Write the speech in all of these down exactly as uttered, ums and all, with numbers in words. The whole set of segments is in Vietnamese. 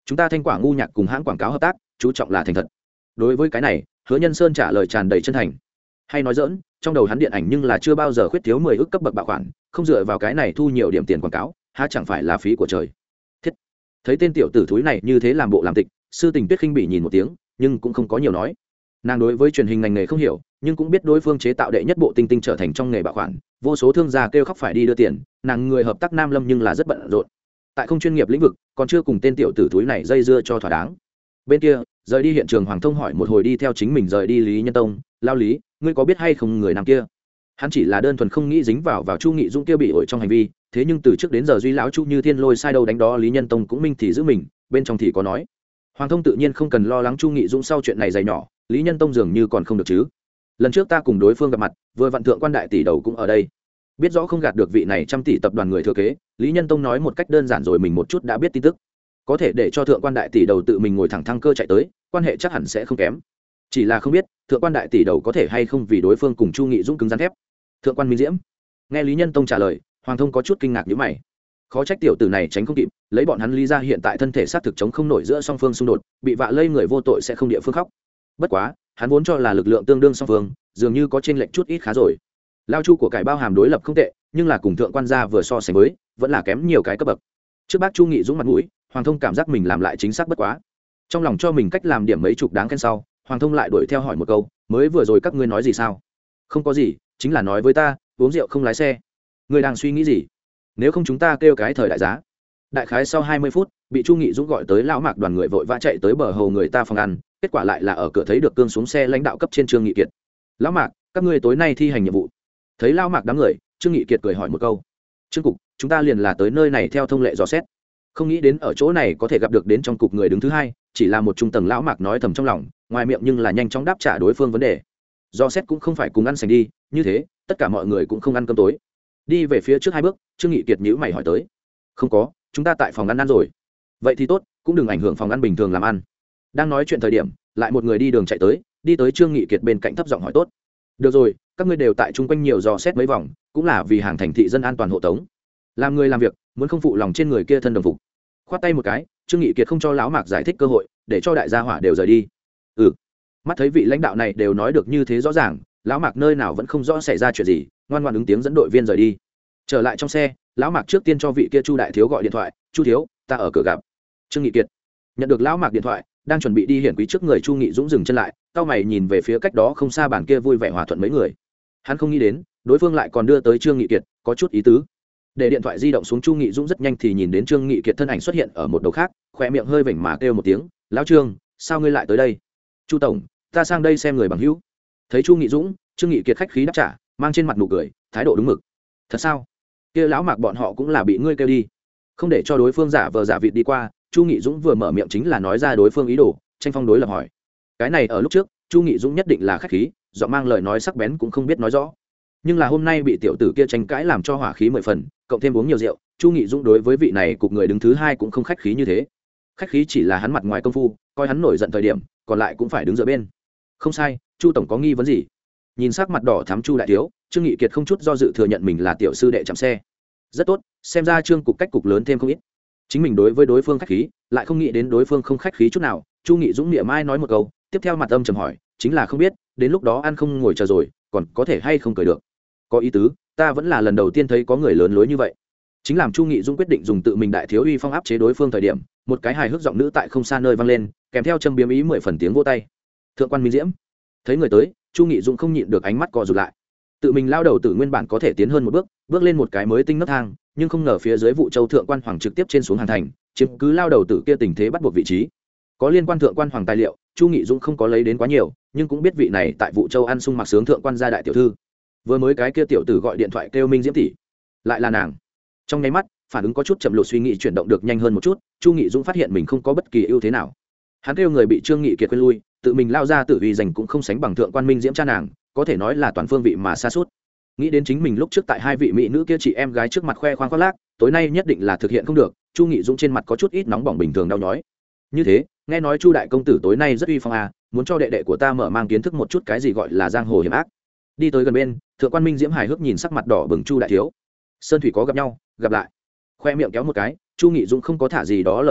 chúng ta Thanh Quả ngu nhạc cùng hãng quảng cáo hợp tác, chú trọng là thành thật. Đối với cái này, Hứa Nhân Sơn trả lời tràn đầy chân thành. Hay nói dỡn, trong đầu hắn điện ảnh nhưng là chưa bao giờ khuyết thiếu mười ức cấp bậc bạo khoản, không dựa vào cái này thu nhiều điểm tiền quảng cáo, há chẳng phải là phí của trời. Thiết. Thấy tên tiểu tử thúi này như thế làm bộ làm tịch, Sư Tình Tuyết khinh bỉ nhìn một tiếng, nhưng cũng không có nhiều nói. Nàng đối với truyền hình ngành nghề không hiểu, nhưng cũng biết đối phương chế tạo đệ nhất bộ tinh tinh trở thành trong nghề bạo khoản, vô số thương gia kêu khóc phải đi đưa tiền, nàng người hợp tác Nam Lâm nhưng là rất bận rộn. Tại không chuyên nghiệp lĩnh vực, còn chưa cùng tên tiểu tử thúi này dây dưa cho thỏa đáng. Bên kia, rời đi hiện trường Hoàng Thông hỏi một hồi đi theo chính mình rời đi Lý Nhân Tông, lao Lý, ngươi có biết hay không người nam kia? Hắn chỉ là đơn thuần không nghĩ dính vào vào Chu Nghị Dũng kia bị ổi trong hành vi, thế nhưng từ trước đến giờ duy lão Chu Như Thiên lôi sai đâu đánh đó, Lý Nhân Tông cũng minh thì giữ mình, bên trong thì có nói. Hoàng Thông tự nhiên không cần lo lắng Chu Nghị Dũng sau chuyện này dày nhỏ, Lý Nhân Tông dường như còn không được chứ. Lần trước ta cùng đối phương gặp mặt, vừa vặn thượng quan đại tỷ đầu cũng ở đây. Biết rõ không gạt được vị này trăm tỷ tập đoàn người thừa kế, Lý Nhân Tông nói một cách đơn giản rồi mình một chút đã biết tin tức. Có thể để cho thượng quan đại tỷ đầu tự mình ngồi thẳng thăng cơ chạy tới, quan hệ chắc hẳn sẽ không kém. Chỉ là không biết, thượng quan đại tỷ đầu có thể hay không vì đối phương cùng Chu Nghị Dũng cứng rắn thép. Thượng quan Minh Diễm. Nghe Lý Nhân Tông trả lời, Hoàng Thông có chút kinh ngạc nhíu mày. Khó trách tiểu tử này tránh không kịp, lấy bọn hắn Lý ra hiện tại thân thể sát thực chống không nổi giữa song phương xung đột, bị vạ lây người vô tội sẽ không địa phương khóc. Bất quá, hắn vốn cho là lực lượng tương đương song phương, dường như có chênh lệch chút ít khá rồi. Lao Chu của cải bao hàm đối lập không tệ, nhưng là cùng thượng quan gia vừa so sánh với, vẫn là kém nhiều cái cấp bậc. Trước bác Chu Nghị Dũng mặt mũi, Hoàng Thông cảm giác mình làm lại chính xác bất quá. Trong lòng cho mình cách làm điểm mấy chục đáng khen sau, Hoàng Thông lại đuổi theo hỏi một câu, mới vừa rồi các ngươi nói gì sao? Không có gì, chính là nói với ta, uống rượu không lái xe. Ngươi đang suy nghĩ gì? Nếu không chúng ta kêu cái thời đại giá. Đại khái sau hai mươi phút, bị Chu Nghị Dũng gọi tới lão Mạc đoàn người vội vã chạy tới bờ hồ người ta phòng ăn, kết quả lại là ở cửa thấy được cương xuống xe lãnh đạo cấp trên Trương Nghị Kiệt. Lão Mạc, các ngươi tối nay thi hành nhiệm vụ. Thấy lão Mạc đám người, Trương Nghị Kiệt cười hỏi một câu. Trương cục, chúng ta liền là tới nơi này theo thông lệ dò xét. Không nghĩ đến ở chỗ này có thể gặp được đến trong cục người đứng thứ hai, chỉ là một trung tầng lão Mạc nói thầm trong lòng, ngoài miệng nhưng là nhanh chóng đáp trả đối phương vấn đề. Dò xét cũng không phải cùng ăn sành đi, như thế, tất cả mọi người cũng không ăn cơm tối. Đi về phía trước hai bước, Trương Nghị Kiệt nhíu mày hỏi tới. Không có, chúng ta tại phòng ăn ăn rồi. Vậy thì tốt, cũng đừng ảnh hưởng phòng ăn bình thường làm ăn. Đang nói chuyện thời điểm, lại một người đi đường chạy tới, đi tới Trương Nghị Kiệt bên cạnh thấp giọng hỏi tốt. Được rồi, các ngươi đều tại chung quanh nhiều dò xét mấy vòng, cũng là vì hàng thành thị dân an toàn hộ tống. Làm người làm việc, muốn không phụ lòng trên người kia thân đồng phục. Khoát tay một cái, Trương Nghị Kiệt không cho lão Mạc giải thích cơ hội, để cho đại gia hỏa đều rời đi. Ừ. Mắt thấy vị lãnh đạo này đều nói được như thế rõ ràng, lão Mạc nơi nào vẫn không rõ xảy ra chuyện gì, ngoan ngoãn ứng tiếng dẫn đội viên rời đi. Trở lại trong xe, lão Mạc trước tiên cho vị kia Chu đại thiếu gọi điện thoại, "Chu thiếu, ta ở cửa gặp." Trương Nghị Kiệt nhận được lão Mạc điện thoại, đang chuẩn bị đi hiển quý trước người Chu Nghị Dũng dừng chân lại, cau mày nhìn về phía cách đó không xa bàn kia vui vẻ hòa thuận mấy người. Hắn không nghĩ đến, đối phương lại còn đưa tới Trương Nghị Kiệt, có chút ý tứ. Để điện thoại di động xuống, Chu Nghị Dũng rất nhanh thì nhìn đến Trương Nghị Kiệt thân ảnh xuất hiện ở một đầu khác, khóe miệng hơi vểnh mà kêu một tiếng, "Lão Trương, sao ngươi lại tới đây?" "Chu tổng, ta sang đây xem người bằng hữu." Thấy Chu Nghị Dũng, Trương Nghị Kiệt khách khí đáp trả, mang trên mặt nụ cười, thái độ đúng mực. "Thật sao? Kia lão Mạc bọn họ cũng là bị ngươi kêu đi." Không để cho đối phương giả vờ giả vịt đi qua, Chu Nghị Dũng vừa mở miệng chính là nói ra đối phương ý đồ, tranh phong đối lập hỏi. Cái này ở lúc trước, Chu Nghị Dũng nhất định là khách khí, giọng mang lời nói sắc bén cũng không biết nói rõ. Nhưng là hôm nay bị tiểu tử kia tranh cãi làm cho hỏa khí mười phần, cộng thêm uống nhiều rượu, Chu Nghị Dũng đối với vị này cục người đứng thứ hai cũng không khách khí như thế. Khách khí chỉ là hắn mặt ngoài công phu, coi hắn nổi giận thời điểm, còn lại cũng phải đứng giữa bên. Không sai, Chu tổng có nghi vấn gì? Nhìn sắc mặt đỏ thắm Chu đại thiếu, Trương Nghị Kiệt không chút do dự thừa nhận mình là tiểu sư đệ chạm xe. Rất tốt, xem ra Trương cục cách cục lớn thêm không ít. Chính mình đối với đối phương khách khí, lại không nghĩ đến đối phương không khách khí chút nào. Chu Nghị Dũng niệm mai nói một câu, tiếp theo mặt âm trầm hỏi, chính là không biết, đến lúc đó ăn không ngồi chờ rồi, còn có thể hay không cười được. Có ý tứ, ta vẫn là lần đầu tiên thấy có người lớn lối như vậy. Chính làm Chu Nghị Dũng quyết định dùng tự mình đại thiếu uy phong áp chế đối phương thời điểm, một cái hài hước giọng nữ tại không xa nơi vang lên, kèm theo châm biếm ý mười phần tiếng vỗ tay. Thượng quan Minh Diễm. Thấy người tới, Chu Nghị Dũng không nhịn được ánh mắt co rụt lại. Tự mình lao đầu từ nguyên bản có thể tiến hơn một bước, bước lên một cái mới tinh nấc thang, nhưng không ngờ phía dưới vụ châu thượng quan hoàng trực tiếp trên xuống hàng thành, chiếm cứ lao đầu tử kia tình thế bắt buộc vị trí. Có liên quan thượng quan hoàng tài liệu, Chu Nghị Dũng không có lấy đến quá nhiều, nhưng cũng biết vị này tại vụ châu ăn sung mặc sướng thượng quan gia đại tiểu thư. Vừa mới cái kia tiểu tử gọi điện thoại kêu Minh Diễm tỷ, lại là nàng. Trong nháy mắt, phản ứng có chút chậm lụt, suy nghĩ chuyển động được nhanh hơn một chút, Chu Nghị Dũng phát hiện mình không có bất kỳ ưu thế nào. Hắn kêu người bị Trương Nghị Kiệt quên lui, tự mình lao ra tử uy giành cũng không sánh bằng thượng quan Minh Diễm cha nàng, có thể nói là toàn phương vị mà xa suốt. Nghĩ đến chính mình lúc trước tại hai vị mỹ nữ kia chị em gái trước mặt khoe khoang khoác lác, tối nay nhất định là thực hiện không được. Chu Nghị Dũng trên mặt có chút ít nóng bỏng bình thường đau nhói. Như thế, nghe nói Chu đại công tử tối nay rất uy phong à, muốn cho đệ đệ của ta mở mang kiến thức một chút cái gì gọi là giang hồ hiểm ác. Đi tới gần bên, thượng quan Minh Diễm hài hước nhìn sắc mặt đỏ bừng Chu đại thiếu. Sơn thủy có gặp nhau, gặp lại. Khoe miệng kéo một cái, Chu Nghị Dũng không có thả gì đó lời gắt,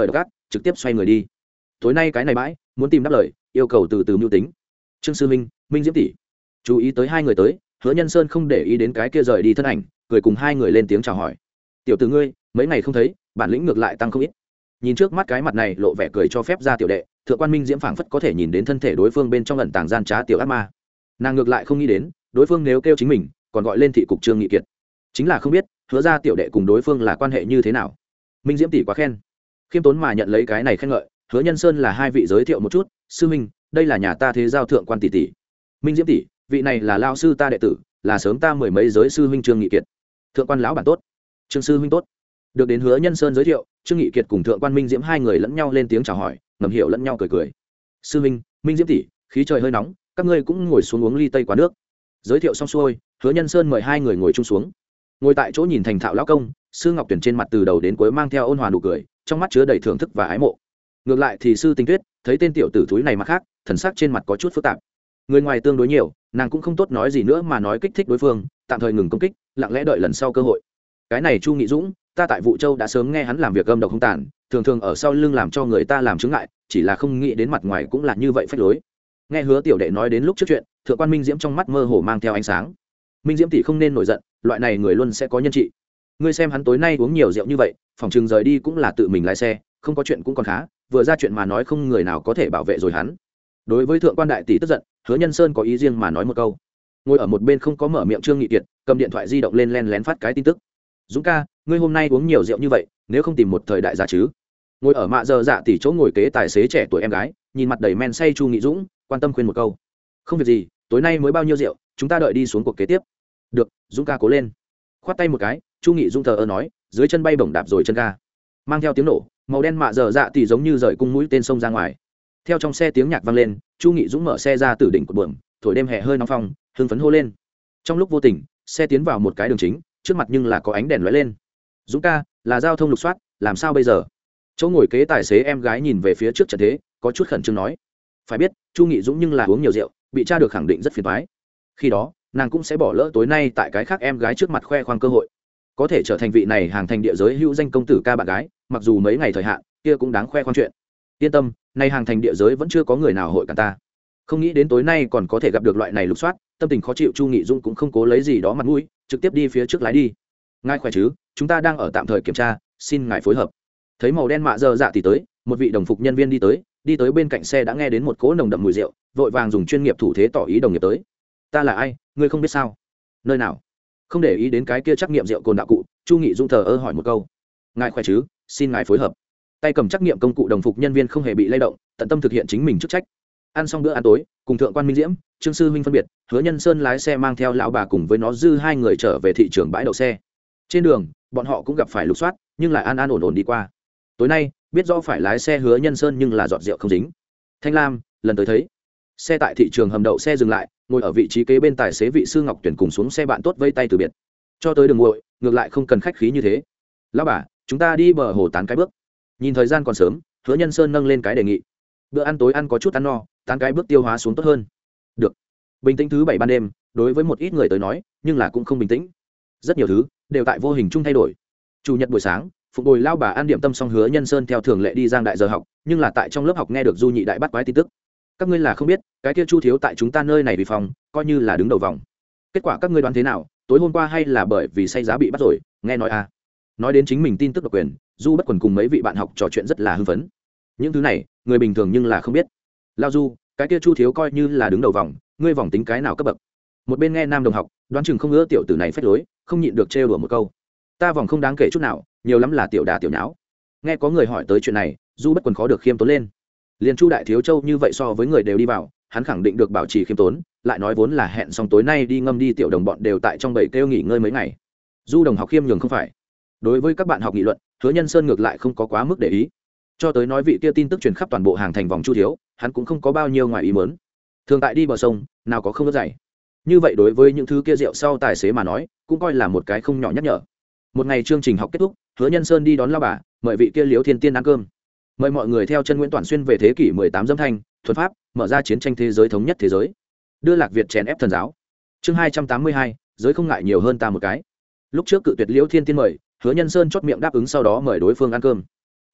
trực tiếp xoay người đi. Tối nay cái này bãi muốn tìm đáp lời, yêu cầu từ từ mưu tính. Trương sư minh, Minh Diễm tỷ, chú ý tới hai người tới, Hứa Nhân Sơn không để ý đến cái kia rời đi thân ảnh, cười cùng hai người lên tiếng chào hỏi. Tiểu tử ngươi, mấy ngày không thấy, bản lĩnh ngược lại tăng không ít. Nhìn trước mắt cái mặt này lộ vẻ cười cho phép ra tiểu đệ, thượng quan Minh Diễm phảng phất có thể nhìn đến thân thể đối phương bên trong ẩn tàng gian trá tiểu ác ma. Nàng ngược lại không nghĩ đến, đối phương nếu kêu chính mình, còn gọi lên thị cục Trương Nghị Kiệt. Chính là không biết, Hứa ra tiểu đệ cùng đối phương là quan hệ như thế nào. Minh Diễm tỷ quá khen. Khiêm tốn mà nhận lấy cái này khen ngợi, Hứa Nhân Sơn là hai vị giới thiệu một chút, sư minh, đây là nhà ta thế giao thượng quan tỷ tỷ. Minh Diễm tỷ, vị này là lao sư ta đệ tử, là sớm ta mười mấy giới sư huynh Trương Nghị Kiệt. Thượng quan lão bản tốt, Trương sư huynh tốt. Được đến Hứa Nhân Sơn giới thiệu, Trương Nghị Kiệt cùng thượng quan Minh Diễm hai người lẫn nhau lên tiếng chào hỏi, ngầm hiểu lẫn nhau cười cười. Sư huynh, Minh Diễm tỷ, khí trời hơi nóng, các ngươi cũng ngồi xuống uống ly tây quá nước. Giới thiệu xong xuôi, Hứa Nhân Sơn mời hai người ngồi chung xuống. Ngồi tại chỗ nhìn thành thạo lão công, sư Ngọc Tuyển trên mặt từ đầu đến cuối mang theo ôn hòa nụ cười, trong mắt chứa đầy thưởng thức và ái mộ. Ngược lại thì sư Tinh Tuyết, thấy tên tiểu tử thúi này mặt khác, thần sắc trên mặt có chút phức tạp. Người ngoài tương đối nhiều, nàng cũng không tốt nói gì nữa mà nói kích thích đối phương, tạm thời ngừng công kích, lặng lẽ đợi lần sau cơ hội. Cái này Chu Nghị Dũng, ta tại Vũ Châu đã sớm nghe hắn làm việc âm độc hung tàn, thường thường ở sau lưng làm cho người ta làm chướng ngại, chỉ là không nghĩ đến mặt ngoài cũng là như vậy phách lối. Nghe Hứa tiểu đệ nói đến lúc trước chuyện, thượng quan Minh Diễm trong mắt mơ hồ mang theo ánh sáng. Minh Diễm tỷ không nên nổi giận, loại này người luôn sẽ có nhân trị. Ngươi xem hắn tối nay uống nhiều rượu như vậy, phòng trường rời đi cũng là tự mình lái xe, không có chuyện cũng còn khá, vừa ra chuyện mà nói không người nào có thể bảo vệ rồi hắn. Đối với thượng quan đại tỷ tức giận, Hứa Nhân Sơn có ý riêng mà nói một câu. Ngồi ở một bên không có mở miệng Trương Nghị Kiệt, cầm điện thoại di động lên len lén phát cái tin tức. Dũng ca, ngươi hôm nay uống nhiều rượu như vậy, nếu không tìm một thời đại gia chứ? Ngồi ở mạ giờ dạ tỷ chỗ ngồi kế tài xế trẻ tuổi em gái, nhìn mặt đầy men say Chu Nghị Dũng, quan tâm khuyên một câu. Không việc gì, tối nay mới bao nhiêu rượu, chúng ta đợi đi xuống cuộc kế tiếp. Được, Dũng ca cố lên. Khoát tay một cái, Chu Nghị Dũng thờ ơ nói, dưới chân bay bổng đạp rồi chân ga. Mang theo tiếng nổ, màu đen mạ giờ dạ tỷ giống như rời cung mũi tên sông ra ngoài. Theo trong xe tiếng nhạc vang lên, Chu Nghị Dũng mở xe ra từ đỉnh của buồng, thổi đêm hè hơi nóng phong, hưng phấn hô lên. Trong lúc vô tình, xe tiến vào một cái đường chính, trước mặt nhưng là có ánh đèn lóe lên. Dũng ca, là giao thông lục soát, làm sao bây giờ? Chỗ ngồi kế tài xế em gái nhìn về phía trước trận thế, có chút khẩn trương nói. Phải biết, Chu Nghị Dũng nhưng là uống nhiều rượu, bị tra được khẳng định rất phiền toái. Khi đó, nàng cũng sẽ bỏ lỡ tối nay tại cái khác em gái trước mặt khoe khoang cơ hội, có thể trở thành vị này hàng thành địa giới hữu danh công tử ca bạn gái, mặc dù mấy ngày thời hạn kia cũng đáng khoe khoang chuyện. Yên tâm, nay hàng thành địa giới vẫn chưa có người nào hội cả ta. Không nghĩ đến tối nay còn có thể gặp được loại này lục soát, tâm tình khó chịu Chu Nghị Dung cũng không cố lấy gì đó mặt mũi, trực tiếp đi phía trước lái đi. Ngài khỏe chứ, chúng ta đang ở tạm thời kiểm tra, xin ngài phối hợp. Thấy màu đen mạ giờ dạ thì tới, một vị đồng phục nhân viên đi tới, đi tới bên cạnh xe đã nghe đến một cỗ nồng đậm mùi rượu, vội vàng dùng chuyên nghiệp thủ thế tỏ ý đồng nghiệp tới. Ta là ai, ngươi không biết sao? Nơi nào? Không để ý đến cái kia trắc nghiệm rượu cồn đạo cụ, Chu Nghị Dung thờ ơ hỏi một câu. Ngài khỏe chứ, xin ngài phối hợp. Tay cầm trắc nghiệm công cụ đồng phục nhân viên không hề bị lay động, tận tâm thực hiện chính mình chức trách. Ăn xong bữa ăn tối, cùng thượng quan Minh Diễm, Trương sư huynh phân biệt, Hứa Nhân Sơn lái xe mang theo lão bà cùng với nó dư hai người trở về thị trường bãi đậu xe. Trên đường, bọn họ cũng gặp phải lục soát, nhưng lại an an ổn ổn đi qua. Tối nay, biết rõ phải lái xe Hứa Nhân Sơn nhưng là giọt rượu không dính. Thanh Lam, lần tới thấy. Xe tại thị trường hầm đậu xe dừng lại, ngồi ở vị trí kế bên tài xế vị sư Ngọc Tuyển cùng xuống xe bạn tốt vây tay từ biệt. Cho tới đường nguội, ngược lại không cần khách khí như thế. Lão bà, chúng ta đi bờ hồ tán cái bước. Nhìn thời gian còn sớm, Hứa Nhân Sơn nâng lên cái đề nghị. Bữa ăn tối ăn có chút ăn no, tán cái bước tiêu hóa xuống tốt hơn. Được. Bình tĩnh thứ bảy ban đêm, đối với một ít người tới nói, nhưng là cũng không bình tĩnh. Rất nhiều thứ đều tại vô hình chung thay đổi. Chủ nhật buổi sáng, phục bồi lao bà ăn điểm tâm xong, Hứa Nhân Sơn theo thường lệ đi giang đại giờ học, nhưng là tại trong lớp học nghe được Du Nhị đại bắt quái tin tức. Các ngươi là không biết, cái kia Chu thiếu tại chúng ta nơi này vì phòng, coi như là đứng đầu vòng. Kết quả các ngươi đoán thế nào? Tối hôm qua hay là bởi vì say giá bị bắt rồi, nghe nói à? Nói đến chính mình tin tức độc quyền, Du Bất Quần cùng mấy vị bạn học trò chuyện rất là hưng phấn. Những thứ này, người bình thường nhưng là không biết. Lao Du, cái kia Chu thiếu coi như là đứng đầu vòng, ngươi vòng tính cái nào cấp bậc? Một bên nghe nam đồng học, đoán chừng không ngỡ tiểu tử này phách lối, không nhịn được trêu đùa một câu. Ta vòng không đáng kể chút nào, nhiều lắm là tiểu đà tiểu nháo. Nghe có người hỏi tới chuyện này, Du Bất Quần khó được khiêm tốn lên. Liên Chu đại thiếu châu như vậy so với người đều đi vào, hắn khẳng định được bảo trì khiêm tốn, lại nói vốn là hẹn xong tối nay đi ngâm đi tiểu đồng bọn đều tại trong bầy kêu nghỉ ngơi mấy ngày. Du đồng học khiêm nhường không phải. Đối với các bạn học nghị luận, Hứa Nhân Sơn ngược lại không có quá mức để ý. Cho tới nói vị kia tin tức truyền khắp toàn bộ hàng thành vòng Chu thiếu, hắn cũng không có bao nhiêu ngoài ý muốn. Thường tại đi bờ sông, nào có không có dày. Như vậy đối với những thứ kia rượu sau tài xế mà nói, cũng coi là một cái không nhỏ nhắc nhở. Một ngày chương trình học kết thúc, Hứa Nhân Sơn đi đón lao bà, mời vị kia Liễu Thiên Tiên ăn cơm. Mời mọi người theo chân Nguyễn Toàn Xuyên về thế kỷ mười tám dâm thanh, thuần pháp, mở ra chiến tranh thế giới thống nhất thế giới. Đưa Lạc Việt chèn ép thần giáo. Chương hai trăm tám mươi hai, giới không ngại nhiều hơn ta một cái. Lúc trước cự tuyệt Liễu Thiên Tiên mời, Hứa Nhân Sơn chót miệng đáp ứng, sau đó mời đối phương ăn cơm.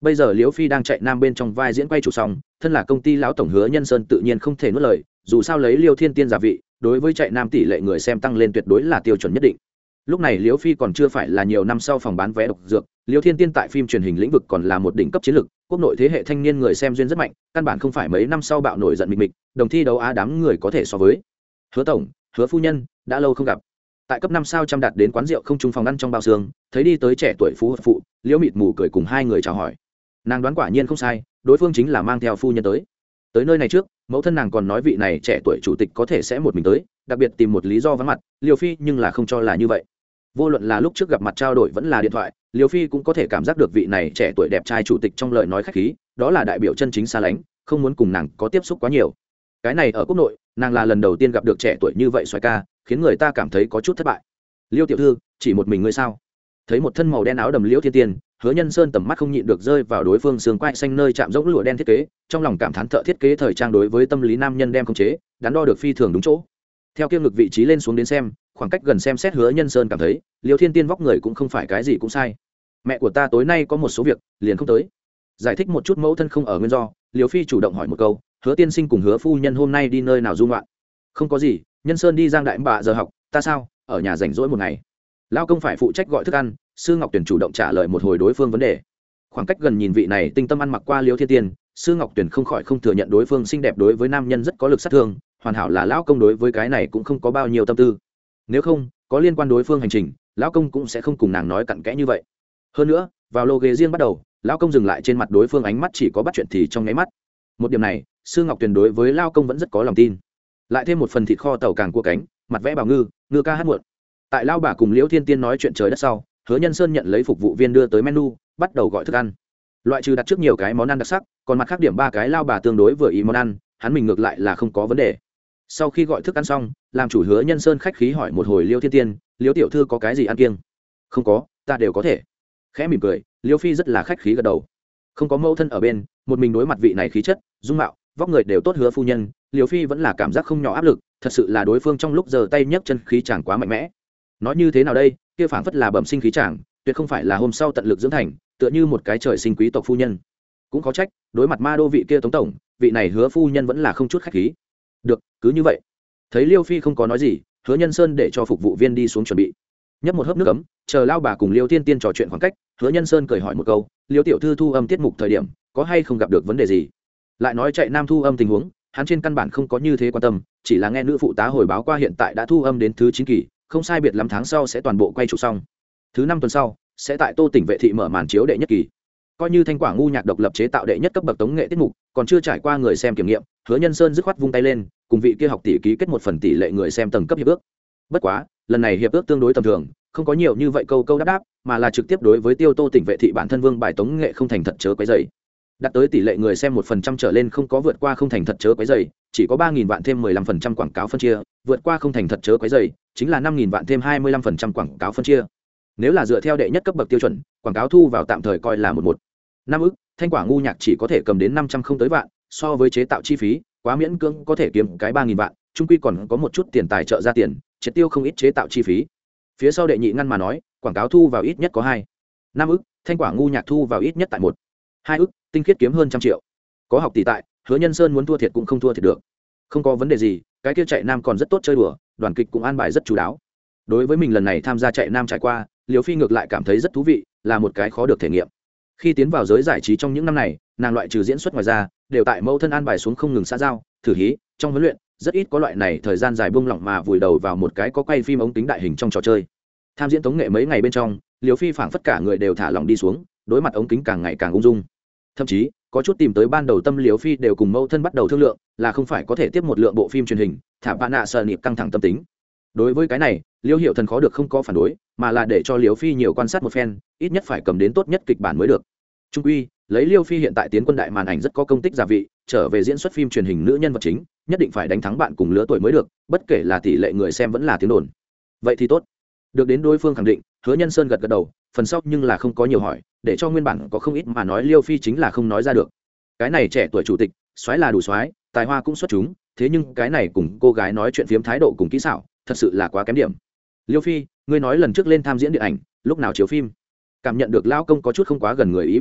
bây giờ liễu phi đang chạy nam bên trong vai diễn quay chủ xong, thân là công ty lão tổng Hứa Nhân Sơn tự nhiên không thể nuốt lời, dù sao lấy Liêu Thiên Tiên giả vị, đối với chạy nam tỷ lệ người xem tăng lên tuyệt đối là tiêu chuẩn nhất định. Lúc này liễu phi còn chưa phải là nhiều năm sau phòng bán vé độc dược, Liêu Thiên Tiên tại phim truyền hình lĩnh vực còn là một đỉnh cấp chiến lược, quốc nội thế hệ thanh niên người xem duyên rất mạnh, căn bản không phải mấy năm sau bạo nổi giận mịch mịch, đồng thi đấu á đám người có thể so với. Hứa tổng, Hứa phu nhân, đã lâu không gặp. Tại cấp năm sao trăm đạt đến quán rượu không trung phòng ăn trong bao xương, thấy đi tới trẻ tuổi phú hợp phụ, liễu mịt mù cười cùng hai người chào hỏi. Nàng đoán quả nhiên không sai, đối phương chính là mang theo phu nhân tới. Tới nơi này trước, mẫu thân nàng còn nói vị này trẻ tuổi chủ tịch có thể sẽ một mình tới, đặc biệt tìm một lý do vắng mặt, Liêu phi nhưng là không cho là như vậy. Vô luận là lúc trước gặp mặt trao đổi vẫn là điện thoại, Liêu phi cũng có thể cảm giác được vị này trẻ tuổi đẹp trai chủ tịch trong lời nói khách khí, đó là đại biểu chân chính xa lánh, không muốn cùng nàng có tiếp xúc quá nhiều. Cái này ở quốc nội, nàng là lần đầu tiên gặp được trẻ tuổi như vậy xoay ca, khiến người ta cảm thấy có chút thất bại. Liêu tiểu thư, chỉ một mình ngươi sao? Thấy một thân màu đen áo đầm Liễu Thiên Tiên, Hứa Nhân Sơn tầm mắt không nhịn được rơi vào đối phương xương quai xanh nơi chạm rỗng lụa đen thiết kế, trong lòng cảm thán thợ thiết kế thời trang đối với tâm lý nam nhân đem khống chế, đắn đo được phi thường đúng chỗ. Theo kiêm ngực vị trí lên xuống đến xem, khoảng cách gần xem xét Hứa Nhân Sơn cảm thấy, Liễu Thiên Tiên vóc người cũng không phải cái gì cũng sai. Mẹ của ta tối nay có một số việc, liền không tới. Giải thích một chút mẫu thân không ở nguyên do, Liễu Phi chủ động hỏi một câu, Hứa tiên sinh cùng Hứa phu nhân hôm nay đi nơi nào du ngoạn? Không có gì, Nhân Sơn đi Giang Đại Bạ giờ học, ta sao, ở nhà rảnh rỗi một ngày. Lao công phải phụ trách gọi thức ăn, Sư Ngọc Tuyển chủ động trả lời một hồi đối phương vấn đề. Khoảng cách gần nhìn vị này tinh tâm ăn mặc qua Liễu Thiên Tiên, Sư Ngọc Tuyển không khỏi không thừa nhận đối phương xinh đẹp đối với nam nhân rất có lực sát thương, hoàn hảo là lão công đối với cái này cũng không có bao nhiêu tâm tư. Nếu không, có liên quan đối phương hành trình, lão công cũng sẽ không cùng nàng nói cặn kẽ như vậy. Hơn nữa, vào lô ghế riêng bắt đầu, lão công dừng lại trên mặt đối phương ánh mắt chỉ có bắt chuyện thì trong nháy mắt. Một điểm này, Sư Ngọc Tuyển đối với lão công vẫn rất có lòng tin. Lại thêm một phần thịt kho tàu càng cua cánh, mặt vẽ bào ngư, ngư ca hát muộn. Tại lao bà cùng Liễu Thiên Tiên nói chuyện trời đất sau, Hứa Nhân Sơn nhận lấy phục vụ viên đưa tới menu, bắt đầu gọi thức ăn. Loại trừ đặt trước nhiều cái món ăn đặc sắc, còn mặt khác điểm ba cái lao bà tương đối vừa ý món ăn, hắn mình ngược lại là không có vấn đề. Sau khi gọi thức ăn xong, làm chủ Hứa Nhân Sơn khách khí hỏi một hồi Liễu Thiên Tiên, Liễu tiểu thư có cái gì ăn kiêng? Không có, ta đều có thể. Khẽ mỉm cười, Liễu Phi rất là khách khí gật đầu. Không có mẫu thân ở bên, một mình đối mặt vị này khí chất, dung mạo, vóc người đều tốt Hứa phu nhân, Liễu Phi vẫn là cảm giác không nhỏ áp lực, thật sự là đối phương trong lúc giơ tay nhấc chân khí chẳng quá mạnh mẽ. Nói như thế nào đây, kia phảng phất là bẩm sinh khí chàng, tuyệt không phải là hôm sau tận lực dưỡng thành, tựa như một cái trời sinh quý tộc phu nhân. Cũng có trách, đối mặt ma đô vị kia tống tổng, vị này Hứa phu nhân vẫn là không chút khách khí. Được, cứ như vậy. Thấy Liêu Phi không có nói gì, Hứa Nhân Sơn để cho phục vụ viên đi xuống chuẩn bị. Nhấp một hớp nước ấm, chờ lao bà cùng Liêu Thiên Tiên trò chuyện khoảng cách, Hứa Nhân Sơn cười hỏi một câu, Liêu tiểu thư thu âm tiết mục thời điểm, có hay không gặp được vấn đề gì? Lại nói chạy nam thu âm tình huống, hắn trên căn bản không có như thế quan tâm, chỉ là nghe nữ phụ tá hồi báo qua hiện tại đã thu âm đến thứ chín kỳ, không sai biệt lắm tháng sau sẽ toàn bộ quay trụ xong. Thứ năm tuần sau sẽ tại Tô tỉnh vệ thị mở màn chiếu đệ nhất kỳ. Coi như Thanh Quả ngu nhạc độc lập chế tạo đệ nhất cấp bậc tống nghệ tiết mục, còn chưa trải qua người xem kiểm nghiệm, Hứa Nhân Sơn dứt khoát vung tay lên, cùng vị kia học tỷ ký kết một phần tỷ lệ người xem tầng cấp hiệp ước. Bất quá, lần này hiệp ước tương đối tầm thường, không có nhiều như vậy câu câu đáp đáp, mà là trực tiếp đối với Tiêu Tô tỉnh vệ thị bản thân vương bài tống nghệ không thành thật chớ quấy rầy. Đặt tới tỷ lệ người xem một phần trăm trở lên không có vượt qua không thành thật chớ quấy rầy, chỉ có ba nghìn vạn thêm mười lăm phần trăm quảng cáo phân chia, vượt qua không thành thật chớ quấy rầy, chính là năm nghìn vạn thêm hai mươi lăm phần trăm quảng cáo phân chia. Nếu là dựa theo đệ nhất cấp bậc tiêu chuẩn, quảng cáo thu vào tạm thời coi là một một năm ức, Thanh Quả ngu nhạc chỉ có thể cầm đến năm trăm không tới vạn, so với chế tạo chi phí, quá miễn cưỡng có thể kiếm cái ba nghìn vạn, chung quy còn có một chút tiền tài trợ ra tiền, triệt tiêu không ít chế tạo chi phí. Phía sau đệ nhị ngăn mà nói, quảng cáo thu vào ít nhất có hai năm ức, Thanh Quả ngu nhạc thu vào ít nhất tại một hai ức, tinh khiết kiếm hơn trăm triệu. Có học tỷ tại, Hứa Nhân Sơn muốn thua thiệt cũng không thua thiệt được. Không có vấn đề gì, cái kia chạy nam còn rất tốt chơi đùa, đoàn kịch cũng an bài rất chú đáo. Đối với mình lần này tham gia chạy nam trải qua, Liễu Phi ngược lại cảm thấy rất thú vị, là một cái khó được thể nghiệm. Khi tiến vào giới giải trí trong những năm này, nàng loại trừ diễn xuất ngoài ra, đều tại mẫu thân an bài xuống không ngừng xã giao, thử hí, trong huấn luyện, rất ít có loại này thời gian dài buông lỏng mà vùi đầu vào một cái có quay phim ống kính đại hình trong trò chơi. Tham diễn tống nghệ mấy ngày bên trong, Liễu Phi phảng phất cả người đều thả lỏng đi xuống, đối mặt ống kính càng ngày càng ung dung. Thậm chí, có chút tìm tới ban đầu tâm Liễu Phi đều cùng mẫu thân bắt đầu thương lượng, là không phải có thể tiếp một lượng bộ phim truyền hình, thả bạn nạ sợ niệm căng thẳng tâm tính. Đối với cái này, Liễu Hiểu Thần khó được không có phản đối, mà là để cho Liễu Phi nhiều quan sát một phen, ít nhất phải cầm đến tốt nhất kịch bản mới được. Trung quy, lấy Liễu Phi hiện tại tiến quân đại màn ảnh rất có công tích giả vị, trở về diễn xuất phim truyền hình nữ nhân vật chính, nhất định phải đánh thắng bạn cùng lứa tuổi mới được, bất kể là tỷ lệ người xem vẫn là tiếng đồn. Vậy thì tốt. Được đến đối phương khẳng định, Hứa Nhân Sơn gật gật đầu, phần sau nhưng là không có nhiều hỏi, để cho nguyên bản có không ít mà nói Liễu Phi chính là không nói ra được. Cái này trẻ tuổi chủ tịch, soái là đủ soái, tài hoa cũng xuất chúng, thế nhưng cái này cùng cô gái nói chuyện phiếm thái độ cùng kỹ xảo, thật sự là quá kém điểm. Liễu Phi, ngươi nói lần trước lên tham diễn điện ảnh, lúc nào chiếu phim? Cảm nhận được lao công có chút không quá gần người ý biểu đạt,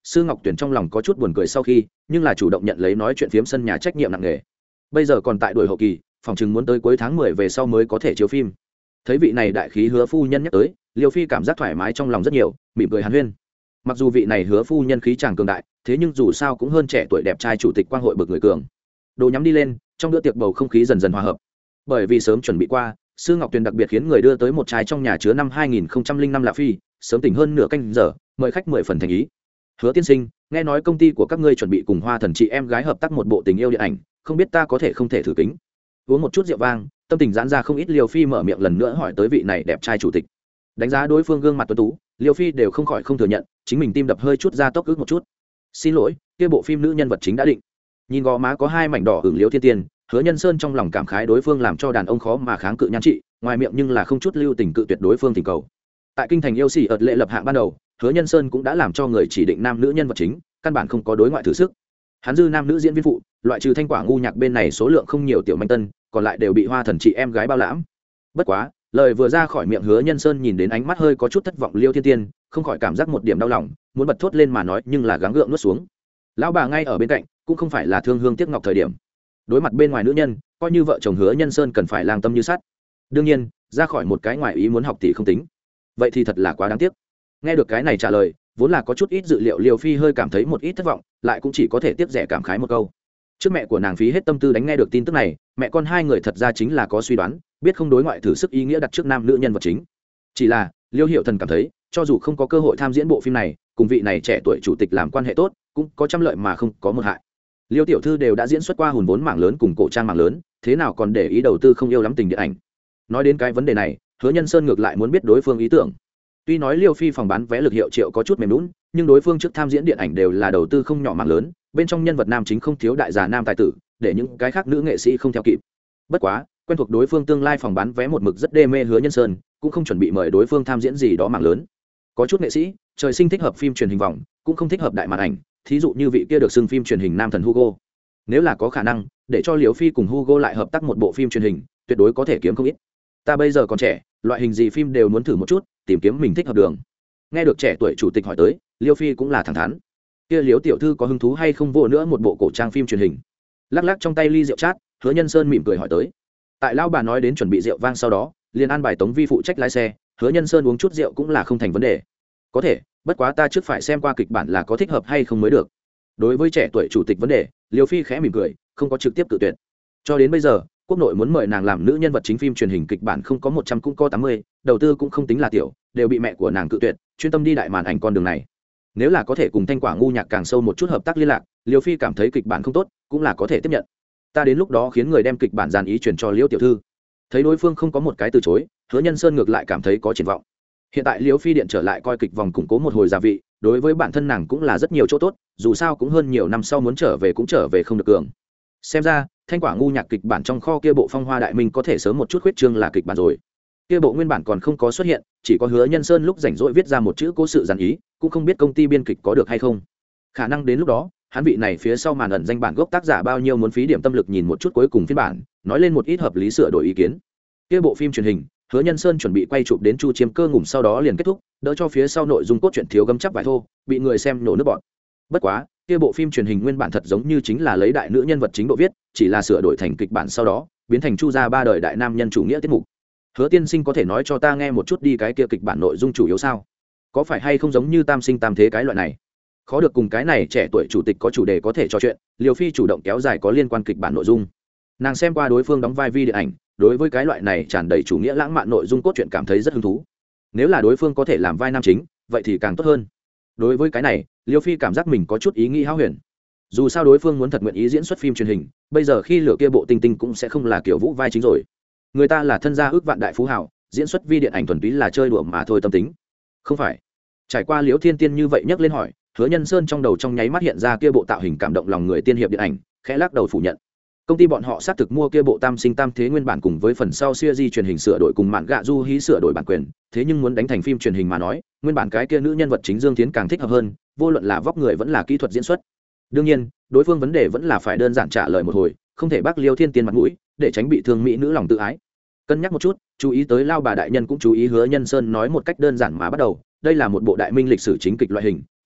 sư ngọc tuyển trong lòng có chút buồn cười sau khi nhưng là chủ động nhận lấy nói chuyện phiếm sân nhà trách nhiệm nặng nề. Bây giờ còn tại đuổi hậu kỳ, phòng chừng muốn tới cuối tháng mười về sau mới có thể chiếu phim. Thấy vị này đại khí Hứa phu nhân nhắc tới, Liêu Phi cảm giác thoải mái trong lòng rất nhiều, mỉm cười hàn huyên. Mặc dù vị này Hứa phu nhân khí chàng cường đại, thế nhưng dù sao cũng hơn trẻ tuổi đẹp trai chủ tịch quang hội bực người cường. Đồ nhắm đi lên, trong bữa tiệc bầu không khí dần dần hòa hợp. Bởi vì sớm chuẩn bị qua, sư ngọc tuyền đặc biệt khiến người đưa tới một chai trong nhà chứa năm hai nghìn không trăm linh năm lạ phi, sớm tỉnh hơn nửa canh giờ, mời khách mười phần thành ý. Hứa tiên sinh, nghe nói công ty của các ngươi chuẩn bị cùng Hoa Thần chị em gái hợp tác một bộ tình yêu điện ảnh, không biết ta có thể không thể thử kính. Uống một chút rượu vang, tâm tình giãn ra không ít. Liêu Phi mở miệng lần nữa hỏi tới vị này đẹp trai chủ tịch. Đánh giá đối phương gương mặt tuấn tú, Liêu Phi đều không khỏi không thừa nhận, chính mình tim đập hơi chút ra tốc ước một chút. Xin lỗi, kia bộ phim nữ nhân vật chính đã định. Nhìn gò má có hai mảnh đỏ hưởng Liêu Thiên Tiên, Hứa Nhân Sơn trong lòng cảm khái đối phương làm cho đàn ông khó mà kháng cự nhan trị, ngoài miệng nhưng là không chút lưu tình cự tuyệt đối phương tình cầu. Tại kinh thành yêu xỉ ợt lệ lập hạng ban đầu, Hứa Nhân Sơn cũng đã làm cho người chỉ định nam nữ nhân vật chính, căn bản không có đối ngoại thử sức. Hắn dư nam nữ diễn viên phụ, loại trừ Thanh Quả ngu nhạc bên này số lượng không nhiều tiểu manh tân, còn lại đều bị Hoa Thần chị em gái bao lãm. Bất quá, lời vừa ra khỏi miệng Hứa Nhân Sơn nhìn đến ánh mắt hơi có chút thất vọng Liêu Thiên Tiên, không khỏi cảm giác một điểm đau lòng, muốn bật thốt lên mà nói nhưng là gắng gượng nuốt xuống. Lão bà ngay ở bên cạnh, cũng không phải là thương hương tiếc ngọc thời điểm. Đối mặt bên ngoài nữ nhân, coi như vợ chồng Hứa Nhân Sơn cần phải lang tâm như sắt. Đương nhiên, ra khỏi một cái ngoài ý muốn học tỷ không tính. Vậy thì thật là quá đáng tiếc. Nghe được cái này trả lời, vốn là có chút ít dự liệu, Liêu Phi hơi cảm thấy một ít thất vọng, lại cũng chỉ có thể tiếc rẻ cảm khái một câu. Trước mẹ của nàng phí hết tâm tư đánh nghe được tin tức này, mẹ con hai người thật ra chính là có suy đoán, biết không đối ngoại thử sức ý nghĩa đặt trước nam nữ nhân vật chính. Chỉ là Liêu Hiểu Thần cảm thấy, cho dù không có cơ hội tham diễn bộ phim này, cùng vị này trẻ tuổi chủ tịch làm quan hệ tốt, cũng có trăm lợi mà không có một hại. Liêu tiểu thư đều đã diễn xuất qua hùn vốn mảng lớn cùng cổ trang mảng lớn, thế nào còn để ý đầu tư không yêu lắm tình điện ảnh. Nói đến cái vấn đề này, Hứa Nhân Sơn ngược lại muốn biết đối phương ý tưởng. Tuy nói Liêu Phi phòng bán vé lực hiệu triệu có chút mềm lún, nhưng đối phương trước tham diễn điện ảnh đều là đầu tư không nhỏ mảng lớn, bên trong nhân vật nam chính không thiếu đại già nam tài tử, để những cái khác nữ nghệ sĩ không theo kịp. Bất quá, quen thuộc đối phương tương lai phòng bán vé một mực rất đê mê Hứa Nhân Sơn, cũng không chuẩn bị mời đối phương tham diễn gì đó mảng lớn. Có chút nghệ sĩ, trời sinh thích hợp phim truyền hình vòng, cũng không thích hợp đại màn ảnh, thí dụ như vị kia được xưng phim truyền hình nam thần Hugo. Nếu là có khả năng, để cho Liêu Phi cùng Hugo lại hợp tác một bộ phim truyền hình, tuyệt đối có thể kiếm không ít. Ta bây giờ còn trẻ, loại hình gì phim đều muốn thử một chút, tìm kiếm mình thích hợp đường. Nghe được trẻ tuổi chủ tịch hỏi tới, Liêu Phi cũng là thẳng thắn. Kia Liêu tiểu thư có hứng thú hay không vô nữa một bộ cổ trang phim truyền hình? Lắc lắc trong tay ly rượu chát, Hứa Nhân Sơn mỉm cười hỏi tới. Tại lão bà nói đến chuẩn bị rượu vang sau đó, liền an bài Tống Vi phụ trách lái xe, Hứa Nhân Sơn uống chút rượu cũng là không thành vấn đề. Có thể, bất quá ta trước phải xem qua kịch bản là có thích hợp hay không mới được. Đối với trẻ tuổi chủ tịch vấn đề, Liêu Phi khẽ mỉm cười, không có trực tiếp cự tuyệt. Cho đến bây giờ, quốc nội muốn mời nàng làm nữ nhân vật chính phim truyền hình kịch bản không có một trăm cũng có tám mươi, đầu tư cũng không tính là tiểu, đều bị mẹ của nàng cự tuyệt, chuyên tâm đi đại màn ảnh con đường này. Nếu là có thể cùng Thanh Quả ngu nhạc càng sâu một chút hợp tác liên lạc, Liêu Phi cảm thấy kịch bản không tốt, cũng là có thể tiếp nhận. Ta đến lúc đó khiến người đem kịch bản dàn ý truyền cho Liêu tiểu thư. Thấy đối phương không có một cái từ chối, Hứa Nhân Sơn ngược lại cảm thấy có triển vọng. Hiện tại Liêu Phi điện trở lại coi kịch vòng củng cố một hồi gia vị, đối với bản thân nàng cũng là rất nhiều chỗ tốt, dù sao cũng hơn nhiều năm sau muốn trở về cũng trở về không được cường. Xem ra, Thanh Quả ngu nhạc kịch bản trong kho kia bộ Phong Hoa Đại Minh có thể sớm một chút khuyết trương là kịch bản rồi. Kia bộ nguyên bản còn không có xuất hiện, chỉ có Hứa Nhân Sơn lúc rảnh rỗi viết ra một chữ cố sự dàn ý, cũng không biết công ty biên kịch có được hay không. Khả năng đến lúc đó, hắn vị này phía sau màn ẩn danh bản gốc tác giả bao nhiêu muốn phí điểm tâm lực nhìn một chút cuối cùng phiên bản, nói lên một ít hợp lý sửa đổi ý kiến. Kia bộ phim truyền hình, Hứa Nhân Sơn chuẩn bị quay chụp đến Chu Chiêm Cơ ngủm sau đó liền kết thúc, đỡ cho phía sau nội dung cốt truyện thiếu gấm chắc vài thô, bị người xem nổ nước bọt. Bất quá, kia bộ phim truyền hình nguyên bản thật giống như chính là lấy đại nữ nhân vật chính độ viết, chỉ là sửa đổi thành kịch bản sau đó, biến thành Chu gia ba đời đại nam nhân chủ nghĩa tiết mục. Hứa tiên sinh có thể nói cho ta nghe một chút đi cái kia kịch bản nội dung chủ yếu sao? Có phải hay không giống như Tam Sinh Tam Thế cái loại này? Khó được cùng cái này trẻ tuổi chủ tịch có chủ đề có thể trò chuyện, Liêu Phi chủ động kéo dài có liên quan kịch bản nội dung. Nàng xem qua đối phương đóng vai vi điện ảnh, đối với cái loại này tràn đầy chủ nghĩa lãng mạn nội dung cốt truyện cảm thấy rất hứng thú. Nếu là đối phương có thể làm vai nam chính, vậy thì càng tốt hơn. Đối với cái này, Liêu Phi cảm giác mình có chút ý nghĩ hão huyền. Dù sao đối phương muốn thật nguyện ý diễn xuất phim truyền hình, bây giờ khi lửa kia bộ Tinh Tinh cũng sẽ không là kiểu Vũ vai chính rồi. Người ta là thân gia ước vạn đại phú hào, diễn xuất vi điện ảnh thuần túy là chơi đùa mà thôi tâm tính. Không phải. Trải qua Liễu Thiên Tiên như vậy nhắc lên hỏi, Hứa Nhân Sơn trong đầu trong nháy mắt hiện ra kia bộ tạo hình cảm động lòng người tiên hiệp điện ảnh, khẽ lắc đầu phủ nhận. Công ty bọn họ xác thực mua kia bộ Tam Sinh Tam Thế nguyên bản cùng với phần sau series truyền hình sửa đổi cùng mạn gạ du hí sửa đổi bản quyền, thế nhưng muốn đánh thành phim truyền hình mà nói, nguyên bản cái kia nữ nhân vật chính Dương Thiến càng thích hợp hơn, vô luận là vóc người vẫn là kỹ thuật diễn xuất. Đương nhiên, đối phương vấn đề vẫn là phải đơn giản trả lời một hồi, không thể bác Liêu Thiên Tiên mặt mũi, để tránh bị thương mỹ nữ lòng tự ái. Cân nhắc một chút, chú ý tới lao bà đại nhân cũng chú ý Hứa Nhân Sơn nói một cách đơn giản mà bắt đầu, đây là một bộ đại minh lịch sử chính kịch loại hình,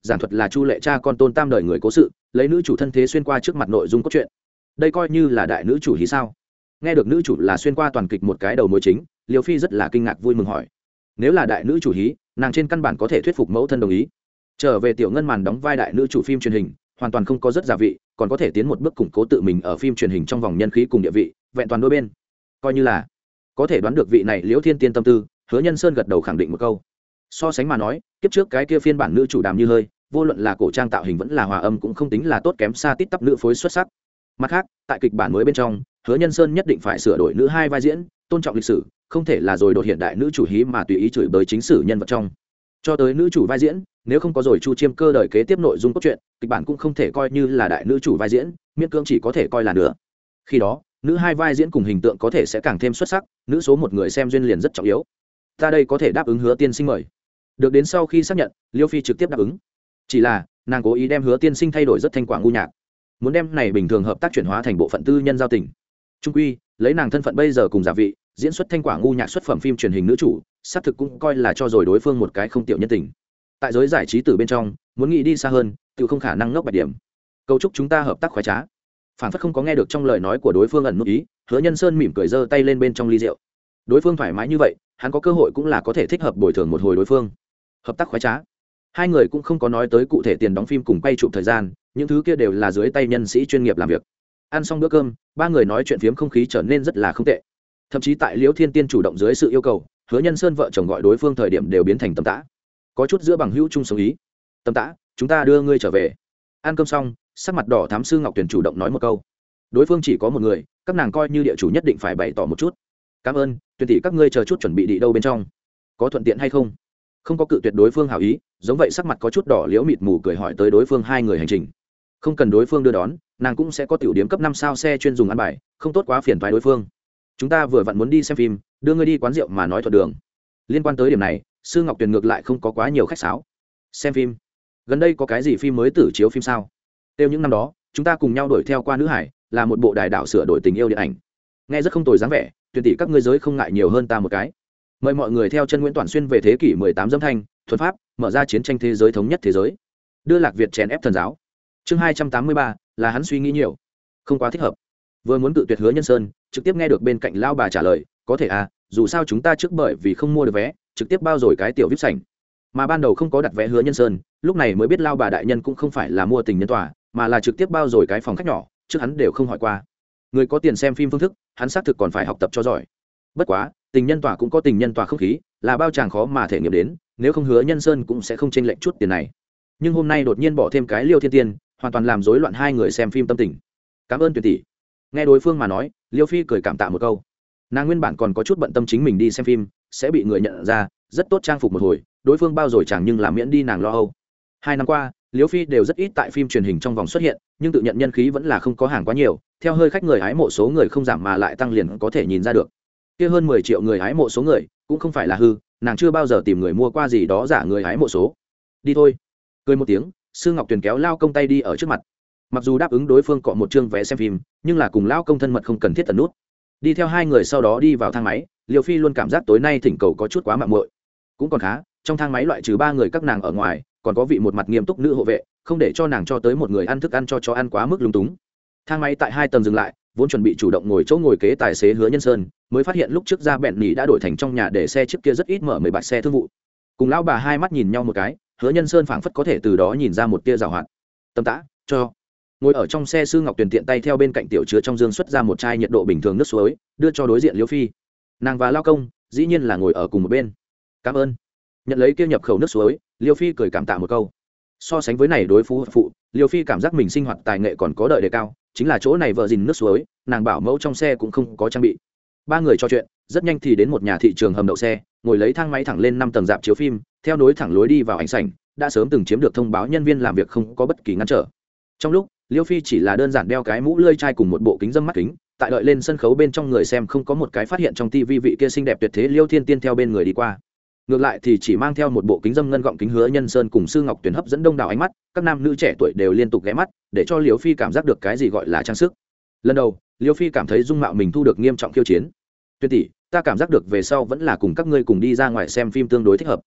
giảng thuật là chu lệ cha con tôn tam đời người cố sự, lấy nữ chủ thân thế xuyên qua trước mặt nội dung cốt truyện. Đây coi như là đại nữ chủ hí sao? Nghe được nữ chủ là xuyên qua toàn kịch một cái đầu mối chính, Liêu Phi rất là kinh ngạc vui mừng hỏi. Nếu là đại nữ chủ hí, nàng trên căn bản có thể thuyết phục mẫu thân đồng ý. Trở về Tiểu Ngân màn đóng vai đại nữ chủ phim truyền hình, hoàn toàn không có rất gia vị, còn có thể tiến một bước củng cố tự mình ở phim truyền hình trong vòng nhân khí cùng địa vị, vẹn toàn đôi bên. Coi như là có thể đoán được vị này Liễu Thiên Tiên tâm tư, Hứa Nhân Sơn gật đầu khẳng định một câu. So sánh mà nói, kiếp trước cái kia phiên bản nữ chủ Đàm Như Hơi, vô luận là cổ trang tạo hình vẫn là hòa âm cũng không tính là tốt kém xa tít tắp nữ phối xuất sắc. Mặt khác, tại kịch bản mới bên trong, Hứa Nhân Sơn nhất định phải sửa đổi nữ hai vai diễn, tôn trọng lịch sử, không thể là rồi đột hiện đại nữ chủ hí mà tùy ý chửi bới chính sử nhân vật trong. Cho tới nữ chủ vai diễn, nếu không có rồi Chu Chiêm Cơ đời kế tiếp nội dung cốt truyện, kịch bản cũng không thể coi như là đại nữ chủ vai diễn, miễn cưỡng chỉ có thể coi là nữa. Khi đó, nữ hai vai diễn cùng hình tượng có thể sẽ càng thêm xuất sắc, nữ số một người xem duyên liền rất trọng yếu. Ta đây có thể đáp ứng Hứa tiên sinh mời. Được đến sau khi xác nhận, Liêu Phi trực tiếp đáp ứng. Chỉ là, nàng cố ý đem Hứa tiên sinh thay đổi rất thanh quả ngu nhạc, muốn đem này bình thường hợp tác chuyển hóa thành bộ phận tư nhân giao tình. Trung quy, lấy nàng thân phận bây giờ cùng giả vị, diễn xuất thanh quả ngu nhạc xuất phẩm phim truyền hình nữ chủ, xác thực cũng coi là cho rồi đối phương một cái không tiểu nhân tình. Tại giới giải trí từ bên trong, muốn nghĩ đi xa hơn, tự không khả năng ngốc bạch điểm. Cầu chúc chúng ta hợp tác khoái trá. Phản phất không có nghe được trong lời nói của đối phương ẩn nút ý, Hứa Nhân Sơn mỉm cười giơ tay lên bên trong ly rượu. Đối phương thoải mái như vậy, hắn có cơ hội cũng là có thể thích hợp bồi thường một hồi đối phương. Hợp tác khoái trá. Hai người cũng không có nói tới cụ thể tiền đóng phim cùng quay chụp thời gian, những thứ kia đều là dưới tay nhân sĩ chuyên nghiệp làm việc. Ăn xong bữa cơm, ba người nói chuyện phiếm không khí trở nên rất là không tệ. Thậm chí tại Liễu Thiên Tiên chủ động dưới sự yêu cầu, Hứa Nhân Sơn vợ chồng gọi đối phương thời điểm đều biến thành Tầm Tã. Có chút giữa bằng hữu chung sống ý. Tầm Tã, chúng ta đưa ngươi trở về. Ăn cơm xong, sắc mặt đỏ thám sư Ngọc Tuyền chủ động nói một câu. Đối phương chỉ có một người, các nàng coi như địa chủ nhất định phải bày tỏ một chút. Cảm ơn, Tuyền tỷ các ngươi chờ chút chuẩn bị đi đâu bên trong, có thuận tiện hay không? Không có cự tuyệt đối phương hảo ý, giống vậy sắc mặt có chút đỏ liễu mịt mù cười hỏi tới đối phương hai người hành trình. Không cần đối phương đưa đón, nàng cũng sẽ có tiểu điểm cấp năm sao xe chuyên dùng ăn bài, không tốt quá phiền toái đối phương. Chúng ta vừa vặn muốn đi xem phim, đưa ngươi đi quán rượu mà nói thuận đường. Liên quan tới điểm này, sư Ngọc Tuyền ngược lại không có quá nhiều khách sáo. Xem phim? Gần đây có cái gì phim mới tử chiếu phim sao? Tiêu những năm đó, chúng ta cùng nhau đuổi theo qua nữ hải, là một bộ đài đạo sửa đổi tình yêu điện ảnh. Nghe rất không tồi dáng vẻ, Tuyền tỷ các ngươi giới không ngại nhiều hơn ta một cái. Mời mọi người theo chân Nguyễn Toàn Xuyên về thế kỷ mười tám dâm thanh, thuần pháp, mở ra chiến tranh thế giới thống nhất thế giới. Đưa Lạc Việt chèn ép thần giáo. Chương hai trăm tám mươi ba, là hắn suy nghĩ nhiều, không quá thích hợp. Vừa muốn cự tuyệt Hứa Nhân Sơn, trực tiếp nghe được bên cạnh lao bà trả lời, có thể à, dù sao chúng ta trước bởi vì không mua được vé, trực tiếp bao rồi cái tiểu vip sảnh. Mà ban đầu không có đặt vé Hứa Nhân Sơn, lúc này mới biết lao bà đại nhân cũng không phải là mua tình nhân tòa, mà là trực tiếp bao rồi cái phòng khách nhỏ, trước hắn đều không hỏi qua. Người có tiền xem phim phương thức, hắn xác thực còn phải học tập cho giỏi. Bất quá, tình nhân tòa cũng có tình nhân tòa không khí, là bao chàng khó mà thể nghiệm đến, nếu không Hứa Nhân Sơn cũng sẽ không chênh lệch chút tiền này. Nhưng hôm nay đột nhiên bỏ thêm cái Liêu Thiên Tiên, hoàn toàn làm rối loạn hai người xem phim tâm tình. Cảm ơn Tuyền tỷ. Nghe đối phương mà nói, Liêu Phi cười cảm tạ một câu. Nàng nguyên bản còn có chút bận tâm chính mình đi xem phim sẽ bị người nhận ra, rất tốt trang phục một hồi, đối phương bao rồi chẳng nhưng làm miễn đi nàng lo âu. Hai năm qua, Liêu Phi đều rất ít tại phim truyền hình trong vòng xuất hiện, nhưng tự nhận nhân khí vẫn là không có hàng quá nhiều, theo hơi khách người hái mộ số người không giảm mà lại tăng liền có thể nhìn ra được. Kia hơn mười triệu người hái mộ số người, cũng không phải là hư, nàng chưa bao giờ tìm người mua qua gì đó giả người hái mộ số. Đi thôi. Cười một tiếng, Sư Ngọc Tuyền kéo lao công tay đi ở trước mặt. Mặc dù đáp ứng đối phương cọ một chương vé xem phim, nhưng là cùng lao công thân mật không cần thiết tần nút. Đi theo hai người sau đó đi vào thang máy, Liêu Phi luôn cảm giác tối nay thỉnh cầu có chút quá mạo muội. Cũng còn khá, trong thang máy loại trừ ba người các nàng ở ngoài, còn có vị một mặt nghiêm túc nữ hộ vệ, không để cho nàng cho tới một người ăn thức ăn cho chó ăn quá mức lung túng. Thang máy tại hai tầng dừng lại, vốn chuẩn bị chủ động ngồi chỗ ngồi kế tài xế Hứa Nhân Sơn, mới phát hiện lúc trước ra bẹn nỉ đã đổi thành trong nhà để xe trước kia rất ít mở mười bạch xe thương vụ. Cùng lão bà hai mắt nhìn nhau một cái, Hứa Nhân Sơn phảng phất có thể từ đó nhìn ra một tia giảo hoạt. Tâm Tã, cho. Ngồi ở trong xe Sư Ngọc Tuyền tiện tay theo bên cạnh tiểu chứa trong dương xuất ra một chai nhiệt độ bình thường nước suối, đưa cho đối diện Liêu Phi. Nàng và lao công, dĩ nhiên là ngồi ở cùng một bên. Cảm ơn. Nhận lấy kia nhập khẩu nước suối, Liêu Phi cười cảm tạ một câu. So sánh với này đối phú phụ, Liêu Phi cảm giác mình sinh hoạt tài nghệ còn có đợi đề cao, chính là chỗ này vợ dình nước suối, nàng bảo mẫu trong xe cũng không có trang bị. Ba người trò chuyện, rất nhanh thì đến một nhà thị trường hầm đậu xe, ngồi lấy thang máy thẳng lên năm tầng dạp chiếu phim, theo nối thẳng lối đi vào ảnh sảnh, đã sớm từng chiếm được thông báo nhân viên làm việc không có bất kỳ ngăn trở. Trong lúc Liêu Phi chỉ là đơn giản đeo cái mũ lưỡi chai cùng một bộ kính dâm mắt kính, tại đợi lên sân khấu bên trong người xem không có một cái phát hiện trong tivi vị kia xinh đẹp tuyệt thế Liêu Thiên Tiên theo bên người đi qua. Ngược lại thì chỉ mang theo một bộ kính dâm ngân gọng kính Hứa Nhân Sơn cùng Sư Ngọc Tuyền hấp dẫn đông đảo ánh mắt, các nam nữ trẻ tuổi đều liên tục ghé mắt, để cho Liêu Phi cảm giác được cái gì gọi là trang sức. Lần đầu, Liêu Phi cảm thấy dung mạo mình thu được nghiêm trọng khiêu chiến. Tuyệt tỷ, ta cảm giác được về sau vẫn là cùng các ngươi cùng đi ra ngoài xem phim tương đối thích hợp.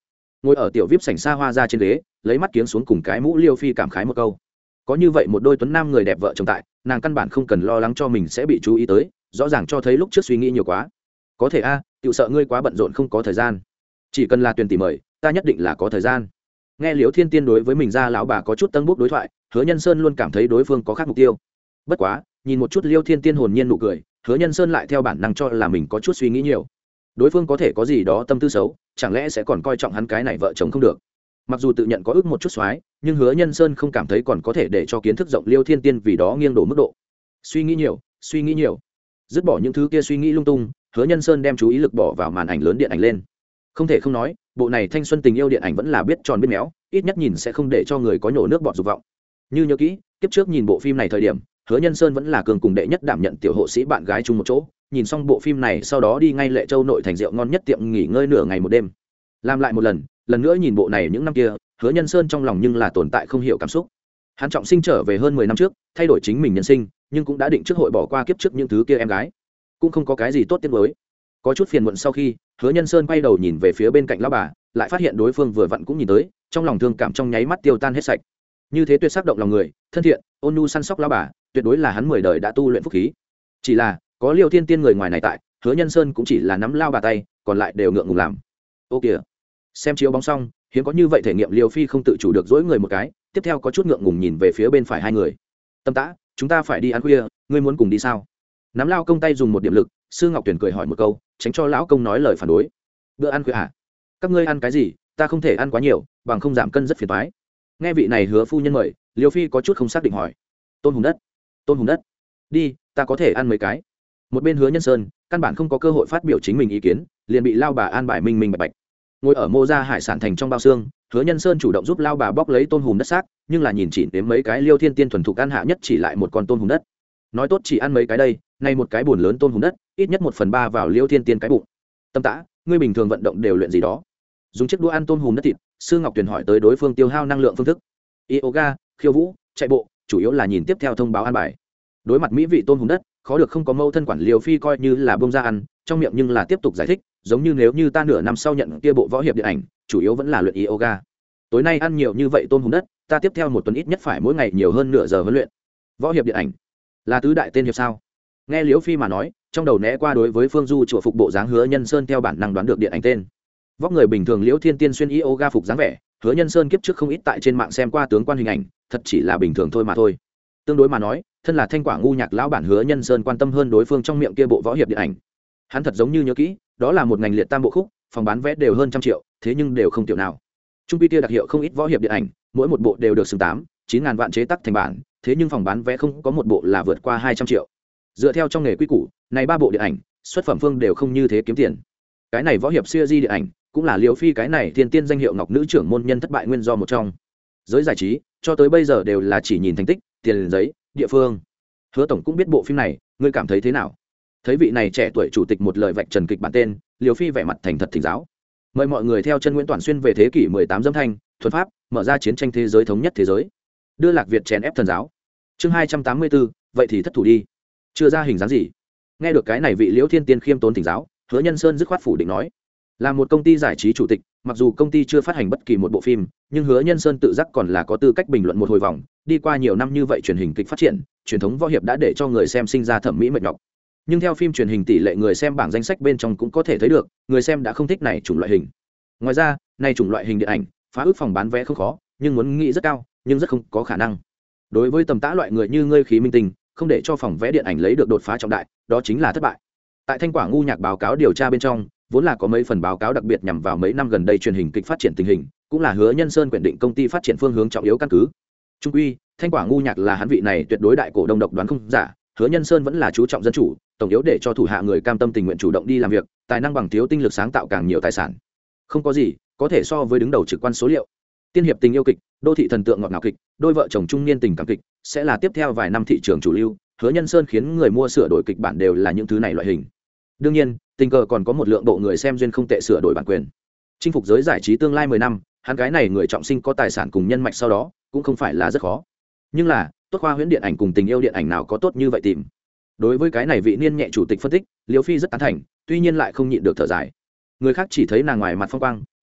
ngồi ở tiểu vip sảnh xa hoa ra trên ghế, lấy mắt kiếng xuống cùng cái mũ Liêu Phi cảm khái một câu. Có như vậy một đôi tuấn nam người đẹp vợ chồng tại, nàng căn bản không cần lo lắng cho mình sẽ bị chú ý tới, rõ ràng cho thấy lúc trước suy nghĩ nhiều quá. Có thể a, à, tiểu sợ ngươi quá bận rộn không có thời gian. Chỉ cần là Tuyền tỷ mời, ta nhất định là có thời gian. Nghe Liễu Thiên Tiên đối với mình ra lão bà có chút tân bốc đối thoại, Hứa Nhân Sơn luôn cảm thấy đối phương có khác mục tiêu. Bất quá, nhìn một chút Liễu Thiên Tiên hồn nhiên nụ cười, Hứa Nhân Sơn lại theo bản năng cho là mình có chút suy nghĩ nhiều. Đối phương có thể có gì đó tâm tư xấu, chẳng lẽ sẽ còn coi trọng hắn cái này vợ chồng không được. Mặc dù tự nhận có ước một chút xoái, nhưng Hứa Nhân Sơn không cảm thấy còn có thể để cho kiến thức rộng Liêu Thiên Tiên vì đó nghiêng đổ mức độ. Suy nghĩ nhiều, suy nghĩ nhiều. Dứt bỏ những thứ kia suy nghĩ lung tung, Hứa Nhân Sơn đem chú ý lực bỏ vào màn ảnh lớn điện ảnh lên. Không thể không nói, bộ này thanh xuân tình yêu điện ảnh vẫn là biết tròn biết méo, ít nhất nhìn sẽ không để cho người có nhổ nước bọt dục vọng. Như nhớ kỹ, kiếp trước nhìn bộ phim này thời điểm, Hứa Nhân Sơn vẫn là cường cùng đệ nhất đảm nhận tiểu hộ sĩ bạn gái chung một chỗ, nhìn xong bộ phim này sau đó đi ngay Lệ Châu nội thành rượu ngon nhất tiệm nghỉ ngơi nửa ngày một đêm. Làm lại một lần, lần nữa nhìn bộ này những năm kia, Hứa Nhân Sơn trong lòng nhưng là tồn tại không hiểu cảm xúc. Hắn trọng sinh trở về hơn mười năm trước, thay đổi chính mình nhân sinh, nhưng cũng đã định trước hội bỏ qua kiếp trước những thứ kia em gái, cũng không có cái gì tốt tiếc nuối. Có chút phiền muộn sau khi, Hứa Nhân Sơn quay đầu nhìn về phía bên cạnh lão bà, lại phát hiện đối phương vừa vặn cũng nhìn tới, trong lòng thương cảm trong nháy mắt tiêu tan hết sạch. Như thế tuyệt sắc động lòng người, thân thiện, ôn nhu săn sóc lão bà, tuyệt đối là hắn mười đời đã tu luyện phúc khí. Chỉ là, có Liêu Thiên Tiên người ngoài này tại, Hứa Nhân Sơn cũng chỉ là nắm lao bà tay, còn lại đều ngượng ngùng làm. Ô kìa, xem chiếu bóng xong, hiếm có như vậy thể nghiệm Liêu Phi không tự chủ được dỗi người một cái, tiếp theo có chút ngượng ngùng nhìn về phía bên phải hai người. Tâm Tã, chúng ta phải đi ăn khuya, ngươi muốn cùng đi sao? Nắm lao công tay dùng một điểm lực, Sư Ngọc Tuyển cười hỏi một câu, tránh cho lão công nói lời phản đối. Bữa ăn khuya à? Các ngươi ăn cái gì? Ta không thể ăn quá nhiều, bằng không giảm cân rất phiền toái. Nghe vị này Hứa phu nhân mời, Liêu Phi có chút không xác định hỏi. Tôm hùm đất, tôm hùm đất. Đi, ta có thể ăn mấy cái. Một bên Hứa Nhân Sơn, căn bản không có cơ hội phát biểu chính mình ý kiến, liền bị lao bà an bài minh minh bạch bạch. Ngồi ở mô gia hải sản thành trong bao xương, Hứa Nhân Sơn chủ động giúp lao bà bóc lấy tôm hùm đất xác, nhưng là nhìn chỉ đến mấy cái Liêu Thiên Tiên thuần thục ăn hạ nhất chỉ lại một con tôm hùm đất. Nói tốt chỉ ăn mấy cái đây, nay một cái buồn lớn tôm hùm đất, ít nhất một phần ba vào Liêu Thiên Tiên cái bụng. Tâm Tã, ngươi bình thường vận động đều luyện gì đó? Dùng chiếc đũa ăn tôm hùm đất thịt, Sư Ngọc Tuyền hỏi tới đối phương tiêu hao năng lượng phương thức. Yoga, khiêu vũ, chạy bộ, chủ yếu là nhìn tiếp theo thông báo ăn bài. Đối mặt mỹ vị tôm hùm đất, khó được không có mâu thân quản Liêu Phi coi như là bông ra ăn, trong miệng nhưng là tiếp tục giải thích, giống như nếu như ta nửa năm sau nhận kia bộ võ hiệp điện ảnh, chủ yếu vẫn là luyện yoga. Tối nay ăn nhiều như vậy tôm hùm đất, ta tiếp theo một tuần ít nhất phải mỗi ngày nhiều hơn nửa giờ huấn luyện. Võ hiệp điện ảnh là tứ đại tên hiệp sao? Nghe Liễu Phi mà nói, trong đầu né qua đối với Phương Du chùa phục bộ dáng Hứa Nhân Sơn theo bản năng đoán được điện ảnh tên. Vóc người bình thường Liễu Thiên Tiên xuyên yoga phục dáng vẻ, Hứa Nhân Sơn kiếp trước không ít tại trên mạng xem qua tướng quan hình ảnh, thật chỉ là bình thường thôi mà thôi. Tương đối mà nói, thân là thanh quả ngu nhạc lão bản Hứa Nhân Sơn quan tâm hơn đối phương trong miệng kia bộ võ hiệp điện ảnh. Hắn thật giống như nhớ kỹ, đó là một ngành liệt tam bộ khúc, phòng bán vé đều hơn trăm triệu, thế nhưng đều không tiểu nào. Trung pi tia đặc hiệu không ít võ hiệp điện ảnh, mỗi một bộ đều được xứng tám, chín ngàn vạn chế tác thành bản, thế nhưng phòng bán vé không có một bộ là vượt qua hai trăm triệu. Dựa theo trong nghề quy củ, này ba bộ điện ảnh, xuất phẩm phương đều không như thế kiếm tiền. Cái này võ hiệp series điện ảnh, cũng là Liễu Phi cái này thiên tiên danh hiệu ngọc nữ trưởng môn nhân thất bại nguyên do một trong. Giới giải trí, cho tới bây giờ đều là chỉ nhìn thành tích, tiền giấy, địa phương. Hứa tổng cũng biết bộ phim này, ngươi cảm thấy thế nào? Thấy vị này trẻ tuổi chủ tịch một lời vạch trần kịch bản tên, Liễu Phi vẻ mặt thành thật thỉnh giáo. Mời mọi người theo chân Nguyễn Toàn Xuyên về thế kỷ mười tám dâm thanh, thuần pháp, mở ra chiến tranh thế giới thống nhất thế giới. Đưa Lạc Việt chèn ép thần giáo. Chương hai trăm tám mươi tư, vậy thì thất thủ đi. Chưa ra hình dáng gì. Nghe được cái này vị Liễu Thiên Tiên khiêm tốn thỉnh giáo, Hứa Nhân Sơn dứt khoát phủ định nói, là một công ty giải trí chủ tịch, mặc dù công ty chưa phát hành bất kỳ một bộ phim, nhưng Hứa Nhân Sơn tự giác còn là có tư cách bình luận một hồi vòng, đi qua nhiều năm như vậy truyền hình kịch phát triển, truyền thống võ hiệp đã để cho người xem sinh ra thẩm mỹ mệt nhọc. Nhưng theo phim truyền hình tỷ lệ người xem bảng danh sách bên trong cũng có thể thấy được, người xem đã không thích này chủng loại hình. Ngoài ra, này chủng loại hình điện ảnh, phá ước phòng bán vé không khó, nhưng muốn nghĩ rất cao, nhưng rất không có khả năng. Đối với tầm tã loại người như ngươi khí minh tình, không để cho phòng vé điện ảnh lấy được đột phá trọng đại, đó chính là thất bại. Tại Thanh Quả ngu nhạc báo cáo điều tra bên trong, vốn là có mấy phần báo cáo đặc biệt nhằm vào mấy năm gần đây truyền hình kịch phát triển tình hình, cũng là Hứa Nhân Sơn quyết định công ty phát triển phương hướng trọng yếu căn cứ. Trung quy, Thanh Quả ngu nhạc là hắn vị này tuyệt đối đại cổ đông độc đoán không giả, Hứa Nhân Sơn vẫn là chú trọng dân chủ, tổng yếu để cho thủ hạ người cam tâm tình nguyện chủ động đi làm việc, tài năng bằng thiếu tinh lực sáng tạo càng nhiều tài sản. Không có gì có thể so với đứng đầu trực quan số liệu. Tiên hiệp tình yêu kịch, đô thị thần tượng ngọt ngào kịch, đôi vợ chồng trung niên tình cảm kịch sẽ là tiếp theo vài năm thị trường chủ lưu. Hứa Nhân Sơn khiến người mua sửa đổi kịch bản đều là những thứ này loại hình. Đương nhiên, tình cờ còn có một lượng bộ người xem duyên không tệ sửa đổi bản quyền. Chinh phục giới giải trí tương lai mười năm, hắn cái này người trọng sinh có tài sản cùng nhân mạch sau đó, cũng không phải là rất khó. Nhưng là, tốt khoa huyễn điện ảnh cùng tình yêu điện ảnh nào có tốt như vậy tìm. Đối với cái này vị niên nhẹ chủ tịch phân tích, Liễu Phi rất tán thành, tuy nhiên lại không nhịn được thở dài. Người khác chỉ thấy nàng ngoài mặt phong quang,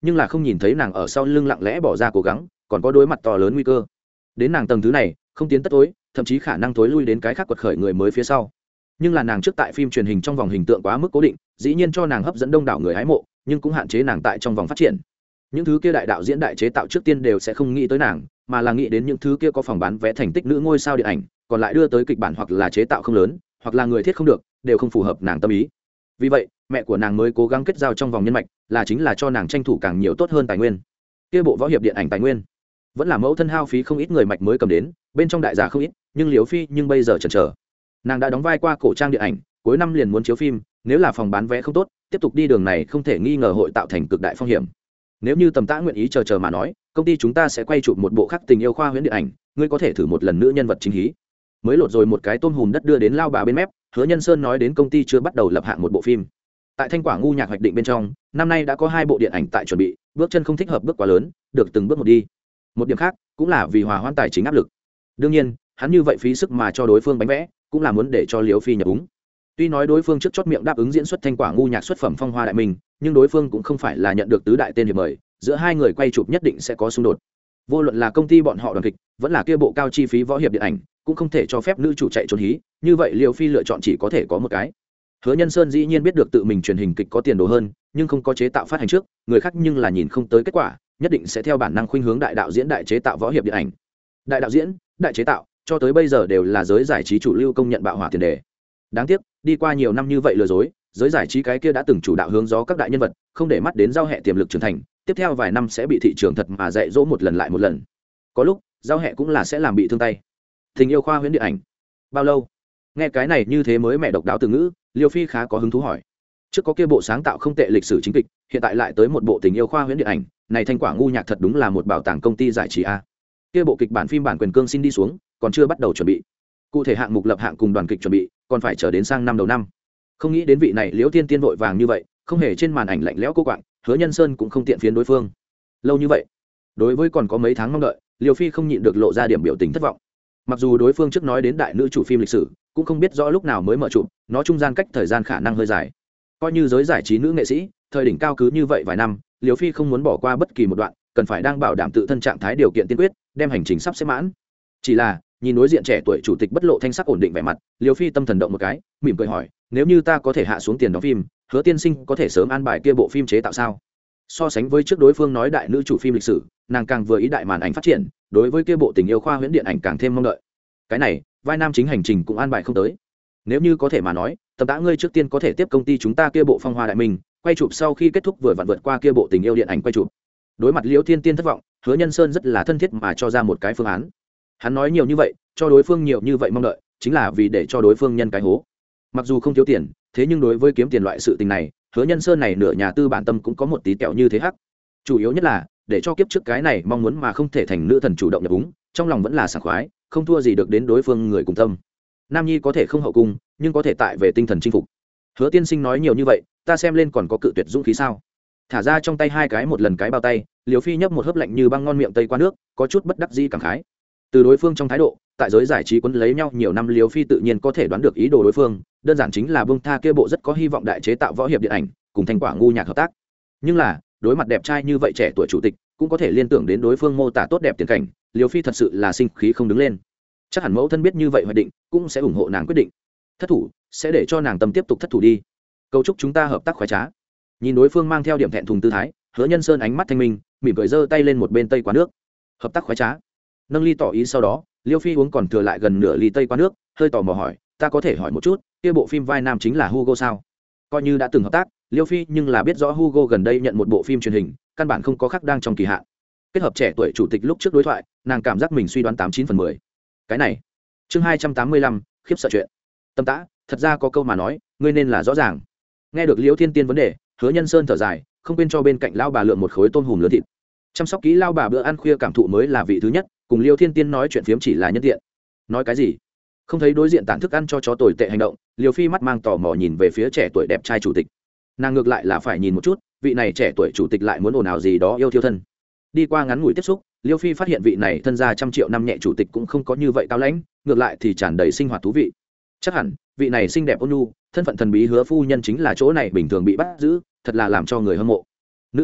nhưng là không nhìn thấy nàng ở sau lưng lặng lẽ bỏ ra cố gắng, còn có đối mặt to lớn nguy cơ. Đến nàng tầng thứ này không tiến tất tối, thậm chí khả năng tối lui đến cái khác quật khởi người mới phía sau. Nhưng là nàng trước tại phim truyền hình trong vòng hình tượng quá mức cố định, dĩ nhiên cho nàng hấp dẫn đông đảo người hái mộ, nhưng cũng hạn chế nàng tại trong vòng phát triển. Những thứ kia đại đạo diễn đại chế tạo trước tiên đều sẽ không nghĩ tới nàng, mà là nghĩ đến những thứ kia có phòng bán vé thành tích nữ ngôi sao điện ảnh, còn lại đưa tới kịch bản hoặc là chế tạo không lớn, hoặc là người thiết không được, đều không phù hợp nàng tâm ý. Vì vậy mẹ của nàng mới cố gắng kết giao trong vòng nhân mạch, là chính là cho nàng tranh thủ càng nhiều tốt hơn tài nguyên. Kia bộ võ hiệp điện ảnh tài nguyên vẫn là mẫu thân hao phí không ít người mạch mới cầm đến, bên trong đại giả không ít, nhưng Liễu Phi nhưng bây giờ chần chờ. Nàng đã đóng vai qua cổ trang điện ảnh, cuối năm liền muốn chiếu phim, nếu là phòng bán vé không tốt, tiếp tục đi đường này không thể nghi ngờ hội tạo thành cực đại phong hiểm. Nếu như Tầm Tã nguyện ý chờ chờ mà nói, công ty chúng ta sẽ quay chụp một bộ khác tình yêu khoa huyễn điện ảnh, ngươi có thể thử một lần nữ nhân vật chính hí. Mới lột rồi một cái tôm hùm đất đưa đến lao bà bên mép, Hứa Nhân Sơn nói đến công ty chưa bắt đầu lập hạng một bộ phim. Tại Thanh Quả ngu nhạc hoạch định bên trong, năm nay đã có hai bộ điện ảnh tại chuẩn bị, bước chân không thích hợp bước quá lớn, được từng bước một đi. Một điểm khác cũng là vì hòa hoãn tài chính áp lực. Đương nhiên, hắn như vậy phí sức mà cho đối phương bánh vẽ, cũng là muốn để cho Liễu Phi nhập úng. Tuy nói đối phương trước chót miệng đáp ứng diễn xuất Thanh Quả ngu nhạc xuất phẩm Phong Hoa Đại Minh, nhưng đối phương cũng không phải là nhận được tứ đại tên hiệp mời, giữa hai người quay chụp nhất định sẽ có xung đột. Vô luận là công ty bọn họ đoàn kịch, vẫn là kia bộ cao chi phí võ hiệp điện ảnh, cũng không thể cho phép nữ chủ chạy trốn hí, như vậy Liễu Phi lựa chọn chỉ có thể có một cái. Hứa Nhân Sơn dĩ nhiên biết được tự mình truyền hình kịch có tiền đồ hơn, nhưng không có chế tạo phát hành trước, người khác nhưng là nhìn không tới kết quả, nhất định sẽ theo bản năng khuynh hướng đại đạo diễn đại chế tạo võ hiệp điện ảnh. Đại đạo diễn, đại chế tạo, cho tới bây giờ đều là giới giải trí chủ lưu công nhận bạo hỏa tiền đề. Đáng tiếc, đi qua nhiều năm như vậy lừa dối, giới giải trí cái kia đã từng chủ đạo hướng gió các đại nhân vật, không để mắt đến giao hệ tiềm lực trưởng thành, tiếp theo vài năm sẽ bị thị trường thật mà dạy dỗ một lần lại một lần. Có lúc, giao hệ cũng là sẽ làm bị thương tay. Tình yêu khoa huyễn điện ảnh. Bao lâu? Nghe cái này như thế mới mẹ độc đáo từ ngữ, Liêu Phi khá có hứng thú hỏi. Trước có kia bộ sáng tạo không tệ lịch sử chính kịch, hiện tại lại tới một bộ tình yêu khoa huyễn điện ảnh, này Thanh Quả ngu nhạc thật đúng là một bảo tàng công ty giải trí a. Kia bộ kịch bản phim bản quyền cương xin đi xuống, còn chưa bắt đầu chuẩn bị. Cụ thể hạng mục lập hạng cùng đoàn kịch chuẩn bị, còn phải chờ đến sang năm đầu năm. Không nghĩ đến vị này Liễu Tiên Tiên vội vàng như vậy, không hề trên màn ảnh lạnh lẽo cô quạng, Hứa Nhân Sơn cũng không tiện phiến đối phương. Lâu như vậy, đối với còn có mấy tháng mong đợi, Liêu Phi không nhịn được lộ ra điểm biểu tình thất vọng. Mặc dù đối phương trước nói đến đại nữ chủ phim lịch sử, cũng không biết rõ lúc nào mới mở chụp, nó trung gian cách thời gian khả năng hơi dài. Coi như giới giải trí nữ nghệ sĩ, thời đỉnh cao cứ như vậy vài năm, Liêu Phi không muốn bỏ qua bất kỳ một đoạn, cần phải đang bảo đảm tự thân trạng thái điều kiện tiên quyết, đem hành trình sắp xếp mãn. Chỉ là, nhìn đối diện trẻ tuổi chủ tịch bất lộ thanh sắc ổn định vẻ mặt, Liêu Phi tâm thần động một cái, mỉm cười hỏi, nếu như ta có thể hạ xuống tiền đóng phim, Hứa tiên sinh có thể sớm an bài kia bộ phim chế tạo sao? So sánh với trước đối phương nói đại nữ chủ phim lịch sử, nàng càng vừa ý đại màn ảnh phát triển, đối với kia bộ tình yêu khoa huyễn điện ảnh càng thêm mong đợi. Cái này, vai nam chính hành trình cũng an bài không tới. Nếu như có thể mà nói, Tầm Tã ngươi trước tiên có thể tiếp công ty chúng ta kia bộ Phong Hoa Đại Minh, quay chụp sau khi kết thúc vừa vặn vượt qua kia bộ tình yêu điện ảnh quay chụp. Đối mặt Liễu Thiên Tiên thất vọng, Hứa Nhân Sơn rất là thân thiết mà cho ra một cái phương án. Hắn nói nhiều như vậy, cho đối phương nhiều như vậy mong đợi, chính là vì để cho đối phương nhân cái hố. Mặc dù không thiếu tiền, thế nhưng đối với kiếm tiền loại sự tình này, Hứa Nhân Sơn này nửa nhà tư bản tâm cũng có một tí kẹo như thế hắc. Chủ yếu nhất là để cho kiếp trước cái này mong muốn mà không thể thành nữ thần chủ động nhập úng, trong lòng vẫn là sảng khoái, không thua gì được đến đối phương người cùng tâm. Nam nhi có thể không hậu cung, nhưng có thể tại về tinh thần chinh phục. Hứa tiên sinh nói nhiều như vậy, ta xem lên còn có cự tuyệt dũng khí sao? Thả ra trong tay hai cái một lần cái bao tay, Liễu Phi nhấp một hớp lạnh như băng ngon miệng tây qua nước, có chút bất đắc dĩ cảm khái. Từ đối phương trong thái độ, tại giới giải trí quấn lấy nhau nhiều năm, Liễu Phi tự nhiên có thể đoán được ý đồ đối phương, đơn giản chính là buông tha kia bộ rất có hy vọng đại chế tạo võ hiệp điện ảnh, cùng Thanh Quả ngu nhạc hợp tác. Nhưng là, đối mặt đẹp trai như vậy trẻ tuổi chủ tịch, cũng có thể liên tưởng đến đối phương mô tả tốt đẹp tiền cảnh, Liễu Phi thật sự là sinh khí không đứng lên. Chắc hẳn mẫu thân biết như vậy hoạch định, cũng sẽ ủng hộ nàng quyết định. Thất thủ, sẽ để cho nàng tâm tiếp tục thất thủ đi. Cầu chúc chúng ta hợp tác khoái trá. Nhìn đối phương mang theo điểm thẹn thùng tư thái, Hứa Nhân Sơn ánh mắt thanh minh, mỉm cười giơ tay lên một bên tây qua nước. Hợp tác khoái trá. Nâng ly tỏ ý sau đó, Liễu Phi uống còn thừa lại gần nửa ly tây qua nước, hơi tò mò hỏi, ta có thể hỏi một chút, kia bộ phim vai nam chính là Hugo sao? Coi như đã từng hợp tác, Liễu Phi nhưng là biết rõ Hugo gần đây nhận một bộ phim truyền hình, căn bản không có khắc đang trong kỳ hạn. Kết hợp trẻ tuổi chủ tịch lúc trước đối thoại, nàng cảm giác mình suy đoán tám chín phần mười. Cái này, chương hai trăm tám mươi lăm, khiếp sợ chuyện. Tầm Tã, thật ra có câu mà nói, ngươi nên là rõ ràng. Nghe được Liễu Thiên Tiên vấn đề, Hứa Nhân Sơn thở dài, không quên cho bên cạnh lao bà lượm một khối tôm hùm lớn thịt. Chăm sóc kỹ lao bà bữa ăn khuya cảm thụ mới là vị thứ nhất, cùng Liễu Thiên Tiên nói chuyện phiếm chỉ là nhân tiện. Nói cái gì? Không thấy đối diện tản thức ăn cho chó tồi tệ hành động, Liễu Phi mắt mang tò mò nhìn về phía trẻ tuổi đẹp trai chủ tịch. Nàng ngược lại là phải nhìn một chút, vị này trẻ tuổi chủ tịch lại muốn ồn ào gì đó yêu thiêu thân. Đi qua ngắn ngủi tiếp xúc, Liễu Phi phát hiện vị này thân gia trăm triệu năm nhẹ chủ tịch cũng không có như vậy cao lãnh, ngược lại thì tràn đầy sinh hoạt thú vị. Chắc hẳn vị này xinh đẹp ôn nhu, thân phận thần bí Hứa phu nhân chính là chỗ này bình thường bị bắt giữ, thật là làm cho người hâm mộ. Nữ nhân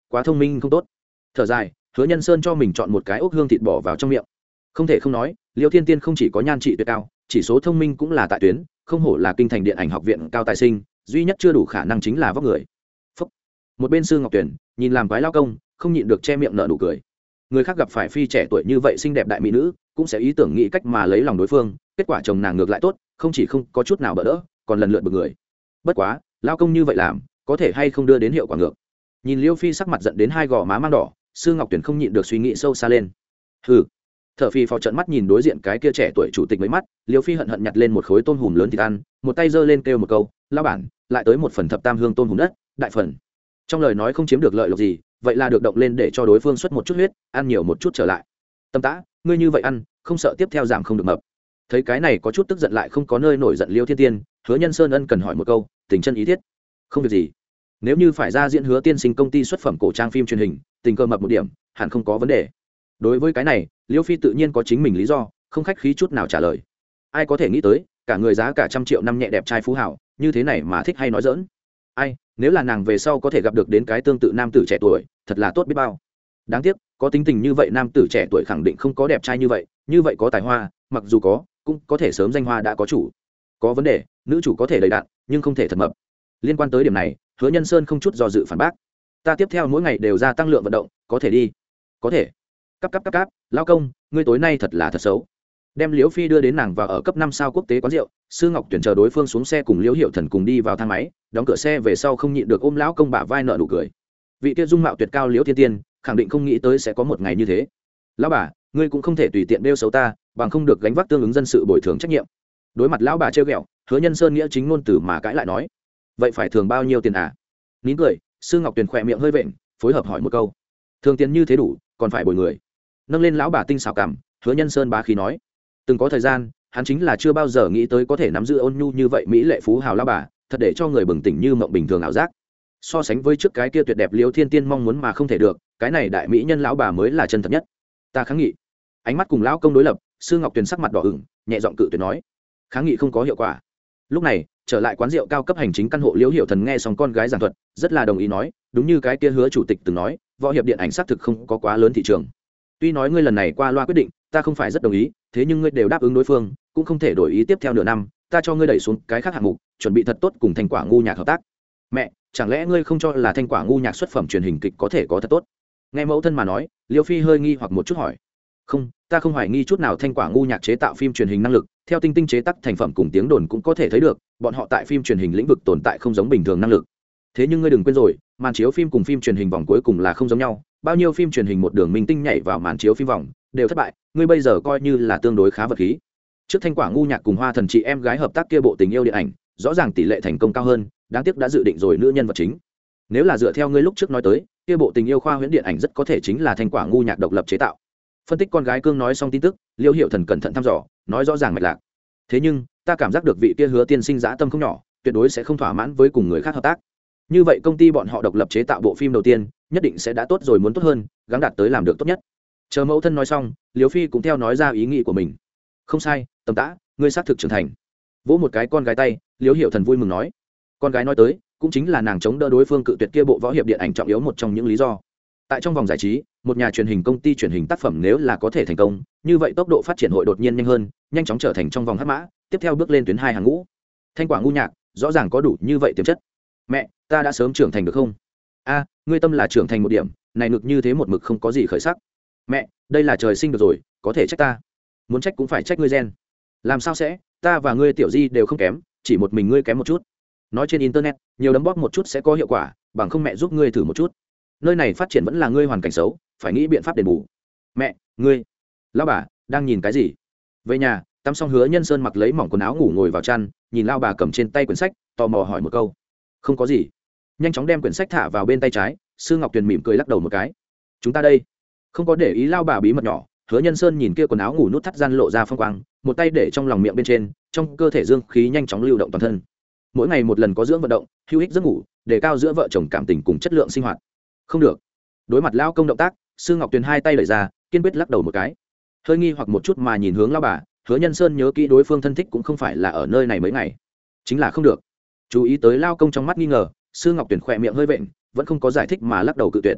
quá thông minh không tốt. Thở dài, Hứa Nhân Sơn cho mình chọn một cái ốc hương thịt bỏ vào trong miệng. Không thể không nói, Liêu Thiên Tiên không chỉ có nhan trị tuyệt cao, chỉ số thông minh cũng là tại tuyến, không hổ là kinh thành điện ảnh học viện cao tài sinh, duy nhất chưa đủ khả năng chính là vóc người. Phúc. Một bên Sư Ngọc Tuyển nhìn làm quái lao công, không nhịn được che miệng nở nụ cười. Người khác gặp phải phi trẻ tuổi như vậy xinh đẹp đại mỹ nữ, cũng sẽ ý tưởng nghĩ cách mà lấy lòng đối phương, kết quả chồng nàng ngược lại tốt, không chỉ không có chút nào bỡ đỡ, còn lần lượt bực người. Bất quá, lao công như vậy làm, có thể hay không đưa đến hiệu quả ngược. Nhìn Liêu Phi sắc mặt giận đến hai gò má mang đỏ, Sư Ngọc Tuyển không nhịn được suy nghĩ sâu xa lên. Hừ. Thở phì phò trợn mắt nhìn đối diện cái kia trẻ tuổi chủ tịch mấy mắt, Liêu Phi hận hận nhặt lên một khối tôm hùm lớn thịt ăn, một tay giơ lên kêu một câu, "Lão bản, lại tới một phần thập tam hương tôm hùm đất, đại phần." Trong lời nói không chiếm được lợi lộc gì, vậy là được động lên để cho đối phương xuất một chút huyết, ăn nhiều một chút trở lại. Tâm Tã, ngươi như vậy ăn, không sợ tiếp theo giảm không được mập. Thấy cái này có chút tức giận lại không có nơi nổi giận Liêu Thiên Tiên, Hứa Nhân Sơn ân cần hỏi một câu, tình chân ý thiết. Không việc gì. Nếu như phải ra diễn Hứa tiên sinh công ty xuất phẩm cổ trang phim truyền hình, tình cơ mập một điểm, hẳn không có vấn đề. Đối với cái này, Liêu Phi tự nhiên có chính mình lý do, không khách khí chút nào trả lời. Ai có thể nghĩ tới, cả người giá cả trăm triệu năm nhẹ đẹp trai phú hảo, như thế này mà thích hay nói giỡn. Ai, nếu là nàng về sau có thể gặp được đến cái tương tự nam tử trẻ tuổi, thật là tốt biết bao. Đáng tiếc, có tính tình như vậy nam tử trẻ tuổi khẳng định không có đẹp trai như vậy, như vậy có tài hoa, mặc dù có, cũng có thể sớm danh hoa đã có chủ. Có vấn đề, nữ chủ có thể đầy đặn, nhưng không thể thật mập. Liên quan tới điểm này, Hứa Nhân Sơn không chút do dự phản bác. Ta tiếp theo mỗi ngày đều ra tăng lượng vận động, có thể đi. Có thể. Cắp cắp cắp cắp, lao công, ngươi tối nay thật là thật xấu. Đem Liễu Phi đưa đến nàng vào ở cấp năm sao quốc tế quán rượu, Sư Ngọc Tuyển chờ đối phương xuống xe cùng Liễu Hiệu Thần cùng đi vào thang máy, đóng cửa xe về sau không nhịn được ôm lão công bả vai nợ nụ cười. Vị kia dung mạo tuyệt cao Liễu Thiên Tiên, khẳng định không nghĩ tới sẽ có một ngày như thế. Lão bà, ngươi cũng không thể tùy tiện đeo xấu ta, bằng không được gánh vác tương ứng dân sự bồi thường trách nhiệm. Đối mặt lão bà trêu ghẹo, Hứa Nhân Sơn nghĩa chính ngôn từ mà cãi lại nói, vậy phải thường bao nhiêu tiền à? Nín cười, Sư Ngọc Tuyển khỏe miệng hơi vện, phối hợp hỏi một câu, thường tiền như thế đủ, còn phải bồi người. Nâng lên lão bà tinh xảo cảm, Hứa Nhân Sơn bá khí nói, từng có thời gian, hắn chính là chưa bao giờ nghĩ tới có thể nắm giữ ôn nhu như vậy mỹ lệ phú hào lão bà, thật để cho người bừng tỉnh như mộng bình thường ảo giác. So sánh với trước cái kia tuyệt đẹp Liễu Thiên Tiên mong muốn mà không thể được, cái này đại mỹ nhân lão bà mới là chân thật nhất. Ta kháng nghị. Ánh mắt cùng lão công đối lập, Sư Ngọc Tuyền sắc mặt đỏ ửng, nhẹ giọng cự tuyệt nói, kháng nghị không có hiệu quả. Lúc này, trở lại quán rượu cao cấp hành chính căn hộ Liễu Hiểu Thần nghe xong con gái giảng thuật, rất là đồng ý nói, đúng như cái kia Hứa chủ tịch từng nói, võ hiệp điện ảnh xác thực không có quá lớn thị trường. Tuy nói ngươi lần này qua loa quyết định, ta không phải rất đồng ý, thế nhưng ngươi đều đáp ứng đối phương, cũng không thể đổi ý tiếp theo nửa năm, ta cho ngươi đẩy xuống cái khác hạng mục, chuẩn bị thật tốt cùng Thanh Quả ngu nhạc hợp tác. Mẹ, chẳng lẽ ngươi không cho là Thanh Quả ngu nhạc xuất phẩm truyền hình kịch có thể có thật tốt? Nghe mẫu thân mà nói, Liêu Phi hơi nghi hoặc một chút hỏi. Không, ta không hoài nghi chút nào Thanh Quả ngu nhạc chế tạo phim truyền hình năng lực, theo tinh tinh chế tác thành phẩm cùng tiếng đồn cũng có thể thấy được, bọn họ tại phim truyền hình lĩnh vực tồn tại không giống bình thường năng lực. Thế nhưng ngươi đừng quên rồi, màn chiếu phim cùng phim truyền hình vòng cuối cùng là không giống nhau, bao nhiêu phim truyền hình một đường minh tinh nhảy vào màn chiếu phim vòng đều thất bại, ngươi bây giờ coi như là tương đối khá vật khí. Trước Thanh Quả ngu nhạc cùng Hoa Thần chị em gái hợp tác kia bộ tình yêu điện ảnh, rõ ràng tỷ lệ thành công cao hơn, đáng tiếc đã dự định rồi nữ nhân vật chính. Nếu là dựa theo ngươi lúc trước nói tới, kia bộ tình yêu khoa huyễn điện ảnh rất có thể chính là Thanh Quả ngu nhạc độc lập chế tạo. Phân tích con gái cương nói xong tin tức, Liêu Hiểu Thần cẩn thận thăm dò, nói rõ ràng mạch lạc. Thế nhưng, ta cảm giác được vị kia Hứa tiên sinh dã tâm không nhỏ, tuyệt đối sẽ không thỏa mãn với cùng người khác hợp tác. Như vậy công ty bọn họ độc lập chế tạo bộ phim đầu tiên, nhất định sẽ đã tốt rồi muốn tốt hơn, gắng đạt tới làm được tốt nhất. Chờ mẫu thân nói xong, Liêu Phi cũng theo nói ra ý nghĩ của mình. Không sai, Tầm Tã, ngươi xác thực trưởng thành. Vỗ một cái con gái tay, Liêu Hiểu Thần vui mừng nói. Con gái nói tới, cũng chính là nàng chống đỡ đối phương cự tuyệt kia bộ võ hiệp điện ảnh trọng yếu một trong những lý do. Tại trong vòng giải trí, một nhà truyền hình công ty truyền hình tác phẩm nếu là có thể thành công, như vậy tốc độ phát triển hội đột nhiên nhanh hơn, nhanh chóng trở thành trong vòng hắc mã, tiếp theo bước lên tuyến hai hàng ngũ. Thanh Quả ngu nhạc, rõ ràng có đủ như vậy tiềm chất. Mẹ, ta đã sớm trưởng thành được không? A, ngươi tâm là trưởng thành một điểm, này ngực như thế một mực không có gì khởi sắc. Mẹ, đây là trời sinh được rồi, có thể trách ta. Muốn trách cũng phải trách ngươi gen. Làm sao sẽ, ta và ngươi tiểu di đều không kém, chỉ một mình ngươi kém một chút. Nói trên internet, nhiều đấm bóp một chút sẽ có hiệu quả, bằng không mẹ giúp ngươi thử một chút. Nơi này phát triển vẫn là ngươi hoàn cảnh xấu, phải nghĩ biện pháp đền bù. Mẹ, ngươi, lão bà, đang nhìn cái gì? Về nhà, tắm xong Hứa Nhân Sơn mặc lấy mỏng quần áo ngủ ngồi vào chăn, nhìn lão bà cầm trên tay quyển sách, tò mò hỏi một câu. Không có gì. Nhanh chóng đem quyển sách thả vào bên tay trái, Sư Ngọc Tuyền mỉm cười lắc đầu một cái. Chúng ta đây. Không có để ý lão bà bí mật nhỏ, Hứa Nhân Sơn nhìn kia quần áo ngủ nút thắt gian lộ ra phong quang, một tay để trong lòng miệng bên trên, trong cơ thể dương khí nhanh chóng lưu động toàn thân. Mỗi ngày một lần có dưỡng vận động, hữu ích giấc ngủ, để cao giữa vợ chồng cảm tình cùng chất lượng sinh hoạt. Không được. Đối mặt lão công động tác, Sư Ngọc Tuyền hai tay đẩy ra, kiên quyết lắc đầu một cái. Hơi nghi hoặc một chút mà nhìn hướng lão bà, Hứa Nhân Sơn nhớ kỹ đối phương thân thích cũng không phải là ở nơi này mấy ngày, chính là không được. Chú ý tới lão công trong mắt nghi ngờ, Sư Ngọc Tuyền khỏe miệng hơi vện, vẫn không có giải thích mà lắc đầu cự tuyệt.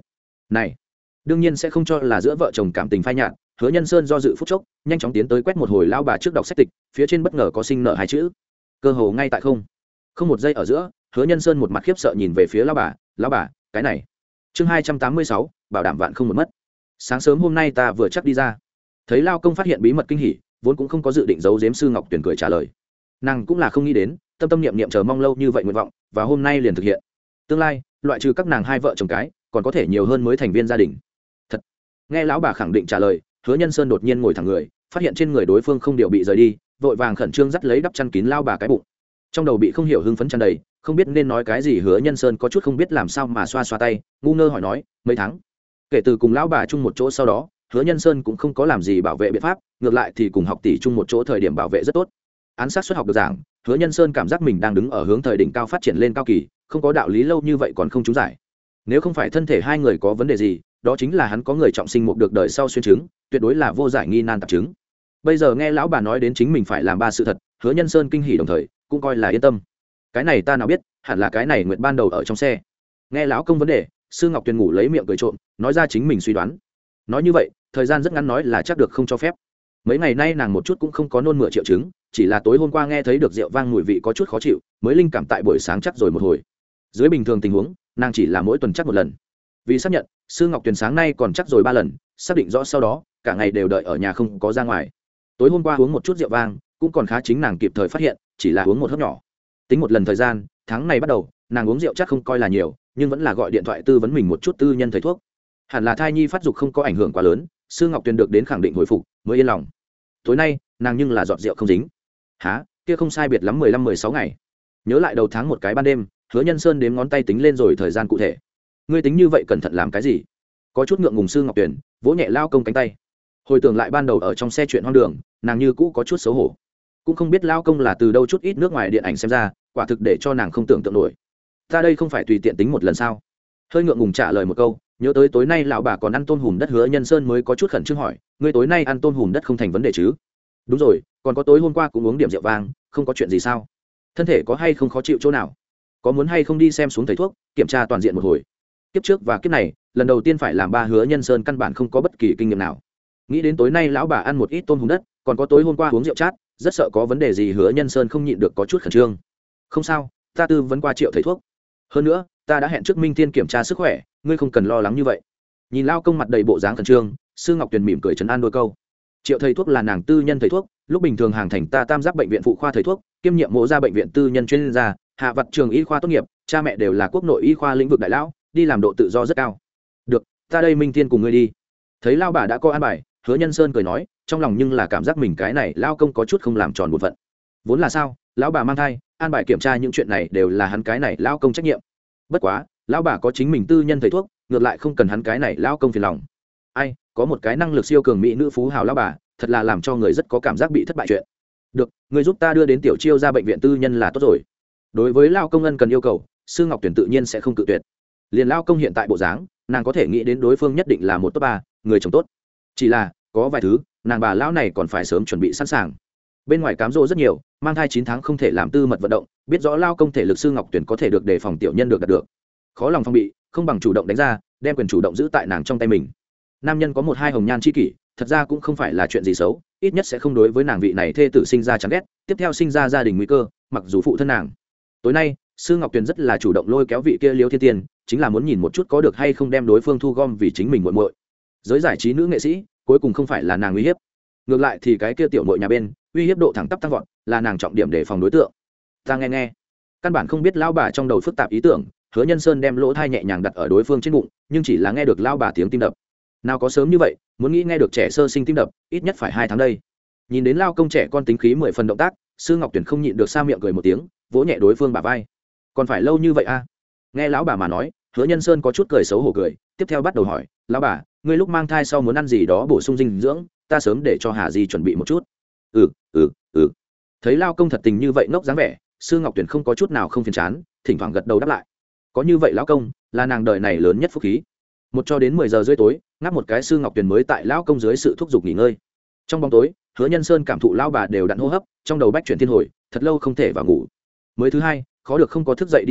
này đương nhiên sẽ không cho là giữa vợ chồng cảm tình phai nhạt. Hứa Nhân Sơn do dự phút chốc, nhanh chóng tiến tới quét một hồi lao bà trước đọc sách tịch, phía trên bất ngờ có sinh nợ hai chữ, cơ hồ ngay tại không không một giây ở giữa. Hứa Nhân Sơn một mặt khiếp sợ nhìn về phía lao bà. Lao bà, cái này chương hai trăm tám mươi sáu, bảo đảm vạn không một mất. Sáng sớm hôm nay ta vừa chắc đi ra, thấy lao công phát hiện bí mật kinh hỉ, vốn cũng không có dự định giấu giếm Sư Ngọc Tuyền cười trả lời. Nàng cũng là không nghĩ đến, tâm tâm niệm niệm chờ mong lâu như vậy nguyện vọng, và hôm nay liền thực hiện. Tương lai, loại trừ các nàng hai vợ chồng cái, còn có thể nhiều hơn mới thành viên gia đình. Thật. Nghe lão bà khẳng định trả lời, Hứa Nhân Sơn đột nhiên ngồi thẳng người, phát hiện trên người đối phương không điều bị rời đi, vội vàng khẩn trương dắt lấy đắp chăn kín lao bà cái bụng. Trong đầu bị không hiểu hưng phấn tràn đầy, không biết nên nói cái gì. Hứa Nhân Sơn có chút không biết làm sao mà xoa xoa tay, ngu ngơ hỏi nói, mấy tháng. Kể từ cùng lão bà chung một chỗ sau đó, Hứa Nhân Sơn cũng không có làm gì bảo vệ biện pháp, ngược lại thì cùng học tỷ chung một chỗ thời điểm bảo vệ rất tốt. Án sát xuất học được giảng, Hứa Nhân Sơn cảm giác mình đang đứng ở hướng thời đỉnh cao phát triển lên cao kỳ, không có đạo lý lâu như vậy còn không trúng giải. Nếu không phải thân thể hai người có vấn đề gì, đó chính là hắn có người trọng sinh một được đời sau xuyên chứng, tuyệt đối là vô giải nghi nan tạp chứng. Bây giờ nghe lão bà nói đến chính mình phải làm ba sự thật, Hứa Nhân Sơn kinh hỉ đồng thời cũng coi là yên tâm. Cái này ta nào biết, hẳn là cái này nguyện ban đầu ở trong xe. Nghe lão công vấn đề, Sư Ngọc Tuyền ngủ lấy miệng cười trộm, nói ra chính mình suy đoán. Nói như vậy, thời gian rất ngắn nói là chắc được không cho phép. Mấy ngày nay nàng một chút cũng không có nôn mửa triệu chứng, chỉ là tối hôm qua nghe thấy được rượu vang mùi vị có chút khó chịu, mới linh cảm tại buổi sáng chắc rồi một hồi. Dưới bình thường tình huống, nàng chỉ là mỗi tuần chắc một lần. Vì xác nhận, Sư Ngọc Tuyền sáng nay còn chắc rồi ba lần, xác định rõ sau đó, cả ngày đều đợi ở nhà không có ra ngoài. Tối hôm qua uống một chút rượu vang, cũng còn khá, chính nàng kịp thời phát hiện, chỉ là uống một hớp nhỏ. Tính một lần thời gian, tháng này bắt đầu, nàng uống rượu chắc không coi là nhiều, nhưng vẫn là gọi điện thoại tư vấn mình một chút tư nhân thầy thuốc. Hẳn là thai nhi phát dục không có ảnh hưởng quá lớn, Sư Ngọc Tuyền được đến khẳng định hồi phục, mới yên lòng. Tối nay, nàng nhưng là giọt rượu không dính. Hả, kia không sai biệt lắm mười lăm mười sáu ngày. Nhớ lại đầu tháng một cái ban đêm, Hứa Nhân Sơn đếm ngón tay tính lên rồi thời gian cụ thể. Ngươi tính như vậy cẩn thận làm cái gì? Có chút ngượng ngùng Sư Ngọc Tuyền vỗ nhẹ lao công cánh tay. Hồi tưởng lại ban đầu ở trong xe chuyện hoang đường, nàng như cũ có chút xấu hổ. Cũng không biết lao công là từ đâu chút ít nước ngoài điện ảnh xem ra, quả thực để cho nàng không tưởng tượng nổi. Ta đây không phải tùy tiện tính một lần sao? Hơi ngượng ngùng trả lời một câu, nhớ tới tối nay lão bà còn ăn tôm hùm đất, Hứa Nhân Sơn mới có chút khẩn trương hỏi, ngươi tối nay ăn tôm hùm đất không thành vấn đề chứ? Đúng rồi, còn có tối hôm qua cũng uống điểm rượu vang, không có chuyện gì sao? Thân thể có hay không khó chịu chỗ nào? Có muốn hay không đi xem xuống thầy thuốc, kiểm tra toàn diện một hồi? Kiếp trước và kiếp này, lần đầu tiên phải làm ba, Hứa Nhân Sơn căn bản không có bất kỳ kinh nghiệm nào. Nghĩ đến tối nay lão bà ăn một ít tôm hùm đất, còn có tối hôm qua uống rượu chát, rất sợ có vấn đề gì. Hứa Nhân Sơn không nhịn được có chút khẩn trương. Không sao, ta tư vấn qua Triệu thầy thuốc. Hơn nữa, ta đã hẹn trước Minh Thiên kiểm tra sức khỏe, ngươi không cần lo lắng như vậy. Nhìn lao công mặt đầy bộ dáng khẩn trương, Sư Ngọc Tuyền mỉm cười trấn an đôi câu. Triệu thầy thuốc là nàng tư nhân thầy thuốc, lúc bình thường hàng thành ta Tam Giác bệnh viện phụ khoa thầy thuốc, kiêm nhiệm mộ gia bệnh viện tư nhân chuyên gia, hạ vật trường y khoa tốt nghiệp, cha mẹ đều là quốc nội y khoa lĩnh vực đại lão, đi làm độ tự do rất cao. Được, ta đây Minh Thiên cùng ngươi đi. Thấy lao bà đã có an bài, Hứa Nhân Sơn cười nói, trong lòng nhưng là cảm giác mình cái này lao công có chút không làm tròn bổn phận. Vốn là sao, lão bà mang thai, an bài kiểm tra những chuyện này đều là hắn cái này lao công trách nhiệm. Bất quá, lão bà có chính mình tư nhân thầy thuốc, ngược lại không cần hắn cái này lao công phiền lòng. Ai, có một cái năng lực siêu cường mỹ nữ phú hào lão bà, thật là làm cho người rất có cảm giác bị thất bại chuyện. Được, người giúp ta đưa đến Tiểu Chiêu ra bệnh viện tư nhân là tốt rồi. Đối với lao công ân cần yêu cầu, Sư Ngọc Tuyền tự nhiên sẽ không cự tuyệt. Liền lao công hiện tại bộ dáng, nàng có thể nghĩ đến đối phương nhất định là một tốt ba, người chồng tốt. Chỉ là, có vài thứ, nàng bà lão này còn phải sớm chuẩn bị sẵn sàng. Bên ngoài cám dỗ rất nhiều, mang thai chín tháng không thể làm tư mật vận động, biết rõ lao công thể lực Sư Ngọc Tuyền có thể được đề phòng tiểu nhân được đạt được. Khó lòng phòng bị, không bằng chủ động đánh ra, đem quyền chủ động giữ tại nàng trong tay mình. Nam nhân có một hai hồng nhan chi kỷ, thật ra cũng không phải là chuyện gì xấu, ít nhất sẽ không đối với nàng vị này thê tử sinh ra chán ghét, tiếp theo sinh ra gia đình nguy cơ, mặc dù phụ thân nàng. Tối nay, Sư Ngọc Tuyền rất là chủ động lôi kéo vị kia Liêu Thiên Tiên, chính là muốn nhìn một chút có được hay không đem đối phương thu gom vì chính mình muội muội. Giới giải trí nữ nghệ sĩ, cuối cùng không phải là nàng uy hiếp. Ngược lại thì cái kia tiểu muội nhà bên, uy hiếp độ thẳng tắp tăng vọt, là nàng trọng điểm để phòng đối tượng. Ta nghe nghe, căn bản không biết lão bà trong đầu phức tạp ý tưởng, Hứa Nhân Sơn đem lỗ thai nhẹ nhàng đặt ở đối phương trên bụng, nhưng chỉ là nghe được lão bà tiếng tim đập. Nào có sớm như vậy, muốn nghĩ nghe được trẻ sơ sinh tim đập, ít nhất phải hai tháng đây. Nhìn đến lao công trẻ con tính khí mười phần động tác, Sư Ngọc Tuyền không nhịn được sa miệng cười một tiếng, vỗ nhẹ đối phương bả vai. Còn phải lâu như vậy a? À? Nghe lão bà mà nói, Hứa Nhân Sơn có chút cười xấu hổ cười, tiếp theo bắt đầu hỏi, lão bà, ngươi lúc mang thai sau muốn ăn gì đó bổ sung dinh dưỡng, ta sớm để cho Hà Di chuẩn bị một chút. Ừ, ừ, ừ. Thấy lao công thật tình như vậy ngốc dáng vẻ, Sư Ngọc Tuyền không có chút nào không phiền chán, thỉnh thoảng gật đầu đáp lại. Có như vậy lão công, là nàng đời này lớn nhất phúc khí. Một cho đến mười giờ rưỡi tối, ngáp một cái Sư Ngọc Tuyền mới tại lão công dưới sự thúc giục nghỉ ngơi. Trong bóng tối, Hứa Nhân Sơn cảm thụ lão bà đều đặn hô hấp, trong đầu bách chuyển thiên hồi, thật lâu không thể vào ngủ. Mới thứ hai, khó được không có thức dậy đi thần vận,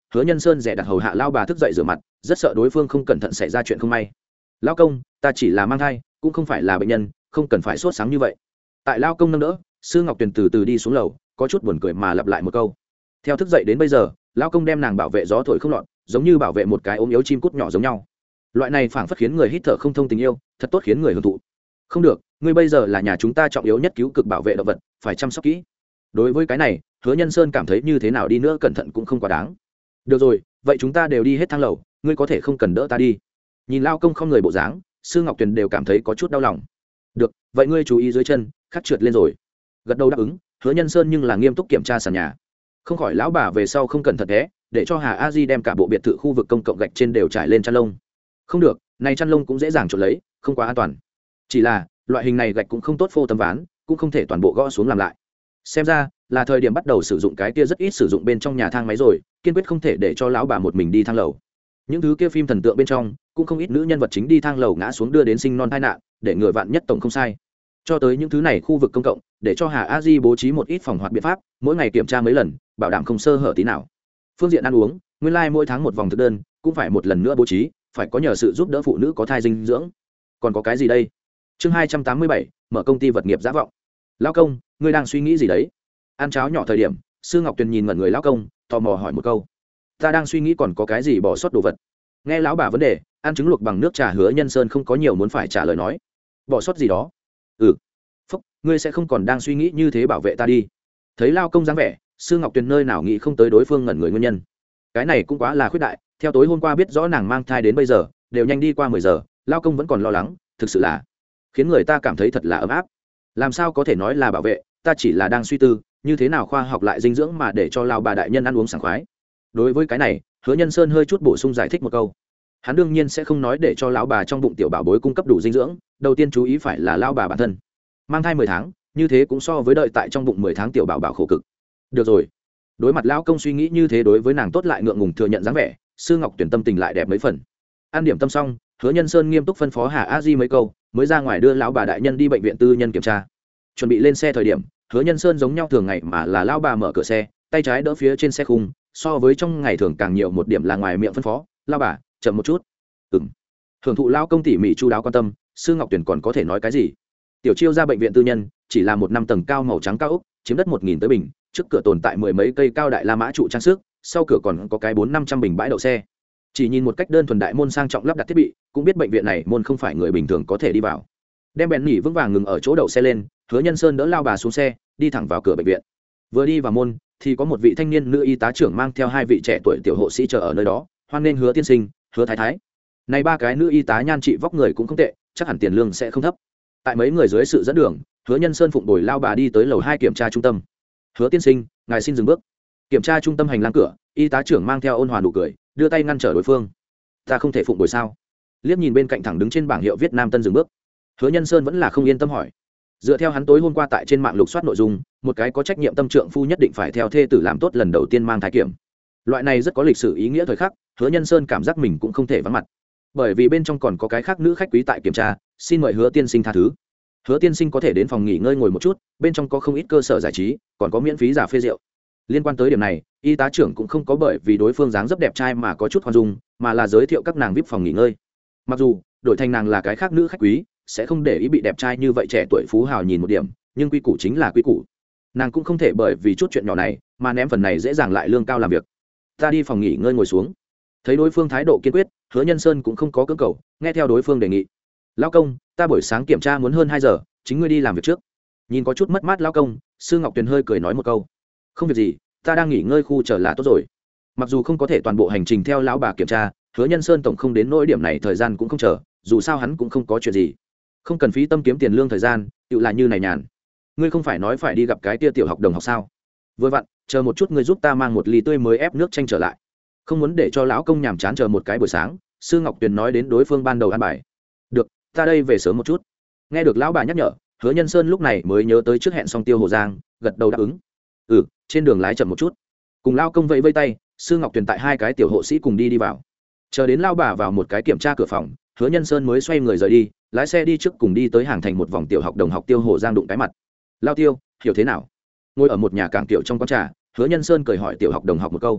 hứa nhân sơn rẻ đặt hầu hạ lao bà thức dậy rửa mặt, rất sợ đối phương không cẩn thận xảy ra chuyện không may. Lao công, ta chỉ là mang thai, cũng không phải là bệnh nhân, không cần phải sốt sáng như vậy. Tại lao công nâng đỡ, sư ngọc tuyền từ từ đi xuống lầu, có chút buồn cười mà lặp lại một câu. Theo thức dậy đến bây giờ, lao công đem nàng bảo vệ gió thổi không lọt, giống như bảo vệ một cái ốm yếu chim cút nhỏ giống nhau. Loại này phảng phất khiến người hít thở không thông tình yêu, thật tốt khiến người hưởng thụ. Không được, ngươi bây giờ là nhà chúng ta trọng yếu nhất cứu cực bảo vệ động vật, phải chăm sóc kỹ. Đối với cái này, hứa nhân sơn cảm thấy như thế nào đi nữa cẩn thận cũng không quá đáng. Được rồi, vậy chúng ta đều đi hết thang lầu, ngươi có thể không cần đỡ ta đi. Nhìn lao công không người bộ dáng, sư ngọc tuyền đều cảm thấy có chút đau lòng. Được, vậy ngươi chú ý dưới chân, khắc trượt lên rồi. Gật đầu đáp ứng, hứa nhân sơn nhưng là nghiêm túc kiểm tra sàn nhà. Không khỏi lão bà về sau không cẩn thận thế, để cho Hà A Di đem cả bộ biệt thự khu vực công cộng gạch trên đều trải lên chăn lông. Không được, này chăn lông cũng dễ dàng trộn lấy, không quá an toàn. Chỉ là loại hình này gạch cũng không tốt phô tấm ván, cũng không thể toàn bộ gõ xuống làm lại. Xem ra là thời điểm bắt đầu sử dụng cái kia rất ít sử dụng bên trong nhà thang máy rồi, kiên quyết không thể để cho lão bà một mình đi thang lầu. Những thứ kia phim thần tượng bên trong cũng không ít nữ nhân vật chính đi thang lầu ngã xuống đưa đến sinh non tai nạn, để ngừa vạn nhất tổng không sai. Cho tới những thứ này khu vực công cộng, để cho Hà A Di bố trí một ít phòng hoạt biện pháp, mỗi ngày kiểm tra mấy lần, bảo đảm không sơ hở tí nào. Phương diện ăn uống, nguyên lai like mỗi tháng một vòng thực đơn, cũng phải một lần nữa bố trí, phải có nhờ sự giúp đỡ phụ nữ có thai dinh dưỡng. Còn có cái gì đây? Chương hai trăm tám mươi bảy, mở công ty vật nghiệp giả vọng. Lão công, ngươi đang suy nghĩ gì đấy? Ăn cháo nhỏ thời điểm, sư ngọc tuyền nhìn ngẩn người lão công, tò mò hỏi một câu. Ta đang suy nghĩ còn có cái gì bỏ sót đồ vật. Nghe lão bà vấn đề, ăn trứng luộc bằng nước trà hứa nhân sơn không có nhiều muốn phải trả lời nói. Bỏ sót gì đó? Ừ. Phúc, ngươi sẽ không còn đang suy nghĩ như thế bảo vệ ta đi. Thấy lao công dáng vẻ, sư ngọc tuyền nơi nào nghĩ không tới đối phương ngẩn người nguyên nhân. Cái này cũng quá là khuyết đại, theo tối hôm qua biết rõ nàng mang thai đến bây giờ, đều nhanh đi qua mười giờ, lao công vẫn còn lo lắng, thực sự là khiến người ta cảm thấy thật là ấm áp. Làm sao có thể nói là bảo vệ, ta chỉ là đang suy tư như thế nào khoa học lại dinh dưỡng mà để cho lao bà đại nhân ăn uống sảng khoái. Đối với cái này, hứa nhân sơn hơi chút bổ sung giải thích một câu. Hắn đương nhiên sẽ không nói để cho lão bà trong bụng tiểu bảo bối cung cấp đủ dinh dưỡng, đầu tiên chú ý phải là lao bà bản thân. Mang thai mười tháng, như thế cũng so với đợi tại trong bụng mười tháng tiểu bảo bảo khổ cực. Được rồi. Đối mặt lão công suy nghĩ như thế đối với nàng tốt lại ngượng ngùng thừa nhận dáng vẻ, sư ngọc tuyển tâm tình lại đẹp mấy phần. Ăn điểm tâm xong, hứa nhân sơn nghiêm túc phân phó Hà A Di mấy câu, mới ra ngoài đưa lão bà đại nhân đi bệnh viện tư nhân kiểm tra. Chuẩn bị lên xe thời điểm, hứa nhân sơn giống nhau thường ngày mà là lão bà mở cửa xe, tay trái đỡ phía trên xe khung, so với trong ngày thường càng nhiều một điểm là ngoài miệng phân phó, lão bà chậm một chút. Ừm. Hưởng thụ lão công tỉ mỉ chu đáo quan tâm, sư ngọc tuyển còn có thể nói cái gì? Tiểu chiêu ra bệnh viện tư nhân, chỉ là một năm tầng cao màu trắng cao ốc, chiếm đất một nghìn tới bình, trước cửa tồn tại mười mấy cây cao đại la mã trụ trang sức, sau cửa còn có cái bốn năm trăm bình bãi đậu xe. Chỉ nhìn một cách đơn thuần đại môn sang trọng lắp đặt thiết bị, cũng biết bệnh viện này môn không phải người bình thường có thể đi vào. Đem bèn nỉ vững vàng ngừng ở chỗ đậu xe lên, hứa nhân sơn đỡ lao bà xuống xe, đi thẳng vào cửa bệnh viện. Vừa đi vào môn, thì có một vị thanh niên nữ y tá trưởng mang theo hai vị trẻ tuổi tiểu hộ sĩ chờ ở nơi đó, hoan nghênh hứa tiên sinh, hứa thái thái. Này ba cái nữ y tá nhan trị vóc người cũng không tệ, chắc hẳn tiền lương sẽ không thấp. Tại mấy người dưới sự dẫn đường, hứa nhân sơn phụng bồi lao bà đi tới lầu hai kiểm tra trung tâm. Hứa tiên sinh, ngài xin dừng bước. Kiểm tra trung tâm hành lang cửa, y tá trưởng mang theo ôn hòa nụ cười, đưa tay ngăn trở đối phương. Ta không thể phụng bồi sao? Liếc nhìn bên cạnh thẳng đứng trên bảng hiệu Việt Nam Tân dừng bước. Hứa nhân sơn vẫn là không yên tâm hỏi. Dựa theo hắn tối hôm qua tại trên mạng lục soát nội dung, một cái có trách nhiệm tâm trượng phu nhất định phải theo thê tử làm tốt lần đầu tiên mang thai kiểm. Loại này rất có lịch sử ý nghĩa thời khắc, hứa nhân sơn cảm giác mình cũng không thể vắng mặt. Bởi vì bên trong còn có cái khác nữ khách quý tại kiểm tra, xin mời hứa tiên sinh tha thứ. Hứa tiên sinh có thể đến phòng nghỉ ngơi ngồi một chút, bên trong có không ít cơ sở giải trí, còn có miễn phí giả phê rượu. Liên quan tới điểm này, y tá trưởng cũng không có bởi vì đối phương dáng dấp đẹp trai mà có chút khoan dung, mà là giới thiệu các nàng vip phòng nghỉ ngơi. Mặc dù đổi thành nàng là cái khác nữ khách quý, sẽ không để ý bị đẹp trai như vậy trẻ tuổi phú hào nhìn một điểm, nhưng quy củ chính là quy củ. Nàng cũng không thể bởi vì chút chuyện nhỏ này mà ném phần này dễ dàng lại lương cao làm việc. Ta đi phòng nghỉ ngơi ngồi xuống. Thấy đối phương thái độ kiên quyết, hứa nhân sơn cũng không có cưỡng cầu, nghe theo đối phương đề nghị. Lão công, ta buổi sáng kiểm tra muốn hơn hai giờ, chính ngươi đi làm việc trước. Nhìn có chút mất mát lão công, sư ngọc tuyền hơi cười nói một câu. Không việc gì, ta đang nghỉ ngơi khu chờ là tốt rồi. Mặc dù không có thể toàn bộ hành trình theo lão bà kiểm tra, hứa nhân sơn tổng không đến nỗi điểm này thời gian cũng không chờ, dù sao hắn cũng không có chuyện gì, không cần phí tâm kiếm tiền lương thời gian, tự là như này nhàn. Ngươi không phải nói phải đi gặp cái tia tiểu học đồng học sao? Vừa vặn, chờ một chút ngươi giúp ta mang một ly tươi mới ép nước chanh trở lại. Không muốn để cho lão công nhàm chán chờ một cái buổi sáng, sư ngọc tuyền nói đến đối phương ban đầu ăn bài. Được, ta đây về sớm một chút. Nghe được lão bà nhắc nhở, hứa nhân sơn lúc này mới nhớ tới trước hẹn xong tiêu hồ giang, gật đầu đáp ứng. Ừ, trên đường lái chậm một chút. Cùng lao công vẫy vây tay, sư ngọc tuyền tại hai cái tiểu hộ sĩ cùng đi đi vào. Chờ đến lao bà vào một cái kiểm tra cửa phòng, hứa nhân sơn mới xoay người rời đi, lái xe đi trước cùng đi tới hàng thành một vòng tiểu học đồng học tiêu hồ giang đụng cái mặt. Lao tiêu, hiểu thế nào? Ngồi ở một nhà cảng tiểu trong quán trà, hứa nhân sơn cười hỏi tiểu học đồng học một câu.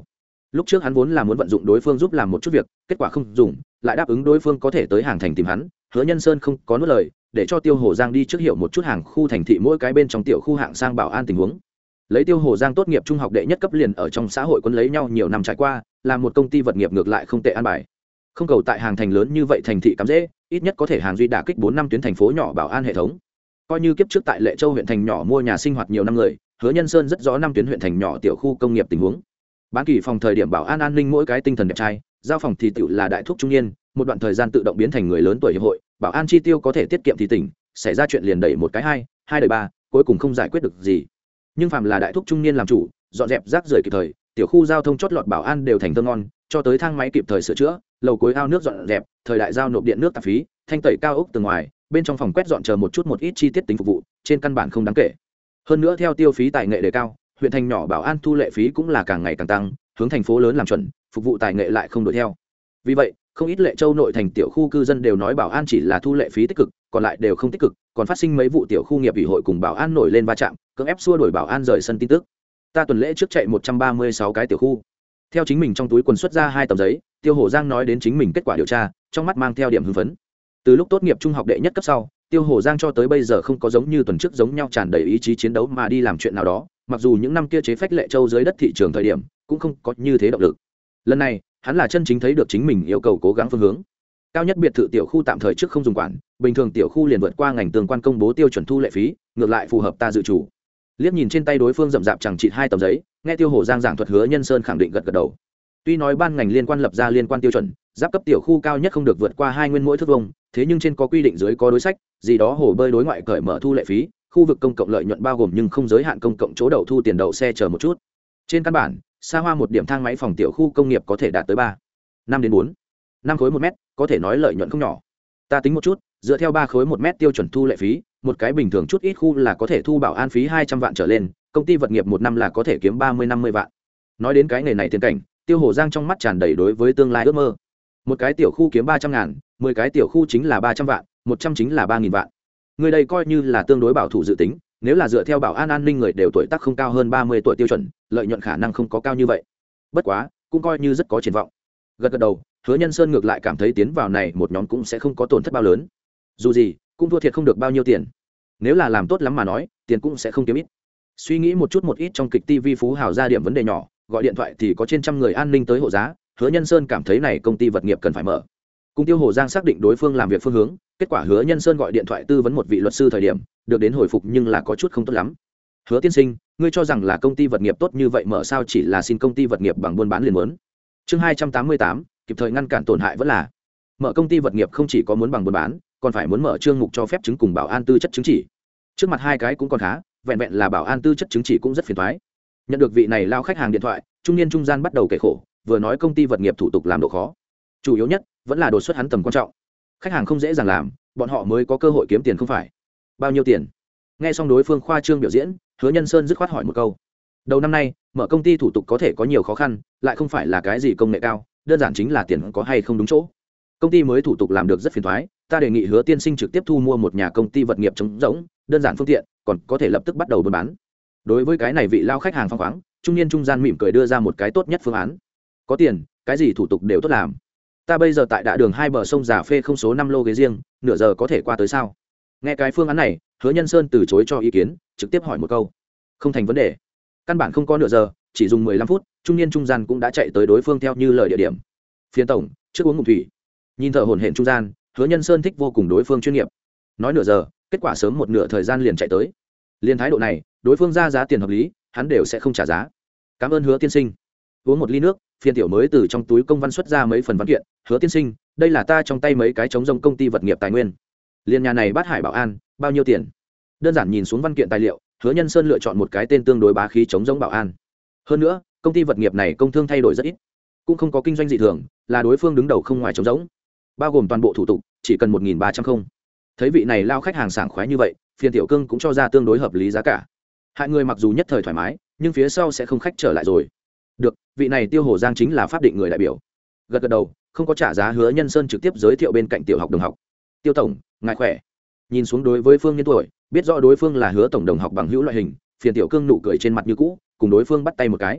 lúc trước hắn vốn là muốn vận dụng đối phương giúp làm một chút việc, kết quả không dùng, lại đáp ứng đối phương có thể tới hàng thành tìm hắn. Hứa Nhân Sơn không có nuốt lời, để cho Tiêu Hồ Giang đi trước hiểu một chút hàng khu thành thị mỗi cái bên trong tiểu khu hạng sang bảo an tình huống. Lấy Tiêu Hồ Giang tốt nghiệp trung học đệ nhất cấp liền ở trong xã hội quân lấy nhau nhiều năm trải qua, là một công ty vật nghiệp ngược lại không tệ an bài. Không cầu tại hàng thành lớn như vậy thành thị cắm dễ, ít nhất có thể hàng duy đả kích bốn năm tuyến thành phố nhỏ bảo an hệ thống. Coi như kiếp trước tại Lệ Châu huyện thành nhỏ mua nhà sinh hoạt nhiều năm người, Hứa Nhân Sơn rất rõ năm tuyến huyện thành nhỏ tiểu khu công nghiệp tình huống. Bán kỳ phòng thời điểm bảo an an ninh mỗi cái tinh thần đẹp trai, giao phòng thì tiểu là đại thúc trung niên, một đoạn thời gian tự động biến thành người lớn tuổi hiệp hội, bảo an chi tiêu có thể tiết kiệm thì tỉnh, xảy ra chuyện liền đẩy một cái hai, hai đẩy ba, cuối cùng không giải quyết được gì. Nhưng phàm là đại thúc trung niên làm chủ, dọn dẹp rác rưởi kịp thời, tiểu khu giao thông chót lọt bảo an đều thành thơm ngon, cho tới thang máy kịp thời sửa chữa, lầu cuối ao nước dọn dẹp, thời đại giao nộp điện nước tạp phí, thanh tẩy cao ốc từ ngoài, bên trong phòng quét dọn chờ một chút một ít chi tiết tính phục vụ, trên căn bản không đáng kể. Hơn nữa theo tiêu phí tài nghệ đề cao, huyện thành nhỏ bảo an thu lệ phí cũng là càng ngày càng tăng, hướng thành phố lớn làm chuẩn, phục vụ tài nghệ lại không đuổi theo. Vì vậy, không ít Lệ Châu nội thành tiểu khu cư dân đều nói bảo an chỉ là thu lệ phí tích cực, còn lại đều không tích cực, còn phát sinh mấy vụ tiểu khu nghiệp ủy hội cùng bảo an nổi lên va chạm, cưỡng ép xua đuổi bảo an rời sân tin tức. Ta tuần lễ trước chạy một trăm ba mươi sáu cái tiểu khu. Theo chính mình trong túi quần xuất ra hai tấm giấy, Tiêu Hồ Giang nói đến chính mình kết quả điều tra, trong mắt mang theo điểm hưng phấn. Từ lúc tốt nghiệp trung học đệ nhất cấp sau, Tiêu Hồ Giang cho tới bây giờ không có giống như tuần trước giống nhau tràn đầy ý chí chiến đấu mà đi làm chuyện nào đó, mặc dù những năm kia chế phách Lệ Châu dưới đất thị trường thời điểm cũng không có như thế động lực. Lần này, hắn là chân chính thấy được chính mình yêu cầu cố gắng phương hướng. Cao nhất biệt thự tiểu khu tạm thời trước không dùng quản, bình thường tiểu khu liền vượt qua ngành tương quan công bố tiêu chuẩn thu lệ phí, ngược lại phù hợp ta dự chủ. Liếc nhìn trên tay đối phương rậm rạp chẳng chịt hai tấm giấy, nghe Tiêu Hồ Giang giảng thuật, Hứa Nhân Sơn khẳng định gật gật đầu. Tuy nói ban ngành liên quan lập ra liên quan tiêu chuẩn, giáp cấp tiểu khu cao nhất không được vượt qua hai nguyên mỗi thước vuông, thế nhưng trên có quy định dưới có đối sách, gì đó hồ bơi đối ngoại cởi mở thu lệ phí, khu vực công cộng lợi nhuận bao gồm nhưng không giới hạn công cộng chỗ đậu thu tiền đậu xe chờ một chút. Trên căn bản, xa hoa một điểm thang máy phòng tiểu khu công nghiệp có thể đạt tới ba, năm đến bốn, năm khối một mét, có thể nói lợi nhuận không nhỏ. Ta tính một chút, dựa theo ba khối một mét tiêu chuẩn thu lệ phí, một cái bình thường chút ít khu là có thể thu bảo an phí hai trăm vạn trở lên, công ty vật nghiệp một năm là có thể kiếm ba mươi năm mươi vạn. Nói đến cái nghề này tiền cảnh, Tiêu Hồ Giang trong mắt tràn đầy đối với tương lai ước mơ. Một cái tiểu khu kiếm ba trăm ngàn, mười cái tiểu khu chính là ba trăm vạn, một trăm chính là ba nghìn vạn. Người đây coi như là tương đối bảo thủ dự tính, nếu là dựa theo bảo an an ninh người đều tuổi tác không cao hơn ba mươi tuổi tiêu chuẩn, lợi nhuận khả năng không có cao như vậy. Bất quá, cũng coi như rất có triển vọng. Gật gật đầu, Hứa Nhân Sơn ngược lại cảm thấy tiến vào này một nhóm cũng sẽ không có tổn thất bao lớn. Dù gì, cũng thua thiệt không được bao nhiêu tiền. Nếu là làm tốt lắm mà nói, tiền cũng sẽ không kiếm ít. Suy nghĩ một chút một ít trong kịch ti vi phú hào ra điểm vấn đề nhỏ, gọi điện thoại thì có trên trăm người an ninh tới hộ giá, Hứa Nhân Sơn cảm thấy này công ty vật nghiệp cần phải mở. Cùng Tiêu Hồ Giang xác định đối phương làm việc phương hướng, kết quả Hứa Nhân Sơn gọi điện thoại tư vấn một vị luật sư thời điểm, được đến hồi phục nhưng là có chút không tốt lắm. Hứa tiên sinh, ngươi cho rằng là công ty vật nghiệp tốt như vậy mở sao chỉ là xin công ty vật nghiệp bằng buôn bán liền muốn. Chương hai trăm tám mươi tám, kịp thời ngăn cản tổn hại vẫn là. Mở công ty vật nghiệp không chỉ có muốn bằng buôn bán, còn phải muốn mở chương mục cho phép chứng cùng bảo an tư chất chứng chỉ. Trước mặt hai cái cũng còn khá, vẹn vẹn là bảo an tư chất chứng chỉ cũng rất phiền toái. Nhận được vị này lao khách hàng điện thoại, trung niên trung gian bắt đầu kể khổ, vừa nói công ty vật nghiệp thủ tục làm độ khó. Chủ yếu nhất vẫn là đột xuất hắn tầm quan trọng. Khách hàng không dễ dàng làm, bọn họ mới có cơ hội kiếm tiền không phải. Bao nhiêu tiền? Nghe xong đối phương khoa trương biểu diễn, Hứa Nhân Sơn dứt khoát hỏi một câu. Đầu năm nay, mở công ty thủ tục có thể có nhiều khó khăn, lại không phải là cái gì công nghệ cao, đơn giản chính là tiền có hay không đúng chỗ. Công ty mới thủ tục làm được rất phiền toái, ta đề nghị Hứa tiên sinh trực tiếp thu mua một nhà công ty vật nghiệp trống rỗng, đơn giản phương tiện, còn có thể lập tức bắt đầu buôn bán. Đối với cái này vị lao khách hàng phóng khoáng, trung niên trung gian mỉm cười đưa ra một cái tốt nhất phương án. Có tiền, cái gì thủ tục đều tốt làm. Ta bây giờ tại đại đường hai bờ sông Già Phê không số năm lô ghế riêng, nửa giờ có thể qua tới sao? Nghe cái phương án này, Hứa Nhân Sơn từ chối cho ý kiến, trực tiếp hỏi một câu. Không thành vấn đề. Căn bản không có nửa giờ, chỉ dùng mười lăm phút, trung niên trung gian cũng đã chạy tới đối phương theo như lời địa điểm. Phiên tổng, trước uống ngụm thủy. Nhìn thở hổn hển trung gian, Hứa Nhân Sơn thích vô cùng đối phương chuyên nghiệp. Nói nửa giờ, kết quả sớm một nửa thời gian liền chạy tới. Liên thái độ này, đối phương ra giá tiền hợp lý, hắn đều sẽ không trả giá. Cảm ơn Hứa tiên sinh. Uống một ly nước, phiên tiểu mới từ trong túi công văn xuất ra mấy phần văn kiện. Hứa tiên sinh, đây là ta trong tay mấy cái chống rông công ty vật nghiệp tài nguyên. Liên nhà này Bát Hải Bảo An, bao nhiêu tiền? Đơn giản nhìn xuống văn kiện tài liệu, Hứa Nhân Sơn lựa chọn một cái tên tương đối bá khí chống rông Bảo An. Hơn nữa, công ty vật nghiệp này công thương thay đổi rất ít, cũng không có kinh doanh dị thường, là đối phương đứng đầu không ngoài chống rỗng, bao gồm toàn bộ thủ tục chỉ cần một nghìn ba trăm không. Thấy vị này lao khách hàng sảng khoái như vậy, phiên tiểu cương cũng cho ra tương đối hợp lý giá cả. Hai người mặc dù nhất thời thoải mái, nhưng phía sau sẽ không khách trở lại rồi. Được, vị này Tiêu Hồ Giang chính là pháp định người đại biểu. Gật gật đầu, không có trả giá, Hứa Nhân Sơn trực tiếp giới thiệu bên cạnh tiểu học đồng học. Tiêu tổng, ngài khỏe. Nhìn xuống đối với phương niên tuổi, biết rõ đối phương là Hứa tổng đồng học bằng hữu loại hình, phiền tiểu cương nụ cười trên mặt như cũ, cùng đối phương bắt tay một cái.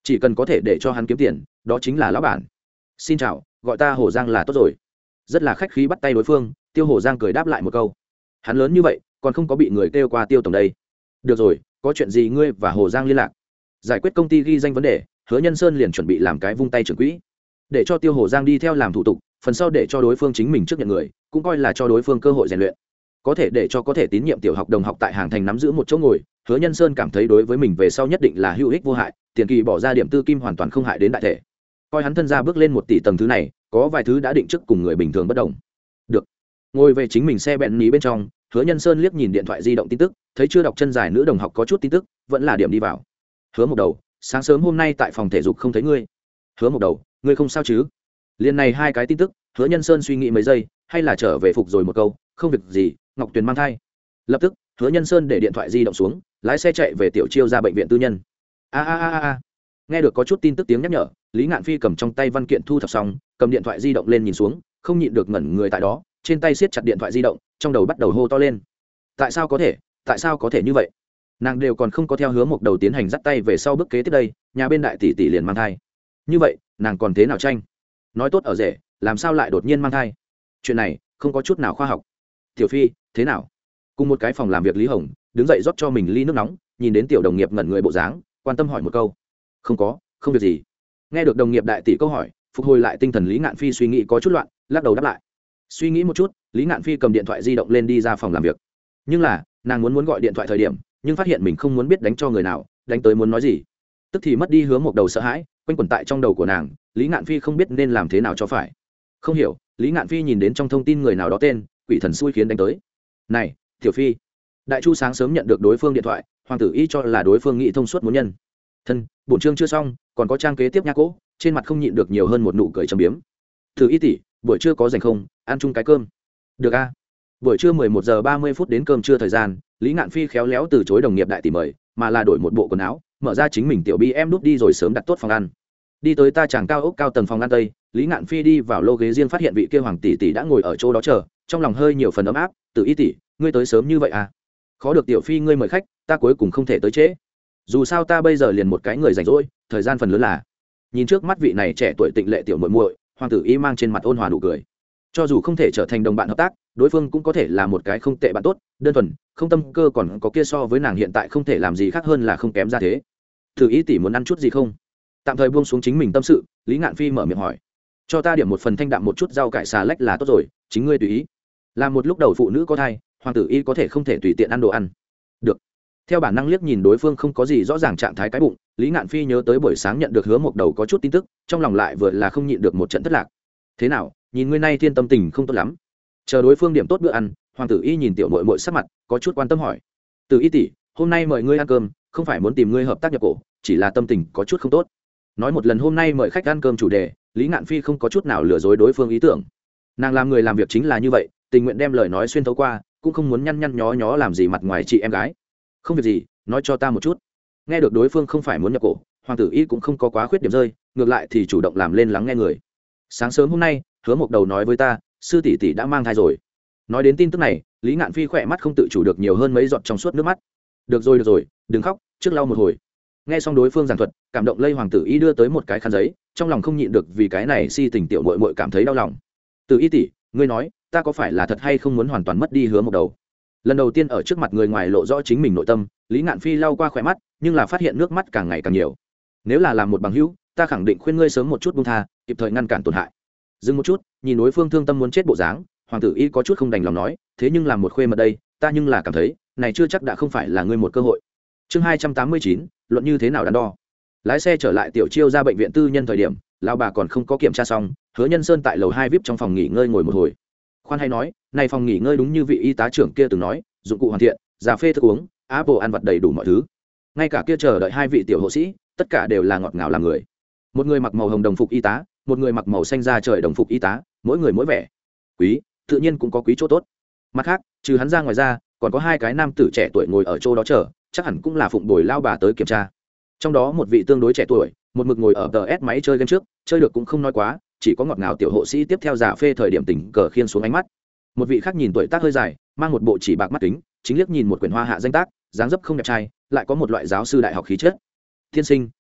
chỉ cần có thể để cho hắn kiếm tiền đó chính là lão bản. Xin chào, gọi ta Hồ Giang là tốt rồi. Rất là khách khí bắt tay đối phương, Tiêu Hồ Giang cười đáp lại một câu. Hắn lớn như vậy còn không có bị người kêu qua Tiêu tổng đây. Được rồi, có chuyện gì ngươi và Hồ Giang liên lạc, giải quyết công ty ghi danh vấn đề. Hứa Nhân Sơn liền chuẩn bị làm cái vung tay trưởng quỹ, để cho Tiêu Hồ Giang đi theo làm thủ tục, phần sau để cho đối phương chính mình trước nhận người, cũng coi là cho đối phương cơ hội rèn luyện, có thể để cho có thể tín nhiệm tiểu học đồng học tại hàng thành nắm giữ một chỗ ngồi. Hứa Nhân Sơn cảm thấy đối với mình về sau nhất định là hữu ích vô hại, tiền kỳ bỏ ra điểm tư kim hoàn toàn không hại đến đại thể. Coi hắn thân ra bước lên một tỷ tầng thứ này, có vài thứ đã định trước cùng người bình thường bất đồng. Được, ngồi về chính mình xe bẹn ní bên trong, Hứa Nhân Sơn liếc nhìn điện thoại di động tin tức, thấy chưa đọc chân dài nữ đồng học có chút tin tức, vẫn là điểm đi vào. Hứa Mộc Đầu, sáng sớm hôm nay tại phòng thể dục không thấy ngươi. Hứa Mộc Đầu, ngươi không sao chứ? Liên này hai cái tin tức, Hứa Nhân Sơn suy nghĩ mấy giây, hay là trở về phục rồi một câu, không việc gì, Ngọc Tuyền mang thai. Lập tức, Hứa Nhân Sơn để điện thoại di động xuống, lái xe chạy về tiểu chiêu ra bệnh viện tư nhân. A a a a. Nghe được có chút tin tức tiếng nhắc nhở, Lý Ngạn Phi cầm trong tay văn kiện thu thập xong, cầm điện thoại di động lên nhìn xuống, không nhịn được ngẩn người tại đó, trên tay siết chặt điện thoại di động, trong đầu bắt đầu hô to lên. Tại sao có thể? Tại sao có thể như vậy? Nàng đều còn không có theo Hứa Mộc Đầu tiến hành dắt tay về sau bước kế tiếp đây, nhà bên đại tỷ tỷ liền mang thai. Như vậy, nàng còn thế nào tranh? Nói tốt ở rể, làm sao lại đột nhiên mang thai? Chuyện này không có chút nào khoa học. Tiểu Phi, thế nào? Cùng một cái phòng làm việc Lý Hồng đứng dậy rót cho mình ly nước nóng, nhìn đến tiểu đồng nghiệp ngẩn người bộ dáng, quan tâm hỏi một câu. Không có, không việc gì. Nghe được đồng nghiệp đại tỷ câu hỏi, phục hồi lại tinh thần Lý Ngạn Phi suy nghĩ có chút loạn, lắc đầu đáp lại. Suy nghĩ một chút, Lý Ngạn Phi cầm điện thoại di động lên đi ra phòng làm việc. Nhưng là, nàng muốn muốn gọi điện thoại thời điểm, nhưng phát hiện mình không muốn biết đánh cho người nào, đánh tới muốn nói gì. Tức thì mất đi Hướng Mộc Đầu sợ hãi, quanh quẩn tại trong đầu của nàng, Lý Ngạn Phi không biết nên làm thế nào cho phải. Không hiểu, Lý Ngạn Phi nhìn đến trong thông tin người nào đó tên, quỷ thần xui khiến đánh tới. Này, Tiểu Phi. Đại Chu sáng sớm nhận được đối phương điện thoại, hoàng tử y cho là đối phương nghĩ thông suốt muốn nhân. Thân, bổn chương chưa xong, còn có trang kế tiếp nha cố, trên mặt không nhịn được nhiều hơn một nụ cười trầm biếm. Thử y tỷ, buổi trưa có rảnh không, ăn chung cái cơm. Được a. Buổi trưa mười một giờ ba mươi phút đến cơm trưa thời gian, Lý Ngạn Phi khéo léo từ chối đồng nghiệp đại tỷ mời, mà là đổi một bộ quần áo, mở ra chính mình tiểu bi em đút đi rồi sớm đặt tốt phòng ăn. Đi tới ta chàng cao ốc cao tầng phòng ăn tây, Lý Ngạn Phi đi vào lô ghế riêng phát hiện vị kia hoàng tỷ tỷ đã ngồi ở chỗ đó chờ, trong lòng hơi nhiều phần ấm áp. Từ y tỷ, ngươi tới sớm như vậy à? Khó được Tiểu Phi ngươi mời khách, ta cuối cùng không thể tới trễ. Dù sao ta bây giờ liền một cái người rảnh rỗi, thời gian phần lớn là. Nhìn trước mắt vị này trẻ tuổi tịnh lệ tiểu muội muội, hoàng tử y mang trên mặt ôn hòa nụ cười. Cho dù không thể trở thành đồng bạn hợp tác, đối phương cũng có thể là một cái không tệ bạn tốt, đơn thuần, không tâm cơ, còn có kia so với nàng hiện tại không thể làm gì khác hơn là không kém ra thế. Thử ý tỷ muốn ăn chút gì không? Tạm thời buông xuống chính mình tâm sự, Lý Ngạn Phi mở miệng hỏi. Cho ta điểm một phần thanh đạm một chút rau cải xà lách là tốt rồi, chính ngươi tùy ý. Làm một lúc đầu phụ nữ có thai, hoàng tử y có thể không thể tùy tiện ăn đồ ăn. Được. Theo bản năng liếc nhìn đối phương không có gì rõ ràng trạng thái cái bụng, Lý Ngạn Phi nhớ tới buổi sáng nhận được Hứa Mộc Đầu có chút tin tức, trong lòng lại vừa là không nhịn được một trận thất lạc. Thế nào, nhìn ngươi nay thiên tâm tình không tốt lắm? Chờ đối phương điểm tốt bữa ăn, hoàng tử y nhìn tiểu muội muội sắc mặt, có chút quan tâm hỏi. Từ y tỷ, hôm nay mời ngươi ăn cơm, không phải muốn tìm ngươi hợp tác nhập cổ, chỉ là tâm tình có chút không tốt. Nói một lần hôm nay mời khách ăn cơm chủ đề, Lý Ngạn Phi không có chút nào lừa dối đối phương ý tưởng. Nàng làm người làm việc chính là như vậy, tình nguyện đem lời nói xuyên thấu qua, cũng không muốn nhăn nhăn nhó nhó làm gì mặt ngoài chị em gái. Không việc gì, nói cho ta một chút. Nghe được đối phương không phải muốn nhập cổ, hoàng tử y cũng không có quá khuyết điểm rơi, ngược lại thì chủ động làm lên lắng nghe người. Sáng sớm hôm nay, Hứa Mộc Đầu nói với ta, sư tỷ tỷ đã mang thai rồi. Nói đến tin tức này, Lý Ngạn Phi khỏe mắt không tự chủ được nhiều hơn mấy giọt trong suốt nước mắt. Được rồi được rồi, đừng khóc, trước lau một hồi. Nghe xong đối phương giảng thuật, cảm động lây hoàng tử y đưa tới một cái khăn giấy, trong lòng không nhịn được vì cái này si tình tiểu muội muội cảm thấy đau lòng. Từ y tỷ, ngươi nói, ta có phải là thật hay không muốn hoàn toàn mất đi Hứa Mộc Đầu? Lần đầu tiên ở trước mặt người ngoài lộ rõ chính mình nội tâm, Lý Ngạn Phi lau qua khỏe mắt, nhưng là phát hiện nước mắt càng ngày càng nhiều. Nếu là làm một bằng hữu, ta khẳng định khuyên ngươi sớm một chút buông tha, kịp thời ngăn cản tổn hại. Dừng một chút, nhìn đối phương thương tâm muốn chết bộ dáng, hoàng tử y có chút không đành lòng nói, thế nhưng làm một khuê mật đây, ta nhưng là cảm thấy, này chưa chắc đã không phải là ngươi một cơ hội. Chương hai trăm tám mươi chín, luận như thế nào đắn đo. Lái xe trở lại tiểu chiêu ra bệnh viện tư nhân thời điểm, lão bà còn không có kiểm tra xong, Hứa Nhân Sơn tại lầu hai vê i pê trong phòng nghỉ ngơi ngồi một hồi. Khoan hay nói, này phòng nghỉ ngơi đúng như vị y tá trưởng kia từng nói, dụng cụ hoàn thiện, cà phê thức uống, apple ăn vặt đầy đủ mọi thứ. Ngay cả kia chờ đợi hai vị tiểu hộ sĩ, tất cả đều là ngọt ngào làm người. Một người mặc màu hồng đồng phục y tá, một người mặc màu xanh da trời đồng phục y tá, mỗi người mỗi vẻ. Quý, tự nhiên cũng có quý chỗ tốt. Mặt khác, trừ hắn ra ngoài ra, còn có hai cái nam tử trẻ tuổi ngồi ở chỗ đó chờ, chắc hẳn cũng là phụng bồi lao bà tới kiểm tra. Trong đó một vị tương đối trẻ tuổi, một mực ngồi ở tờ ét máy chơi game trước, chơi được cũng không nói quá, chỉ có ngọt ngào tiểu hộ sĩ tiếp theo giả phê thời điểm tỉnh cờ khiên xuống ánh mắt. Một vị khác nhìn tuổi tác hơi dài, mang một bộ chỉ bạc mắt kính, chính liếc nhìn một quyển hoa hạ danh tác, dáng dấp không đẹp trai, lại có một loại giáo sư đại học khí chất. Thiên sinh,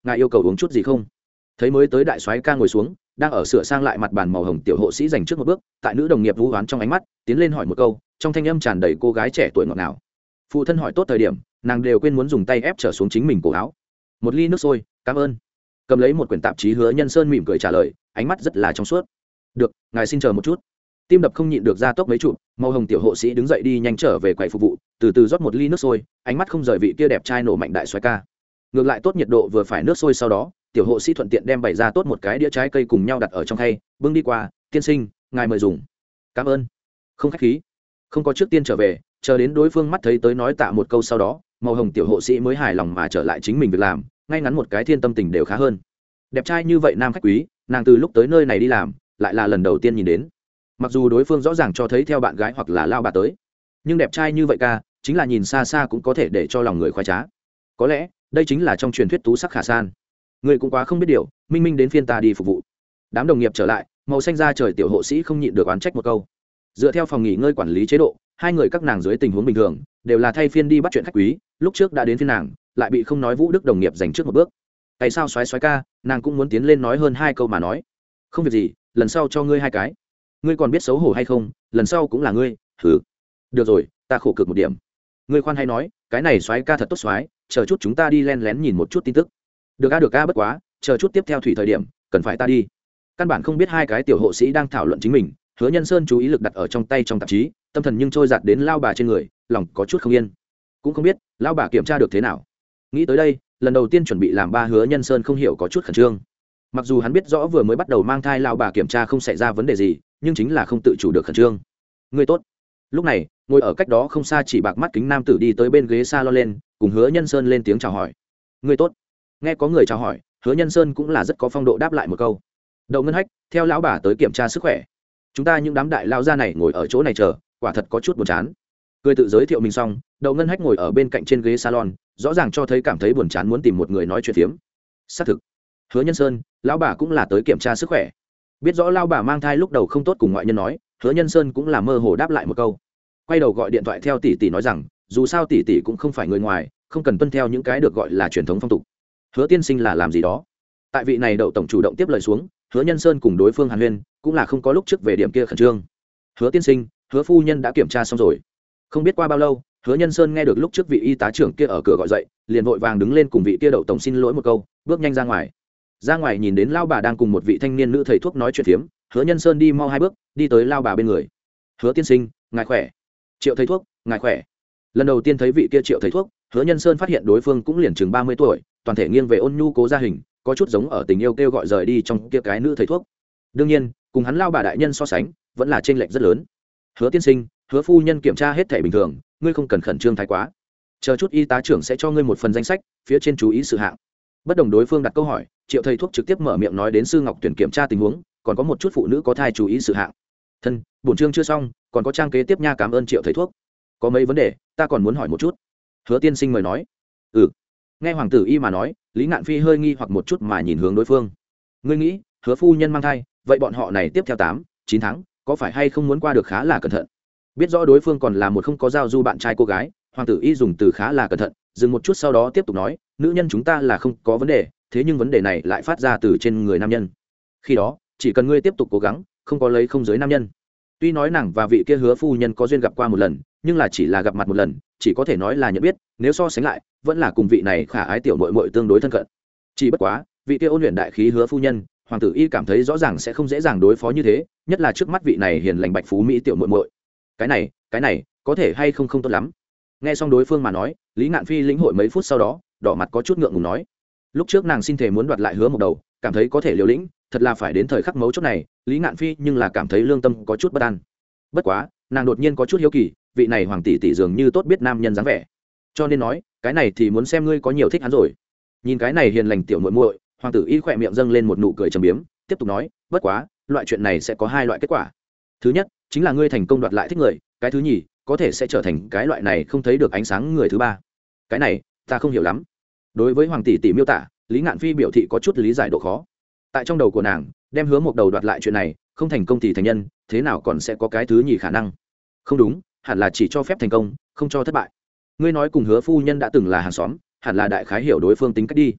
ngài yêu cầu uống chút gì không? Thấy mới tới đại soái ca ngồi xuống, đang ở sửa sang lại mặt bàn màu hồng tiểu hộ sĩ dành trước một bước, tại nữ đồng nghiệp vũ hoán trong ánh mắt tiến lên hỏi một câu, trong thanh âm tràn đầy cô gái trẻ tuổi ngọt ngào. Phụ thân hỏi tốt thời điểm, nàng đều quên muốn dùng tay ép trở xuống chính mình cổ áo. Một ly nước sôi, cảm ơn. Cầm lấy một quyển tạp chí Hứa Nhân Sơn mỉm cười trả lời, ánh mắt rất là trong suốt. Được, ngài xin chờ một chút. Tim đập không nhịn được ra tốc mấy chục, màu hồng tiểu hộ sĩ đứng dậy đi nhanh trở về quầy phục vụ, từ từ rót một ly nước sôi, ánh mắt không rời vị kia đẹp trai nổ mạnh đại soái ca. Ngược lại tốt nhiệt độ vừa phải nước sôi, sau đó tiểu hộ sĩ thuận tiện đem bày ra tốt một cái đĩa trái cây cùng nhau đặt ở trong khay, bưng đi qua, tiên sinh, ngài mời dùng. Cảm ơn. Không khách khí. Không có trước tiên trở về, chờ đến đối phương mắt thấy tới nói tạ một câu sau đó, màu hồng tiểu hộ sĩ mới hài lòng mà trở lại chính mình việc làm, ngay ngắn một cái thiên tâm tình đều khá hơn. Đẹp trai như vậy nam khách quý, nàng từ lúc tới nơi này đi làm lại là lần đầu tiên nhìn đến. Mặc dù đối phương rõ ràng cho thấy theo bạn gái hoặc là lao bà tới, nhưng đẹp trai như vậy ca chính là nhìn xa xa cũng có thể để cho lòng người khoái trá. Có lẽ đây chính là trong truyền thuyết tú sắc khả san. Người cũng quá không biết điều, minh minh đến phiên ta đi phục vụ. Đám đồng nghiệp trở lại, màu xanh da trời tiểu hộ sĩ không nhịn được oán trách một câu. Dựa theo phòng nghỉ ngơi quản lý chế độ, hai người các nàng dưới tình huống bình thường đều là thay phiên đi bắt chuyện khách quý, lúc trước đã đến phiên nàng lại bị không nói vũ đức đồng nghiệp giành trước một bước. Tại sao xoái xoái ca, nàng cũng muốn tiến lên nói hơn hai câu mà nói, không việc gì, lần sau cho ngươi hai cái. Ngươi còn biết xấu hổ hay không, lần sau cũng là ngươi. Hừ, được rồi, ta khổ cực một điểm. Ngươi khoan hay nói, cái này xoái ca thật tốt xoái, chờ chút chúng ta đi len lén nhìn một chút tin tức. Được a được a, bất quá chờ chút tiếp theo thủy thời điểm cần phải ta đi. Căn bản không biết hai cái tiểu hộ sĩ đang thảo luận chính mình. Hứa Nhân Sơn chú ý lực đặt ở trong tay trong tạp chí, tâm thần nhưng trôi giạt đến lao bà trên người, lòng có chút không yên. Cũng không biết lao bà kiểm tra được thế nào. Nghĩ tới đây, lần đầu tiên chuẩn bị làm ba, Hứa Nhân Sơn không hiểu có chút khẩn trương. Mặc dù hắn biết rõ vừa mới bắt đầu mang thai lao bà kiểm tra không xảy ra vấn đề gì, nhưng chính là không tự chủ được khẩn trương. Người tốt. Lúc này, ngồi ở cách đó không xa chỉ bạc mắt kính nam tử đi tới bên ghế salon lên, cùng Hứa Nhân Sơn lên tiếng chào hỏi. Người tốt. Nghe có người chào hỏi, Hứa Nhân Sơn cũng là rất có phong độ đáp lại một câu. Đậu Ngân Hách, theo lão bà tới kiểm tra sức khỏe. Chúng ta những đám đại lao gia này ngồi ở chỗ này chờ, quả thật có chút buồn chán. Cười tự giới thiệu mình xong, Đậu Ngân Hách ngồi ở bên cạnh trên ghế salon, rõ ràng cho thấy cảm thấy buồn chán, muốn tìm một người nói chuyện phiếm. Xác thực, Hứa Nhân Sơn, lão bà cũng là tới kiểm tra sức khỏe. Biết rõ lão bà mang thai lúc đầu không tốt cùng ngoại nhân nói, Hứa Nhân Sơn cũng là mơ hồ đáp lại một câu. Quay đầu gọi điện thoại theo tỷ tỷ nói rằng, dù sao tỷ tỷ cũng không phải người ngoài, không cần tuân theo những cái được gọi là truyền thống phong tục. Hứa tiên sinh là làm gì đó? Tại vị này Đậu tổng chủ động tiếp lời xuống, Hứa Nhân Sơn cùng đối phương Hàn Huyên cũng là không có lúc trước về điểm kia khẩn trương. Hứa tiên sinh, Hứa phu nhân đã kiểm tra xong rồi. Không biết qua bao lâu, Hứa Nhân Sơn nghe được lúc trước vị y tá trưởng kia ở cửa gọi dậy, liền vội vàng đứng lên cùng vị kia Đậu tổng xin lỗi một câu, bước nhanh ra ngoài. Ra ngoài nhìn đến lao bà đang cùng một vị thanh niên nữ thầy thuốc nói chuyện phiếm, Hứa Nhân Sơn đi mau hai bước, đi tới lao bà bên người. Hứa tiên sinh, ngài khỏe. Triệu thầy thuốc, ngài khỏe. Lần đầu tiên thấy vị kia Triệu thầy thuốc, Hứa Nhân Sơn phát hiện đối phương cũng liền chừng ba mươi tuổi, toàn thể nghiêng về ôn nhu cố gia hình, có chút giống ở tình yêu kêu gọi rời đi trong kia cái nữ thầy thuốc. Đương nhiên, cùng hắn lao bà đại nhân so sánh, vẫn là chênh lệch rất lớn. Hứa tiên sinh, Hứa phu nhân kiểm tra hết thể bình thường, ngươi không cần khẩn trương thái quá. Chờ chút y tá trưởng sẽ cho ngươi một phần danh sách, phía trên chú ý sự hạng. Bất đồng đối phương đặt câu hỏi, Triệu thầy thuốc trực tiếp mở miệng nói đến Sư Ngọc Tuyển kiểm tra tình huống, còn có một chút phụ nữ có thai chú ý sự hạng. Thân, bổn chương chưa xong, còn có trang kế tiếp nha, cảm ơn Triệu thầy thuốc. Có mấy vấn đề, ta còn muốn hỏi một chút. Hứa tiên sinh mời nói. Ừ. Nghe hoàng tử y mà nói, Lý Ngạn Phi hơi nghi hoặc một chút mà nhìn hướng đối phương. Ngươi nghĩ, Hứa phu nhân mang thai, vậy bọn họ này tiếp theo tám, chín tháng, có phải hay không muốn qua được khá là cẩn thận? Biết rõ đối phương còn là một không có giao du bạn trai cô gái, hoàng tử y dùng từ khá là cẩn thận, dừng một chút sau đó tiếp tục nói, nữ nhân chúng ta là không có vấn đề, thế nhưng vấn đề này lại phát ra từ trên người nam nhân. Khi đó, chỉ cần ngươi tiếp tục cố gắng, không có lấy không giới nam nhân. Tuy nói nàng và vị kia Hứa phu nhân có duyên gặp qua một lần, nhưng là chỉ là gặp mặt một lần, chỉ có thể nói là nhận biết, nếu so sánh lại, vẫn là cùng vị này khả ái tiểu muội muội tương đối thân cận. Chỉ bất quá, vị kia ôn luyện đại khí Hứa phu nhân, hoàng tử y cảm thấy rõ ràng sẽ không dễ dàng đối phó như thế, nhất là trước mắt vị này hiền lành bạch phú mỹ tiểu muội muội. Cái này, cái này, có thể hay không không tốt lắm. Nghe xong đối phương mà nói, Lý Ngạn Phi lĩnh hội mấy phút sau đó, đỏ mặt có chút ngượng ngùng nói, lúc trước nàng xin thể muốn đoạt lại Hứa một đầu, cảm thấy có thể liều lĩnh, thật là phải đến thời khắc mấu chốt này, Lý Ngạn Phi nhưng là cảm thấy lương tâm có chút bất an. Bất quá, nàng đột nhiên có chút hiếu kỳ, vị này hoàng tỷ tỷ dường như tốt biết nam nhân dáng vẻ, cho nên nói, cái này thì muốn xem ngươi có nhiều thích hắn rồi. Nhìn cái này hiền lành tiểu muội muội, hoàng tử y khỏe miệng dâng lên một nụ cười trầm biếm, tiếp tục nói, bất quá, loại chuyện này sẽ có hai loại kết quả. Thứ nhất, chính là ngươi thành công đoạt lại thích người, cái thứ nhì, có thể sẽ trở thành cái loại này không thấy được ánh sáng người thứ ba. Cái này, ta không hiểu lắm. Đối với hoàng tỷ tỷ miêu tả, Lý Ngạn Phi biểu thị có chút lý giải độ khó. Tại trong đầu của nàng, đem Hứa một đầu đoạt lại chuyện này, không thành công thì thành nhân, thế nào còn sẽ có cái thứ nhì khả năng? Không đúng, hẳn là chỉ cho phép thành công, không cho thất bại. Ngươi nói cùng Hứa phu nhân đã từng là hàng xóm, hẳn là đại khái hiểu đối phương tính cách đi.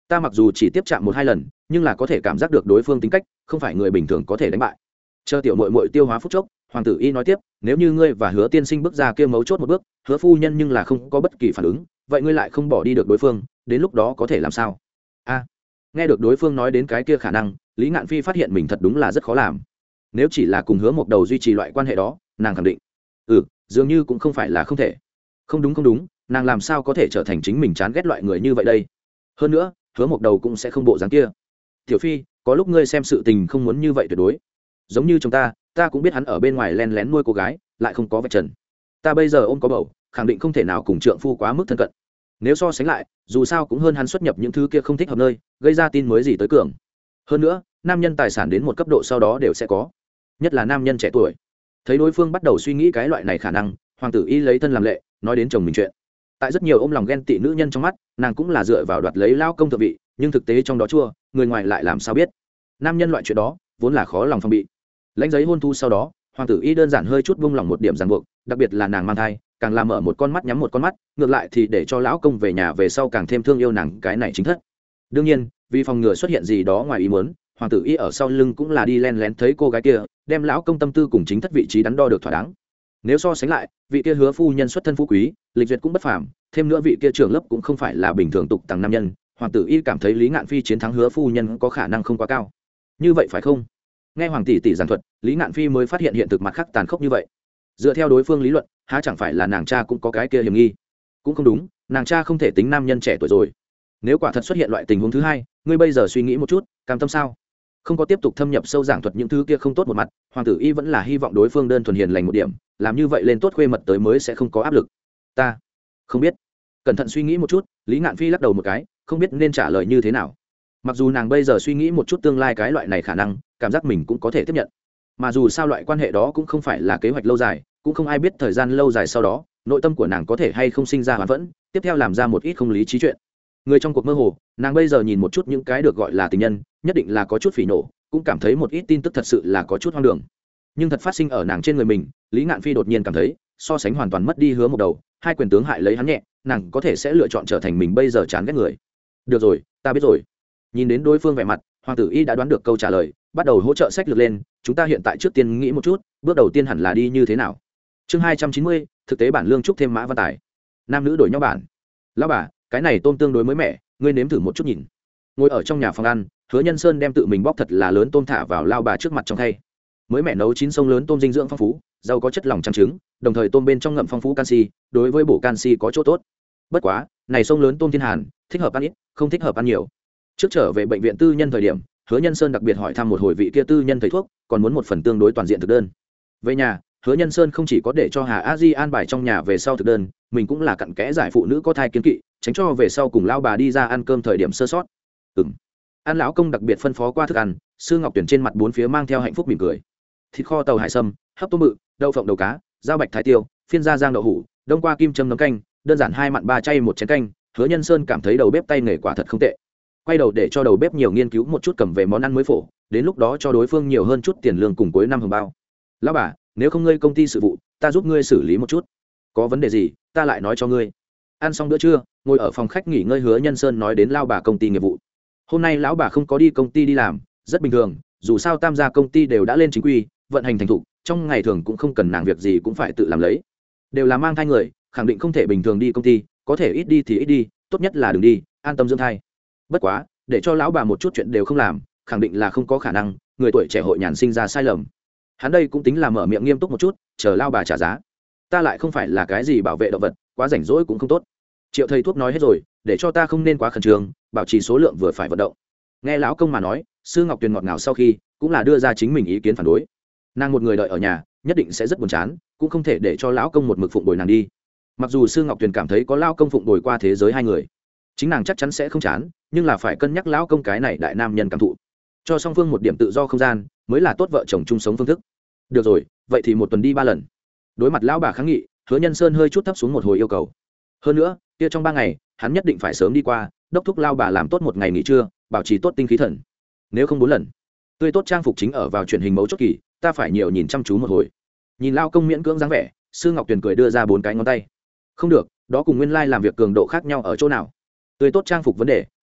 ta mặc dù chỉ tiếp chạm một hai lần nhưng là có thể cảm giác được đối phương tính cách không phải người bình thường có thể đánh bại. Chờ tiểu muội muội tiêu hóa phút chốc, hoàng tử y nói tiếp, nếu như ngươi và hứa tiên sinh bước ra kia mấu chốt một bước, hứa phu nhân nhưng là không có bất kỳ phản ứng, vậy ngươi lại không bỏ đi được đối phương, đến lúc đó có thể làm sao? A, nghe được đối phương nói đến cái kia khả năng, Lý Ngạn Phi phát hiện mình thật đúng là rất khó làm. Nếu chỉ là cùng hứa một đầu duy trì loại quan hệ đó, nàng khẳng định, ừ, dường như cũng không phải là không thể. Không đúng không đúng, nàng làm sao có thể trở thành chính mình chán ghét loại người như vậy đây? Hơn nữa, hứa một đầu cũng sẽ không bộ dáng kia. Tiểu Phi, có lúc ngươi xem sự tình không muốn như vậy tuyệt đối. Giống như chúng ta, ta cũng biết hắn ở bên ngoài len lén nuôi cô gái, lại không có vạch trần. Ta bây giờ ôm có bầu, khẳng định không thể nào cùng trượng phu quá mức thân cận. Nếu so sánh lại, dù sao cũng hơn hắn xuất nhập những thứ kia không thích hợp nơi, gây ra tin mới gì tới cường. Hơn nữa, nam nhân tài sản đến một cấp độ sau đó đều sẽ có, nhất là nam nhân trẻ tuổi. Thấy đối phương bắt đầu suy nghĩ cái loại này khả năng, hoàng tử y lấy thân làm lệ, nói đến chồng mình chuyện. Tại rất nhiều ôm lòng ghen tị nữ nhân trong mắt, nàng cũng là dựa vào đoạt lấy lao công thượng vị, nhưng thực tế trong đó chua, người ngoài lại làm sao biết. Nam nhân loại chuyện đó vốn là khó lòng phòng bị. Lãnh giấy hôn thu sau đó, hoàng tử y đơn giản hơi chút buông lòng một điểm ràng buộc, đặc biệt là nàng mang thai, càng làm mở một con mắt nhắm một con mắt, ngược lại thì để cho lão công về nhà về sau càng thêm thương yêu nàng cái này chính thất. Đương nhiên, vì phòng ngừa xuất hiện gì đó ngoài ý muốn, hoàng tử y ở sau lưng cũng là đi len lén thấy cô gái kia, đem lão công tâm tư cùng chính thất vị trí đắn đo được thỏa đáng. Nếu so sánh lại, vị kia hứa phu nhân xuất thân phú quý, lịch duyệt cũng bất phàm, thêm nữa vị kia trưởng lớp cũng không phải là bình thường tục tằng nam nhân, hoàng tử y cảm thấy Lý Ngạn Phi chiến thắng hứa phu nhân có khả năng không quá cao. Như vậy phải không? Nghe hoàng tỷ tỷ giảng thuật, Lý Ngạn Phi mới phát hiện hiện thực mặt khác tàn khốc như vậy. Dựa theo đối phương lý luận, há chẳng phải là nàng cha cũng có cái kia hiểm nghi? Cũng không đúng, nàng cha không thể tính nam nhân trẻ tuổi rồi. Nếu quả thật xuất hiện loại tình huống thứ hai, ngươi bây giờ suy nghĩ một chút, cam tâm sao? Không có tiếp tục thâm nhập sâu giảng thuật những thứ kia không tốt một mặt, hoàng tử y vẫn là hy vọng đối phương đơn thuần hiền lành một điểm, làm như vậy lên tốt khuê mật tới mới sẽ không có áp lực. Ta không biết. Cẩn thận suy nghĩ một chút, Lý Ngạn Phi lắc đầu một cái, không biết nên trả lời như thế nào. Mặc dù nàng bây giờ suy nghĩ một chút tương lai cái loại này khả năng, cảm giác mình cũng có thể tiếp nhận, mà dù sao loại quan hệ đó cũng không phải là kế hoạch lâu dài, cũng không ai biết thời gian lâu dài sau đó nội tâm của nàng có thể hay không sinh ra hoán vẫn tiếp theo làm ra một ít không lý trí chuyện. Người trong cuộc mơ hồ, nàng bây giờ nhìn một chút những cái được gọi là tình nhân, nhất định là có chút phỉ nổ, cũng cảm thấy một ít tin tức thật sự là có chút hoang đường. Nhưng thật phát sinh ở nàng trên người mình, Lý Ngạn Phi đột nhiên cảm thấy so sánh hoàn toàn mất đi hứa một đầu, hai quyền tướng hại lấy hắn nhẹ, nàng có thể sẽ lựa chọn trở thành mình bây giờ chán ghét người. Được rồi, ta biết rồi. Nhìn đến đối phương vẻ mặt, hoàng tử y đã đoán được câu trả lời, bắt đầu hỗ trợ sách lược lên. Chúng ta hiện tại trước tiên nghĩ một chút, bước đầu tiên hẳn là đi như thế nào. Chương hai trăm chín mươi, thực tế bản lương trúc thêm mã văn tài. Nam nữ đổi nhau bản. Lão bà, cái này tôm tương đối mới mẻ, ngươi nếm thử một chút nhìn. Ngồi ở trong nhà phòng ăn, Hứa Nhân Sơn đem tự mình bóc thật là lớn tôm thả vào lao bà trước mặt trong thay. Mới mẻ nấu chín sông lớn tôm dinh dưỡng phong phú, giàu có chất lỏng trắng trứng, đồng thời tôm bên trong ngậm phong phú canxi, đối với bổ canxi có chỗ tốt. Bất quá, này sông lớn tôm thiên hàn, thích hợp ăn ít, không thích hợp ăn nhiều. Trước trở về bệnh viện tư nhân thời điểm, Hứa Nhân Sơn đặc biệt hỏi thăm một hồi vị kia tư nhân thầy thuốc, còn muốn một phần tương đối toàn diện thực đơn. Về nhà, Hứa Nhân Sơn không chỉ có để cho Hà A Di an bài trong nhà về sau thực đơn, mình cũng là cặn kẽ giải phụ nữ có thai kiêng kỵ, tránh cho về sau cùng lao bà đi ra ăn cơm thời điểm sơ sót. Ừm. An lão công đặc biệt phân phó qua thức ăn, Sư Ngọc Tuyển trên mặt bốn phía mang theo hạnh phúc mỉm cười. Thịt kho tàu hải sâm, hấp tôm bự, đậu phộng đầu cá, rau bạch thái tiêu, phiên gia giang đậu hũ, đông qua kim châm nấm canh, đơn giản hai mặn ba chay một chén canh. Hứa Nhân Sơn cảm thấy đầu bếp tay nghề quả thật không tệ. Quay đầu để cho đầu bếp nhiều nghiên cứu một chút cầm về món ăn mới phổ, đến lúc đó cho đối phương nhiều hơn chút tiền lương cùng cuối năm hồng bao. Lão bà, nếu không ngươi công ty sự vụ, ta giúp ngươi xử lý một chút. Có vấn đề gì, ta lại nói cho ngươi. Ăn xong bữa trưa, ngồi ở phòng khách nghỉ ngơi, Hứa Nhân Sơn nói đến lao bà công ty nghiệp vụ. Hôm nay lão bà không có đi công ty đi làm, rất bình thường, dù sao tam gia công ty đều đã lên chính quy, vận hành thành thục, trong ngày thường cũng không cần nàng việc gì cũng phải tự làm lấy. Đều là mang thai người, khẳng định không thể bình thường đi công ty, có thể ít đi thì ít đi, tốt nhất là đừng đi, an tâm dưỡng thai. Bất quá, để cho lão bà một chút chuyện đều không làm, khẳng định là không có khả năng, người tuổi trẻ hội nhàn sinh ra sai lầm. Hắn đây cũng tính là mở miệng nghiêm túc một chút, chờ lao bà trả giá. Ta lại không phải là cái gì bảo vệ động vật, quá rảnh rỗi cũng không tốt. Triệu thầy thuốc nói hết rồi, để cho ta không nên quá khẩn trương, bảo trì số lượng vừa phải vận động. Nghe lão công mà nói, Sư Ngọc Tuyền ngọt ngào sau khi cũng là đưa ra chính mình ý kiến phản đối. Nàng một người đợi ở nhà, nhất định sẽ rất buồn chán, cũng không thể để cho lão công một mực phụng bồi nàng đi. Mặc dù Sư Ngọc Tuyền cảm thấy có lão công phụng bồi qua thế giới hai người, chính nàng chắc chắn sẽ không chán, nhưng là phải cân nhắc lão công cái này đại nam nhân cảm thụ, cho song phương một điểm tự do không gian mới là tốt vợ chồng chung sống phương thức. Được rồi, vậy thì một tuần đi ba lần. Đối mặt lão bà kháng nghị, Hứa Nhân Sơn hơi chút thấp xuống một hồi yêu cầu. Hơn nữa, kia trong ba ngày, hắn nhất định phải sớm đi qua, đốc thúc lao bà làm tốt một ngày nghỉ trưa, bảo trì tốt tinh khí thần. Nếu không bốn lần, tươi tốt trang phục chính ở vào truyền hình mấu chốt kỳ, ta phải nhiều nhìn chăm chú một hồi. Nhìn lao công miễn cưỡng dáng vẻ, Sư Ngọc Tuyền cười đưa ra bốn cái ngón tay. Không được, đó cùng nguyên lai làm việc cường độ khác nhau ở chỗ nào? Tươi tốt trang phục vấn đề,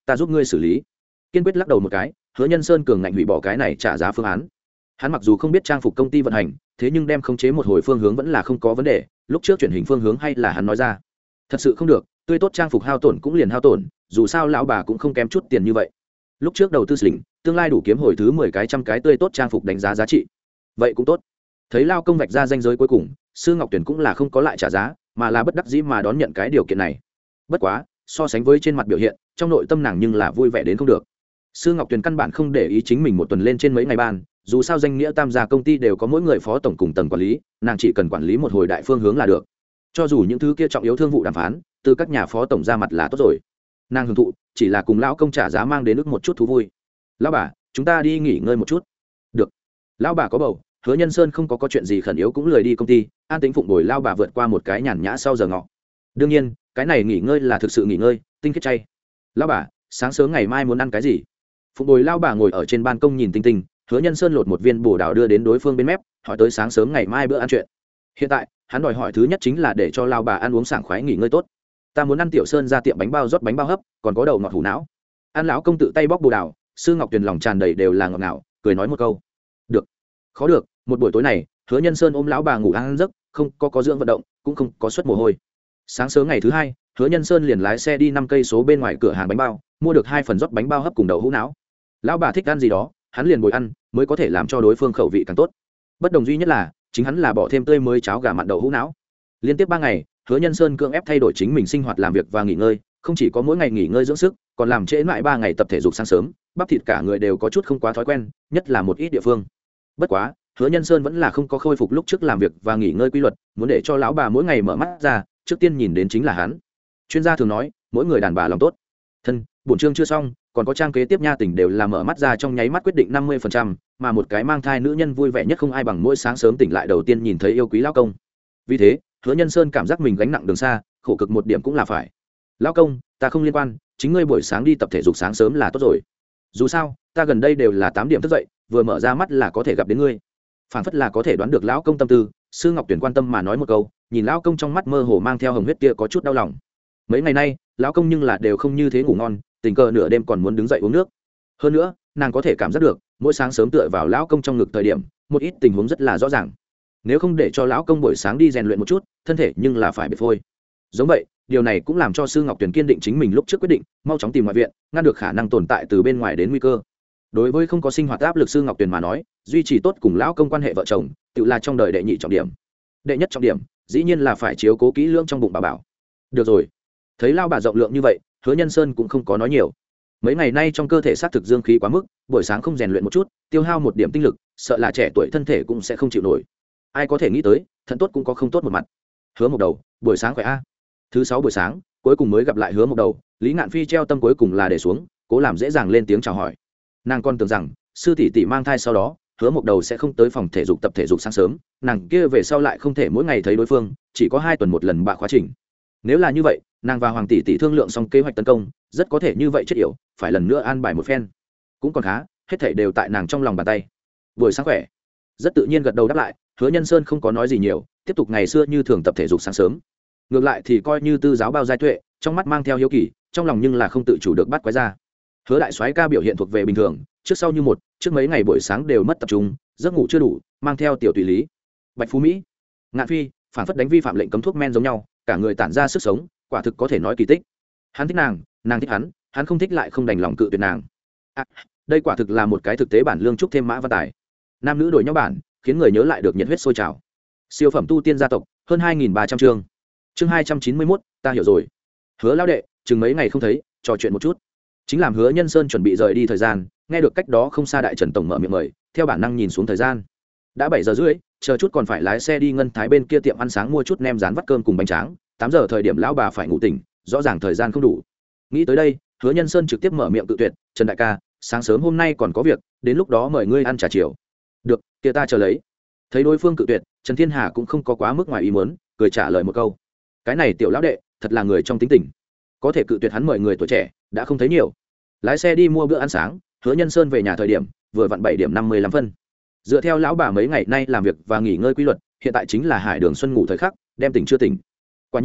ta giúp ngươi xử lý. Kiên quyết lắc đầu một cái, Hứa Nhân Sơn cường ngạnh hủy bỏ cái này trả giá phương án. Hắn mặc dù không biết trang phục công ty vận hành, thế nhưng đem khống chế một hồi phương hướng vẫn là không có vấn đề, lúc trước chuyển hình phương hướng hay là hắn nói ra. Thật sự không được, tươi tốt trang phục hao tổn cũng liền hao tổn, dù sao lão bà cũng không kém chút tiền như vậy. Lúc trước đầu tư xỉnh, tương lai đủ kiếm hồi thứ mười cái trăm cái tươi tốt trang phục đánh giá giá trị. Vậy cũng tốt. Thấy lao công vạch ra danh giới cuối cùng, Sư Ngọc Tuyển cũng là không có lại trả giá, mà là bất đắc dĩ mà đón nhận cái điều kiện này. Bất quá, so sánh với trên mặt biểu hiện, trong nội tâm nàng nhưng là vui vẻ đến không được. Sư Ngọc Tuyền căn bản không để ý chính mình một tuần lên trên mấy ngày ban, dù sao danh nghĩa tam gia công ty đều có mỗi người phó tổng cùng tầng quản lý, nàng chỉ cần quản lý một hồi đại phương hướng là được. Cho dù những thứ kia trọng yếu thương vụ đàm phán, từ các nhà phó tổng ra mặt là tốt rồi. Nàng hưởng thụ chỉ là cùng lão công trả giá mang đến ức một chút thú vui. Lão bà, chúng ta đi nghỉ ngơi một chút. Được. Lão bà có bầu, Hứa Nhân Sơn không có có chuyện gì khẩn yếu cũng lười đi công ty, an tính phụng bồi lão bà vượt qua một cái nhàn nhã sau giờ ngọ. Đương nhiên, cái này nghỉ ngơi là thực sự nghỉ ngơi, tinh khiết chay. Lão bà, sáng sớm ngày mai muốn ăn cái gì? Phụng bồi lão bà ngồi ở trên ban công nhìn tinh tinh, Hứa Nhân Sơn lột một viên bồ đào đưa đến đối phương bên mép, hỏi tới sáng sớm ngày mai bữa ăn chuyện. Hiện tại, hắn đòi hỏi thứ nhất chính là để cho lão bà ăn uống sảng khoái nghỉ ngơi tốt. Ta muốn ăn Tiểu Sơn ra tiệm bánh bao rót bánh bao hấp, còn có đầu ngọt hủ não. Ăn lão công tự tay bóc bồ đào, Sư Ngọc Tuyền lòng tràn đầy đều là ngọt ngào, cười nói một câu. Được. Khó được, một buổi tối này, Hứa Nhân Sơn ôm lão bà ngủ ăn giấc, không có có dưỡng vận động, cũng không có xuất mồ hôi. Sáng sớm ngày thứ hai, Hứa Nhân Sơn liền lái xe đi năm cây số bên ngoài cửa hàng bánh bao, mua được hai phần rót bánh bao hấp cùng đậu hũ não. Lão bà thích ăn gì đó, hắn liền bồi ăn, mới có thể làm cho đối phương khẩu vị càng tốt. Bất đồng duy nhất là, chính hắn là bỏ thêm tươi mới cháo gà mặn đậu hũ não. Liên tiếp ba ngày, Hứa Nhân Sơn cưỡng ép thay đổi chính mình sinh hoạt làm việc và nghỉ ngơi, không chỉ có mỗi ngày nghỉ ngơi dưỡng sức, còn làm trễ mãi ba ngày tập thể dục sáng sớm, bắp thịt cả người đều có chút không quá thói quen, nhất là một ít địa phương. Bất quá, Hứa Nhân Sơn vẫn là không có khôi phục lúc trước làm việc và nghỉ ngơi quy luật, muốn để cho lão bà mỗi ngày mở mắt ra, trước tiên nhìn đến chính là hắn. Chuyên gia thường nói, mỗi người đàn bà lòng tốt. Thân, bổn chương chưa xong, còn có trang kế tiếp nha tỉnh đều là mở mắt ra trong nháy mắt quyết định năm mươi phần trăm, mà một cái mang thai nữ nhân vui vẻ nhất không ai bằng mỗi sáng sớm tỉnh lại đầu tiên nhìn thấy yêu quý lão công. Vì thế, Hứa Nhân Sơn cảm giác mình gánh nặng đường xa, khổ cực một điểm cũng là phải. Lão công, ta không liên quan, chính ngươi buổi sáng đi tập thể dục sáng sớm là tốt rồi. Dù sao, ta gần đây đều là tám điểm thức dậy, vừa mở ra mắt là có thể gặp đến ngươi. Phản phất là có thể đoán được lão công tâm tư, Sư Ngọc Tuyển quan tâm mà nói một câu, nhìn lão công trong mắt mơ hồ mang theo hồng huyết kia có chút đau lòng. Mấy ngày nay, lão công nhưng là đều không như thế ngủ ngon, tình cờ nửa đêm còn muốn đứng dậy uống nước. Hơn nữa, nàng có thể cảm giác được, mỗi sáng sớm tựa vào lão công trong ngực thời điểm, một ít tình huống rất là rõ ràng. Nếu không để cho lão công buổi sáng đi rèn luyện một chút, thân thể nhưng là phải bị phôi. Giống vậy, điều này cũng làm cho Sư Ngọc Tuyển kiên định chính mình lúc trước quyết định, mau chóng tìm ngoại viện, ngăn được khả năng tồn tại từ bên ngoài đến nguy cơ. Đối với không có sinh hoạt áp lực Sư Ngọc Tuyền mà nói, duy trì tốt cùng lão công quan hệ vợ chồng, tự là trong đời đệ nhị trọng điểm. Đệ nhất trọng điểm, dĩ nhiên là phải chiếu cố kỹ lưỡng trong bụng bà bảo. Được rồi, thấy lao bà rộng lượng như vậy, Hứa Nhân Sơn cũng không có nói nhiều. Mấy ngày nay trong cơ thể xác thực dương khí quá mức, buổi sáng không rèn luyện một chút, tiêu hao một điểm tinh lực, sợ là trẻ tuổi thân thể cũng sẽ không chịu nổi. Ai có thể nghĩ tới, thận tốt cũng có không tốt một mặt. Hứa Mộc Đầu, buổi sáng khỏe a. Thứ sáu buổi sáng, cuối cùng mới gặp lại Hứa Mộc Đầu, Lý Ngạn Phi treo tâm cuối cùng là để xuống, cố làm dễ dàng lên tiếng chào hỏi. Nàng còn tưởng rằng sư tỷ tỷ mang thai sau đó, Hứa Mộc Đầu sẽ không tới phòng thể dục tập thể dục sáng sớm, nàng kia về sau lại không thể mỗi ngày thấy đối phương, chỉ có hai tuần một lần bạ khóa trình. Nếu là như vậy, nàng và Hoàng tỷ tỷ thương lượng xong kế hoạch tấn công, rất có thể như vậy chết yểu, phải lần nữa an bài một phen. Cũng còn khá, hết thảy đều tại nàng trong lòng bàn tay. Buổi sáng khỏe. Rất tự nhiên gật đầu đáp lại, Hứa Nhân Sơn không có nói gì nhiều, tiếp tục ngày xưa như thường tập thể dục sáng sớm. Ngược lại thì coi như tư giáo bao giai tuệ, trong mắt mang theo hiếu kỳ, trong lòng nhưng là không tự chủ được bắt quái ra. Hứa đại soái ca biểu hiện thuộc về bình thường, trước sau như một, trước mấy ngày buổi sáng đều mất tập trung, giấc ngủ chưa đủ, mang theo tiểu tùy lý. Bạch Phú Mỹ, Ngạn Phi, phản phất đánh vi phạm lệnh cấm thuốc men giống nhau, cả người tản ra sức sống, quả thực có thể nói kỳ tích. Hắn thích nàng, nàng thích hắn, hắn không thích lại không đành lòng cự tuyệt nàng. À, đây quả thực là một cái thực tế bản lương trúc thêm mã văn tài. Nam nữ đổi nhau bản, khiến người nhớ lại được nhiệt huyết sôi trào. Siêu phẩm tu tiên gia tộc, hơn hai nghìn ba trăm chương. Chương hai trăm chín mươi mốt, ta hiểu rồi. Hứa lão đệ, chừng mấy ngày không thấy, trò chuyện một chút. Chính làm Hứa Nhân Sơn chuẩn bị rời đi thời gian, nghe được cách đó không xa đại trần tổng mở miệng mời, theo bản năng nhìn xuống thời gian. Đã bảy giờ rưỡi, chờ chút còn phải lái xe đi ngân thái bên kia tiệm ăn sáng mua chút nem rán vắt cơm cùng bánh tráng, tám giờ thời điểm lão bà phải ngủ tỉnh, rõ ràng thời gian không đủ. Nghĩ tới đây, Hứa Nhân Sơn trực tiếp mở miệng tự tuyệt, "Trần đại ca, sáng sớm hôm nay còn có việc, đến lúc đó mời ngươi ăn trà chiều." "Được, kia ta chờ lấy." Thấy đối phương cự tuyệt, Trần Thiên Hà cũng không có quá mức ngoài ý muốn, cười trả lời một câu. Cái này tiểu lão đệ, thật là người trong tính tình. Có thể cự tuyệt hắn mời người tuổi trẻ, đã không thấy nhiều. Lái xe đi mua bữa ăn sáng, Hứa Nhân Sơn về nhà thời điểm vừa vặn bảy điểm năm mươi lăm phân. Dựa theo lão bà mấy ngày nay làm việc và nghỉ ngơi quy luật, hiện tại chính là hải đường xuân ngủ thời khắc, đem tỉnh chưa tỉnh. Quả nhiên,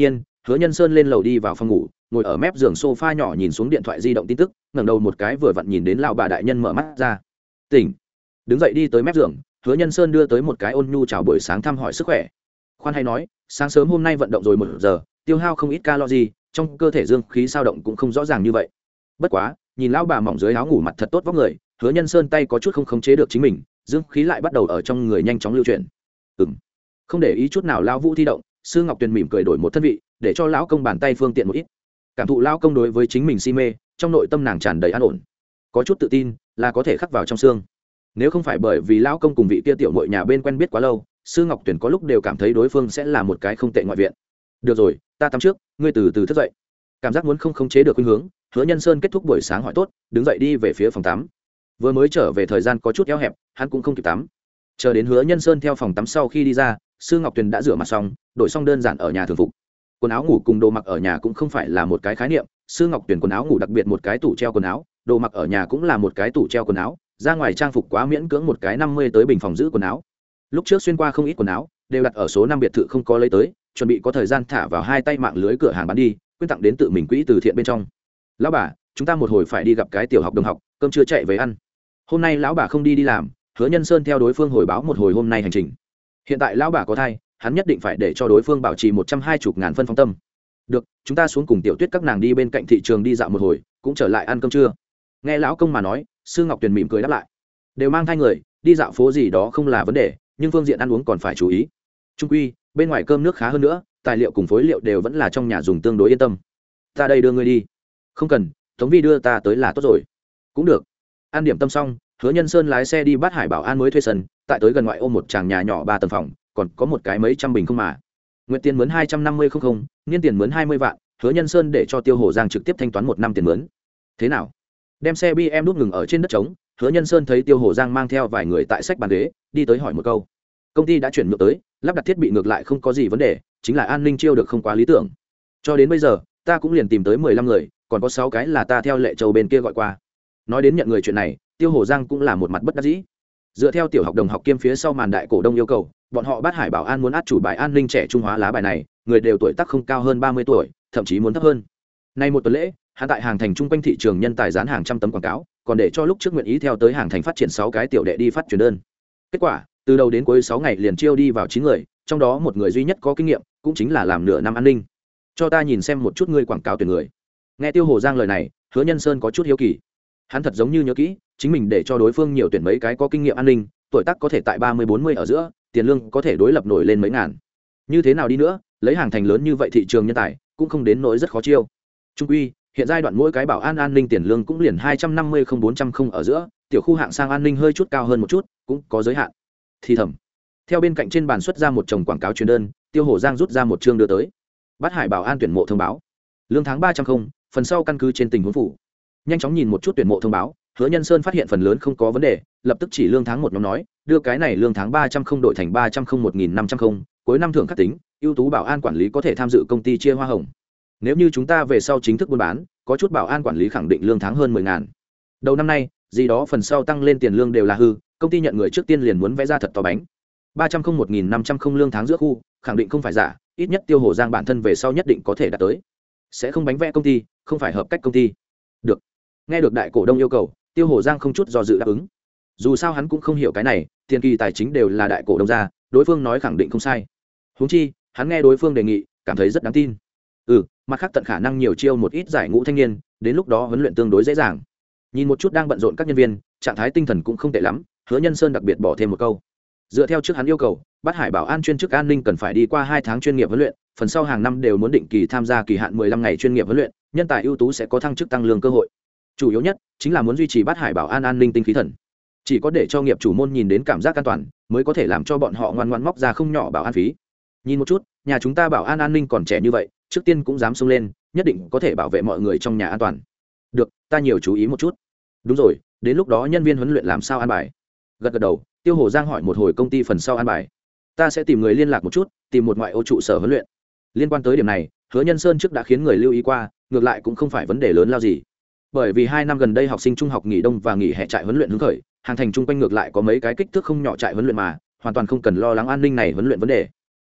hứa nhân sơn lên lầu đi vào phòng ngủ, ngồi ở mép giường sofa nhỏ nhìn xuống điện thoại di động tin tức, ngẩng đầu một cái vừa vặn nhìn đến lão bà đại nhân mở mắt ra. Tỉnh. Đứng dậy đi tới mép giường, hứa nhân sơn đưa tới một cái ôn nhu chào buổi sáng thăm hỏi sức khỏe. Khoan hay nói, sáng sớm hôm nay vận động rồi một giờ, tiêu hao không ít calo gì, trong cơ thể dương khí sao động cũng không rõ ràng như vậy. Bất quá, nhìn lão bà mỏng dưới áo ngủ mặt thật tốt vóc người, hứa nhân sơn tay có chút không khống chế được chính mình, dương khí lại bắt đầu ở trong người nhanh chóng lưu chuyển. Ừm, không để ý chút nào lão vũ thi động, sư ngọc tuyền mỉm cười đổi một thân vị, để cho lão công bàn tay phương tiện một ít. Cảm thụ lão công đối với chính mình si mê, trong nội tâm nàng tràn đầy an ổn, có chút tự tin là có thể khắc vào trong xương. Nếu không phải bởi vì lão công cùng vị kia tiểu muội nhà bên quen biết quá lâu, sư ngọc tuyền có lúc đều cảm thấy đối phương sẽ là một cái không tệ ngoại viện. Được rồi, ta tắm trước, ngươi từ từ thức dậy. Cảm giác muốn không khống chế được khuynh hướng, hứa nhân sơn kết thúc buổi sáng hỏi tốt, đứng dậy đi về phía phòng tắm. Vừa mới trở về thời gian có chút eo hẹp, hắn cũng không kịp tắm. Chờ đến hứa nhân sơn theo phòng tắm sau khi đi ra, sư ngọc tuyền đã rửa mặt xong, đổi xong đơn giản ở nhà thường phục. Quần áo ngủ cùng đồ mặc ở nhà cũng không phải là một cái khái niệm, sư ngọc tuyền quần áo ngủ đặc biệt một cái tủ treo quần áo, đồ mặc ở nhà cũng là một cái tủ treo quần áo, ra ngoài trang phục quá miễn cưỡng một cái năm mươi tới bình phòng giữ quần áo. Lúc trước xuyên qua không ít quần áo, đều đặt ở số năm biệt thự không có lấy tới, chuẩn bị có thời gian thả vào hai tay mạng lưới cửa hàng bán đi, quyên tặng đến tự mình quỹ từ thiện bên trong. Lão bà, chúng ta một hồi phải đi gặp cái tiểu học đồng học, cơm chưa chạy về ăn. Hôm nay lão bà không đi đi làm, hứa nhân sơn theo đối phương hồi báo một hồi hôm nay hành trình. Hiện tại lão bà có thai, hắn nhất định phải để cho đối phương bảo trì một trăm hai mươi ngàn phân phong tâm. Được, chúng ta xuống cùng tiểu tuyết các nàng đi bên cạnh thị trường đi dạo một hồi, cũng trở lại ăn cơm trưa. Nghe lão công mà nói, sư ngọc tuyền mỉm cười đáp lại. Đều mang thai người, đi dạo phố gì đó không là vấn đề, nhưng phương diện ăn uống còn phải chú ý. Trung quy, bên ngoài cơm nước khá hơn nữa, tài liệu cùng phối liệu đều vẫn là trong nhà dùng tương đối yên tâm. Ta đây đưa ngươi đi. Không cần, Tống Vi đưa ta tới là tốt rồi. Cũng được. Ăn điểm tâm xong, hứa nhân sơn lái xe đi Bát Hải Bảo An mới thuê sân, tại tới gần ngoại ô một tràng nhà nhỏ ba tầng phòng, còn có một cái mấy trăm bình không mà. Nguyện tiền mướn hai trăm năm mươi không không, niên tiền mướn hai mươi vạn, hứa nhân sơn để cho Tiêu Hồ Giang trực tiếp thanh toán một năm tiền mướn. Thế nào? Đem xe bê em đút ngừng ở trên đất trống, hứa nhân sơn thấy Tiêu Hồ Giang mang theo vài người tại sách bàn ghế, đi tới hỏi một câu. Công ty đã chuyển nhượng tới, lắp đặt thiết bị ngược lại không có gì vấn đề, chính là an ninh chiêu được không quá lý tưởng. Cho đến bây giờ, ta cũng liền tìm tới mười lăm người, còn có sáu cái là ta theo Lệ Châu bên kia gọi qua. Nói đến nhận người chuyện này, Tiêu Hồ Giang cũng là một mặt bất đắc dĩ. Dựa theo tiểu học đồng học kiêm phía sau màn đại cổ đông yêu cầu, bọn họ Bát Hải Bảo An muốn át chủ bài an ninh trẻ trung hóa lá bài này, người đều tuổi tác không cao hơn ba mươi tuổi, thậm chí muốn thấp hơn. Nay một tuần lễ, hắn tại hàng thành trung quanh thị trường nhân tài dán hàng trăm tấm quảng cáo, còn để cho lúc trước nguyện ý theo tới hàng thành phát triển sáu cái tiểu đệ đi phát truyền đơn. Kết quả, từ đầu đến cuối sáu ngày liền chiêu đi vào chín người, trong đó một người duy nhất có kinh nghiệm, cũng chính là làm nửa năm an ninh. Cho ta nhìn xem một chút ngươi quảng cáo tuyển người. Nghe Tiêu Hồ Giang lời này, hứa nhân sơn có chút hiếu kỳ. Hắn thật giống như nhớ kỹ, chính mình để cho đối phương nhiều tuyển mấy cái có kinh nghiệm an ninh, tuổi tác có thể tại ba mươi bốn mươi ở giữa, tiền lương có thể đối lập nổi lên mấy ngàn. Như thế nào đi nữa, lấy hàng thành lớn như vậy thị trường nhân tài, cũng không đến nỗi rất khó chiêu. Trung quy, hiện giai đoạn mỗi cái bảo an an ninh tiền lương cũng liền hai trăm năm mươi không bốn trăm không ở giữa, tiểu khu hạng sang an ninh hơi chút cao hơn một chút, cũng có giới hạn. Thì thầm. Theo bên cạnh trên bàn xuất ra một chồng quảng cáo truyền đơn, Tiêu Hồ Giang rút ra một chương đưa tới. Bát Hải Bảo An tuyển mộ thông báo. Lương tháng ba trăm không, phần sau căn cứ trên tình huống phủ. Nhanh chóng nhìn một chút tuyển mộ thông báo, hứa nhân sơn phát hiện phần lớn không có vấn đề, lập tức chỉ lương tháng một nhóm nói, đưa cái này lương tháng ba trăm không đổi thành ba trăm không một nghìn năm trăm không, cuối năm thưởng khắc tính, ưu tú bảo an quản lý có thể tham dự công ty chia hoa hồng. Nếu như chúng ta về sau chính thức buôn bán, có chút bảo an quản lý khẳng định lương tháng hơn mười ngàn. Đầu năm nay, gì đó phần sau tăng lên tiền lương đều là hư, công ty nhận người trước tiên liền muốn vẽ ra thật to bánh. ba trăm không một nghìn năm trăm không lương tháng giữa khu, khẳng định không phải giả, ít nhất Tiêu Hồ Giang bản thân về sau nhất định có thể đạt tới. Sẽ không bánh vẽ công ty, không phải hợp cách công ty. Được. Nghe được đại cổ đông yêu cầu, Tiêu Hồ Giang không chút do dự đáp ứng. Dù sao hắn cũng không hiểu cái này, tiền kỳ tài chính đều là đại cổ đông ra, đối phương nói khẳng định không sai. Huống chi, hắn nghe đối phương đề nghị, cảm thấy rất đáng tin. Ừ, mặt khác tận khả năng nhiều chiêu một ít giải ngũ thanh niên, đến lúc đó huấn luyện tương đối dễ dàng. Nhìn một chút đang bận rộn các nhân viên, trạng thái tinh thần cũng không tệ lắm, hứa nhân sơn đặc biệt bỏ thêm một câu. Dựa theo trước hắn yêu cầu, Bát Hải Bảo An chuyên chức an ninh cần phải đi qua hai tháng chuyên nghiệp huấn luyện, phần sau hàng năm đều muốn định kỳ tham gia kỳ hạn mười lăm ngày chuyên nghiệp huấn luyện, nhân tài ưu tú sẽ có thăng chức tăng lương cơ hội. Chủ yếu nhất chính là muốn duy trì Bát Hải Bảo An an ninh tinh khí thần. Chỉ có để cho nghiệp chủ môn nhìn đến cảm giác an toàn, mới có thể làm cho bọn họ ngoan ngoãn móc ra không nhỏ bảo an phí. Nhìn một chút, nhà chúng ta bảo an an ninh còn trẻ như vậy, trước tiên cũng dám xông lên, nhất định có thể bảo vệ mọi người trong nhà an toàn. Được, ta nhiều chú ý một chút. Đúng rồi, đến lúc đó nhân viên huấn luyện làm sao an bài? Gật gật đầu, Tiêu Hồ Giang hỏi một hồi công ty phần sau an bài. Ta sẽ tìm người liên lạc một chút, tìm một ngoại ô trụ sở huấn luyện. Liên quan tới điểm này, Hứa Nhân Sơn trước đã khiến người lưu ý qua, ngược lại cũng không phải vấn đề lớn lao gì. Bởi vì hai năm gần đây học sinh trung học nghỉ đông và nghỉ hè trại huấn luyện hứng khởi, hàng thành trung quanh ngược lại có mấy cái kích thước không nhỏ trại huấn luyện mà, hoàn toàn không cần lo lắng an ninh này huấn luyện vấn đề.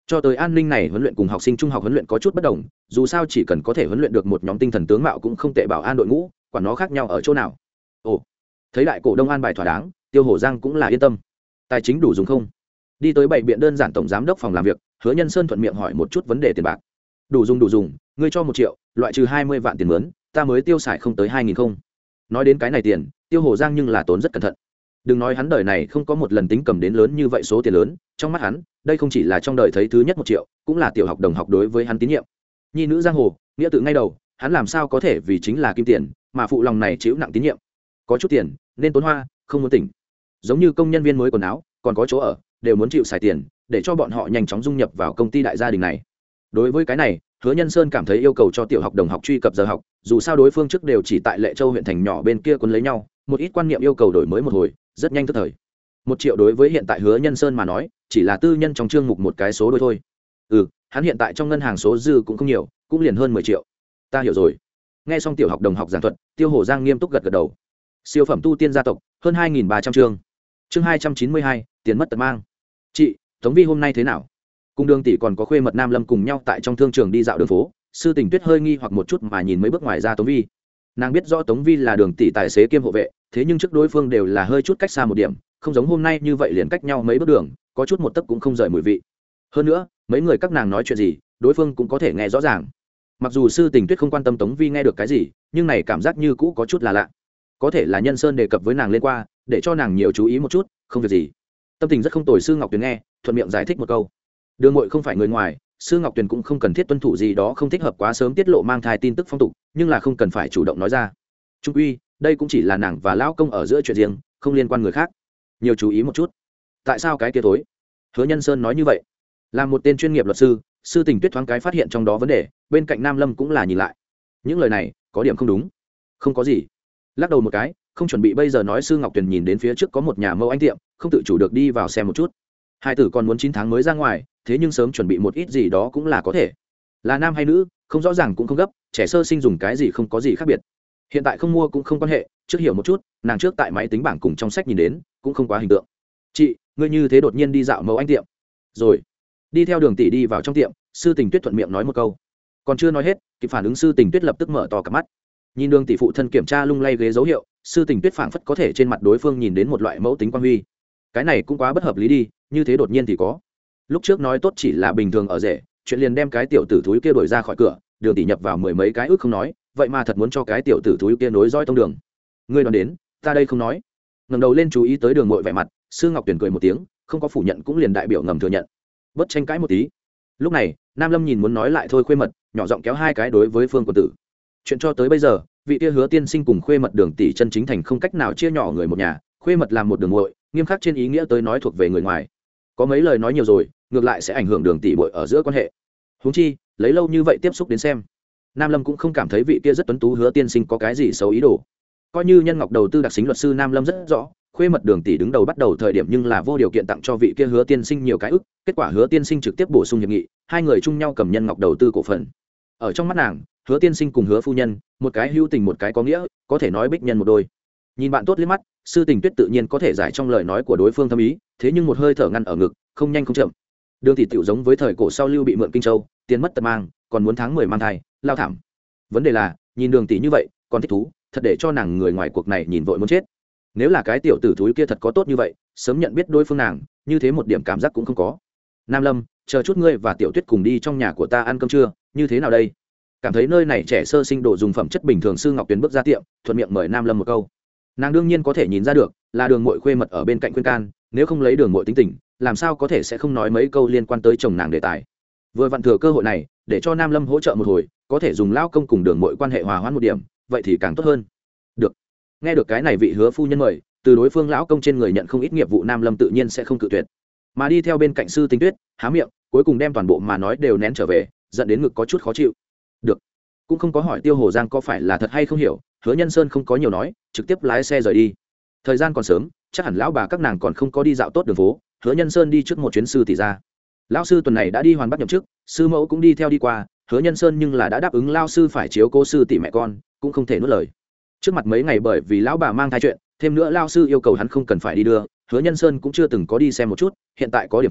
cho tới an ninh này huấn luyện cùng học sinh trung học huấn luyện có chút bất đồng, dù sao chỉ cần có thể huấn luyện được một nhóm tinh thần tướng mạo cũng không tệ bảo an đội ngũ, quản nó khác nhau ở chỗ nào. Ồ, thấy đại cổ đông an bài thỏa đáng, Tiêu Hổ Giang cũng là yên tâm. Tài chính đủ dùng không? Đi tới bảy biện đơn giản tổng giám đốc phòng làm việc, Hứa Nhân Sơn thuận miệng hỏi một chút vấn đề tiền bạc. Đủ dùng đủ dùng, ngươi cho một triệu, loại trừ hai mươi vạn tiền mướn, ta mới tiêu xài không tới hai nghìn không. Nói đến cái này tiền, Tiêu Hổ Giang nhưng là tốn rất cẩn thận. Đừng nói hắn đời này không có một lần tính cầm đến lớn như vậy số tiền lớn, trong mắt hắn, đây không chỉ là trong đời thấy thứ nhất một triệu, cũng là tiểu học đồng học đối với hắn tín nhiệm. Nhi nữ giang hồ, nghĩa tự ngay đầu, hắn làm sao có thể vì chính là kim tiền, mà phụ lòng này chịu nặng tín nhiệm. Có chút tiền, nên tốn hoa, không muốn tỉnh. Giống như công nhân viên mới quần áo, còn có chỗ ở, đều muốn chịu xài tiền, để cho bọn họ nhanh chóng dung nhập vào công ty đại gia đình này. Đối với cái này, Hứa Nhân Sơn cảm thấy yêu cầu cho tiểu học đồng học truy cập giờ học, dù sao đối phương trước đều chỉ tại Lệ Châu huyện thành nhỏ bên kia quấn lấy nhau, một ít quan niệm yêu cầu đổi mới một hồi, rất nhanh tức thời. Một triệu đối với hiện tại Hứa Nhân Sơn mà nói, chỉ là tư nhân trong chương mục một cái số đôi thôi. Ừ, hắn hiện tại trong ngân hàng số dư cũng không nhiều, cũng liền hơn mười triệu. Ta hiểu rồi. Nghe xong tiểu học đồng học giảng thuật, Tiêu Hổ Giang nghiêm túc gật gật đầu. Siêu phẩm tu tiên gia tộc, hơn hai nghìn ba trăm chương. Chương hai trăm chín mươi hai, tiền mất tật mang. Chị, Tống Vi hôm nay thế nào? Cùng Đường tỷ còn có Khuê Mật Nam Lâm cùng nhau tại trong thương trường đi dạo đường phố, Sư Tình Tuyết hơi nghi hoặc một chút mà nhìn mấy bước ngoài ra Tống Vi. Nàng biết rõ Tống Vi là Đường tỷ tài xế kiêm hộ vệ, thế nhưng trước đối phương đều là hơi chút cách xa một điểm, không giống hôm nay như vậy liền cách nhau mấy bước đường, có chút một tấc cũng không rời mùi vị. Hơn nữa, mấy người các nàng nói chuyện gì, đối phương cũng có thể nghe rõ ràng. Mặc dù Sư Tình Tuyết không quan tâm Tống Vi nghe được cái gì, nhưng này cảm giác như cũ có chút là lạ. Có thể là Nhân Sơn đề cập với nàng lên qua, để cho nàng nhiều chú ý một chút, không việc gì. Tâm tình rất không tồi. Sư Ngọc Tuyền nghe, thuận miệng giải thích một câu. Đường Mội không phải người ngoài, Sư Ngọc Tuyền cũng không cần thiết tuân thủ gì đó không thích hợp quá sớm tiết lộ mang thai tin tức phong tục, nhưng là không cần phải chủ động nói ra. Trung uy, đây cũng chỉ là nàng và lão công ở giữa chuyện riêng, không liên quan người khác. Nhiều chú ý một chút. Tại sao cái kia tối? Hứa Nhân Sơn nói như vậy. Là một tên chuyên nghiệp luật sư, Sư Tình Tuyết thoáng cái phát hiện trong đó vấn đề, bên cạnh Nam Lâm cũng là nhìn lại. Những lời này, có điểm không đúng. Không có gì. Lắc đầu một cái, không chuẩn bị bây giờ nói. Sư Ngọc Tuyền nhìn đến phía trước có một nhà mẫu anh tiệm, không tự chủ được đi vào xem một chút. Hai tử còn muốn chín tháng mới ra ngoài, thế nhưng sớm chuẩn bị một ít gì đó cũng là có thể. Là nam hay nữ, không rõ ràng cũng không gấp, trẻ sơ sinh dùng cái gì không có gì khác biệt. Hiện tại không mua cũng không quan hệ, trước hiểu một chút, nàng trước tại máy tính bảng cùng trong sách nhìn đến, cũng không quá hình tượng. Chị, ngươi như thế đột nhiên đi dạo mẫu anh tiệm, rồi đi theo Đường tỷ đi vào trong tiệm. Sư Tình Tuyết thuận miệng nói một câu, còn chưa nói hết, kịp phản ứng Sư Tình Tuyết lập tức mở to cả mắt, nhìn Đường tỷ phụ thân kiểm tra lung lay ghế dấu hiệu. Sư Tình Tuyết phảng phất có thể trên mặt đối phương nhìn đến một loại mẫu tính quan huy. Cái này cũng quá bất hợp lý đi, như thế đột nhiên thì có. Lúc trước nói tốt chỉ là bình thường ở rể, chuyện liền đem cái tiểu tử thúi kia đuổi ra khỏi cửa, Đường tỷ nhập vào mười mấy cái ước không nói, vậy mà thật muốn cho cái tiểu tử thúi kia nối dõi tông đường. Ngươi đoán đến, ta đây không nói. Ngẩng đầu lên chú ý tới Đường Mội vẻ mặt, Sư Ngọc Tuyền cười một tiếng, không có phủ nhận cũng liền đại biểu ngầm thừa nhận. Bất tranh cãi một tí. Lúc này, Nam Lâm nhìn muốn nói lại thôi Khuê Mật, nhỏ giọng kéo hai cái đối với Phương Quân Tử. Chuyện cho tới bây giờ, vị kia Hứa tiên sinh cùng Khuê Mật Đường tỷ chân chính thành không cách nào chia nhỏ người một nhà, Khuê Mật làm một đường muội, nghiêm khắc trên ý nghĩa tới nói thuộc về người ngoài. Có mấy lời nói nhiều rồi, ngược lại sẽ ảnh hưởng Đường tỷ muội ở giữa quan hệ. Huống chi, lấy lâu như vậy tiếp xúc đến xem, Nam Lâm cũng không cảm thấy vị kia rất tuấn tú Hứa tiên sinh có cái gì xấu ý đồ. Coi như Nhân Ngọc đầu tư đặc xính luật sư Nam Lâm rất rõ, Khuê Mật Đường tỷ đứng đầu bắt đầu thời điểm nhưng là vô điều kiện tặng cho vị kia Hứa tiên sinh nhiều cái ức, kết quả Hứa tiên sinh trực tiếp bổ sung hiệp nghị, hai người chung nhau cầm Nhân Ngọc đầu tư cổ phần. Ở trong mắt nàng, Hứa tiên sinh cùng Hứa phu nhân, một cái hữu tình một cái có nghĩa, có thể nói bích nhân một đôi. Nhìn bạn tốt liếc mắt, Sư Tình Tuyết tự nhiên có thể giải trong lời nói của đối phương thâm ý, thế nhưng một hơi thở ngăn ở ngực, không nhanh không chậm. Đường tỷ tiểu giống với thời cổ sau Lưu bị mượn Kinh Châu, tiền mất tật mang, còn muốn tháng mười mang thai, lao thảm. Vấn đề là, nhìn Đường tỷ như vậy, còn thích thú, thật để cho nàng người ngoài cuộc này nhìn vội muốn chết. Nếu là cái tiểu tử thúi kia thật có tốt như vậy, sớm nhận biết đối phương nàng, như thế một điểm cảm giác cũng không có. Nam Lâm, chờ chút ngươi và Tiểu Tuyết cùng đi trong nhà của ta ăn cơm trưa, như thế nào đây? Cảm thấy nơi này trẻ sơ sinh đồ dùng phẩm chất bình thường, Sư Ngọc Tuyền bước ra tiệm, thuận miệng mời Nam Lâm một câu. Nàng đương nhiên có thể nhìn ra được, là Đường Mội Khuê Mật ở bên cạnh khuyên can, nếu không lấy Đường Mội tính tình, làm sao có thể sẽ không nói mấy câu liên quan tới chồng nàng đề tài. Vừa vặn thừa cơ hội này, để cho Nam Lâm hỗ trợ một hồi, có thể dùng lao công cùng Đường Mội quan hệ hòa hoãn một điểm, vậy thì càng tốt hơn. Được. Nghe được cái này vị Hứa phu nhân mời, từ đối phương lão công trên người nhận không ít nghiệp vụ, Nam Lâm tự nhiên sẽ không cự tuyệt. Mà đi theo bên cạnh Sư Tình Tuyết, há miệng, cuối cùng đem toàn bộ mà nói đều nén trở về, giận đến ngực có chút khó chịu. Được. Cũng không có hỏi Tiêu Hồ Giang có phải là thật hay không hiểu, Hứa Nhân Sơn không có nhiều nói, trực tiếp lái xe rời đi. Thời gian còn sớm, chắc hẳn lão bà các nàng còn không có đi dạo tốt đường phố, Hứa Nhân Sơn đi trước một chuyến sư tỷ ra. Lão sư tuần này đã đi hoàn bắt nhậm chức, sư mẫu cũng đi theo đi qua, Hứa Nhân Sơn nhưng là đã đáp ứng lão sư phải chiếu cố sư tỷ mẹ con, cũng không thể nuốt lời. Trước mặt mấy ngày bởi vì lão bà mang thai chuyện, thêm nữa lão sư yêu cầu hắn không cần phải đi đưa, Hứa Nhân Sơn cũng chưa từng có đi xem một chút, hiện tại có điểm không,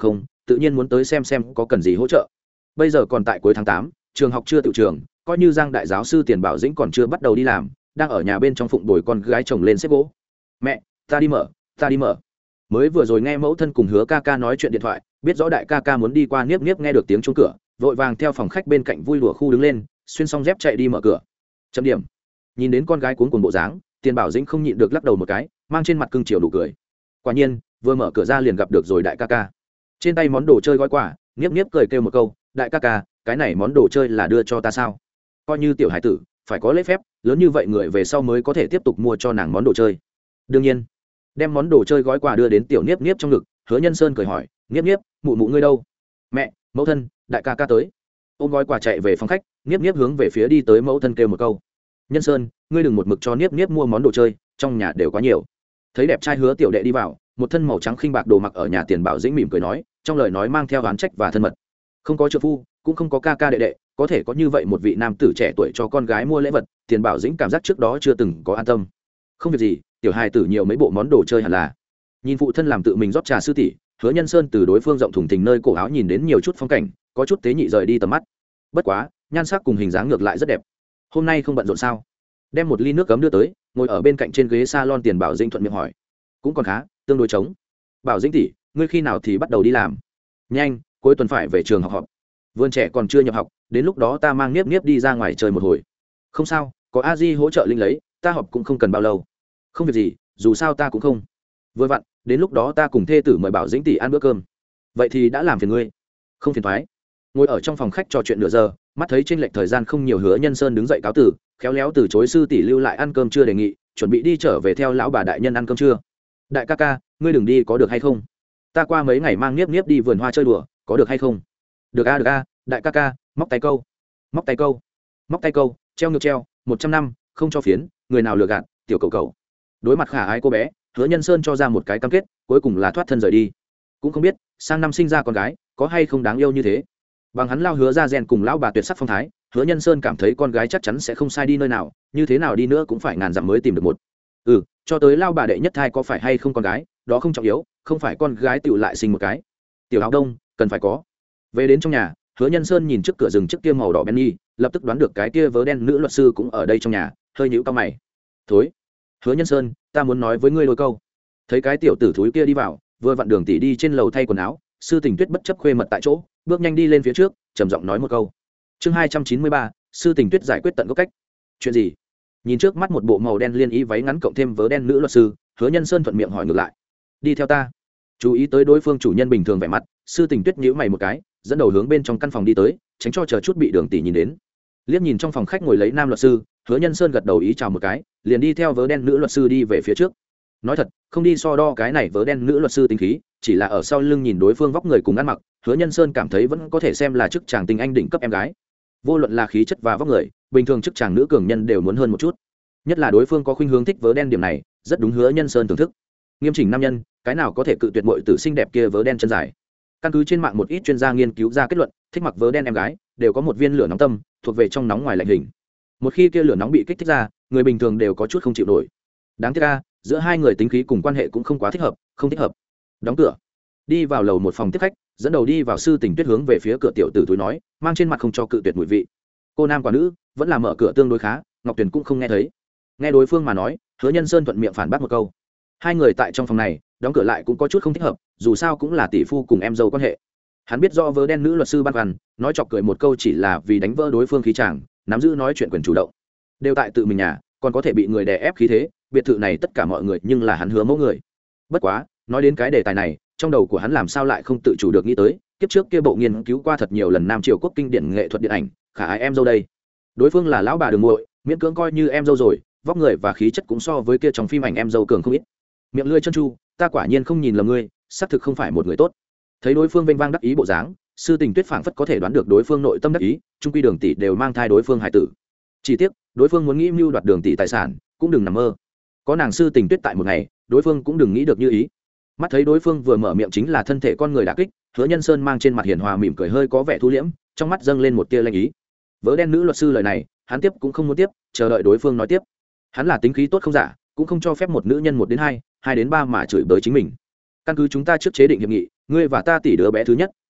tự nhiên muốn tới xem xem có cần gì hỗ trợ. Bây giờ còn tại cuối tháng tám, trường học chưa tự trường, coi như Giang đại giáo sư Tiền Bảo Dĩnh còn chưa bắt đầu đi làm, đang ở nhà bên trong phụng bồi con gái chồng lên xếp gỗ. Mẹ, ta đi mở, ta đi mở. Mới vừa rồi nghe mẫu thân cùng Hứa ca ca nói chuyện điện thoại, biết rõ đại ca ca muốn đi qua, Niếp Niếp nghe được tiếng chuông cửa, vội vàng theo phòng khách bên cạnh vui đùa khu đứng lên, xuyên xong dép chạy đi mở cửa. Chấm điểm. Nhìn đến con gái cuống cuồng bộ dáng, Tiền Bảo Dĩnh không nhịn được lắc đầu một cái, mang trên mặt cưng chiều đủ cười. Quả nhiên, vừa mở cửa ra liền gặp được rồi đại ca ca. Trên tay món đồ chơi gói quà, Niếp Niếp cười kêu một câu, đại ca ca, cái này món đồ chơi là đưa cho ta sao? Coi như tiểu hải tử, phải có lễ phép, lớn như vậy người về sau mới có thể tiếp tục mua cho nàng món đồ chơi. Đương nhiên, đem món đồ chơi gói quà đưa đến tiểu Niếp Niếp trong ngực, Hứa Nhân Sơn cười hỏi, Niếp Niếp, mụ mụ ngươi đâu? Mẹ, mẫu thân, đại ca ca tới. Ôm gói quà chạy về phòng khách, Niếp Niếp hướng về phía đi tới mẫu thân kêu một câu, Nhân Sơn, ngươi đừng một mực cho Niếp Niếp mua món đồ chơi, trong nhà đều quá nhiều. Thấy đẹp trai Hứa tiểu đệ đi vào, một thân màu trắng khinh bạc đồ mặc ở nhà Tiền Bảo Dĩnh mỉm cười nói, trong lời nói mang theo oán trách và thân mật. Không có trợ phu, cũng không có ca ca đệ đệ, có thể có như vậy một vị nam tử trẻ tuổi cho con gái mua lễ vật, Tiền Bảo Dĩnh cảm giác trước đó chưa từng có an tâm. Không việc gì, tiểu hài tử nhiều mấy bộ món đồ chơi hẳn là. Nhìn phụ thân làm tự mình rót trà sư tỷ, Hứa Nhân Sơn từ đối phương rộng thùng thình nơi cổ áo nhìn đến nhiều chút phong cảnh, có chút tế nhị rời đi tầm mắt. Bất quá, nhan sắc cùng hình dáng ngược lại rất đẹp. Hôm nay không bận rộn sao? Đem một ly nước cấm đưa tới, ngồi ở bên cạnh trên ghế salon Tiền Bảo Dĩnh thuận miệng hỏi. Cũng còn khá, tương đối trống. Bảo Dĩnh tỷ, ngươi khi nào thì bắt đầu đi làm? Nhanh, cuối tuần phải về trường học họp. Vườn trẻ còn chưa nhập học, đến lúc đó ta mang Niếp Niếp đi ra ngoài chơi một hồi. Không sao, có a di hỗ trợ linh lấy, ta họp cũng không cần bao lâu. Không việc gì, dù sao ta cũng không. Vừa vặn, đến lúc đó ta cùng thê tử mời Bảo Dĩnh tỷ ăn bữa cơm. Vậy thì đã làm phiền ngươi. Không phiền toái. Ngồi ở trong phòng khách trò chuyện nửa giờ, mắt thấy trên lệch thời gian không nhiều, Hứa Nhân Sơn đứng dậy cáo từ, khéo léo từ chối sư tỷ lưu lại ăn cơm trưa đề nghị, chuẩn bị đi trở về theo lão bà đại nhân ăn cơm trưa. Đại ca ca, ngươi đừng đi có được hay không? Ta qua mấy ngày mang Niếp Niếp đi vườn hoa chơi đùa, có được hay không? Được a được a, đại ca ca, móc tay câu, móc tay câu, móc tay câu, treo ngược treo, một trăm năm, không cho phiến, người nào lừa gạt, tiểu cầu cầu. Đối mặt khả ái cô bé, Hứa Nhân Sơn cho ra một cái cam kết, cuối cùng là thoát thân rời đi. Cũng không biết sang năm sinh ra con gái có hay không đáng yêu như thế. Bằng hắn lao Hứa ra rèn cùng lão bà tuyệt sắc phong thái, Hứa Nhân Sơn cảm thấy con gái chắc chắn sẽ không sai đi nơi nào, như thế nào đi nữa cũng phải ngàn dặm mới tìm được một. Ừ, cho tới lao bà đệ nhất thai có phải hay không con gái, đó không trọng yếu, không phải con gái tựu lại sinh một cái. Tiểu áo đông cần phải có. Về đến trong nhà, Hứa Nhân Sơn nhìn trước cửa rừng trước kia màu đỏ Benny, lập tức đoán được cái kia vớ đen nữ luật sư cũng ở đây trong nhà, hơi nhíu cau mày. Thối. Hứa Nhân Sơn, ta muốn nói với ngươi đôi câu. Thấy cái tiểu tử thúi kia đi vào, vừa vặn Đường tỷ đi trên lầu thay quần áo, sư Tình Tuyết bất chấp khuê mật tại chỗ, bước nhanh đi lên phía trước, trầm giọng nói một câu. Chương hai trăm chín mươi ba, sư Tình Tuyết giải quyết tận gốc cách. Chuyện gì? Nhìn trước mắt một bộ màu đen liên y váy ngắn cộng thêm vớ đen nữ luật sư, Hứa Nhân Sơn thuận miệng hỏi ngược lại. Đi theo ta. Chú ý tới đối phương chủ nhân bình thường vẻ mặt, sư Tình Tuyết nhíu mày một cái, dẫn đầu hướng bên trong căn phòng đi tới, tránh cho chờ chút bị Đường tỷ nhìn đến. Liếc nhìn trong phòng khách ngồi lấy nam luật sư, Hứa Nhân Sơn gật đầu ý chào một cái, liền đi theo vớ đen nữ luật sư đi về phía trước. Nói thật, không đi so đo cái này vớ đen nữ luật sư tính khí, chỉ là ở sau lưng nhìn đối phương vóc người cùng ăn mặc, Hứa Nhân Sơn cảm thấy vẫn có thể xem là chức chàng tinh anh đỉnh cấp em gái. Vô luận là khí chất và vóc người, bình thường chức chàng nữ cường nhân đều muốn hơn một chút. Nhất là đối phương có khuynh hướng thích vớ đen điểm này, rất đúng Hứa Nhân Sơn thưởng thức. Nghiêm chỉnh nam nhân, cái nào có thể cự tuyệt muội tử xinh đẹp kia vớ đen chân dài. Căn cứ trên mạng một ít chuyên gia nghiên cứu ra kết luận, thích mặc vớ đen em gái đều có một viên lửa nóng tâm, thuộc về trong nóng ngoài lạnh hình. Một khi kia lửa nóng bị kích thích ra, người bình thường đều có chút không chịu nổi. Đáng tiếc ra, giữa hai người tính khí cùng quan hệ cũng không quá thích hợp, không thích hợp. Đóng cửa, đi vào lầu một phòng tiếp khách, dẫn đầu đi vào sư Tình Tuyết hướng về phía cửa tiểu tử túi nói, mang trên mặt không cho cự tuyệt mùi vị. Cô nam quả nữ, vẫn là mở cửa tương đối khá, Ngọc Tuyền cũng không nghe thấy. Nghe đối phương mà nói, Hứa Nhân Sơn thuận miệng phản bác một câu. Hai người tại trong phòng này, đóng cửa lại cũng có chút không thích hợp, dù sao cũng là tỷ phu cùng em dâu quan hệ. Hắn biết do vớ đen nữ luật sư băn khoăn, nói chọc cười một câu chỉ là vì đánh vỡ đối phương khí chàng, nắm giữ nói chuyện quyền chủ động. Đều tại tự mình nhà, còn có thể bị người đè ép khí thế, biệt thự này tất cả mọi người nhưng là hắn hứa mẫu người. Bất quá, nói đến cái đề tài này, trong đầu của hắn làm sao lại không tự chủ được nghĩ tới, kiếp trước kia bộ nghiên cứu qua thật nhiều lần Nam Triều quốc kinh điển nghệ thuật điện ảnh, khả ai em dâu đây. Đối phương là lão bà đường muội, miễn cưỡng coi như em dâu rồi, vóc người và khí chất cũng so với kia trong phim ảnh em dâu cường không ít. Miệng lưỡi chân chu, ta quả nhiên không nhìn lầm ngươi, xác thực không phải một người tốt. Thấy đối phương vênh vang đắc ý bộ dáng, sư Tình Tuyết phảng phất có thể đoán được đối phương nội tâm đắc ý, trung quy Đường tỷ đều mang thai đối phương hải tử. Chỉ tiếc, đối phương muốn nghĩ mưu đoạt Đường tỷ tài sản, cũng đừng nằm mơ. Có nàng sư Tình Tuyết tại một ngày, đối phương cũng đừng nghĩ được như ý. Mắt thấy đối phương vừa mở miệng chính là thân thể con người đả kích, Hứa Nhân Sơn mang trên mặt hiền hòa mỉm cười hơi có vẻ thu liễm, trong mắt dâng lên một tia lanh ý. Vớ đen nữ luật sư lời này, hắn tiếp cũng không muốn tiếp, chờ đợi đối phương nói tiếp. Hắn là tính khí tốt không giả, cũng không cho phép một nữ nhân một đến hai, hai đến ba mà chửi bới chính mình. Căn cứ chúng ta trước chế định hiệp nghị, ngươi và ta tỷ đứa bé thứ nhất,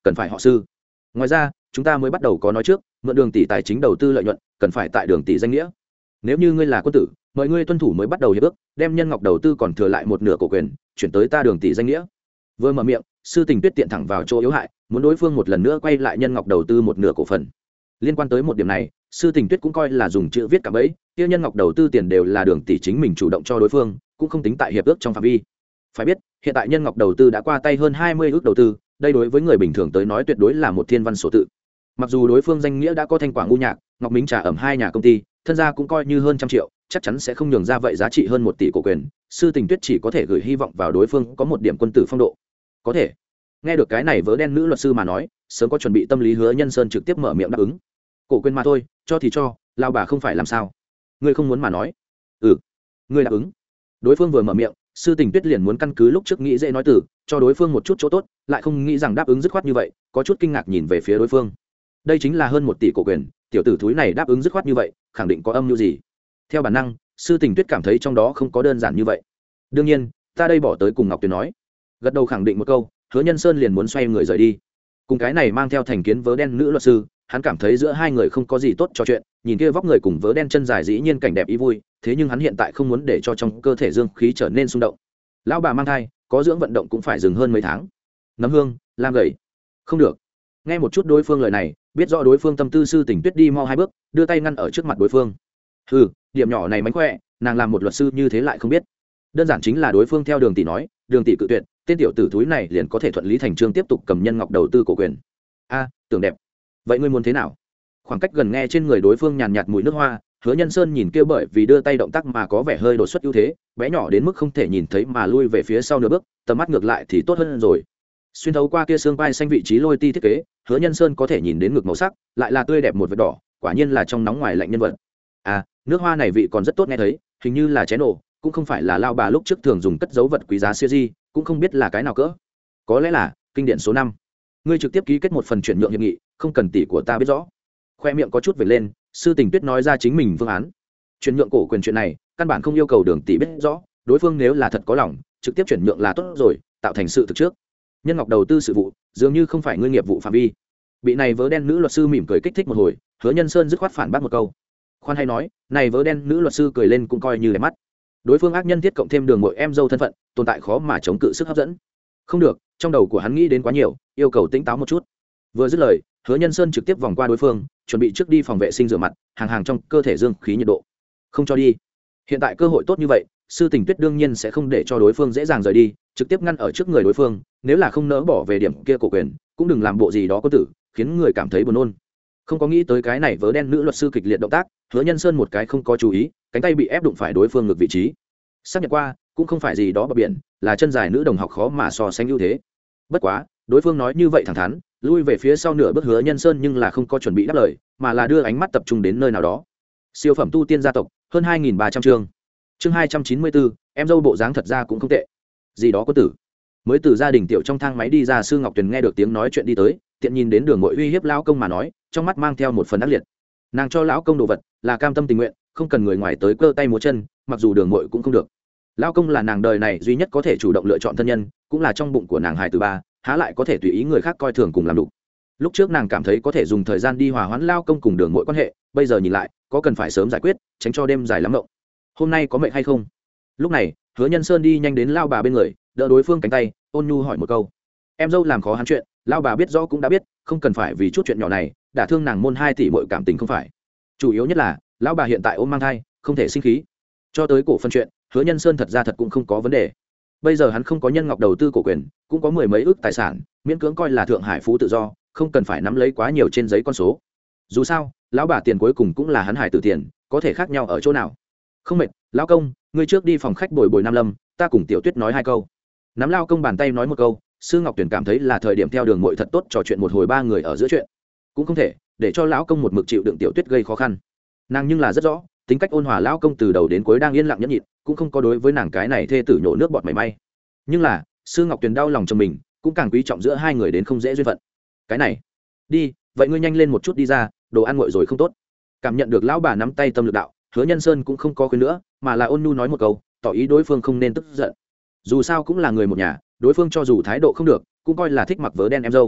cần phải họ sư. Ngoài ra chúng ta mới bắt đầu có nói trước, mượn đường tỷ tài chính đầu tư lợi nhuận cần phải tại đường tỷ danh nghĩa. Nếu như ngươi là quân tử, mời ngươi tuân thủ mới bắt đầu hiệp ước, đem nhân ngọc đầu tư còn thừa lại một nửa cổ quyền chuyển tới ta đường tỷ danh nghĩa. Vừa mở miệng, sư tình tuyết tiện thẳng vào chỗ yếu hại, muốn đối phương một lần nữa quay lại nhân ngọc đầu tư một nửa cổ phần. Liên quan tới một điểm này, sư tình tuyết cũng coi là dùng chữ viết cả bẫy, tiêu nhân ngọc đầu tư tiền đều là đường tỷ chính mình chủ động cho đối phương, cũng không tính tại hiệp ước trong phạm vi. Phải biết, hiện tại nhân ngọc đầu tư đã qua tay hơn hai mươi ước đầu tư, đây đối với người bình thường tới nói tuyệt đối là một thiên văn số tự. Mặc dù đối phương danh nghĩa đã có thanh quả ngu nhạc, ngọc mính trà ẩm hai nhà công ty, thân gia cũng coi như hơn trăm triệu, chắc chắn sẽ không nhường ra vậy giá trị hơn một tỷ cổ quyền, sư tình tuyết chỉ có thể gửi hy vọng vào đối phương có một điểm quân tử phong độ. Có thể. Nghe được cái này vớ đen nữ luật sư mà nói, sớm có chuẩn bị tâm lý Hứa Nhân Sơn trực tiếp mở miệng đáp ứng. Cổ quyền mà thôi, cho thì cho, lao bà không phải làm sao? Ngươi không muốn mà nói. Ừ, ngươi đáp ứng. Đối phương vừa mở miệng, sư tình tuyết liền muốn căn cứ lúc trước nghĩ dễ nói từ, cho đối phương một chút chỗ tốt, lại không nghĩ rằng đáp ứng dứt khoát như vậy, có chút kinh ngạc nhìn về phía đối phương. Đây chính là hơn một tỷ cổ quyền, tiểu tử thúi này đáp ứng dứt khoát như vậy, khẳng định có âm mưu gì. Theo bản năng, sư tình tuyết cảm thấy trong đó không có đơn giản như vậy. Đương nhiên, ta đây bỏ tới cùng Ngọc Tuyền nói. Gật đầu khẳng định một câu, Hứa Nhân Sơn liền muốn xoay người rời đi. Cùng cái này mang theo thành kiến vớ đen nữ luật sư, hắn cảm thấy giữa hai người không có gì tốt trò chuyện, nhìn kia vóc người cùng vớ đen chân dài dĩ nhiên cảnh đẹp ý vui, thế nhưng hắn hiện tại không muốn để cho trong cơ thể dương khí trở nên xung động. Lão bà mang thai, có dưỡng vận động cũng phải dừng hơn mấy tháng. Nấm hương, lam gầy. Không được. Nghe một chút đối phương lời này, biết rõ đối phương tâm tư, sư tình tuyết đi mau hai bước, đưa tay ngăn ở trước mặt đối phương. Hừ, điểm nhỏ này mánh khỏe, nàng làm một luật sư như thế lại không biết. Đơn giản chính là đối phương theo đường tỷ nói, đường tỷ cự tuyệt, tên tiểu tử thúi này liền có thể thuận lý thành trương tiếp tục cầm nhân ngọc đầu tư cổ quyền. A, tưởng đẹp. Vậy ngươi muốn thế nào? Khoảng cách gần nghe trên người đối phương nhàn nhạt mùi nước hoa, Hứa Nhân Sơn nhìn kia bởi vì đưa tay động tác mà có vẻ hơi đột xuất ưu thế, bé nhỏ đến mức không thể nhìn thấy mà lui về phía sau nửa bước, tầm mắt ngược lại thì tốt hơn rồi. Xuyên thấu qua kia xương vai xanh vị trí lôi ti thiết kế, Hứa Nhân Sơn có thể nhìn đến ngực màu sắc, lại là tươi đẹp một vệt đỏ, quả nhiên là trong nóng ngoài lạnh nhân vật. À, nước hoa này vị còn rất tốt nghe thấy, hình như là chén nổ, cũng không phải là lao bà lúc trước thường dùng cất dấu vật quý giá siêu di, cũng không biết là cái nào cỡ. Có lẽ là kinh điển số năm. Ngươi trực tiếp ký kết một phần chuyển nhượng hiệp nghị, không cần tỷ của ta biết rõ. Khoe miệng có chút về lên, sư tình tuyết nói ra chính mình phương án. Chuyển nhượng cổ quyền chuyện này, căn bản không yêu cầu đường tỷ biết rõ, đối phương nếu là thật có lòng, trực tiếp chuyển nhượng là tốt rồi, tạo thành sự thực trước. Nhân ngọc đầu tư sự vụ, dường như không phải ngươi nghiệp vụ phạm vi. Bị này vớ đen nữ luật sư mỉm cười kích thích một hồi, Hứa Nhân Sơn dứt khoát phản bác một câu. Khoan hay nói, này vớ đen nữ luật sư cười lên cũng coi như đẹp mắt. Đối phương ác nhân thiết cộng thêm đường muội em dâu thân phận, tồn tại khó mà chống cự sức hấp dẫn. Không được, trong đầu của hắn nghĩ đến quá nhiều, yêu cầu tỉnh táo một chút. Vừa dứt lời, Hứa Nhân Sơn trực tiếp vòng qua đối phương, chuẩn bị trước đi phòng vệ sinh rửa mặt, hàng hàng trong cơ thể dương khí nhiệt độ. Không cho đi. Hiện tại cơ hội tốt như vậy, sư tình tuyết đương nhiên sẽ không để cho đối phương dễ dàng rời đi, trực tiếp ngăn ở trước người đối phương, nếu là không nỡ bỏ về điểm kia cổ quyền, cũng đừng làm bộ gì đó có tử, khiến người cảm thấy buồn nôn. Không có nghĩ tới cái này vớ đen nữ luật sư kịch liệt động tác, Hứa Nhân Sơn một cái không có chú ý, cánh tay bị ép đụng phải đối phương ngược vị trí. Xác nhận qua, cũng không phải gì đó bờ biển, là chân dài nữ đồng học khó mà so sánh ưu thế. Bất quá, đối phương nói như vậy thẳng thắn, lui về phía sau nửa bước Hứa Nhân Sơn nhưng là không có chuẩn bị đáp lời, mà là đưa ánh mắt tập trung đến nơi nào đó. Siêu phẩm tu tiên gia tộc, hơn hai nghìn ba trăm chương. Chương hai trăm chín mươi bốn, em dâu bộ dáng thật ra cũng không tệ. Gì đó có tử. Mới từ gia đình tiểu trong thang máy đi ra, Sư Ngọc Tuyền nghe được tiếng nói chuyện đi tới, tiện nhìn đến Đường Mội uy hiếp lão công mà nói, trong mắt mang theo một phần ác liệt. Nàng cho lão công đồ vật, là cam tâm tình nguyện, không cần người ngoài tới cơ tay múa chân, mặc dù Đường Mội cũng không được. Lão công là nàng đời này duy nhất có thể chủ động lựa chọn thân nhân, cũng là trong bụng của nàng hài từ ba, há lại có thể tùy ý người khác coi thường cùng làm đủ. Lúc trước nàng cảm thấy có thể dùng thời gian đi hòa hoãn lão công cùng Đường Mội quan hệ, bây giờ nhìn lại, có cần phải sớm giải quyết, tránh cho đêm dài lắm mộng. Hôm nay có mệt hay không? Lúc này, Hứa Nhân Sơn đi nhanh đến lao bà bên người, đỡ đối phương cánh tay, ôn nhu hỏi một câu. Em dâu làm khó hắn chuyện, lao bà biết rõ cũng đã biết, không cần phải vì chút chuyện nhỏ này đả thương nàng môn hai tỷ muội cảm tình không phải. Chủ yếu nhất là, lão bà hiện tại ôm mang thai, không thể sinh khí. Cho tới cổ phần chuyện, Hứa Nhân Sơn thật ra thật cũng không có vấn đề. Bây giờ hắn không có nhân ngọc đầu tư cổ quyền, cũng có mười mấy ước tài sản, miễn cưỡng coi là thượng hải phú tự do, không cần phải nắm lấy quá nhiều trên giấy con số. Dù sao, lão bà tiền cuối cùng cũng là hắn hải tử tiền, có thể khác nhau ở chỗ nào. Không mệt, lão công, ngươi trước đi phòng khách bồi bồi Nam Lâm, ta cùng Tiểu Tuyết nói hai câu. Nắm lao công bàn tay nói một câu, Sư Ngọc Tuyển cảm thấy là thời điểm theo Đường Mội thật tốt trò chuyện một hồi ba người ở giữa chuyện. Cũng không thể để cho lão công một mực chịu đựng Tiểu Tuyết gây khó khăn. Nàng nhưng là rất rõ, tính cách ôn hòa lão công từ đầu đến cuối đang yên lặng nhẫn nhịn, cũng không có đối với nàng cái này thê tử nhổ nước bọt mảy may. Nhưng là, Sư Ngọc Tuyền đau lòng cho mình, cũng càng quý trọng giữa hai người đến không dễ duyên phận. Cái này, đi, vậy ngươi nhanh lên một chút đi ra, đồ ăn nguội rồi không tốt. Cảm nhận được lão bà nắm tay tâm lực đạo, Hứa Nhân Sơn cũng không có khuyên nữa, mà là ôn nhu nói một câu, tỏ ý đối phương không nên tức giận. Dù sao cũng là người một nhà, đối phương cho dù thái độ không được, cũng coi là thích mặc vớ đen em dâu.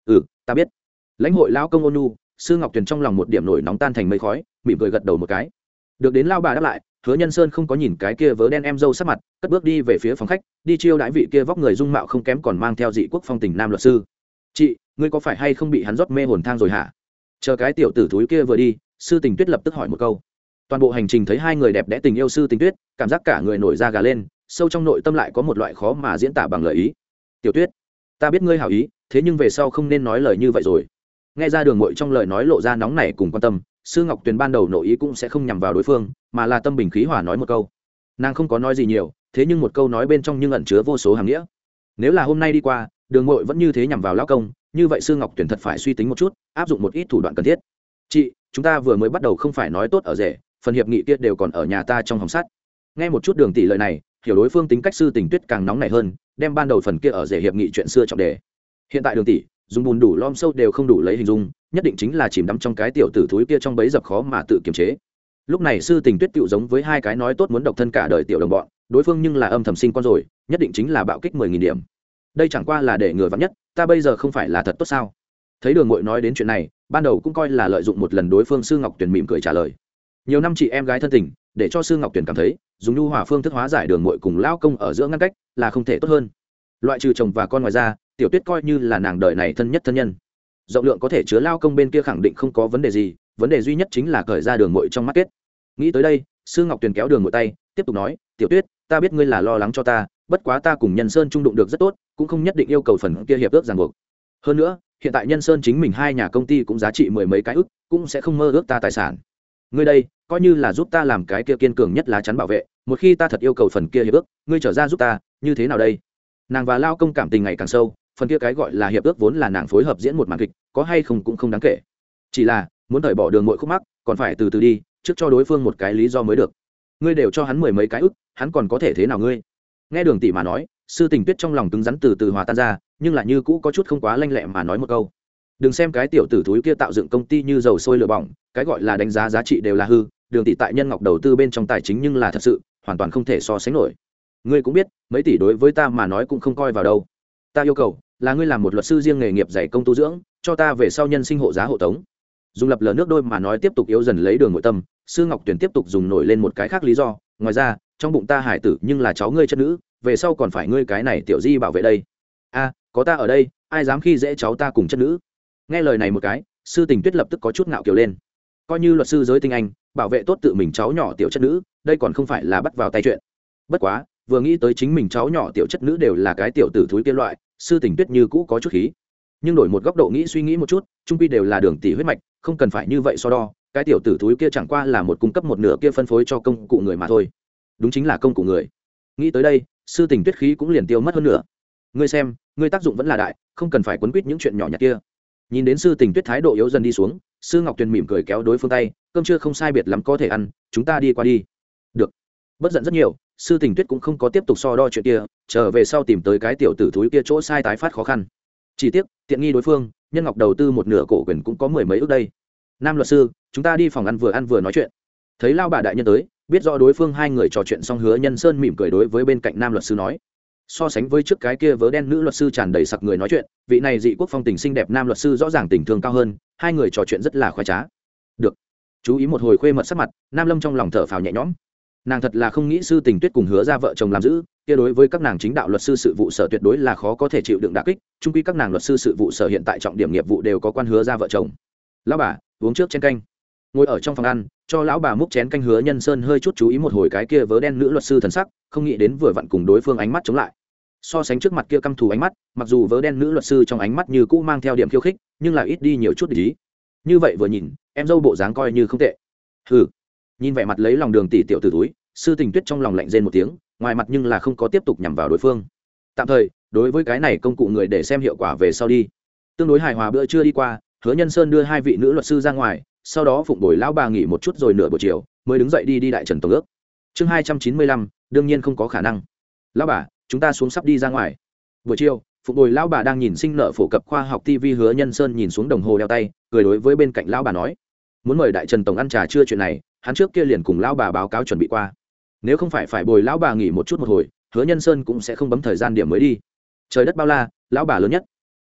Ừ, ta biết. Lãnh hội lão công ôn nu, sư ngọc tuyền trong lòng một điểm nổi nóng tan thành mây khói, mỉm cười gật đầu một cái. Được đến lao bà đáp lại, Hứa Nhân Sơn không có nhìn cái kia vớ đen em dâu sắc mặt, cất bước đi về phía phòng khách, đi chiêu đãi vị kia vóc người dung mạo không kém còn mang theo dị quốc phong tình nam luật sư. Chị, ngươi có phải hay không bị hắn rót mê hồn thang rồi hả? Chờ cái tiểu tử thúi kia vừa đi, sư Tình Tuyết lập tức hỏi một câu. Toàn bộ hành trình thấy hai người đẹp đẽ tình yêu sư Tình Tuyết, cảm giác cả người nổi da gà lên, sâu trong nội tâm lại có một loại khó mà diễn tả bằng lời ý. Tiểu Tuyết, ta biết ngươi hảo ý, thế nhưng về sau không nên nói lời như vậy rồi. Nghe ra Đường Ngụy trong lời nói lộ ra nóng nảy cùng quan tâm, sư Ngọc Tuyền ban đầu nội ý cũng sẽ không nhằm vào đối phương, mà là tâm bình khí hòa nói một câu. Nàng không có nói gì nhiều, thế nhưng một câu nói bên trong nhưng ẩn chứa vô số hàm nghĩa. Nếu là hôm nay đi qua, Đường Ngụy vẫn như thế nhằm vào lão công, như vậy sư Ngọc Tuyền thật phải suy tính một chút, áp dụng một ít thủ đoạn cần thiết. Chị, chúng ta vừa mới bắt đầu không phải nói tốt ở rể, phần hiệp nghị kia đều còn ở nhà ta trong hòm sắt. Nghe một chút Đường tỷ lời này, hiểu đối phương tính cách sư Tình Tuyết càng nóng nảy hơn, đem ban đầu phần kia ở rể hiệp nghị chuyện xưa trọng đề. Hiện tại Đường tỷ dùng bùn đủ lom sâu đều không đủ lấy hình dung, nhất định chính là chìm đắm trong cái tiểu tử thúi kia trong bẫy dập khó mà tự kiềm chế. Lúc này sư Tình Tuyết tựu giống với hai cái nói tốt muốn độc thân cả đời tiểu đồng bọn, đối phương nhưng là âm thầm sinh con rồi, nhất định chính là bạo kích mười nghìn điểm. Đây chẳng qua là để ngừa vắn nhất, ta bây giờ không phải là thật tốt sao? Thấy Đường Ngụy nói đến chuyện này, ban đầu cũng coi là lợi dụng một lần đối phương sư Ngọc Tuyền mỉm cười trả lời. Nhiều năm chị em gái thân tình, để cho sư Ngọc Tuyền cảm thấy, dùng nhu hòa phương thức hóa giải Đường Ngụy cùng lao công ở giữa ngăn cách, là không thể tốt hơn. Loại trừ chồng và con ngoài ra, Tiểu Tuyết coi như là nàng đời này thân nhất thân nhân. Rộng lượng có thể chứa lao công bên kia khẳng định không có vấn đề gì, vấn đề duy nhất chính là cởi ra Đường Ngụy trong mắt kết. Nghĩ tới đây, sư Ngọc Tuyền kéo Đường Ngụy tay, tiếp tục nói, Tiểu Tuyết, ta biết ngươi là lo lắng cho ta, bất quá ta cùng Nhân Sơn trung đụng được rất tốt, cũng không nhất định yêu cầu phần kia hiệp ước ràng buộc. Hơn nữa, hiện tại Nhân Sơn chính mình hai nhà công ty cũng giá trị mười mấy cái ức, cũng sẽ không mơ ước ta tài sản. Ngươi đây, coi như là giúp ta làm cái kia kiên cường nhất lá chắn bảo vệ, một khi ta thật yêu cầu phần kia hiệp ước, ngươi trở ra giúp ta, như thế nào đây? Nàng và lao công cảm tình ngày càng sâu, phần kia cái gọi là hiệp ước vốn là nàng phối hợp diễn một màn kịch, có hay không cũng không đáng kể. Chỉ là muốn đợi bỏ Đường Ngụy khúc mắc, còn phải từ từ đi, trước cho đối phương một cái lý do mới được. Ngươi đều cho hắn mười mấy cái ức, hắn còn có thể thế nào ngươi? Nghe Đường tỷ mà nói, sư Tình Tuyết trong lòng cứng rắn từ từ hòa tan ra, nhưng là như cũ có chút không quá lanh lẹ mà nói một câu. Đừng xem cái tiểu tử thúi kia tạo dựng công ty như dầu sôi lửa bỏng, cái gọi là đánh giá giá trị đều là hư, Đường tỷ tại Nhân Ngọc đầu tư bên trong tài chính nhưng là thật sự, hoàn toàn không thể so sánh nổi. Ngươi cũng biết, mấy tỷ đối với ta mà nói cũng không coi vào đâu. Ta yêu cầu là ngươi làm một luật sư riêng nghề nghiệp dạy công tu dưỡng, cho ta về sau nhân sinh hộ giá hộ tống. Dùng lập lờ nước đôi mà nói tiếp tục yếu dần lấy Đường Ngụy tâm, sư Ngọc Tuyền tiếp tục dùng nổi lên một cái khác lý do, ngoài ra, trong bụng ta hải tử nhưng là cháu ngươi chất nữ, về sau còn phải ngươi cái này tiểu di bảo vệ đây. A, có ta ở đây, ai dám khi dễ cháu ta cùng chất nữ? Nghe lời này một cái, sư Tình Tuyết lập tức có chút ngạo kiều lên. Coi như luật sư giới tinh anh, bảo vệ tốt tự mình cháu nhỏ tiểu chất nữ, đây còn không phải là bắt vào tay chuyện. Bất quá, vừa nghĩ tới chính mình cháu nhỏ tiểu chất nữ đều là cái tiểu tử thúi kia loại, sư Tình Tuyết như cũ có chút khí. Nhưng đổi một góc độ nghĩ suy nghĩ một chút, chung quy đều là Đường tỷ huyết mạch, không cần phải như vậy so đo, cái tiểu tử thúi kia chẳng qua là một cung cấp một nửa kia phân phối cho công cụ người mà thôi. Đúng chính là công cụ người. Nghĩ tới đây, sư Tình Tuyết khí cũng liền tiêu mất hơn nữa. Ngươi xem, ngươi tác dụng vẫn là đại, không cần phải quấn quýt những chuyện nhỏ nhặt kia. Nhìn đến sư Tình Tuyết thái độ yếu dần đi xuống, sư Ngọc Tuyền mỉm cười kéo đối phương tay, cơm trưa không sai biệt lắm có thể ăn, chúng ta đi qua đi. Được. Bất giận rất nhiều, sư Tình Tuyết cũng không có tiếp tục so đo chuyện kia, trở về sau tìm tới cái tiểu tử thúi kia chỗ sai tái phát khó khăn. Chỉ tiếc, tiện nghi đối phương, Nhân Ngọc đầu tư một nửa cổ quyền cũng có mười mấy ước đây. Nam luật sư, chúng ta đi phòng ăn vừa ăn vừa nói chuyện. Thấy lao bà đại nhân tới, biết rõ đối phương hai người trò chuyện xong, Hứa Nhân Sơn mỉm cười đối với bên cạnh nam luật sư nói. So sánh với trước cái kia vớ đen nữ luật sư tràn đầy sặc người nói chuyện, vị này dị quốc phong tình xinh đẹp nam luật sư rõ ràng tình thương cao hơn, hai người trò chuyện rất là khoái trá. Được. Chú ý một hồi khuê mật sắc mặt, Nam Lâm trong lòng thở phào nhẹ nhõm. Nàng thật là không nghĩ sư Tình Tuyết cùng Hứa ra vợ chồng làm giữ, kia đối với các nàng chính đạo luật sư sự vụ sở tuyệt đối là khó có thể chịu đựng đả kích, chung quy các nàng luật sư sự vụ sở hiện tại trọng điểm nghiệp vụ đều có quan Hứa ra vợ chồng. Lão bà, uống trước chén canh. Ngồi ở trong phòng ăn, cho lão bà múc chén canh. Hứa Nhân Sơn hơi chút chú ý một hồi cái kia vớ đen nữ luật sư thần sắc, không nghĩ đến vừa vặn cùng đối phương ánh mắt chống lại. So sánh trước mặt kia căm thù ánh mắt, mặc dù vớ đen nữ luật sư trong ánh mắt như cũ mang theo điểm khiêu khích, nhưng là ít đi nhiều chút để ý. Như vậy vừa nhìn, em dâu bộ dáng coi như không tệ. Hừ. Nhìn vẻ mặt lấy lòng Đường tỷ tiểu tử túi, sư Tình Tuyết trong lòng lạnh rên một tiếng, ngoài mặt nhưng là không có tiếp tục nhằm vào đối phương. Tạm thời, đối với cái này công cụ người để xem hiệu quả về sau đi. Tương đối hài hòa bữa trưa đi qua, Hứa Nhân Sơn đưa hai vị nữ luật sư ra ngoài, sau đó phụng bồi lão bà nghỉ một chút rồi nửa buổi chiều mới đứng dậy đi đi đại trần tổng ước. Chương hai trăm chín mươi lăm, đương nhiên không có khả năng. Lão bà, chúng ta xuống sắp đi ra ngoài. Buổi chiều, phụng bồi lão bà đang nhìn sinh nợ phổ cập khoa học ti vi. Hứa Nhân Sơn nhìn xuống đồng hồ đeo tay, cười đối với bên cạnh lão bà nói, muốn mời đại trần tổng ăn trà trưa chuyện này, hắn trước kia liền cùng lão bà báo cáo chuẩn bị qua. Nếu không phải phải bồi lão bà nghỉ một chút một hồi, Hứa Nhân Sơn cũng sẽ không bấm thời gian điểm mới đi. Trời đất bao la, lão bà lớn nhất. Ừ,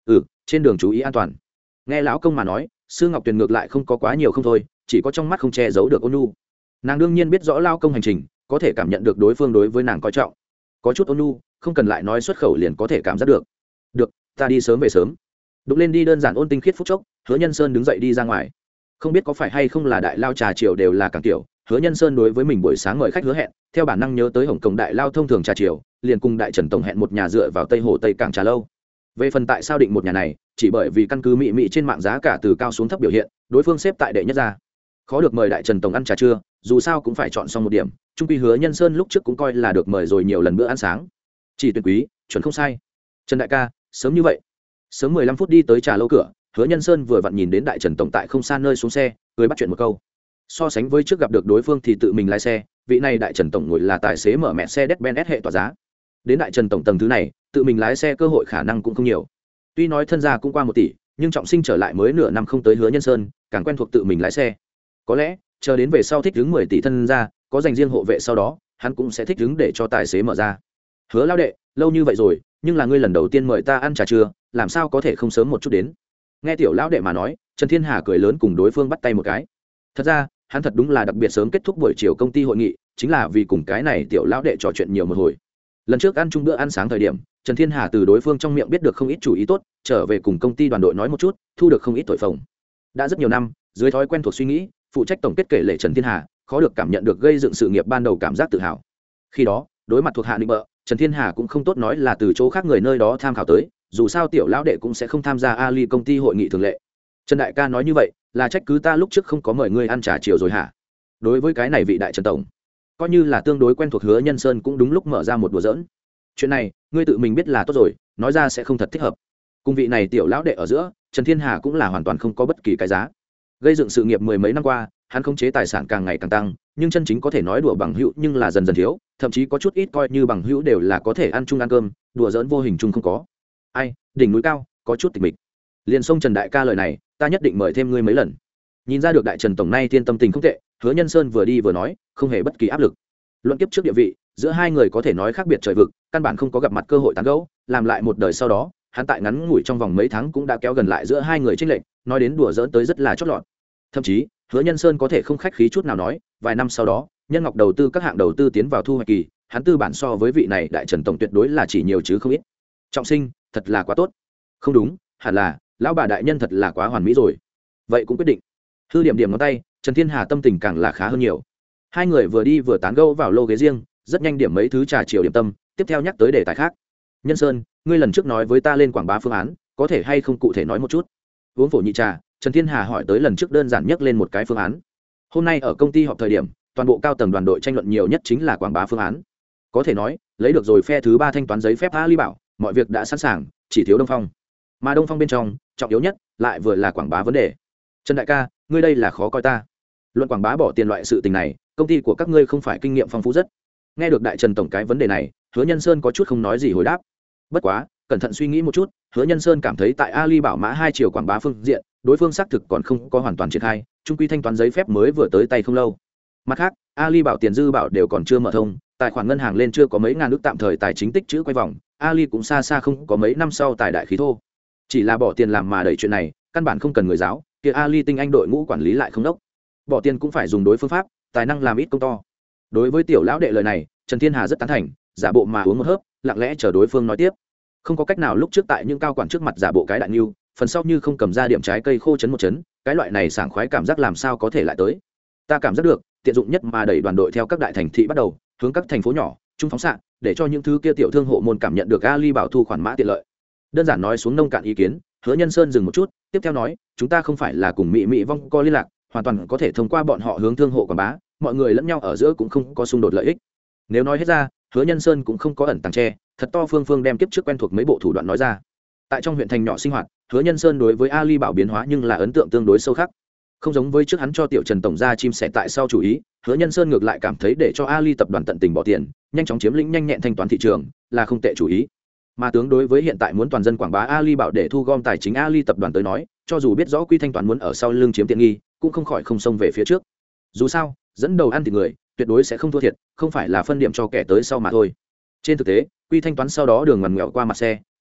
trên đường chú ý an toàn. Nghe lão công mà nói, Sư Ngọc Tuyền ngược lại không có quá nhiều không thôi, chỉ có trong mắt không che giấu được ôn nhu. Nàng đương nhiên biết rõ lao công hành trình, có thể cảm nhận được đối phương đối với nàng coi trọng, có chút ôn nhu, không cần lại nói xuất khẩu liền có thể cảm giác được. Được, ta đi sớm về sớm. Đụng lên đi đơn giản ôn tinh khiết phút chốc, Hứa Nhân Sơn đứng dậy đi ra ngoài. Không biết có phải hay không là đại lao trà chiều đều là càng tiểu, Hứa Nhân Sơn đối với mình buổi sáng mời khách hứa hẹn, theo bản năng nhớ tới Hồng Kông đại lao thông thường trà chiều, liền cùng đại Trần tổng hẹn một nhà dựa vào Tây Hồ Tây Cảng trà lâu. Về phần tại sao định một nhà này, chỉ bởi vì căn cứ mị mị trên mạng giá cả từ cao xuống thấp biểu hiện, đối phương xếp tại đệ nhất ra. Khó được mời đại Trần tổng ăn trà trưa, dù sao cũng phải chọn xong một điểm, trung quy Hứa Nhân Sơn lúc trước cũng coi là được mời rồi nhiều lần bữa ăn sáng. Chỉ tuyệt quý, chuẩn không sai. Trần đại ca, sớm như vậy? Sớm mười lăm phút đi tới trà lâu cửa, Hứa Nhân Sơn vừa vặn nhìn đến đại Trần tổng tại không xa nơi xuống xe, cười bắt chuyện một câu. So sánh với trước gặp được đối phương thì tự mình lái xe, vị này đại Trần tổng ngồi là tài xế mở mẹ xe Mercedes hệ tỏa giá. Đến đại Trần tổng tầng thứ này, tự mình lái xe cơ hội khả năng cũng không nhiều. Tuy nói thân gia cũng qua một tỷ, nhưng trọng sinh trở lại mới nửa năm không tới Hứa Nhân Sơn, càng quen thuộc tự mình lái xe. Có lẽ, chờ đến về sau thích ứng mười tỷ thân gia, có dành riêng hộ vệ sau đó, hắn cũng sẽ thích ứng để cho tài xế mở ra. Hứa lão đệ, lâu như vậy rồi, nhưng là ngươi lần đầu tiên mời ta ăn trà trưa, làm sao có thể không sớm một chút đến? Nghe tiểu lão đệ mà nói, Trần Thiên Hà cười lớn cùng đối phương bắt tay một cái. Thật ra, hắn thật đúng là đặc biệt sớm kết thúc buổi chiều công ty hội nghị, chính là vì cùng cái này tiểu lão đệ trò chuyện nhiều một hồi. Lần trước ăn chung bữa ăn sáng thời điểm, Trần Thiên Hà từ đối phương trong miệng biết được không ít chủ ý tốt, trở về cùng công ty đoàn đội nói một chút, thu được không ít thổi phồng. Đã rất nhiều năm, dưới thói quen thuộc suy nghĩ, phụ trách tổng kết kể lể Trần Thiên Hà, khó được cảm nhận được gây dựng sự nghiệp ban đầu cảm giác tự hào. Khi đó, đối mặt thuộc hạ định bợ, Trần Thiên Hà cũng không tốt nói là từ chỗ khác người nơi đó tham khảo tới, dù sao tiểu lão đệ cũng sẽ không tham gia Ali công ty hội nghị thường lệ. Trần đại ca nói như vậy, là trách cứ ta lúc trước không có mời ngươi ăn trà chiều rồi hả? Đối với cái này vị đại Trần tổng, coi như là tương đối quen thuộc Hứa Nhân Sơn cũng đúng lúc mở ra một đùa giỡn. Chuyện này, ngươi tự mình biết là tốt rồi, nói ra sẽ không thật thích hợp. Cùng vị này tiểu lão đệ ở giữa, Trần Thiên Hà cũng là hoàn toàn không có bất kỳ cái giá. Gây dựng sự nghiệp mười mấy năm qua, hắn khống chế tài sản càng ngày càng tăng, nhưng chân chính có thể nói đùa bằng hữu nhưng là dần dần thiếu, thậm chí có chút ít coi như bằng hữu đều là có thể ăn chung ăn cơm, đùa giỡn vô hình chung không có. Ai, đỉnh núi cao, có chút tịch mịch. Liền xông Trần đại ca lời này, ta nhất định mời thêm ngươi mấy lần. Nhìn ra được đại Trần tổng nay thiên tâm tình không tệ, Hứa Nhân Sơn vừa đi vừa nói, không hề bất kỳ áp lực. Luận kiếp trước địa vị, giữa hai người có thể nói khác biệt trời vực, căn bản không có gặp mặt cơ hội tán gẫu, làm lại một đời sau đó, hắn tại ngắn ngủi trong vòng mấy tháng cũng đã kéo gần lại giữa hai người chênh lệch, nói đến đùa giỡn tới rất là chót lọt. Thậm chí, Hứa Nhân Sơn có thể không khách khí chút nào nói, vài năm sau đó, Nhân Ngọc đầu tư các hạng đầu tư tiến vào thu hoạch kỳ, hắn tư bản so với vị này đại Trần tổng tuyệt đối là chỉ nhiều chứ không ít. Trọng sinh, thật là quá tốt. Không đúng, hẳn là, lão bà đại nhân thật là quá hoàn mỹ rồi. Vậy cũng quyết định. Hư điểm điểm ngón tay, Trần Thiên Hà tâm tình càng là khá hơn nhiều. Hai người vừa đi vừa tán gẫu vào lô ghế riêng, rất nhanh điểm mấy thứ trà chiều điểm tâm, tiếp theo nhắc tới đề tài khác. Nhân Sơn, ngươi lần trước nói với ta lên quảng bá phương án, có thể hay không cụ thể nói một chút? Uống phổ nhị trà, Trần Thiên Hà hỏi tới lần trước đơn giản nhất lên một cái phương án. Hôm nay ở công ty họp thời điểm, toàn bộ cao tầng đoàn đội tranh luận nhiều nhất chính là quảng bá phương án. Có thể nói, lấy được rồi phe thứ ba thanh toán giấy phép Ali bảo, mọi việc đã sẵn sàng, chỉ thiếu Đông Phong. Mà Đông Phong bên trong, trọng yếu nhất lại vừa là quảng bá vấn đề. Trần đại ca, ngươi đây là khó coi ta. Luận quảng bá bỏ tiền loại sự tình này, công ty của các ngươi không phải kinh nghiệm phong phú rất. Nghe được đại Trần tổng cái vấn đề này, Hứa Nhân Sơn có chút không nói gì hồi đáp. Bất quá, cẩn thận suy nghĩ một chút, Hứa Nhân Sơn cảm thấy tại Ali bảo mã hai chiều quảng bá phương diện, đối phương xác thực còn không có hoàn toàn triển khai, trung quy thanh toán giấy phép mới vừa tới tay không lâu. Mặt khác, Ali bảo tiền dư bảo đều còn chưa mở thông, tài khoản ngân hàng lên chưa có mấy ngàn nước tạm thời tài chính tích chữ quay vòng, Ali cũng xa xa không có mấy năm sau tài đại khí thô. Chỉ là bỏ tiền làm mà đẩy chuyện này, căn bản không cần người giáo, kia Ali tinh anh đội ngũ quản lý lại không đốc. Bỏ tiền cũng phải dùng đối phương pháp, tài năng làm ít công to. Đối với tiểu lão đệ lời này, Trần Thiên Hà rất tán thành, giả bộ mà uống một hớp, lặng lẽ chờ đối phương nói tiếp. Không có cách nào lúc trước tại những cao quản trước mặt giả bộ cái đại nhu, phần sau như không cầm ra điểm trái cây khô chấn một chấn, cái loại này sảng khoái cảm giác làm sao có thể lại tới. Ta cảm giác được, tiện dụng nhất mà đẩy đoàn đội theo các đại thành thị bắt đầu, hướng các thành phố nhỏ, trung phóng xạ, để cho những thứ kia tiểu thương hộ môn cảm nhận được Ali bảo thu khoản mã tiện lợi. Đơn giản nói xuống nông cạn ý kiến, Hứa Nhân Sơn dừng một chút, tiếp theo nói, chúng ta không phải là cùng Mỹ Mỹ vong co liên lạc, hoàn toàn có thể thông qua bọn họ hướng thương hộ quảng bá, mọi người lẫn nhau ở giữa cũng không có xung đột lợi ích. Nếu nói hết ra, Hứa Nhân Sơn cũng không có ẩn tàng che, thật to phương phương đem kiếp trước quen thuộc mấy bộ thủ đoạn nói ra. Tại trong huyện thành nhỏ sinh hoạt, Hứa Nhân Sơn đối với Ali bảo biến hóa nhưng là ấn tượng tương đối sâu khắc. Không giống với trước hắn cho tiểu Trần tổng ra chim sẻ tại sau chủ ý, Hứa Nhân Sơn ngược lại cảm thấy để cho Ali tập đoàn tận tình bỏ tiền, nhanh chóng chiếm lĩnh nhanh nhẹn thanh toán thị trường, là không tệ chủ ý. Mà tướng đối với hiện tại muốn toàn dân quảng bá Ali bảo để thu gom tài chính Ali tập đoàn tới nói, cho dù biết rõ quy thanh toán muốn ở sau lưng chiếm tiện nghi, cũng không khỏi không xông về phía trước. Dù sao, dẫn đầu ăn thịt người, tuyệt đối sẽ không thua thiệt, không phải là phân điểm cho kẻ tới sau mà thôi. Trên thực tế, quy thanh toán sau đó đường ngoằn ngoèo qua mặt xe,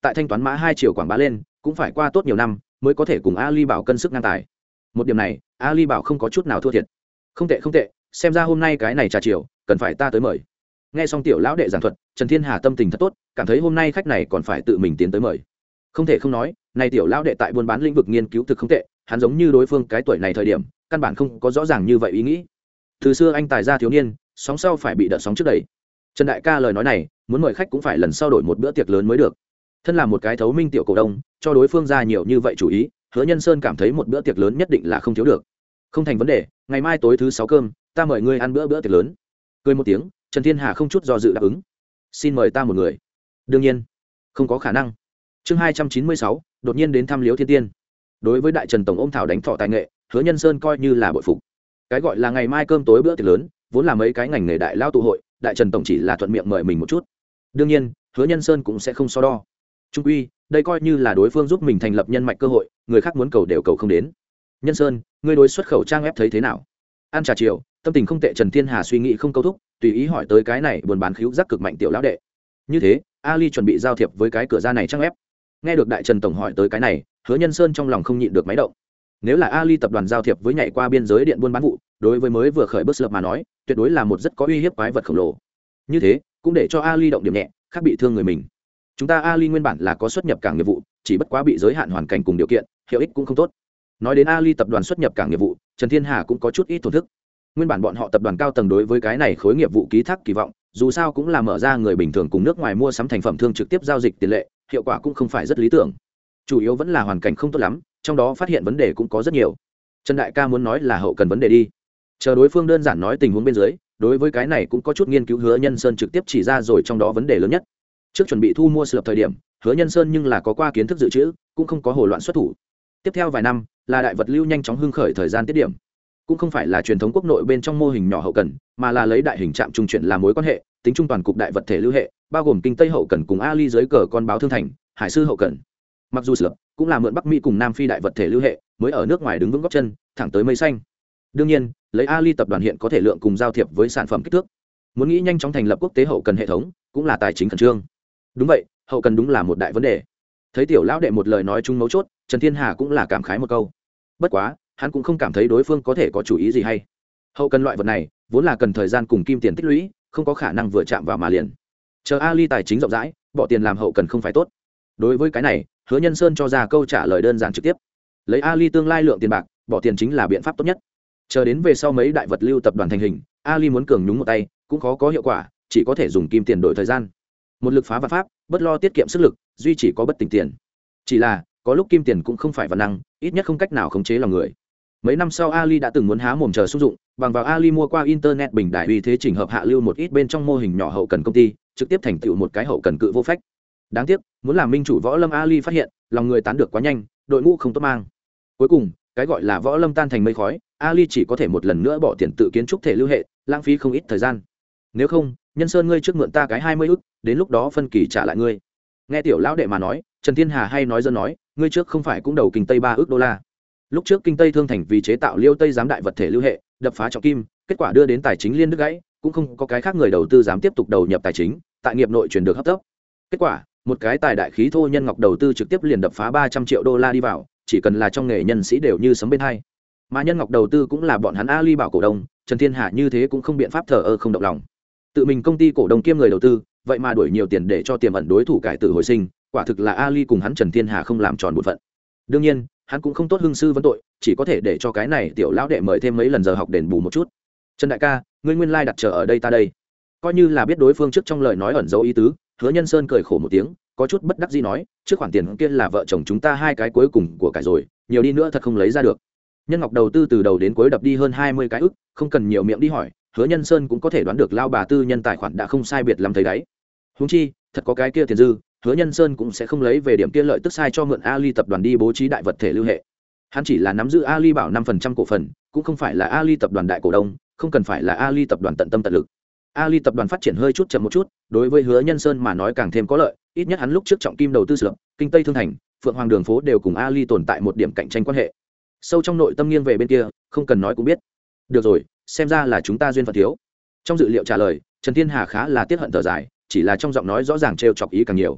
tại thanh toán mã hai triệu quảng bá lên cũng phải qua tốt nhiều năm mới có thể cùng Ali Bảo cân sức ngang tài. Một điểm này Ali Bảo không có chút nào thua thiệt. Không tệ không tệ, xem ra hôm nay cái này trà chiều cần phải ta tới mời. Nghe xong tiểu lão đệ giảng thuật, Trần Thiên Hà tâm tình thật tốt, cảm thấy hôm nay khách này còn phải tự mình tiến tới mời. Không thể không nói, này tiểu lão đệ tại buôn bán lĩnh vực nghiên cứu thực không tệ, hắn giống như đối phương cái tuổi này thời điểm căn bản không có rõ ràng như vậy ý nghĩ. Từ xưa anh tài gia thiếu niên, sóng sau phải bị đợt sóng trước đẩy. Trần đại ca lời nói này, muốn mời khách cũng phải lần sau đổi một bữa tiệc lớn mới được. Thân là một cái thấu minh tiểu cổ đông, cho đối phương ra nhiều như vậy chủ ý, Hứa Nhân Sơn cảm thấy một bữa tiệc lớn nhất định là không thiếu được. Không thành vấn đề, ngày mai tối thứ sáu cơm, ta mời ngươi ăn bữa bữa tiệc lớn. Cười một tiếng, Trần Thiên Hà không chút do dự đáp ứng. Xin mời ta một người. Đương nhiên, không có khả năng. Chương hai trăm chín mươi sáu, đột nhiên đến thăm Liễu Thiên Tiên. Đối với đại Trần tổng ôm thảo đánh thọ tài nghệ, Hứa Nhân Sơn coi như là bội phục. Cái gọi là ngày mai cơm tối bữa tiệc lớn, vốn là mấy cái ngành nghề đại lao tụ hội, đại Trần tổng chỉ là thuận miệng mời mình một chút. Đương nhiên, Hứa Nhân Sơn cũng sẽ không so đo. Trung quy, đây coi như là đối phương giúp mình thành lập nhân mạch cơ hội, người khác muốn cầu đều cầu không đến. Nhân Sơn, ngươi đối xuất khẩu trang ép thấy thế nào? Ăn trà chiều, tâm tình không tệ, Trần Thiên Hà suy nghĩ không câu thúc, tùy ý hỏi tới cái này buồn bán khíu giác cực mạnh tiểu lão đệ. Như thế, Ali chuẩn bị giao thiệp với cái cửa ra này trang ép. Nghe được đại Trần tổng hỏi tới cái này, Hứa Nhân Sơn trong lòng không nhịn được máy động. Nếu là Ali tập đoàn giao thiệp với nhảy qua biên giới điện buôn bán vụ, đối với mới vừa khởi bước lập mà nói, tuyệt đối là một rất có uy hiếp quái vật khổng lồ. Như thế, cũng để cho Ali động điểm nhẹ, khác bị thương người mình. Chúng ta Ali nguyên bản là có xuất nhập cảng nghiệp vụ, chỉ bất quá bị giới hạn hoàn cảnh cùng điều kiện, hiệu ích cũng không tốt. Nói đến Ali tập đoàn xuất nhập cảng nghiệp vụ, Trần Thiên Hà cũng có chút ít tổn thức. Nguyên bản bọn họ tập đoàn cao tầng đối với cái này khối nghiệp vụ ký thác kỳ vọng, dù sao cũng là mở ra người bình thường cùng nước ngoài mua sắm thành phẩm thương trực tiếp giao dịch tiền lệ, hiệu quả cũng không phải rất lý tưởng. Chủ yếu vẫn là hoàn cảnh không tốt lắm, trong đó phát hiện vấn đề cũng có rất nhiều. Trần đại ca muốn nói là hậu cần vấn đề đi. Chờ đối phương đơn giản nói tình huống bên dưới, đối với cái này cũng có chút nghiên cứu, Hứa Nhân Sơn trực tiếp chỉ ra rồi trong đó vấn đề lớn nhất. Trước chuẩn bị thu mua sập thời điểm, Hứa Nhân Sơn nhưng là có qua kiến thức dự trữ, cũng không có hồ loạn xuất thủ. Tiếp theo vài năm, là đại vật lưu nhanh chóng hưng khởi thời gian tiết điểm, cũng không phải là truyền thống quốc nội bên trong mô hình nhỏ hậu cần, mà là lấy đại hình trạm trung chuyển làm mối quan hệ, tính trung toàn cục đại vật thể lưu hệ, bao gồm kinh tây hậu cần cùng Ali dưới cờ con báo thương thành, hải sư hậu cần. Mặc dù sập cũng là mượn Bắc Mỹ cùng Nam Phi đại vật thể lưu hệ, mới ở nước ngoài đứng vững gót chân, thẳng tới mây xanh. Đương nhiên, lấy Ali tập đoàn hiện có thể lượng cùng giao thiệp với sản phẩm kích thước, muốn nghĩ nhanh chóng thành lập quốc tế hậu cần hệ thống, cũng là tài chính khẩn trương. Đúng vậy, hậu cần đúng là một đại vấn đề. Thấy tiểu lão đệ một lời nói chung mấu chốt, Trần Thiên Hà cũng là cảm khái một câu. Bất quá, hắn cũng không cảm thấy đối phương có thể có chủ ý gì hay. Hậu cần loại vật này, vốn là cần thời gian cùng kim tiền tích lũy, không có khả năng vừa chạm vào mà liền. Chờ Ali tài chính rộng rãi, bỏ tiền làm hậu cần không phải tốt. Đối với cái này, Hứa Nhân Sơn cho ra câu trả lời đơn giản trực tiếp. Lấy Ali tương lai lượng tiền bạc, bỏ tiền chính là biện pháp tốt nhất. Chờ đến về sau mấy đại vật lưu tập đoàn thành hình, Ali muốn cường nhúng một tay, cũng khó có hiệu quả, chỉ có thể dùng kim tiền đổi thời gian. Một lực phá vạn pháp, bất lo tiết kiệm sức lực, duy chỉ có bất tỉnh tiền. Chỉ là, có lúc kim tiền cũng không phải văn năng, ít nhất không cách nào khống chế lòng người. Mấy năm sau Ali đã từng muốn há mồm chờ xung dụng, bằng vào Ali mua qua internet bình đại uy thế chỉnh hợp hạ lưu một ít bên trong mô hình nhỏ hậu cần công ty, trực tiếp thành tựu một cái hậu cần cự vô phách. Đáng tiếc, muốn làm minh chủ võ lâm, Ali phát hiện, lòng người tán được quá nhanh, đội ngũ không tốt mang. Cuối cùng, cái gọi là võ lâm tan thành mây khói, Ali chỉ có thể một lần nữa bỏ tiền tự kiến trúc thể lưu hệ, lãng phí không ít thời gian. Nếu không, Nhân Sơn ngươi trước mượn ta cái hai mươi ức, đến lúc đó phân kỳ trả lại ngươi. Nghe tiểu lão đệ mà nói, Trần Thiên Hà hay nói dân nói, ngươi trước không phải cũng đầu kinh tây ba ức đô la. Lúc trước kinh tây thương thành vì chế tạo liêu tây giám đại vật thể lưu hệ, đập phá trọng kim, kết quả đưa đến tài chính liên đứt gãy, cũng không có cái khác người đầu tư dám tiếp tục đầu nhập tài chính, tại nghiệp nội chuyển được hấp tốc. Kết quả, một cái tài đại khí thô nhân ngọc đầu tư trực tiếp liền đập phá ba trăm triệu đô la đi vào, chỉ cần là trong nghề nhân sĩ đều như sấm bên hai. Mà nhân ngọc đầu tư cũng là bọn hắn Ali bảo cổ đông, Trần Thiên Hà như thế cũng không biện pháp thờ ơ không động lòng. Tự mình công ty cổ đông kiêm người đầu tư, vậy mà đuổi nhiều tiền để cho tiềm ẩn đối thủ cải tử hồi sinh, quả thực là Ali cùng hắn Trần Thiên Hà không làm tròn bổn phận. Đương nhiên, hắn cũng không tốt hưng sư vấn tội, chỉ có thể để cho cái này tiểu lão đệ mời thêm mấy lần giờ học đền bù một chút. Trần đại ca, ngươi nguyên lai đặt chờ ở đây ta đây. Coi như là biết đối phương trước trong lời nói ẩn dấu ý tứ, Hứa Nhân Sơn cười khổ một tiếng, có chút bất đắc dĩ nói, trước khoản tiền kia là vợ chồng chúng ta hai cái cuối cùng của cải rồi, nhiều đi nữa thật không lấy ra được. Nhân ngọc đầu tư từ đầu đến cuối đập đi hơn hai mươi cái ức, không cần nhiều miệng đi hỏi, Hứa Nhân Sơn cũng có thể đoán được lao bà tư nhân tài khoản đã không sai biệt lắm thấy đấy. Huống chi, thật có cái kia tiền dư, Hứa Nhân Sơn cũng sẽ không lấy về điểm kia lợi tức sai cho mượn Ali tập đoàn đi bố trí đại vật thể lưu hệ. Hắn chỉ là nắm giữ Ali bảo năm phần trăm cổ phần, cũng không phải là Ali tập đoàn đại cổ đông, không cần phải là Ali tập đoàn tận tâm tận lực. Ali tập đoàn phát triển hơi chút chậm một chút, đối với Hứa Nhân Sơn mà nói càng thêm có lợi, ít nhất hắn lúc trước trọng kim đầu tư sượng, kinh tây thương thành, Phượng Hoàng đường phố đều cùng Ali tồn tại một điểm cạnh tranh quan hệ. Sâu trong nội tâm nghiêng về bên kia, không cần nói cũng biết. Được rồi, xem ra là chúng ta duyên phận thiếu. Trong dự liệu trả lời, Trần Thiên Hà khá là tiếc hận thở dài, chỉ là trong giọng nói rõ ràng trêu chọc ý càng nhiều.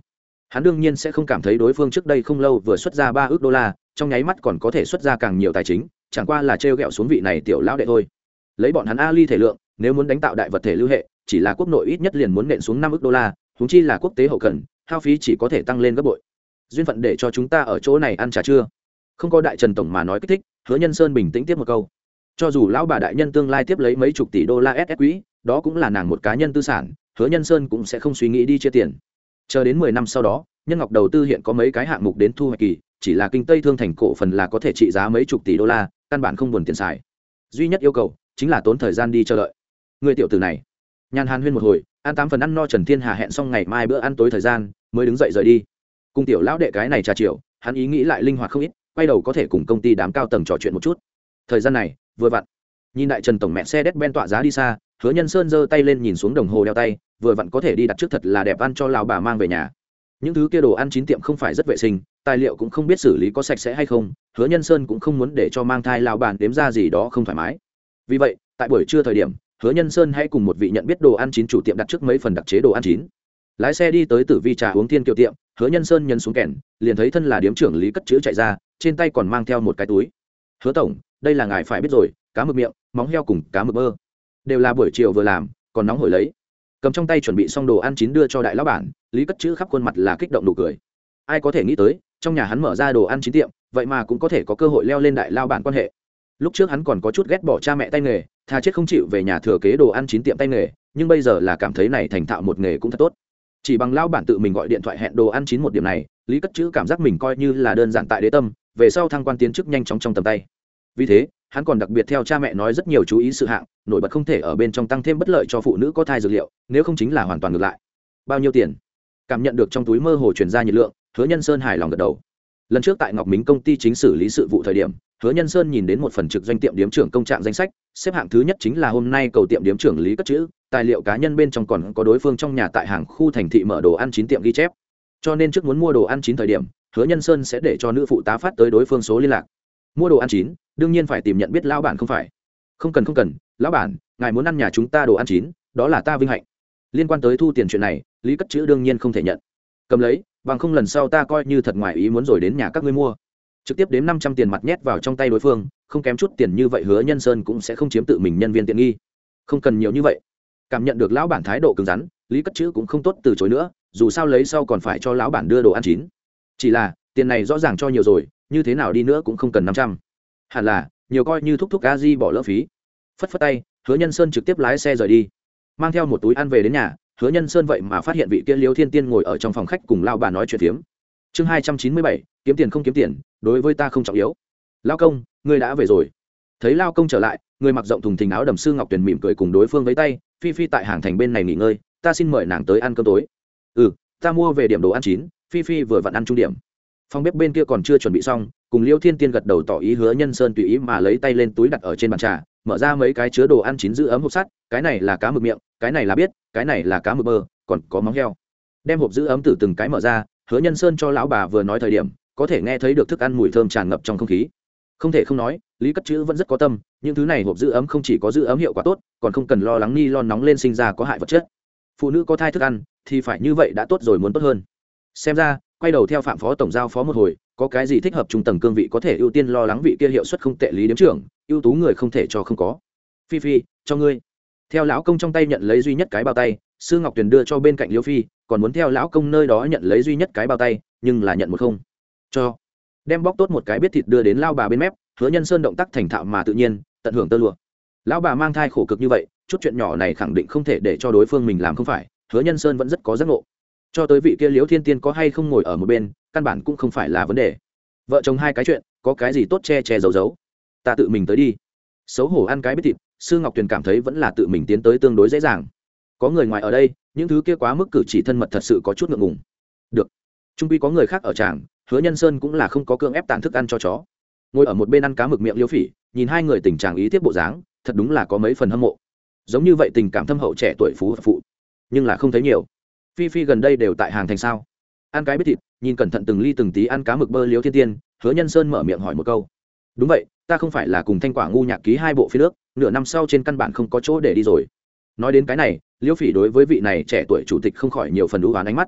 hắn đương nhiên sẽ không cảm thấy đối phương trước đây không lâu vừa xuất ra ba ước đô la trong nháy mắt còn có thể xuất ra càng nhiều tài chính, chẳng qua là trêu ghẹo xuống vị này tiểu lão đệ thôi. Lấy bọn hắn ali thể lượng, nếu muốn đánh tạo đại vật thể lưu hệ, chỉ là quốc nội ít nhất liền muốn nện xuống năm ước đô la, huống chi là quốc tế hậu cần, hao phí chỉ có thể tăng lên gấp bội. Duyên phận để cho chúng ta ở chỗ này ăn trà trưa. Không có đại Trần tổng mà nói kích thích, Hứa Nhân Sơn bình tĩnh tiếp một câu. Cho dù lão bà đại nhân tương lai tiếp lấy mấy chục tỷ đô la ét ét quỹ, đó cũng là nàng một cá nhân tư sản, Hứa Nhân Sơn cũng sẽ không suy nghĩ đi chia tiền. Chờ đến mười năm sau đó, Nhân Ngọc đầu tư hiện có mấy cái hạng mục đến thu hoạch kỳ, chỉ là kinh Tây Thương thành cổ phần là có thể trị giá mấy chục tỷ đô la, căn bản không buồn tiền xài. Duy nhất yêu cầu chính là tốn thời gian đi chờ đợi. Người tiểu tử này, nhàn hàn huyên một hồi, ăn tám phần ăn no, Trần Thiên Hà hẹn xong ngày mai bữa ăn tối thời gian, mới đứng dậy rời đi. Cùng tiểu lão đệ cái này trà chiều, hắn ý nghĩ lại linh hoạt không ít, quay đầu có thể cùng công ty đám cao tầng trò chuyện một chút. Thời gian này vừa vặn, nhìn đại Trần tổng mẹ xe đét ben tọa giá đi xa, Hứa Nhân Sơn giơ tay lên nhìn xuống đồng hồ đeo tay, vừa vặn có thể đi đặt trước thật là đẹp ăn cho lão bà mang về nhà. Những thứ kia đồ ăn chín tiệm không phải rất vệ sinh, tài liệu cũng không biết xử lý có sạch sẽ hay không, Hứa Nhân Sơn cũng không muốn để cho mang thai lão bà đếm ra gì đó không thoải mái. Vì vậy, tại buổi trưa thời điểm, Hứa Nhân Sơn hãy cùng một vị nhận biết đồ ăn chín chủ tiệm đặt trước mấy phần đặc chế đồ ăn chín. Lái xe đi tới Tử Vi trà uống Thiên Kiều tiệm, Hứa Nhân Sơn nhấn xuống kèn, liền thấy thân là điếm trưởng Lý Cất Chữ chạy ra, trên tay còn mang theo một cái túi. Hứa tổng, đây là ngài phải biết rồi, cá mực miệng, móng heo cùng cá mực bơ, đều là buổi chiều vừa làm, còn nóng hổi lấy. Cầm trong tay chuẩn bị xong đồ ăn chín đưa cho đại lão bản, Lý Cất Chữ khắp khuôn mặt là kích động nụ cười. Ai có thể nghĩ tới, trong nhà hắn mở ra đồ ăn chín tiệm, vậy mà cũng có thể có cơ hội leo lên đại lao bản quan hệ. Lúc trước hắn còn có chút ghét bỏ cha mẹ tay nghề, thà chết không chịu về nhà thừa kế đồ ăn chín tiệm tay nghề, nhưng bây giờ là cảm thấy này thành thạo một nghề cũng thật tốt. Chỉ bằng lao bản tự mình gọi điện thoại hẹn đồ ăn chín một điểm này, Lý Cất Chữ cảm giác mình coi như là đơn giản tại đế tâm, về sau thăng quan tiến chức nhanh chóng trong tầm tay. Vì thế, hắn còn đặc biệt theo cha mẹ nói rất nhiều chú ý sự hạng, nổi bật không thể ở bên trong tăng thêm bất lợi cho phụ nữ có thai dược liệu, nếu không chính là hoàn toàn ngược lại. Bao nhiêu tiền? Cảm nhận được trong túi mơ hồ truyền ra nhiệt lượng, Hứa Nhân Sơn hài lòng gật đầu. Lần trước tại Ngọc Mính công ty chính xử lý sự vụ thời điểm, Hứa Nhân Sơn nhìn đến một phần trực doanh tiệm điếm trưởng công trạng danh sách, xếp hạng thứ nhất chính là hôm nay cầu tiệm điếm trưởng Lý Cất Chữ, tài liệu cá nhân bên trong còn có đối phương trong nhà tại hàng khu thành thị mở đồ ăn chín tiệm ghi chép. Cho nên trước muốn mua đồ ăn chín thời điểm, Hứa Nhân Sơn sẽ để cho nữ phụ tá phát tới đối phương số liên lạc. Mua đồ ăn chín, đương nhiên phải tìm nhận biết lão bản không phải. Không cần không cần, lão bản, ngài muốn ăn nhà chúng ta đồ ăn chín, đó là ta vinh hạnh. Liên quan tới thu tiền chuyện này, Lý Cất Chữ đương nhiên không thể nhận. Cầm lấy, bằng không lần sau ta coi như thật ngoài ý muốn rồi đến nhà các ngươi mua. Trực tiếp đếm năm trăm tiền mặt nhét vào trong tay đối phương, không kém chút tiền như vậy Hứa Nhân Sơn cũng sẽ không chiếm tự mình nhân viên tiện nghi. Không cần nhiều như vậy. Cảm nhận được lão bản thái độ cứng rắn, Lý Cất Chữ cũng không tốt từ chối nữa, dù sao lấy sau còn phải cho lão bản đưa đồ ăn chín. Chỉ là, tiền này rõ ràng cho nhiều rồi, như thế nào đi nữa cũng không cần năm trăm. Hẳn là, nhiều coi như thúc thúc a di bỏ lỡ phí. Phất phất tay, Hứa Nhân Sơn trực tiếp lái xe rời đi. Mang theo một túi ăn về đến nhà, Hứa Nhân Sơn vậy mà phát hiện vị kia Liêu Thiên Tiên ngồi ở trong phòng khách cùng lão bà nói chuyện phiếm. Chương hai trăm chín mươi bảy, kiếm tiền không kiếm tiền, đối với ta không trọng yếu. Lão công, ngươi đã về rồi. Thấy lão công trở lại, người mặc rộng thùng thình áo đầm sư Ngọc Tuyền mỉm cười cùng đối phương với tay, Phi Phi tại hàng thành bên này nghỉ ngơi, ta xin mời nàng tới ăn cơm tối. Ừ, ta mua về điểm đồ ăn chín, Phi Phi vừa vặn ăn trung điểm. Phòng bếp bên kia còn chưa chuẩn bị xong, cùng Liêu Thiên Tiên gật đầu tỏ ý. Hứa Nhân Sơn tùy ý mà lấy tay lên túi đặt ở trên bàn trà, mở ra mấy cái chứa đồ ăn chín giữ ấm hộp sắt, cái này là cá mực miệng, cái này là biết, cái này là cá mực bơ, còn có móng heo. Đem hộp giữ ấm từ từng cái mở ra, Hứa Nhân Sơn cho lão bà vừa nói thời điểm, có thể nghe thấy được thức ăn mùi thơm tràn ngập trong không khí. Không thể không nói, Lý Cất Chữ vẫn rất có tâm, những thứ này hộp giữ ấm không chỉ có giữ ấm hiệu quả tốt, còn không cần lo lắng ni lon nóng lên sinh ra có hại vật chất. Phụ nữ có thai thức ăn thì phải như vậy đã tốt rồi, muốn tốt hơn. Xem ra, quay đầu theo Phạm phó tổng giao phó một hồi, có cái gì thích hợp trung tầng cương vị có thể ưu tiên lo lắng vị kia hiệu suất không tệ Lý điếm trưởng, ưu tú người không thể cho không có. Phi Phi, cho ngươi. Theo lão công trong tay nhận lấy duy nhất cái bao tay, Sư Ngọc Tuyền đưa cho bên cạnh Liêu Phi, còn muốn theo lão công nơi đó nhận lấy duy nhất cái bao tay, nhưng là nhận một không. Cho. Đem bóc tốt một cái biết thịt đưa đến lao bà bên mép, Hứa Nhân Sơn động tác thành thạo mà tự nhiên, tận hưởng tơ lụa. Lão bà mang thai khổ cực như vậy, chút chuyện nhỏ này khẳng định không thể để cho đối phương mình làm không phải, Hứa Nhân Sơn vẫn rất có giác ngộ. Cho tới vị kia Liễu Thiên Tiên có hay không ngồi ở một bên, căn bản cũng không phải là vấn đề. Vợ chồng hai cái chuyện, có cái gì tốt che che giấu giấu, ta tự mình tới đi. Xấu hổ ăn cái biết thịt, Sư Ngọc Tuyền cảm thấy vẫn là tự mình tiến tới tương đối dễ dàng. Có người ngoài ở đây, những thứ kia quá mức cử chỉ thân mật thật sự có chút ngượng ngùng. Được, trung quy có người khác ở tràng, Hứa Nhân Sơn cũng là không có cưỡng ép tàn thức ăn cho chó. Ngồi ở một bên ăn cá mực miệng Liêu Phỉ, nhìn hai người tình trạng ý tiếp bộ dáng, thật đúng là có mấy phần hâm mộ. Giống như vậy tình cảm thâm hậu trẻ tuổi phú phụ, nhưng là không thấy nhiều. Phi Phi gần đây đều tại hàng thành sao? Ăn cái biết thịt, nhìn cẩn thận từng ly từng tí ăn cá mực bơ Liêu Thiên Tiên, Hứa Nhân Sơn mở miệng hỏi một câu. Đúng vậy, ta không phải là cùng Thanh Quả ngu nhạc ký hai bộ phim nước, nửa năm sau trên căn bản không có chỗ để đi rồi. Nói đến cái này, Liêu Phỉ đối với vị này trẻ tuổi chủ tịch không khỏi nhiều phần ưu ái ánh mắt.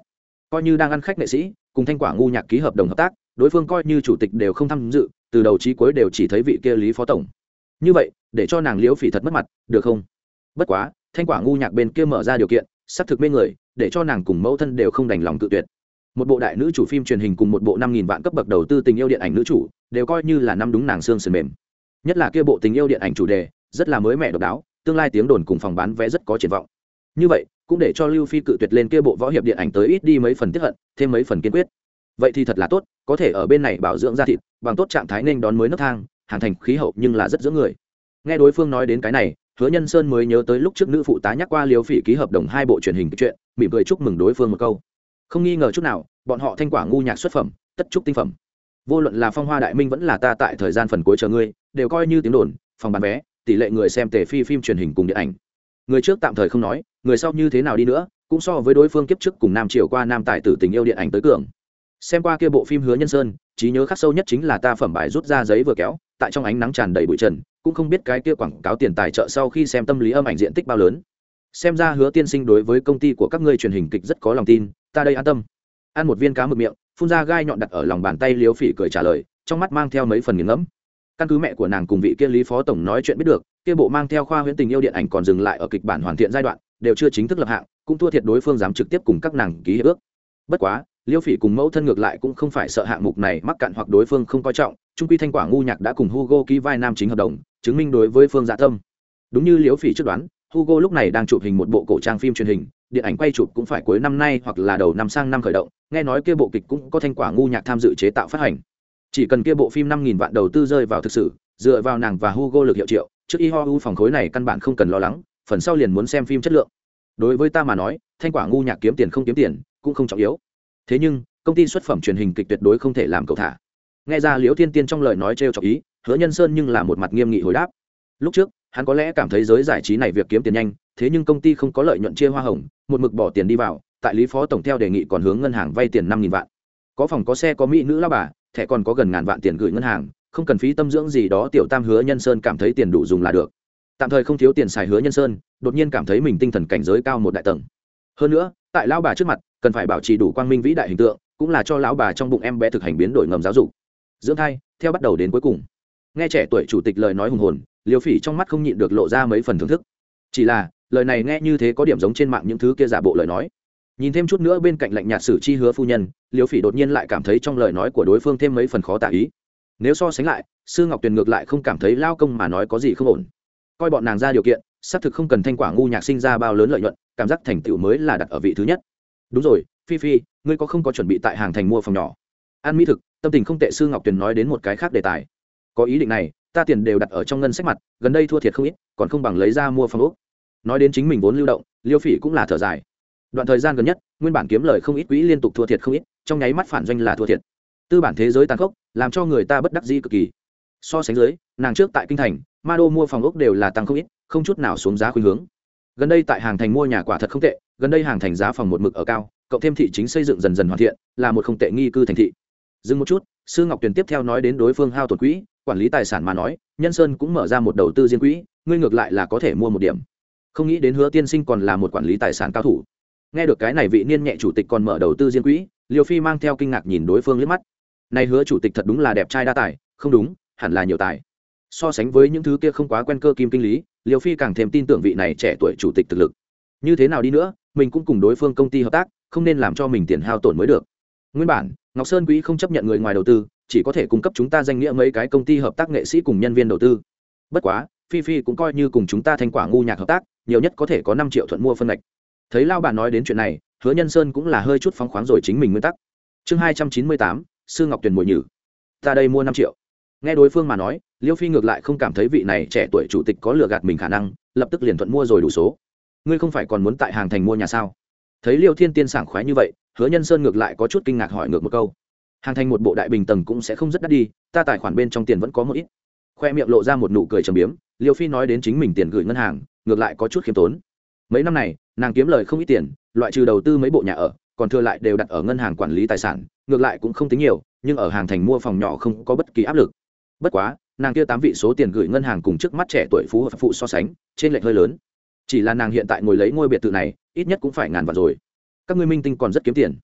coi như đang ăn khách nghệ sĩ cùng thanh quả ngu nhạc ký hợp đồng hợp tác, đối phương coi như chủ tịch đều không tham dự, từ đầu chí cuối đều chỉ thấy vị kia Lý phó tổng. Như vậy để cho nàng Liễu Phỉ thật mất mặt được không? Bất quá thanh quả ngu nhạc bên kia mở ra điều kiện xác thực mê người, để cho nàng cùng mẫu thân đều không đành lòng tự tuyệt. Một bộ đại nữ chủ phim truyền hình cùng một bộ năm nghìn vạn cấp bậc đầu tư tình yêu điện ảnh nữ chủ đều coi như là năm đúng nàng xương sườn mềm. Nhất là kia bộ tình yêu điện ảnh chủ đề rất là mới mẻ độc đáo, tương lai tiếng đồn cùng phòng bán vé rất có triển vọng. Như vậy cũng để cho Lưu Phi cự tuyệt lên kia bộ võ hiệp điện ảnh tới ít đi mấy phần tiếc hận, thêm mấy phần kiên quyết. Vậy thì thật là tốt, có thể ở bên này bảo dưỡng da thịt, bằng tốt trạng thái nên đón mới nấc thang, hàng thành khí hậu nhưng là rất dưỡng người. Nghe đối phương nói đến cái này, Hứa Nhân Sơn mới nhớ tới lúc trước nữ phụ tá nhắc qua Liêu Phỉ ký hợp đồng hai bộ truyền hình chuyện, mỉm cười chúc mừng đối phương một câu. Không nghi ngờ chút nào, bọn họ thanh quả ngu nhạc xuất phẩm, tất trúc tinh phẩm. Vô luận là Phong Hoa Đại Minh vẫn là ta tại thời gian phần cuối chờ ngươi, đều coi như tiếng đồn, phòng bán vé, tỷ lệ người xem tề phi phim truyền hình cùng điện ảnh. Người trước tạm thời không nói, người sau như thế nào đi nữa, cũng so với đối phương kiếp trước cùng nam triều qua nam tài tử tình yêu điện ảnh tới cường. Xem qua kia bộ phim Hứa Nhân Sơn, trí nhớ khắc sâu nhất chính là ta phẩm bài rút ra giấy vừa kéo, tại trong ánh nắng tràn đầy bụi trần, cũng không biết cái kia quảng cáo tiền tài trợ sau khi xem tâm lý âm ảnh diện tích bao lớn. Xem ra Hứa tiên sinh đối với công ty của các ngươi truyền hình kịch rất có lòng tin, ta đây an tâm. Ăn một viên cá mực miệng, phun ra gai nhọn đặt ở lòng bàn tay, Liễu Phỉ cười trả lời, trong mắt mang theo mấy phần nghiền ngẫm. Căn cứ mẹ của nàng cùng vị kia Lý phó tổng nói chuyện biết được, kia bộ mang theo khoa huyễn tình yêu điện ảnh còn dừng lại ở kịch bản hoàn thiện giai đoạn, đều chưa chính thức lập hạng, cũng thua thiệt đối phương dám trực tiếp cùng các nàng ký hiệp ước. Bất quá Liễu Phỉ cùng mẫu thân ngược lại cũng không phải sợ hạng mục này mắc cạn hoặc đối phương không coi trọng, trung quy thanh quả ngu nhạc đã cùng Hugo ký vai nam chính hợp đồng, chứng minh đối với phương dạ tâm. Đúng như Liễu Phỉ trước đoán, Hugo lúc này đang chụp hình một bộ cổ trang phim truyền hình, điện ảnh quay chụp cũng phải cuối năm nay hoặc là đầu năm sang năm khởi động, nghe nói kia bộ kịch cũng có thanh quả ngu nhạc tham dự chế tạo phát hành. Chỉ cần kia bộ phim năm nghìn vạn đầu tư rơi vào thực sự, dựa vào nàng và Hugo lực hiệu triệu, trước y ho u phòng khối này căn bản không cần lo lắng, phần sau liền muốn xem phim chất lượng. Đối với ta mà nói, thanh quả ngu nhạc kiếm tiền không kiếm tiền cũng không trọng yếu. Thế nhưng công ty xuất phẩm truyền hình kịch tuyệt đối không thể làm cầu thả. Nghe ra Liễu Thiên Tiên trong lời nói trêu chọc ý, Hứa Nhân Sơn nhưng là một mặt nghiêm nghị hồi đáp. Lúc trước hắn có lẽ cảm thấy giới giải trí này việc kiếm tiền nhanh, thế nhưng công ty không có lợi nhuận chia hoa hồng, một mực bỏ tiền đi vào, tại Lý phó tổng theo đề nghị còn hướng ngân hàng vay tiền năm nghìn vạn. Có phòng có xe có mỹ nữ lão bà, thẻ còn có gần ngàn vạn tiền gửi ngân hàng, không cần phí tâm dưỡng gì đó, tiểu tam Hứa Nhân Sơn cảm thấy tiền đủ dùng là được. Tạm thời không thiếu tiền xài Hứa Nhân Sơn, đột nhiên cảm thấy mình tinh thần cảnh giới cao một đại tầng. Hơn nữa, tại lão bà trước mặt, cần phải bảo trì đủ quang minh vĩ đại hình tượng, cũng là cho lão bà trong bụng em bé thực hành biến đổi ngầm giáo dục. Dưỡng thai, theo bắt đầu đến cuối cùng. Nghe trẻ tuổi chủ tịch lời nói hùng hồn, Liễu Phỉ trong mắt không nhịn được lộ ra mấy phần thưởng thức. Chỉ là, lời này nghe như thế có điểm giống trên mạng những thứ kia giả bộ lời nói. Nhìn thêm chút nữa bên cạnh lạnh nhạt xử chi Hứa phu nhân, Liễu Phỉ đột nhiên lại cảm thấy trong lời nói của đối phương thêm mấy phần khó tả ý. Nếu so sánh lại, Sư Ngọc Tuyền ngược lại không cảm thấy lao công mà nói có gì không ổn. Coi bọn nàng ra điều kiện, xác thực không cần thanh quả ngu nhạc sinh ra bao lớn lợi nhuận, cảm giác thành tựu mới là đặt ở vị thứ nhất. Đúng rồi, Phi Phi, ngươi có không có chuẩn bị tại hàng thành mua phòng nhỏ? Ăn mỹ thực, tâm tình không tệ. Sư Ngọc Tuyền nói đến một cái khác đề tài. Có ý định này, ta tiền đều đặt ở trong ngân sách mặt, gần đây thua thiệt không ít, còn không bằng lấy ra mua phòng ốc. Nói đến chính mình vốn lưu động, Liêu Phỉ cũng là thở dài. Đoạn thời gian gần nhất, nguyên bản kiếm lời không ít, quỹ liên tục thua thiệt không ít, trong nháy mắt phản doanh là thua thiệt. Tư bản thế giới tàn khốc, làm cho người ta bất đắc dĩ cực kỳ. So sánh dưới, nàng trước tại kinh thành, Ma Đô mua phòng ốc đều là tăng không ít, không chút nào xuống giá khuynh hướng. Gần đây tại hàng thành mua nhà quả thật không tệ, gần đây hàng thành giá phòng một mực ở cao, cộng thêm thị chính xây dựng dần dần hoàn thiện, là một không tệ nghi cư thành thị. Dừng một chút, Sư Ngọc Tuyền tiếp theo nói đến đối phương hao tổn quỹ, quản lý tài sản mà nói, Nhân Sơn cũng mở ra một đầu tư riêng quỹ, ngươi ngược lại là có thể mua một điểm. Không nghĩ đến Hứa tiên sinh còn là một quản lý tài sản cao thủ. Nghe được cái này vị niên nhẹ chủ tịch còn mở đầu tư riêng quỹ, Liêu Phi mang theo kinh ngạc nhìn đối phương liếc mắt. Này Hứa chủ tịch thật đúng là đẹp trai đa tài, không đúng, hẳn là nhiều tài. So sánh với những thứ kia không quá quen cơ kim kinh lý, Liêu Phi càng thêm tin tưởng vị này trẻ tuổi chủ tịch thực lực. Như thế nào đi nữa, mình cũng cùng đối phương công ty hợp tác, không nên làm cho mình tiền hao tổn mới được. Nguyên bản, Ngọc Sơn quỹ không chấp nhận người ngoài đầu tư, chỉ có thể cung cấp chúng ta danh nghĩa mấy cái công ty hợp tác nghệ sĩ cùng nhân viên đầu tư. Bất quá, Phi Phi cũng coi như cùng chúng ta thanh quả ngu nhạc hợp tác, nhiều nhất có thể có năm triệu thuận mua phân ngạch. Thấy lao bản nói đến chuyện này, Hứa Nhân Sơn cũng là hơi chút phóng khoáng rồi chính mình nguyên tắc. Chương hai trăm chín mươi tám, Sư Ngọc Tuyền mùi nhử. Ta đây mua năm triệu. Nghe đối phương mà nói, Liêu Phi ngược lại không cảm thấy vị này trẻ tuổi chủ tịch có lừa gạt mình khả năng, lập tức liền thuận mua rồi đủ số. Ngươi không phải còn muốn tại hàng thành mua nhà sao? Thấy Liêu Thiên Tiên sảng khoái như vậy, Hứa Nhân Sơn ngược lại có chút kinh ngạc hỏi ngược một câu. Hàng thành một bộ đại bình tầng cũng sẽ không rất đắt đi, ta tài khoản bên trong tiền vẫn có một ít. Khoe miệng lộ ra một nụ cười trầm biếm, Liêu Phi nói đến chính mình tiền gửi ngân hàng, ngược lại có chút khiêm tốn. Mấy năm này, nàng kiếm lời không ít tiền, loại trừ đầu tư mấy bộ nhà ở, còn thừa lại đều đặt ở ngân hàng quản lý tài sản, ngược lại cũng không tính nhiều, nhưng ở hàng thành mua phòng nhỏ không có bất kỳ áp lực. Bất quá, nàng kia tám vị số tiền gửi ngân hàng cùng trước mắt trẻ tuổi phú hợp phụ so sánh, trên lệch hơi lớn. Chỉ là nàng hiện tại ngồi lấy ngôi biệt thự này, ít nhất cũng phải ngàn vạn rồi. Các ngươi minh tinh còn rất kiếm tiền.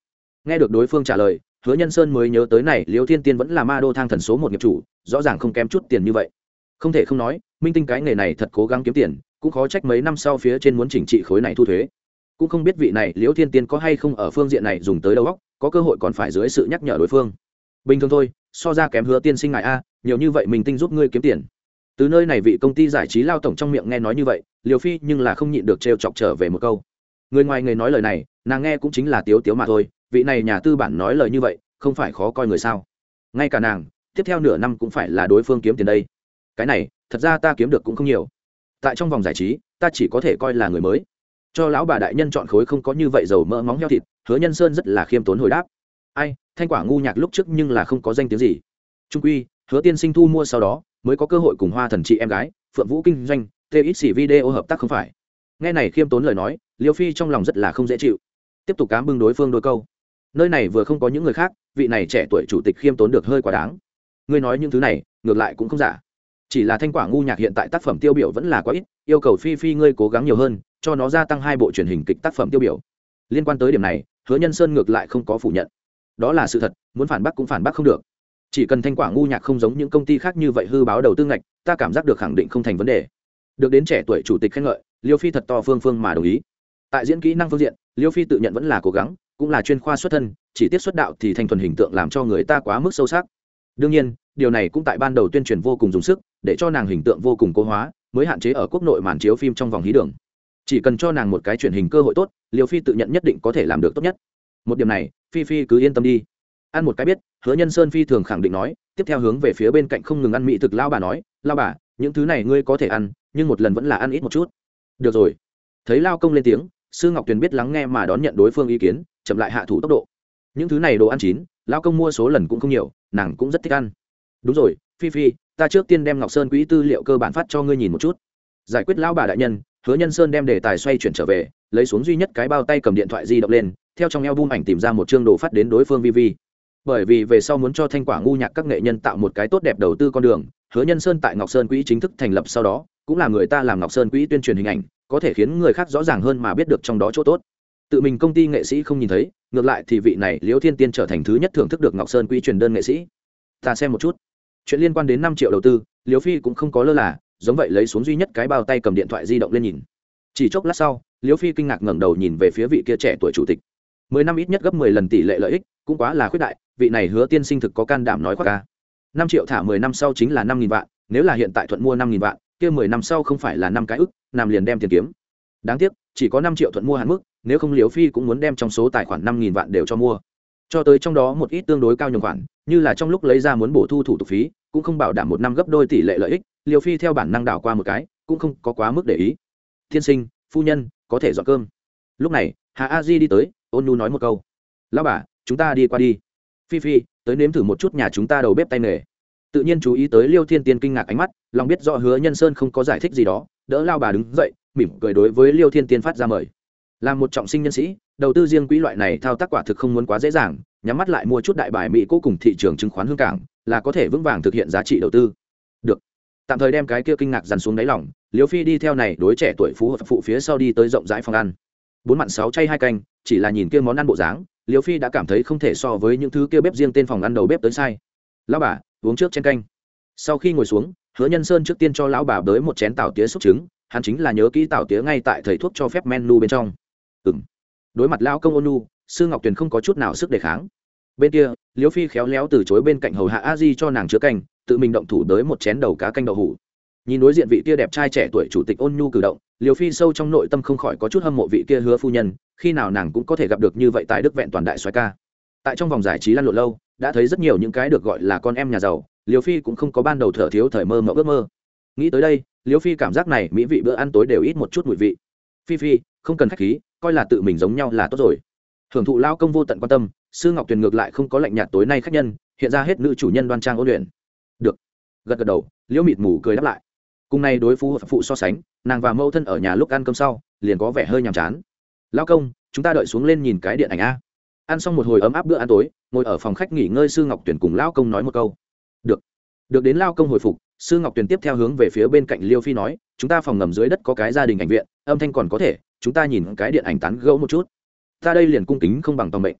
Nghe được đối phương trả lời, Hứa Nhân Sơn mới nhớ tới này Liêu Thiên Tiên vẫn là ma đô thang thần số một nghiệp chủ, rõ ràng không kém chút tiền như vậy. Không thể không nói, minh tinh cái nghề này thật cố gắng kiếm tiền, cũng khó trách mấy năm sau phía trên muốn chỉnh trị khối này thu thuế. Cũng không biết vị này Liêu Thiên Tiên có hay không ở phương diện này dùng tới đầu óc, có cơ hội còn phải dưới sự nhắc nhở đối phương. Bình thường thôi, so ra kém Hứa tiên sinh ngài a, nhiều như vậy minh tinh giúp ngươi kiếm tiền. Từ nơi này vị công ty giải trí lao tổng trong miệng nghe nói như vậy, Liêu Phi nhưng là không nhịn được trêu chọc trở về một câu. Người ngoài người nói lời này, nàng nghe cũng chính là tiếu tiếu mà thôi, vị này nhà tư bản nói lời như vậy, không phải khó coi người sao? Ngay cả nàng, tiếp theo nửa năm cũng phải là đối phương kiếm tiền đây. Cái này, thật ra ta kiếm được cũng không nhiều. Tại trong vòng giải trí, ta chỉ có thể coi là người mới. Cho lão bà đại nhân chọn khối không có như vậy dầu mỡ móng heo thịt, Hứa Nhân Sơn rất là khiêm tốn hồi đáp. Ai, Thanh Quả ngu nhạc lúc trước nhưng là không có danh tiếng gì. Trung quy, Hứa tiên sinh thu mua sau đó, mới có cơ hội cùng Hoa Thần chị em gái, Phượng Vũ kinh doanh, tê ít xỉ video hợp tác không phải. Nghe này khiêm tốn lời nói, Liêu Phi trong lòng rất là không dễ chịu. Tiếp tục cám bưng đối phương đôi câu. Nơi này vừa không có những người khác, vị này trẻ tuổi chủ tịch khiêm tốn được hơi quá đáng. Ngươi nói những thứ này, ngược lại cũng không giả. Chỉ là Thanh Quả ngu nhạc hiện tại tác phẩm tiêu biểu vẫn là quá ít, yêu cầu Phi Phi ngươi cố gắng nhiều hơn, cho nó gia tăng hai bộ truyền hình kịch tác phẩm tiêu biểu. Liên quan tới điểm này, Hứa Nhân Sơn ngược lại không có phủ nhận. Đó là sự thật, muốn phản bác cũng phản bác không được. Chỉ cần Thanh Quả ngu nhạc không giống những công ty khác như vậy hư báo đầu tư ngạch, ta cảm giác được khẳng định không thành vấn đề. Được đến trẻ tuổi chủ tịch khen ngợi, Liêu Phi thật to phương phương mà đồng ý. Tại diễn kỹ năng phương diện, Liêu Phi tự nhận vẫn là cố gắng, cũng là chuyên khoa xuất thân, chỉ tiết xuất đạo thì thành thuần hình tượng làm cho người ta quá mức sâu sắc. Đương nhiên, điều này cũng tại ban đầu tuyên truyền vô cùng dùng sức, để cho nàng hình tượng vô cùng cố hóa, mới hạn chế ở quốc nội màn chiếu phim trong vòng hí đường. Chỉ cần cho nàng một cái truyền hình cơ hội tốt, Liêu Phi tự nhận nhất định có thể làm được tốt nhất. Một điểm này, Phi Phi cứ yên tâm đi. Ăn một cái biết, Hứa Nhân Sơn phi thường khẳng định nói, tiếp theo hướng về phía bên cạnh không ngừng ăn mỹ thực lao bà nói, lao bà, những thứ này ngươi có thể ăn, nhưng một lần vẫn là ăn ít một chút. Được rồi. Thấy lao công lên tiếng, Sư Ngọc Tuyền biết lắng nghe mà đón nhận đối phương ý kiến, chậm lại hạ thủ tốc độ. Những thứ này đồ ăn chín, lao công mua số lần cũng không nhiều, nàng cũng rất thích ăn. Đúng rồi, Phi Phi, ta trước tiên đem Ngọc Sơn quỹ tư liệu cơ bản phát cho ngươi nhìn một chút. Giải quyết lao bà đại nhân, Hứa Nhân Sơn đem đề tài xoay chuyển trở về, lấy xuống duy nhất cái bao tay cầm điện thoại di động lên, theo trong album ảnh tìm ra một chương đồ phát đến đối phương Vi Vi. Bởi vì về sau muốn cho Thanh Quả ngu nhạc các nghệ nhân tạo một cái tốt đẹp đầu tư con đường, Hứa Nhân Sơn tại Ngọc Sơn quỹ chính thức thành lập sau đó, cũng là người ta làm Ngọc Sơn quỹ tuyên truyền hình ảnh, có thể khiến người khác rõ ràng hơn mà biết được trong đó chỗ tốt. Tự mình công ty nghệ sĩ không nhìn thấy, ngược lại thì vị này Liễu Thiên Tiên trở thành thứ nhất thưởng thức được Ngọc Sơn quỹ truyền đơn nghệ sĩ. Ta xem một chút. Chuyện liên quan đến năm triệu đầu tư, Liễu Phi cũng không có lơ là, giống vậy lấy xuống duy nhất cái bao tay cầm điện thoại di động lên nhìn. Chỉ chốc lát sau, Liễu Phi kinh ngạc ngẩng đầu nhìn về phía vị kia trẻ tuổi chủ tịch. Mười năm ít nhất gấp mười lần tỷ lệ lợi ích, cũng quá là khuyết đại, vị này Hứa tiên sinh thực có can đảm nói khoác ca. Năm triệu thả mười năm sau chính là năm nghìn vạn, nếu là hiện tại thuận mua năm nghìn vạn, kia mười năm sau không phải là năm cái ức, nằm liền đem tiền kiếm. Đáng tiếc, chỉ có năm triệu thuận mua hạn mức, nếu không Liễu Phi cũng muốn đem trong số tài khoản năm nghìn vạn đều cho mua. Cho tới trong đó một ít tương đối cao nhường khoản, như là trong lúc lấy ra muốn bổ thu thủ tục phí, cũng không bảo đảm một năm gấp đôi tỷ lệ lợi ích, Liễu Phi theo bản năng đảo qua một cái, cũng không có quá mức để ý. Tiên sinh, phu nhân, có thể dọn cơm. Lúc này, Hà A Di đi tới, ôn nhu nói một câu. Lão bà, chúng ta đi qua đi. Phi Phi, tới nếm thử một chút nhà chúng ta đầu bếp tay nghề. Tự nhiên chú ý tới Liêu Thiên Tiên kinh ngạc ánh mắt, lòng biết rõ Hứa Nhân Sơn không có giải thích gì đó, đỡ lao bà đứng dậy, mỉm cười đối với Liêu Thiên Tiên phát ra mời. Làm một trọng sinh nhân sĩ, đầu tư riêng quỹ loại này thao tác quả thực không muốn quá dễ dàng, nhắm mắt lại mua chút đại bài mỹ cố cùng thị trường chứng khoán hương cảng, là có thể vững vàng thực hiện giá trị đầu tư. Được. Tạm thời đem cái kia kinh ngạc dằn xuống đáy lòng, Liêu Phi đi theo này đối trẻ tuổi phú hợp phụ phía sau đi tới rộng rãi phòng ăn. Bốn mặn sáu chay hai canh, chỉ là nhìn kia món ăn bộ dáng, Liêu Phi đã cảm thấy không thể so với những thứ kia bếp riêng tên phòng ăn đầu bếp tới sai. Lão bà, uống trước chén canh. Sau khi ngồi xuống, Hứa Nhân Sơn trước tiên cho lão bà đới một chén tảo tía xúc trứng, hắn chính là nhớ kỹ tảo tía ngay tại thầy thuốc cho phép menu bên trong. Ừm. Đối mặt lão công ôn nhu, Sư Ngọc Tuyền không có chút nào sức đề kháng. Bên kia, Liêu Phi khéo léo từ chối bên cạnh hầu hạ A Di cho nàng chứa canh, tự mình động thủ đới một chén đầu cá canh đậu hũ. Nhìn đối diện vị kia đẹp trai trẻ tuổi chủ tịch ôn nhu cử động, Liêu Phi sâu trong nội tâm không khỏi có chút hâm mộ vị kia Hứa phu nhân, khi nào nàng cũng có thể gặp được như vậy tài đức vẹn toàn đại soái ca. Tại trong vòng giải trí lăn lộn lâu, đã thấy rất nhiều những cái được gọi là con em nhà giàu, Liêu Phi cũng không có ban đầu thở thiếu thời mơ mộng ước mơ. Nghĩ tới đây, Liêu Phi cảm giác này mỹ vị bữa ăn tối đều ít một chút mùi vị. Phi Phi, không cần khách khí, coi là tự mình giống nhau là tốt rồi. Hưởng thụ lao công vô tận quan tâm, Sư Ngọc Tuyền ngược lại không có lạnh nhạt tối nay khách nhân, hiện ra hết nữ chủ nhân đoan trang ôn luyện. Được. Gật gật đầu, Liễu Mịt Mù cười đáp lại. Cùng này đối phú phụ so sánh, nàng và mẫu thân ở nhà lúc ăn cơm sau, liền có vẻ hơi nhàm chán. Lao công, chúng ta đợi xuống lên nhìn cái điện ảnh a. Ăn xong một hồi ấm áp bữa ăn tối, ngồi ở phòng khách nghỉ ngơi, Sư Ngọc Tuyền cùng lao công nói một câu. Được. Được đến lao công hồi phục, Sư Ngọc Tuyền tiếp theo hướng về phía bên cạnh Liêu Phi nói, chúng ta phòng ngầm dưới đất có cái gia đình ảnh viện, âm thanh còn có thể, chúng ta nhìn cái điện ảnh tán gẫu một chút. Ta đây liền cung kính không bằng tòng mệnh.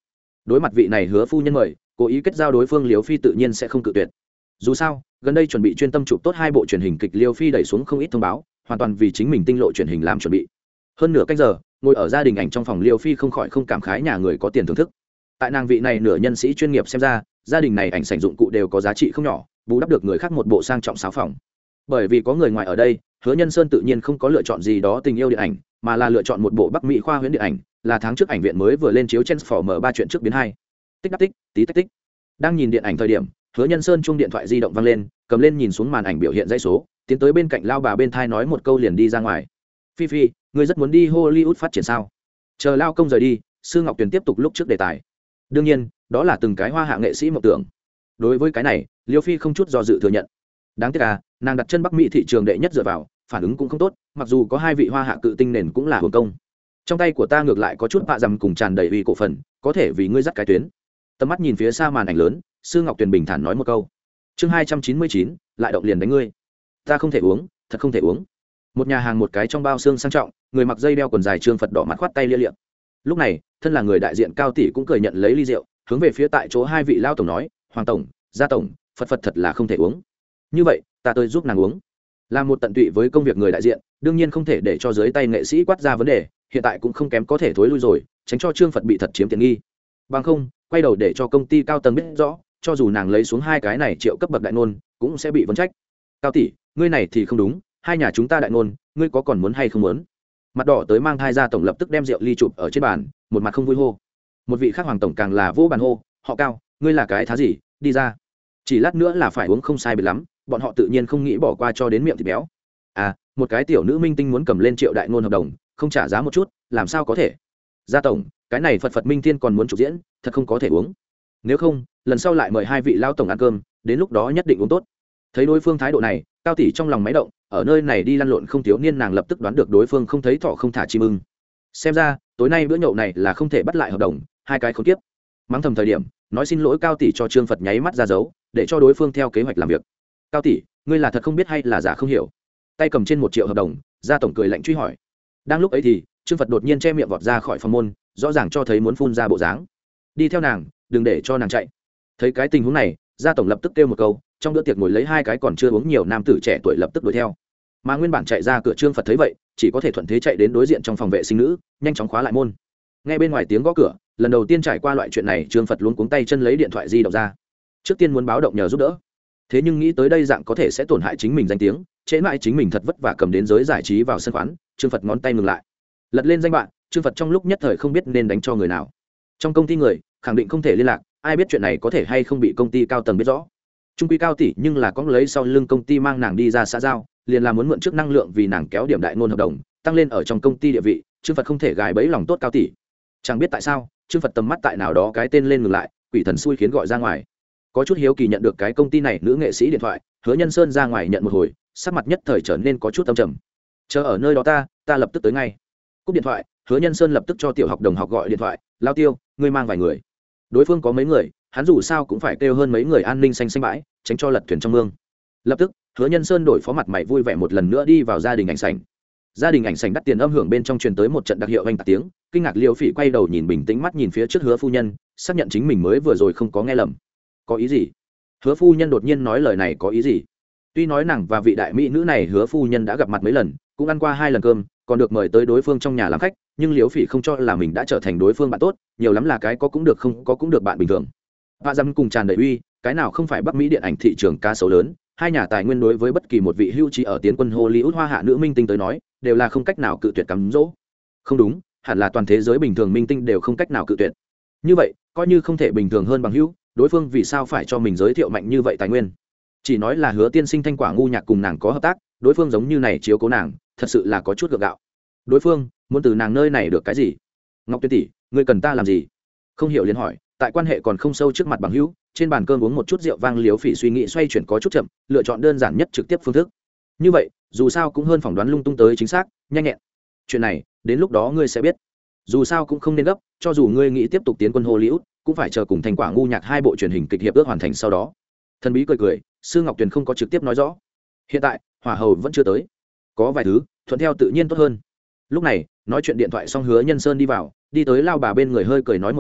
đối mặt vị này hứa phu nhân mời, cố ý kết giao đối phương Liêu Phi tự nhiên sẽ không cự tuyệt. Dù sao gần đây chuẩn bị chuyên tâm chụp tốt hai bộ truyền hình kịch, Liêu Phi đẩy xuống không ít thông báo, hoàn toàn vì chính mình tinh lộ truyền hình làm chuẩn bị. Hơn nửa canh giờ ngồi ở gia đình ảnh trong phòng, Liêu Phi không khỏi không cảm khái nhà người có tiền thưởng thức. Tại nàng vị này nửa nhân sĩ chuyên nghiệp xem ra, gia đình này ảnh sảnh dụng cụ đều có giá trị không nhỏ, bù đắp được người khác một bộ sang trọng sáo phòng. Bởi vì có người ngoài ở đây, Hứa Nhân Sơn tự nhiên không có lựa chọn gì đó tình yêu điện ảnh, mà là lựa chọn một bộ Bắc Mỹ khoa huyễn điện ảnh, là tháng trước ảnh viện mới vừa lên chiếu Transformer ba chuyện trước biến hai. Tích đắc tích, tí tách tích. Đang nhìn điện ảnh thời điểm, Hứa Nhân Sơn chuông điện thoại di động vang lên, cầm lên nhìn xuống màn ảnh biểu hiện dãy số, tiến tới bên cạnh lao bà bên thai nói một câu liền đi ra ngoài. Phi Phi, ngươi rất muốn đi Hollywood phát triển sao? Chờ lao công rời đi, Sư Ngọc Tuyền tiếp tục lúc trước đề tài. Đương nhiên, đó là từng cái hoa hạ nghệ sĩ mộng tưởng. Đối với cái này, Liêu Phi không chút do dự thừa nhận. Đáng tiếc à, nàng đặt chân Bắc Mỹ thị trường đệ nhất dựa vào, phản ứng cũng không tốt, mặc dù có hai vị hoa hạ cự tinh nền cũng là hưởng công. Trong tay của ta ngược lại có chút bạ dầm cùng tràn đầy uy cổ phần, có thể vì ngươi dắt cái tuyến. Tầm mắt nhìn phía xa màn ảnh lớn, Sư Ngọc Tuyền bình thản nói một câu. Chương hai trăm chín mươi chín, lại động liền đánh ngươi. Ta không thể uống, thật không thể uống. Một nhà hàng một cái trong bao xương sang trọng, người mặc dây đeo quần dài trương Phật đỏ mặt khoát tay lia liệm. Lúc này, thân là người đại diện Cao tỷ cũng cười nhận lấy ly rượu, hướng về phía tại chỗ hai vị lao tổng nói, Hoàng tổng, Gia tổng, Phật Phật thật là không thể uống. Như vậy, ta tới giúp nàng uống. Là một tận tụy với công việc người đại diện, đương nhiên không thể để cho dưới tay nghệ sĩ quát ra vấn đề, hiện tại cũng không kém có thể thối lui rồi, tránh cho trương Phật bị thật chiếm tiện nghi. Bằng không, quay đầu để cho công ty cao tầng biết rõ, cho dù nàng lấy xuống hai cái này triệu cấp bậc đại ngôn, cũng sẽ bị vấn trách. Cao tỷ, ngươi này thì không đúng, hai nhà chúng ta đại ngôn, ngươi có còn muốn hay không muốn? Mặt đỏ tới mang thai Gia tổng lập tức đem rượu ly chụp ở trên bàn, một mặt không vui hô. Một vị khác Hoàng tổng càng là vỗ bàn hô, họ Cao, ngươi là cái thá gì, đi ra. Chỉ lát nữa là phải uống không sai biệt lắm, bọn họ tự nhiên không nghĩ bỏ qua cho đến miệng thịt béo. À, một cái tiểu nữ minh tinh muốn cầm lên triệu đại ngôn hợp đồng, không trả giá một chút, làm sao có thể? Gia tổng, cái này Phật Phật Minh Thiên còn muốn chụp diễn, thật không có thể uống. Nếu không, lần sau lại mời hai vị lao tổng ăn cơm, đến lúc đó nhất định uống tốt. Thấy đối phương thái độ này, Cao tỷ trong lòng máy động, ở nơi này đi lăn lộn không thiếu niên nàng lập tức đoán được đối phương không thấy thọ không thả chim ưng. Xem ra, tối nay bữa nhậu này là không thể bắt lại hợp đồng, hai cái khốn kiếp. Mắng thầm thời điểm, nói xin lỗi Cao tỷ cho Trương Phật nháy mắt ra dấu, để cho đối phương theo kế hoạch làm việc. Cao tỷ, ngươi là thật không biết hay là giả không hiểu? Tay cầm trên một triệu hợp đồng, Gia tổng cười lạnh truy hỏi. Đang lúc ấy thì, Trương Phật đột nhiên che miệng vọt ra khỏi phòng môn, rõ ràng cho thấy muốn phun ra bộ dáng. Đi theo nàng, đừng để cho nàng chạy. Thấy cái tình huống này, Gia tổng lập tức kêu một câu, trong bữa tiệc ngồi lấy hai cái còn chưa uống nhiều nam tử trẻ tuổi lập tức đuổi theo. Mà nguyên bản chạy ra cửa Trương Phật thấy vậy, chỉ có thể thuận thế chạy đến đối diện trong phòng vệ sinh nữ, nhanh chóng khóa lại môn. Nghe bên ngoài tiếng gõ cửa, lần đầu tiên trải qua loại chuyện này, Trương Phật luống cuống tay chân lấy điện thoại di động ra. Trước tiên muốn báo động nhờ giúp đỡ, thế nhưng nghĩ tới đây dạng có thể sẽ tổn hại chính mình danh tiếng, trễ mãi chính mình thật vất vả cầm đến giới giải trí vào sân khoán, Trương Phật ngón tay ngừng lại, lật lên danh bạn, Trương Phật trong lúc nhất thời không biết nên đánh cho người nào. Trong công ty người khẳng định không thể liên lạc, ai biết chuyện này có thể hay không bị công ty cao tầng biết rõ. Trung quy Cao tỷ nhưng là có lấy sau lưng công ty mang nàng đi ra xã giao, liền là muốn mượn trước năng lượng vì nàng kéo điểm đại ngôn hợp đồng, tăng lên ở trong công ty địa vị, Trương Phật không thể gài bẫy lòng tốt Cao tỷ. Chẳng biết tại sao, Trương Phật tầm mắt tại nào đó cái tên lên ngừng lại, quỷ thần xui khiến gọi ra ngoài. Có chút hiếu kỳ nhận được cái công ty này nữ nghệ sĩ điện thoại, Hứa Nhân Sơn ra ngoài nhận một hồi, sắc mặt nhất thời trở nên có chút âm trầm. Chờ ở nơi đó ta, ta lập tức tới ngay. Cúp điện thoại, Hứa Nhân Sơn lập tức cho tiểu học đồng học gọi điện thoại, Lao Tiêu, ngươi mang vài người. Đối phương có mấy người, hắn dù sao cũng phải kêu hơn mấy người an ninh xanh xanh bãi, tránh cho lật thuyền trong mương. Lập tức, Hứa Nhân Sơn đổi phó mặt mày vui vẻ một lần nữa đi vào gia đình ảnh sảnh. Gia đình ảnh sảnh đắt tiền âm hưởng bên trong truyền tới một trận đặc hiệu vang tạc tiếng, kinh ngạc Liêu Phỉ quay đầu nhìn bình tĩnh mắt nhìn phía trước Hứa phu nhân, xác nhận chính mình mới vừa rồi không có nghe lầm. Có ý gì? Hứa phu nhân đột nhiên nói lời này có ý gì? Tuy nói nàng và vị đại mỹ nữ này Hứa phu nhân đã gặp mặt mấy lần, cũng ăn qua hai lần cơm, còn được mời tới đối phương trong nhà làm khách, nhưng Liêu Phỉ không cho là mình đã trở thành đối phương bạn tốt, nhiều lắm là cái có cũng được không có cũng được bạn bình thường. Hạ Dâm cùng tràn đầy uy, cái nào không phải Bắc Mỹ điện ảnh thị trường ca sấu lớn, hai nhà tài nguyên đối với bất kỳ một vị hưu trí ở tiến quân Hollywood hoa hạ nữ minh tinh tới nói, đều là không cách nào cự tuyệt cắm dỗ. Không đúng, hẳn là toàn thế giới bình thường minh tinh đều không cách nào cự tuyệt. Như vậy, coi như không thể bình thường hơn bằng hữu, đối phương vì sao phải cho mình giới thiệu mạnh như vậy tài nguyên? Chỉ nói là Hứa tiên sinh thanh quả ngu nhạc cùng nàng có hợp tác, đối phương giống như này chiếu cố nàng, thật sự là có chút gượng gạo. Đối phương muốn từ nàng nơi này được cái gì? Ngọc Tuyết tỷ, ngươi cần ta làm gì? Không hiểu liền hỏi, tại quan hệ còn không sâu trước mặt bằng hữu, trên bàn cơm uống một chút rượu vang, Liếu Phỉ suy nghĩ xoay chuyển có chút chậm, lựa chọn đơn giản nhất trực tiếp phương thức. Như vậy, dù sao cũng hơn phỏng đoán lung tung tới chính xác, nhanh nhẹn. Chuyện này, đến lúc đó ngươi sẽ biết. Dù sao cũng không nên gấp, cho dù ngươi nghĩ tiếp tục tiến quân Hollywood, cũng phải chờ cùng thành quả ngu nhạc hai bộ truyền hình kịch hiệp ước hoàn thành sau đó. Thần bí cười cười, Sư Ngọc Tuyền không có trực tiếp nói rõ. Hiện tại, hỏa hầu vẫn chưa tới. Có vài thứ, thuận theo tự nhiên tốt hơn. Lúc này, nói chuyện điện thoại xong Hứa Nhân Sơn đi vào, đi tới lao bà bên người hơi cười nói một câu,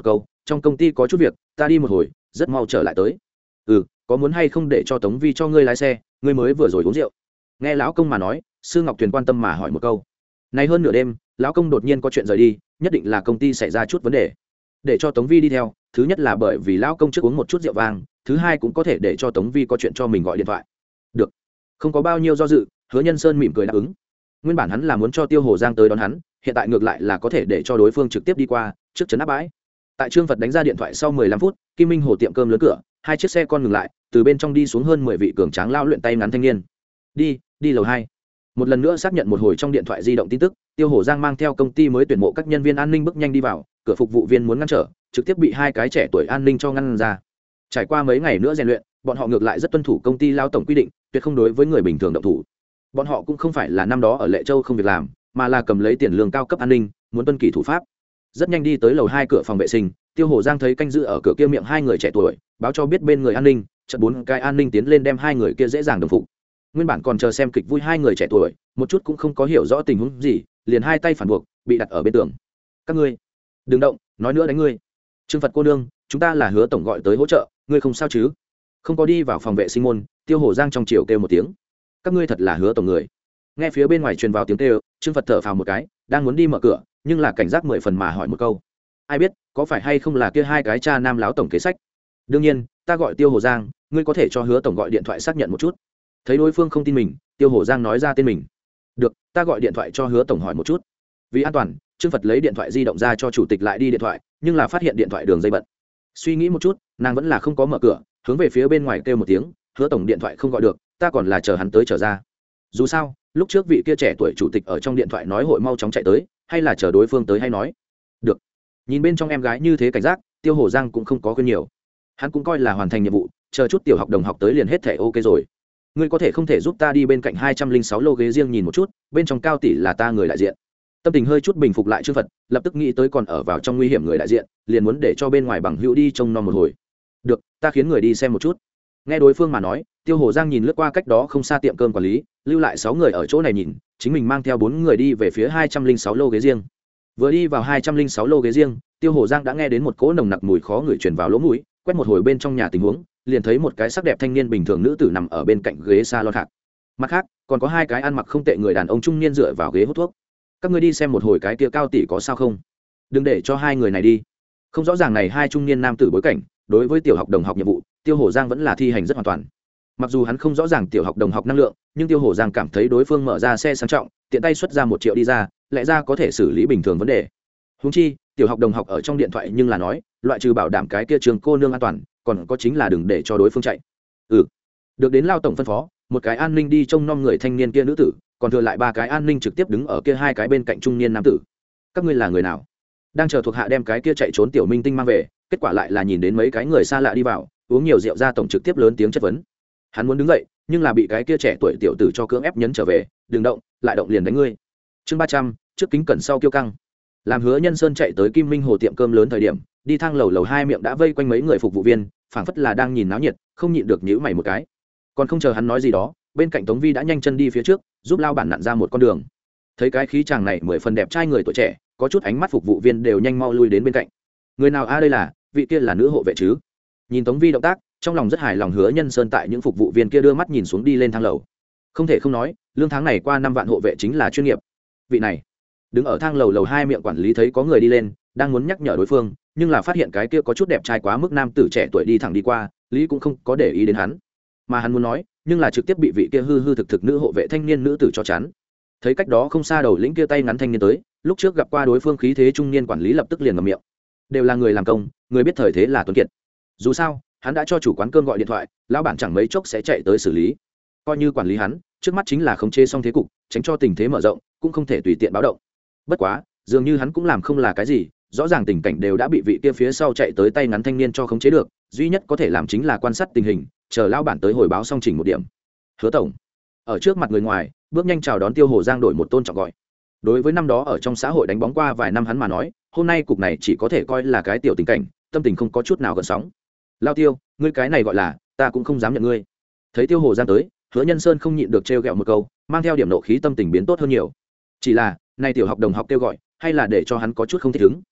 trong công ty có chút việc, ta đi một hồi, rất mau trở lại tới. Ừ, có muốn hay không để cho Tống Vi cho ngươi lái xe, ngươi mới vừa rồi uống rượu. Nghe lão công mà nói, Sư Ngọc Tuyền quan tâm mà hỏi một câu. Nay hơn nửa đêm, lão công đột nhiên có chuyện rời đi, nhất định là công ty xảy ra chút vấn đề. Để cho Tống Vi đi theo, thứ nhất là bởi vì lão công trước uống một chút rượu vang, thứ hai cũng có thể để cho Tống Vi có chuyện cho mình gọi điện thoại. Được. Không có bao nhiêu do dự, Hứa Nhân Sơn mỉm cười đáp ứng. Nguyên bản hắn là muốn cho Tiêu Hồ Giang tới đón hắn, hiện tại ngược lại là có thể để cho đối phương trực tiếp đi qua, trước trấn áp bãi. Tại Trương Phật đánh ra điện thoại sau mười lăm phút, Kim Minh Hồ tiệm cơm lớn cửa, hai chiếc xe con ngừng lại, từ bên trong đi xuống hơn mười vị cường tráng lao luyện tay ngắn thanh niên. Đi, đi lầu hai. Một lần nữa xác nhận một hồi trong điện thoại di động tin tức, Tiêu Hồ Giang mang theo công ty mới tuyển mộ các nhân viên an ninh bước nhanh đi vào, cửa phục vụ viên muốn ngăn trở, trực tiếp bị hai cái trẻ tuổi an ninh cho ngăn ra. Trải qua mấy ngày nữa rèn luyện, bọn họ ngược lại rất tuân thủ công ty lao tổng quy định, tuyệt không đối với người bình thường động thủ. Bọn họ cũng không phải là năm đó ở Lệ Châu không việc làm, mà là cầm lấy tiền lương cao cấp an ninh, muốn tuân kỷ thủ pháp. Rất nhanh đi tới lầu hai cửa phòng vệ sinh, Tiêu Hồ Giang thấy canh giữ ở cửa kia miệng hai người trẻ tuổi, báo cho biết bên người an ninh, chợt bốn cái an ninh tiến lên đem hai người kia dễ dàng đồng phục. Nguyên bản còn chờ xem kịch vui hai người trẻ tuổi, một chút cũng không có hiểu rõ tình huống gì, liền hai tay phản buộc, bị đặt ở bên tường. Các ngươi, đừng động, nói nữa đánh ngươi. Trương Phật cô nương, chúng ta là Hứa tổng gọi tới hỗ trợ, ngươi không sao chứ? Không có đi vào phòng vệ sinh môn, Tiêu Hồ Giang trong chiều kêu một tiếng. Các ngươi thật là Hứa tổng người. Nghe phía bên ngoài truyền vào tiếng kêu, Trương Phật thở phào một cái, đang muốn đi mở cửa, nhưng là cảnh giác mười phần mà hỏi một câu. Ai biết, có phải hay không là kia hai cái cha nam láo tổng kế sách? Đương nhiên, ta gọi Tiêu Hồ Giang, ngươi có thể cho Hứa tổng gọi điện thoại xác nhận một chút. Thấy đối phương không tin mình, Tiêu Hồ Giang nói ra tên mình. Được, ta gọi điện thoại cho Hứa tổng hỏi một chút. Vì an toàn, Trương Phật lấy điện thoại di động ra cho chủ tịch lại đi điện thoại, nhưng là phát hiện điện thoại đường dây bận. Suy nghĩ một chút, nàng vẫn là không có mở cửa, hướng về phía bên ngoài kêu một tiếng, Hứa tổng điện thoại không gọi được, ta còn là chờ hắn tới trở ra. Dù sao, lúc trước vị kia trẻ tuổi chủ tịch ở trong điện thoại nói hội mau chóng chạy tới, hay là chờ đối phương tới hay nói. Được. Nhìn bên trong em gái như thế cảnh giác, Tiêu Hồ Giang cũng không có khuyên nhiều. Hắn cũng coi là hoàn thành nhiệm vụ, chờ chút tiểu học đồng học tới liền hết thảy ok rồi. Ngươi có thể không thể giúp ta đi bên cạnh hai trăm linh sáu lô ghế riêng nhìn một chút, bên trong Cao tỷ là ta người đại diện. Tâm tình hơi chút bình phục lại Trương Phật, lập tức nghĩ tới còn ở vào trong nguy hiểm người đại diện, liền muốn để cho bên ngoài bằng hữu đi trông nom một hồi. Được, ta khiến người đi xem một chút. Nghe đối phương mà nói, Tiêu Hồ Giang nhìn lướt qua cách đó không xa tiệm cơm quản lý, lưu lại sáu người ở chỗ này nhìn, chính mình mang theo bốn người đi về phía hai trăm linh sáu lô ghế riêng. Vừa đi vào hai trăm linh sáu lô ghế riêng, Tiêu Hồ Giang đã nghe đến một cỗ nồng nặc mùi khó ngửi truyền vào lỗ mũi, quét một hồi bên trong nhà tình huống, liền thấy một cái sắc đẹp thanh niên bình thường nữ tử nằm ở bên cạnh ghế salon khác. Mặt khác, còn có hai cái ăn mặc không tệ người đàn ông trung niên dựa vào ghế hút thuốc. Các ngươi đi xem một hồi cái kia Cao tỷ có sao không? Đừng để cho hai người này đi. Không rõ ràng này hai trung niên nam tử bối cảnh, đối với tiểu học đồng học nhiệm vụ, Tiêu Hồ Giang vẫn là thi hành rất hoàn toàn. Mặc dù hắn không rõ ràng tiểu học đồng học năng lượng, nhưng Tiêu Hồ Giang cảm thấy đối phương mở ra xe sang trọng, tiện tay xuất ra một triệu đi ra, lẽ ra có thể xử lý bình thường vấn đề. Huống chi, tiểu học đồng học ở trong điện thoại nhưng là nói, loại trừ bảo đảm cái kia trường cô nương an toàn, còn có chính là đừng để cho đối phương chạy. Ừ. Được đến lao tổng phân phó, một cái an ninh đi trông nom người thanh niên kia nữ tử, còn thừa lại ba cái an ninh trực tiếp đứng ở kia hai cái bên cạnh trung niên nam tử. Các ngươi là người nào? Đang chờ thuộc hạ đem cái kia chạy trốn tiểu minh tinh mang về, kết quả lại là nhìn đến mấy cái người xa lạ đi vào, uống nhiều rượu ra tổng trực tiếp lớn tiếng chất vấn. Hắn muốn đứng dậy, nhưng là bị cái kia trẻ tuổi tiểu tử cho cưỡng ép nhấn trở về, đừng động, lại động liền đánh ngươi. Chương ba trăm, trước kính cẩn sau kiêu căng. Làm Hứa Nhân Sơn chạy tới Kim Minh Hồ tiệm cơm lớn thời điểm, đi thang lầu lầu hai miệng đã vây quanh mấy người phục vụ viên, phảng phất là đang nhìn náo nhiệt, không nhịn được nhíu mày một cái. Còn không chờ hắn nói gì đó, bên cạnh Tống Vi đã nhanh chân đi phía trước, giúp lao bản nặn ra một con đường. Thấy cái khí chàng này mười phần đẹp trai người tuổi trẻ, có chút ánh mắt phục vụ viên đều nhanh mau lui đến bên cạnh. Người nào a đây là, vị kia là nữ hộ vệ chứ? Nhìn Tống Vi động tác, trong lòng rất hài lòng. Hứa Nhân Sơn tại những phục vụ viên kia đưa mắt nhìn xuống đi lên thang lầu. Không thể không nói, lương tháng này qua năm vạn hộ vệ chính là chuyên nghiệp. Vị này đứng ở thang lầu lầu hai miệng quản lý thấy có người đi lên, đang muốn nhắc nhở đối phương, nhưng là phát hiện cái kia có chút đẹp trai quá mức nam tử trẻ tuổi đi thẳng đi qua, lý cũng không có để ý đến hắn, mà hắn muốn nói, nhưng là trực tiếp bị vị kia hư hư thực thực nữ hộ vệ thanh niên nữ tử cho chắn. Thấy cách đó không xa đầu lĩnh kia tay ngắn thanh niên tới, lúc trước gặp qua đối phương khí thế trung niên quản lý lập tức liền ngậm miệng. Đều là người làm công, người biết thời thế là tuấn kiệt. Dù sao, hắn đã cho chủ quán cơm gọi điện thoại, lão bản chẳng mấy chốc sẽ chạy tới xử lý. Coi như quản lý hắn, trước mắt chính là khống chế xong thế cục, tránh cho tình thế mở rộng, cũng không thể tùy tiện báo động. Bất quá, dường như hắn cũng làm không là cái gì, rõ ràng tình cảnh đều đã bị vị kia phía sau chạy tới tay ngắn thanh niên cho khống chế được, duy nhất có thể làm chính là quan sát tình hình, chờ lão bản tới hồi báo xong chỉnh một điểm. Hứa tổng ở trước mặt người ngoài, bước nhanh chào đón Tiêu Hồ Giang đổi một tôn trọng gọi. Đối với năm đó ở trong xã hội đánh bóng qua vài năm hắn mà nói, hôm nay cục này chỉ có thể coi là cái tiểu tình cảnh, tâm tình không có chút nào gợn sóng. Lao Tiêu, ngươi cái này gọi là, ta cũng không dám nhận ngươi. Thấy Tiêu Hồ Giang tới, Hứa Nhân Sơn không nhịn được trêu ghẹo một câu, mang theo điểm nộ khí, tâm tình biến tốt hơn nhiều. Chỉ là, nay tiểu học đồng học kêu gọi, hay là để cho hắn có chút không thích ứng.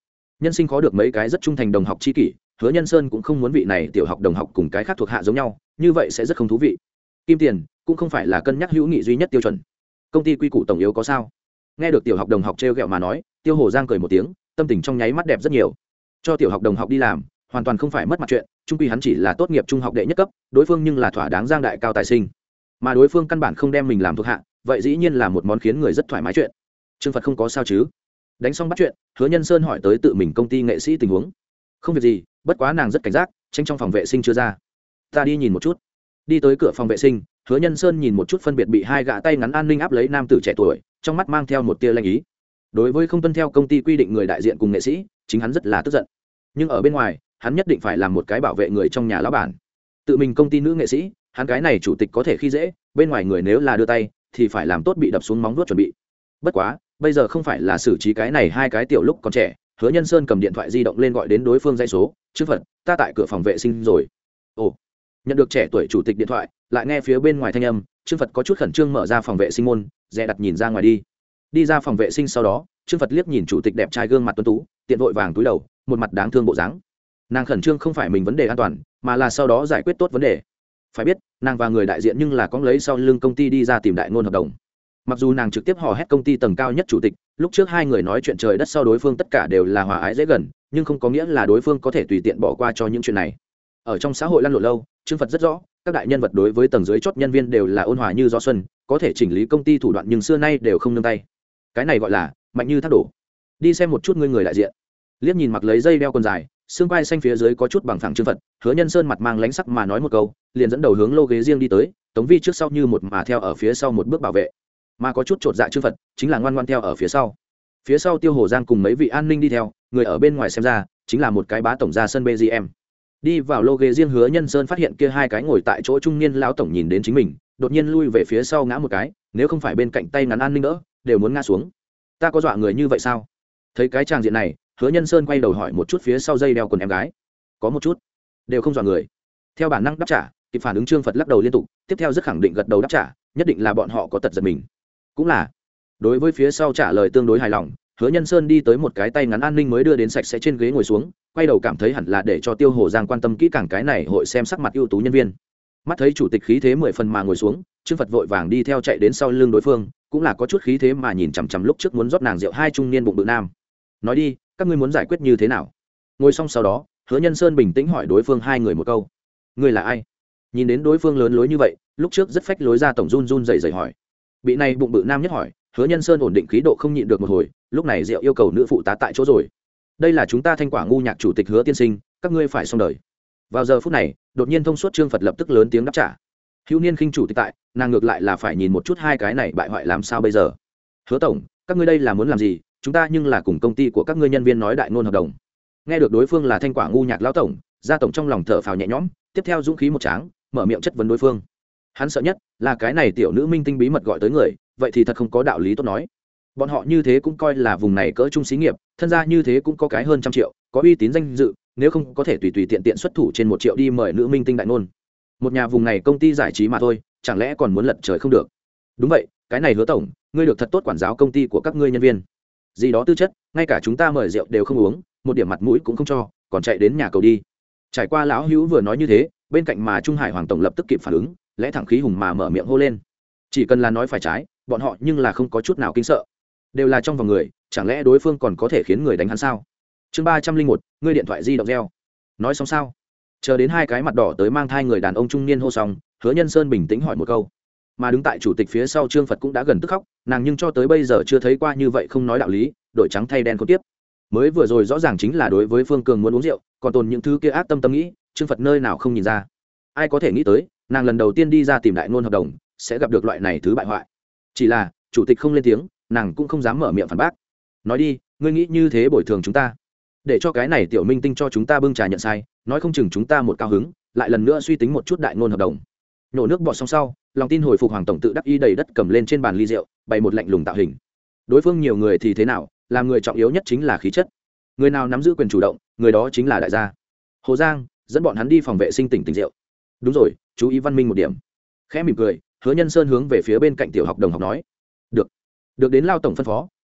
nhân sinh khó được mấy cái rất trung thành đồng học tri kỷ, Hứa Nhân Sơn cũng không muốn vị này tiểu học đồng học cùng cái khác thuộc hạ giống nhau, như vậy sẽ rất không thú vị. Kim tiền cũng không phải là cân nhắc hữu nghị duy nhất tiêu chuẩn. Công ty quy củ tổng yếu có sao? Nghe được tiểu học đồng học trêu ghẹo mà nói, Tiêu Hồ Giang cười một tiếng, tâm tình trong nháy mắt đẹp rất nhiều. Cho tiểu học đồng học đi làm, hoàn toàn không phải mất mặt chuyện, chung quy hắn chỉ là tốt nghiệp trung học đệ nhất cấp, đối phương nhưng là thỏa đáng giang đại cao tài sinh. Mà đối phương căn bản không đem mình làm thuộc hạ, vậy dĩ nhiên là một món khiến người rất thoải mái chuyện. Trương Phật không có sao chứ? Đánh xong bắt chuyện, Hứa Nhân Sơn hỏi tới tự mình công ty nghệ sĩ tình huống. Không việc gì, bất quá nàng rất cảnh giác, tránh trong phòng vệ sinh chưa ra. Ta đi nhìn một chút. Đi tới cửa phòng vệ sinh, Hứa Nhân Sơn nhìn một chút phân biệt bị hai gã tay ngắn an ninh áp lấy nam tử trẻ tuổi, trong mắt mang theo một tia lanh ý. Đối với không tuân theo công ty quy định người đại diện cùng nghệ sĩ, chính hắn rất là tức giận. Nhưng ở bên ngoài, hắn nhất định phải làm một cái bảo vệ người trong nhà lão bản. Tự mình công ty nữ nghệ sĩ, hắn cái này chủ tịch có thể khi dễ, bên ngoài người nếu là đưa tay, thì phải làm tốt bị đập xuống móng vuốt chuẩn bị. Bất quá, bây giờ không phải là xử trí cái này hai cái tiểu lúc còn trẻ. Hứa Nhân Sơn cầm điện thoại di động lên gọi đến đối phương dây số, "Trương Phật, ta tại cửa phòng vệ sinh rồi." Ồ, nhận được trẻ tuổi chủ tịch điện thoại, lại nghe phía bên ngoài thanh âm, Trương Phật có chút khẩn trương mở ra phòng vệ sinh môn, dè đặt nhìn ra ngoài đi. Đi ra phòng vệ sinh sau đó, Trương Phật liếc nhìn chủ tịch đẹp trai gương mặt tuấn tú, tiện vội vàng túi đầu, một mặt đáng thương bộ dáng. Nàng khẩn trương không phải mình vấn đề an toàn, mà là sau đó giải quyết tốt vấn đề. Phải biết, nàng và người đại diện nhưng là có lấy sau lưng công ty đi ra tìm đại ngôn hợp đồng. Mặc dù nàng trực tiếp hò hét công ty tầng cao nhất chủ tịch, lúc trước hai người nói chuyện trời đất sau đối phương tất cả đều là hòa ái dễ gần, nhưng không có nghĩa là đối phương có thể tùy tiện bỏ qua cho những chuyện này. Ở trong xã hội lăn lộn lâu, Trương Phật rất rõ, các đại nhân vật đối với tầng dưới chót nhân viên đều là ôn hòa như gió xuân, có thể chỉnh lý công ty thủ đoạn nhưng xưa nay đều không nương tay. Cái này gọi là mạnh như thác đổ. Đi xem một chút ngươi người đại diện. Liếc nhìn mặc lấy dây đeo quần dài, xương quai xanh phía dưới có chút bằng phẳng Trương Phật, Hứa Nhân Sơn mặt mang lánh sắc mà nói một câu, liền dẫn đầu hướng lô ghế riêng đi tới, Tống Vi trước sau như một mà theo ở phía sau một bước bảo vệ. Mà có chút chột dạ Trương Phật, chính là ngoan ngoan theo ở phía sau. Phía sau Tiêu Hồ Giang cùng mấy vị an ninh đi theo, người ở bên ngoài xem ra, chính là một cái bá tổng ra sân bê giê em. Đi vào lô ghế riêng, Hứa Nhân Sơn phát hiện kia hai cái ngồi tại chỗ trung niên lão tổng nhìn đến chính mình, đột nhiên lui về phía sau ngã một cái, nếu không phải bên cạnh tay ngắn an ninh đỡ, đều muốn ngã xuống. Ta có dọa người như vậy sao? Thấy cái tràng diện này, Hứa Nhân Sơn quay đầu hỏi một chút phía sau dây đeo quần em gái. Có một chút, đều không dọa người. Theo bản năng đáp trả, kịp phản ứng Trương Phật lắc đầu liên tục, tiếp theo rất khẳng định gật đầu đáp trả, nhất định là bọn họ có tật giật mình. Cũng là. Đối với phía sau trả lời tương đối hài lòng, Hứa Nhân Sơn đi tới một cái tay ngắn an ninh mới đưa đến sạch sẽ trên ghế ngồi xuống, quay đầu cảm thấy hẳn là để cho Tiêu Hồ Giang quan tâm kỹ càng cái này hội xem sắc mặt ưu tú nhân viên. Mắt thấy chủ tịch khí thế mười phần mà ngồi xuống, Trương Phật vội vàng đi theo chạy đến sau lưng đối phương, cũng là có chút khí thế mà nhìn chằm chằm lúc trước muốn rót nàng rượu hai trung niên bụng bự nam. Nói đi, các ngươi muốn giải quyết như thế nào? Ngồi xong sau đó, Hứa Nhân Sơn bình tĩnh hỏi đối phương hai người một câu. Ngươi là ai? Nhìn đến đối phương lớn lối như vậy, lúc trước rất phách lối ra tổng run run rẩy rẩy hỏi. Bị này bụng bự nam nhất hỏi, Hứa Nhân Sơn ổn định khí độ không nhịn được một hồi, lúc này rượu yêu cầu nữ phụ tá tại chỗ rồi. Đây là chúng ta Thanh Quả ngu nhạc chủ tịch Hứa tiên sinh, các ngươi phải xong đời. Vào giờ phút này, đột nhiên thông suốt Trương Phật lập tức lớn tiếng đáp trả. Hữu Niên khinh chủ tịch tại, nàng ngược lại là phải nhìn một chút hai cái này bại hoại làm sao bây giờ. Hứa tổng, các ngươi đây là muốn làm gì? Chúng ta nhưng là cùng công ty của các ngươi nhân viên nói đại ngôn hợp đồng. Nghe được đối phương là Thanh Quả ngu nhạc lão tổng, gia tổng trong lòng thở phào nhẹ nhõm, tiếp theo dũng khí một tráng, mở miệng chất vấn đối phương. Hắn sợ nhất là cái này tiểu nữ minh tinh bí mật gọi tới người, vậy thì thật không có đạo lý tốt nói. Bọn họ như thế cũng coi là vùng này cỡ trung xí nghiệp, thân gia như thế cũng có cái hơn trăm triệu, có uy tín danh dự, nếu không có thể tùy tùy tiện tiện xuất thủ trên một triệu đi mời nữ minh tinh đại ngôn. Một nhà vùng này công ty giải trí mà thôi, chẳng lẽ còn muốn lật trời không được? Đúng vậy, cái này Hứa tổng, ngươi được thật tốt quản giáo công ty của các ngươi nhân viên. Gì đó tư chất, ngay cả chúng ta mời rượu đều không uống, một điểm mặt mũi cũng không cho, còn chạy đến nhà cầu đi. Trải qua lão Hữu vừa nói như thế, bên cạnh mà Trung Hải Hoàng tổng lập tức kịp phản ứng, lẽ thẳng khí hùng mà mở miệng hô lên. Chỉ cần là nói phải trái, bọn họ nhưng là không có chút nào kinh sợ. Đều là trong vòng người, chẳng lẽ đối phương còn có thể khiến người đánh hắn sao? Chương ba trăm linh một, ngươi điện thoại di động reo. Nói xong sao? Chờ đến hai cái mặt đỏ tới mang thai người đàn ông trung niên hô xong, Hứa Nhân Sơn bình tĩnh hỏi một câu. Mà đứng tại chủ tịch phía sau Trương Phật cũng đã gần tức khóc, nàng nhưng cho tới bây giờ chưa thấy qua như vậy không nói đạo lý, đổi trắng thay đen không tiếp. Mới vừa rồi rõ ràng chính là đối với Phương Cường muốn uống rượu, còn tồn những thứ kia ác tâm tâm nghĩ, Trương Phật nơi nào không nhìn ra. Ai có thể nghĩ tới, nàng lần đầu tiên đi ra tìm đại ngôn hợp đồng, sẽ gặp được loại này thứ bại hoại. Chỉ là, chủ tịch không lên tiếng, nàng cũng không dám mở miệng phản bác. Nói đi, ngươi nghĩ như thế bồi thường chúng ta, để cho cái này tiểu minh tinh cho chúng ta bưng trà nhận sai, nói không chừng chúng ta một cao hứng, lại lần nữa suy tính một chút đại ngôn hợp đồng. Nhổ nước bọt xong sau, lòng tin hồi phục Hoàng tổng tự đắc ý đầy đất cầm lên trên bàn ly rượu, bày một lạnh lùng tạo hình. Đối phương nhiều người thì thế nào, làm người trọng yếu nhất chính là khí chất. Người nào nắm giữ quyền chủ động, người đó chính là đại gia. Hồ Giang, dẫn bọn hắn đi phòng vệ sinh tỉnh tỉnh rượu. Đúng rồi, chú ý văn minh một điểm. Khẽ mỉm cười, Hứa Nhân Sơn hướng về phía bên cạnh tiểu học đồng học nói. Được. Được đến lao tổng phân phó,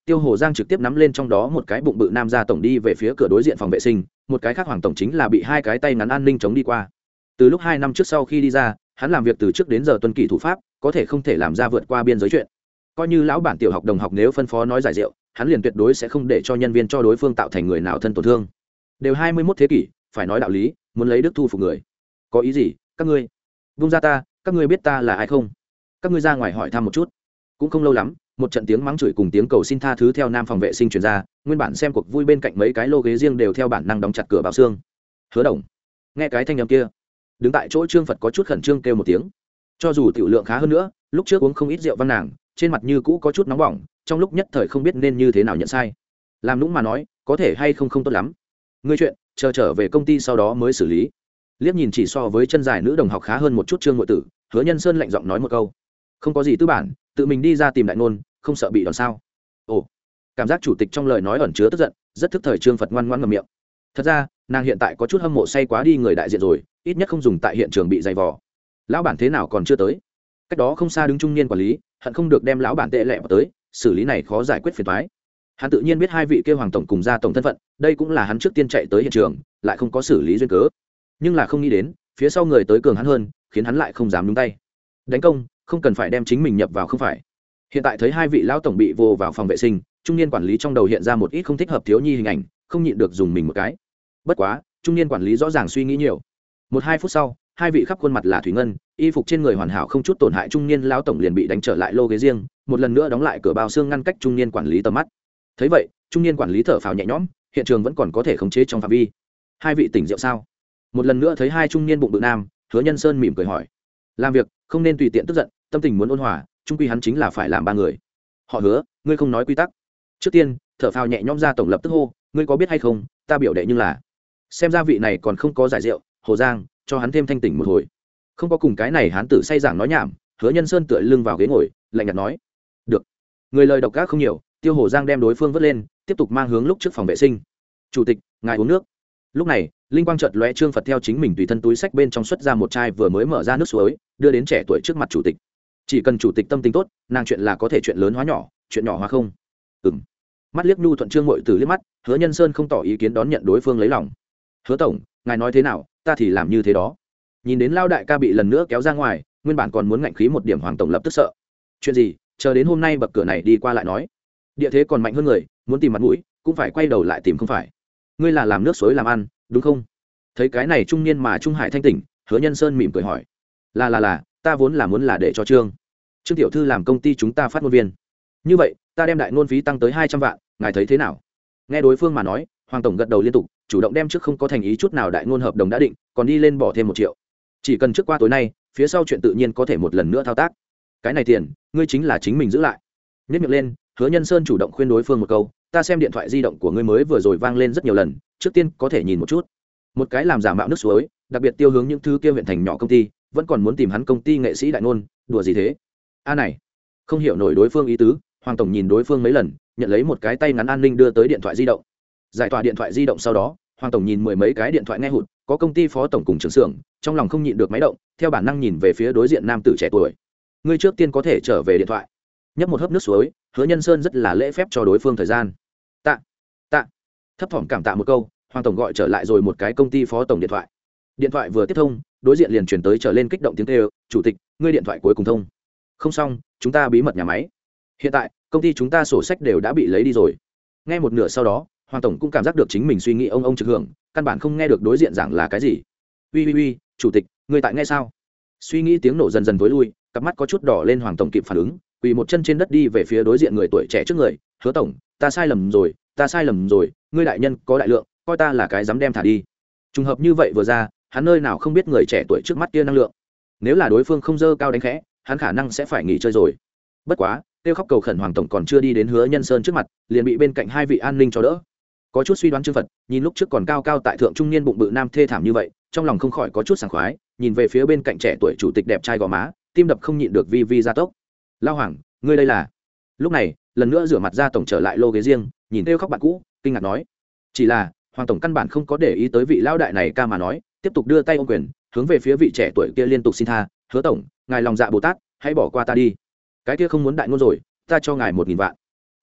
Tiêu Hồ Giang trực tiếp nắm lên trong đó một cái bụng bự nam gia tổng đi về phía cửa đối diện phòng vệ sinh, một cái khác hoàng tổng chính là bị hai cái tay ngắn an ninh chống đi qua. Từ lúc hai năm trước sau khi đi ra, hắn làm việc từ trước đến giờ tuân kỷ thủ pháp, có thể không thể làm ra vượt qua biên giới chuyện. Coi như lão bản tiểu học đồng học nếu phân phó nói giải rượu, hắn liền tuyệt đối sẽ không để cho nhân viên cho đối phương tạo thành người nào thân tổn thương. Đều hai mươi mốt thế kỷ, phải nói đạo lý, muốn lấy đức thu phục người. Có ý gì, các ngươi? Vung ra ta, các ngươi biết ta là ai không? Các ngươi ra ngoài hỏi thăm một chút. Cũng không lâu lắm, một trận tiếng mắng chửi cùng tiếng cầu xin tha thứ theo nam phòng vệ sinh truyền ra, nguyên bản xem cuộc vui bên cạnh mấy cái lô ghế riêng đều theo bản năng đóng chặt cửa bao xương. Hứa Đồng, nghe cái thanh âm kia, đứng tại chỗ Trương Phật có chút khẩn trương kêu một tiếng. Cho dù tiểu lượng khá hơn nữa, lúc trước uống không ít rượu văn nàng, trên mặt như cũ có chút nóng bỏng, trong lúc nhất thời không biết nên như thế nào nhận sai. Làm nũng mà nói, có thể hay không không tốt lắm. Ngươi chuyện, chờ trở về công ty sau đó mới xử lý. Liếc nhìn chỉ so với chân dài nữ đồng học khá hơn một chút Trương Ngụy Tử, Hứa Nhân Sơn lạnh giọng nói một câu. Không có gì tư bản, tự mình đi ra tìm đại ngôn, không sợ bị đòn sao? Ồ, cảm giác chủ tịch trong lời nói ẩn chứa tức giận, rất thức thời Trương Phật ngoan ngoãn ngậm miệng. Thật ra, nàng hiện tại có chút hâm mộ say quá đi người đại diện rồi, ít nhất không dùng tại hiện trường bị dày vò. Lão bản thế nào còn chưa tới? Cách đó không xa đứng trung niên quản lý, hận không được đem lão bản tệ lẹ vào tới, xử lý này khó giải quyết phiền toái. Hắn tự nhiên biết hai vị kia hoàng tổng cùng gia tổng thân phận, đây cũng là hắn trước tiên chạy tới hiện trường, lại không có xử lý duyên cớ. Nhưng là không nghĩ đến, phía sau người tới cường hắn hơn, khiến hắn lại không dám nhúng tay. Đánh công, không cần phải đem chính mình nhập vào không phải. Hiện tại thấy hai vị lão tổng bị vô vào phòng vệ sinh, trung niên quản lý trong đầu hiện ra một ít không thích hợp thiếu nhi hình ảnh, không nhịn được dùng mình một cái. Bất quá, trung niên quản lý rõ ràng suy nghĩ nhiều. Một hai phút sau, hai vị khắp khuôn mặt là thủy ngân, y phục trên người hoàn hảo không chút tổn hại trung niên lão tổng liền bị đánh trở lại lô ghế riêng, một lần nữa đóng lại cửa bao xương ngăn cách trung niên quản lý tầm mắt. Thấy vậy, trung niên quản lý thở phào nhẹ nhõm, hiện trường vẫn còn có thể khống chế trong phạm vi. Hai vị tỉnh rượu sao? Một lần nữa thấy hai trung niên bụng bự nam, Hứa Nhân Sơn mỉm cười hỏi. Làm việc không nên tùy tiện tức giận, tâm tình muốn ôn hòa, chung quy hắn chính là phải làm ba người. Họ Hứa, ngươi không nói quy tắc. Trước tiên, thở phào nhẹ nhõm ra tổng lập tức hô, ngươi có biết hay không, ta biểu đệ nhưng là. Xem ra vị này còn không có giải rượu, Hồ Giang, cho hắn thêm thanh tỉnh một hồi. Không có cùng cái này hắn tử say giảng nói nhảm, Hứa Nhân Sơn tựa lưng vào ghế ngồi, lạnh nhạt nói. Được. Người lời độc ác không nhiều, Tiêu Hồ Giang đem đối phương vớt lên, tiếp tục mang hướng lúc trước phòng vệ sinh. Chủ tịch, ngài uống nước. Lúc này, linh quang chợt lóe, Trương Phật theo chính mình tùy thân túi sách bên trong xuất ra một chai vừa mới mở ra nước suối, đưa đến trẻ tuổi trước mặt chủ tịch. Chỉ cần chủ tịch tâm tình tốt, nàng chuyện là có thể chuyện lớn hóa nhỏ, chuyện nhỏ hóa không. Ừm. Mắt liếc nhu thuận Trương Ngụy Tử liếc mắt, Hứa Nhân Sơn không tỏ ý kiến đón nhận đối phương lấy lòng. Hứa tổng, ngài nói thế nào, ta thì làm như thế đó. Nhìn đến lao đại ca bị lần nữa kéo ra ngoài, nguyên bản còn muốn ngạnh khí một điểm hoàng tổng lập tức sợ. Chuyện gì, chờ đến hôm nay bậc cửa này đi qua lại nói. Địa thế còn mạnh hơn người, muốn tìm mặt mũi cũng phải quay đầu lại tìm không phải. Ngươi là làm nước suối làm ăn, đúng không? Thấy cái này trung niên mà trung hải thanh tỉnh, Hứa Nhân Sơn mỉm cười hỏi. Là là là, ta vốn là muốn là để cho Trương Trương tiểu thư làm công ty chúng ta phát ngôn viên. Như vậy, ta đem đại ngôn phí tăng tới hai trăm vạn, ngài thấy thế nào? Nghe đối phương mà nói, hoàng tổng gật đầu liên tục, chủ động đem trước không có thành ý chút nào đại ngôn hợp đồng đã định, còn đi lên bỏ thêm một triệu. Chỉ cần trước qua tối nay, phía sau chuyện tự nhiên có thể một lần nữa thao tác. Cái này tiền, ngươi chính là chính mình giữ lại. Nhếch miệng lên, Hứa Nhân Sơn chủ động khuyên đối phương một câu, ta xem điện thoại di động của ngươi mới vừa rồi vang lên rất nhiều lần, trước tiên có thể nhìn một chút. Một cái làm giả mạo nước suối, đặc biệt tiêu hướng những thứ kia huyện thành nhỏ công ty, vẫn còn muốn tìm hắn công ty nghệ sĩ đại ngôn, đùa gì thế? A này, không hiểu nổi đối phương ý tứ, hoàng tổng nhìn đối phương mấy lần, nhận lấy một cái tay ngắn an ninh đưa tới điện thoại di động. Giải tỏa điện thoại di động sau đó, hoàng tổng nhìn mười mấy cái điện thoại nghe hụt, có công ty phó tổng cùng trưởng xưởng, trong lòng không nhịn được máy động, theo bản năng nhìn về phía đối diện nam tử trẻ tuổi. Ngươi trước tiên có thể trở về điện thoại. Nhấp một hớp nước suối, Hứa Nhân Sơn rất là lễ phép cho đối phương thời gian. Tạ, tạ. Thấp thỏm cảm tạ một câu, hoàng tổng gọi trở lại rồi một cái công ty phó tổng điện thoại. Điện thoại vừa tiếp thông, đối diện liền chuyển tới trở lên kích động tiếng kêu, chủ tịch, ngươi điện thoại cuối cùng thông. Không xong, chúng ta bí mật nhà máy. Hiện tại, công ty chúng ta sổ sách đều đã bị lấy đi rồi. Nghe một nửa sau đó, hoàng tổng cũng cảm giác được chính mình suy nghĩ ông ông trực hưởng, căn bản không nghe được đối diện giảng là cái gì. Uy uy uy, chủ tịch, ngươi tại nghe sao? Suy nghĩ tiếng nổ dần dần tối lui, cặp mắt có chút đỏ lên, hoàng tổng kịp phản ứng, quỳ một chân trên đất đi về phía đối diện người tuổi trẻ trước người. Hứa tổng, ta sai lầm rồi, ta sai lầm rồi, ngươi đại nhân có đại lượng, coi ta là cái dám đem thả đi. Trùng hợp như vậy vừa ra, hắn nơi nào không biết người trẻ tuổi trước mắt kia năng lượng. Nếu là đối phương không dơ cao đánh khẽ, hắn khả năng sẽ phải nghỉ chơi rồi. Bất quá, tiêu khóc cầu khẩn hoàng tổng còn chưa đi đến Hứa Nhân Sơn trước mặt, liền bị bên cạnh hai vị an ninh cho đỡ. Có chút suy đoán Trương Phật, nhìn lúc trước còn cao cao tại thượng trung niên bụng bự nam thê thảm như vậy, trong lòng không khỏi có chút sảng khoái, nhìn về phía bên cạnh trẻ tuổi chủ tịch đẹp trai gò má, tim đập không nhịn được vi vi gia tốc. Lao Hoàng, ngươi đây là? Lúc này, lần nữa rửa mặt ra tổng trở lại lô ghế riêng, nhìn tiêu khóc bạn cũ, kinh ngạc nói: chỉ là hoàng tổng căn bản không có để ý tới vị lão đại này ca mà nói, tiếp tục đưa tay ôm quyền, hướng về phía vị trẻ tuổi kia liên tục xin tha: Hứa tổng, ngài lòng dạ Bồ Tát, hãy bỏ qua ta đi. Cái kia không muốn đại ngôn rồi, ta cho ngài một nghìn vạn.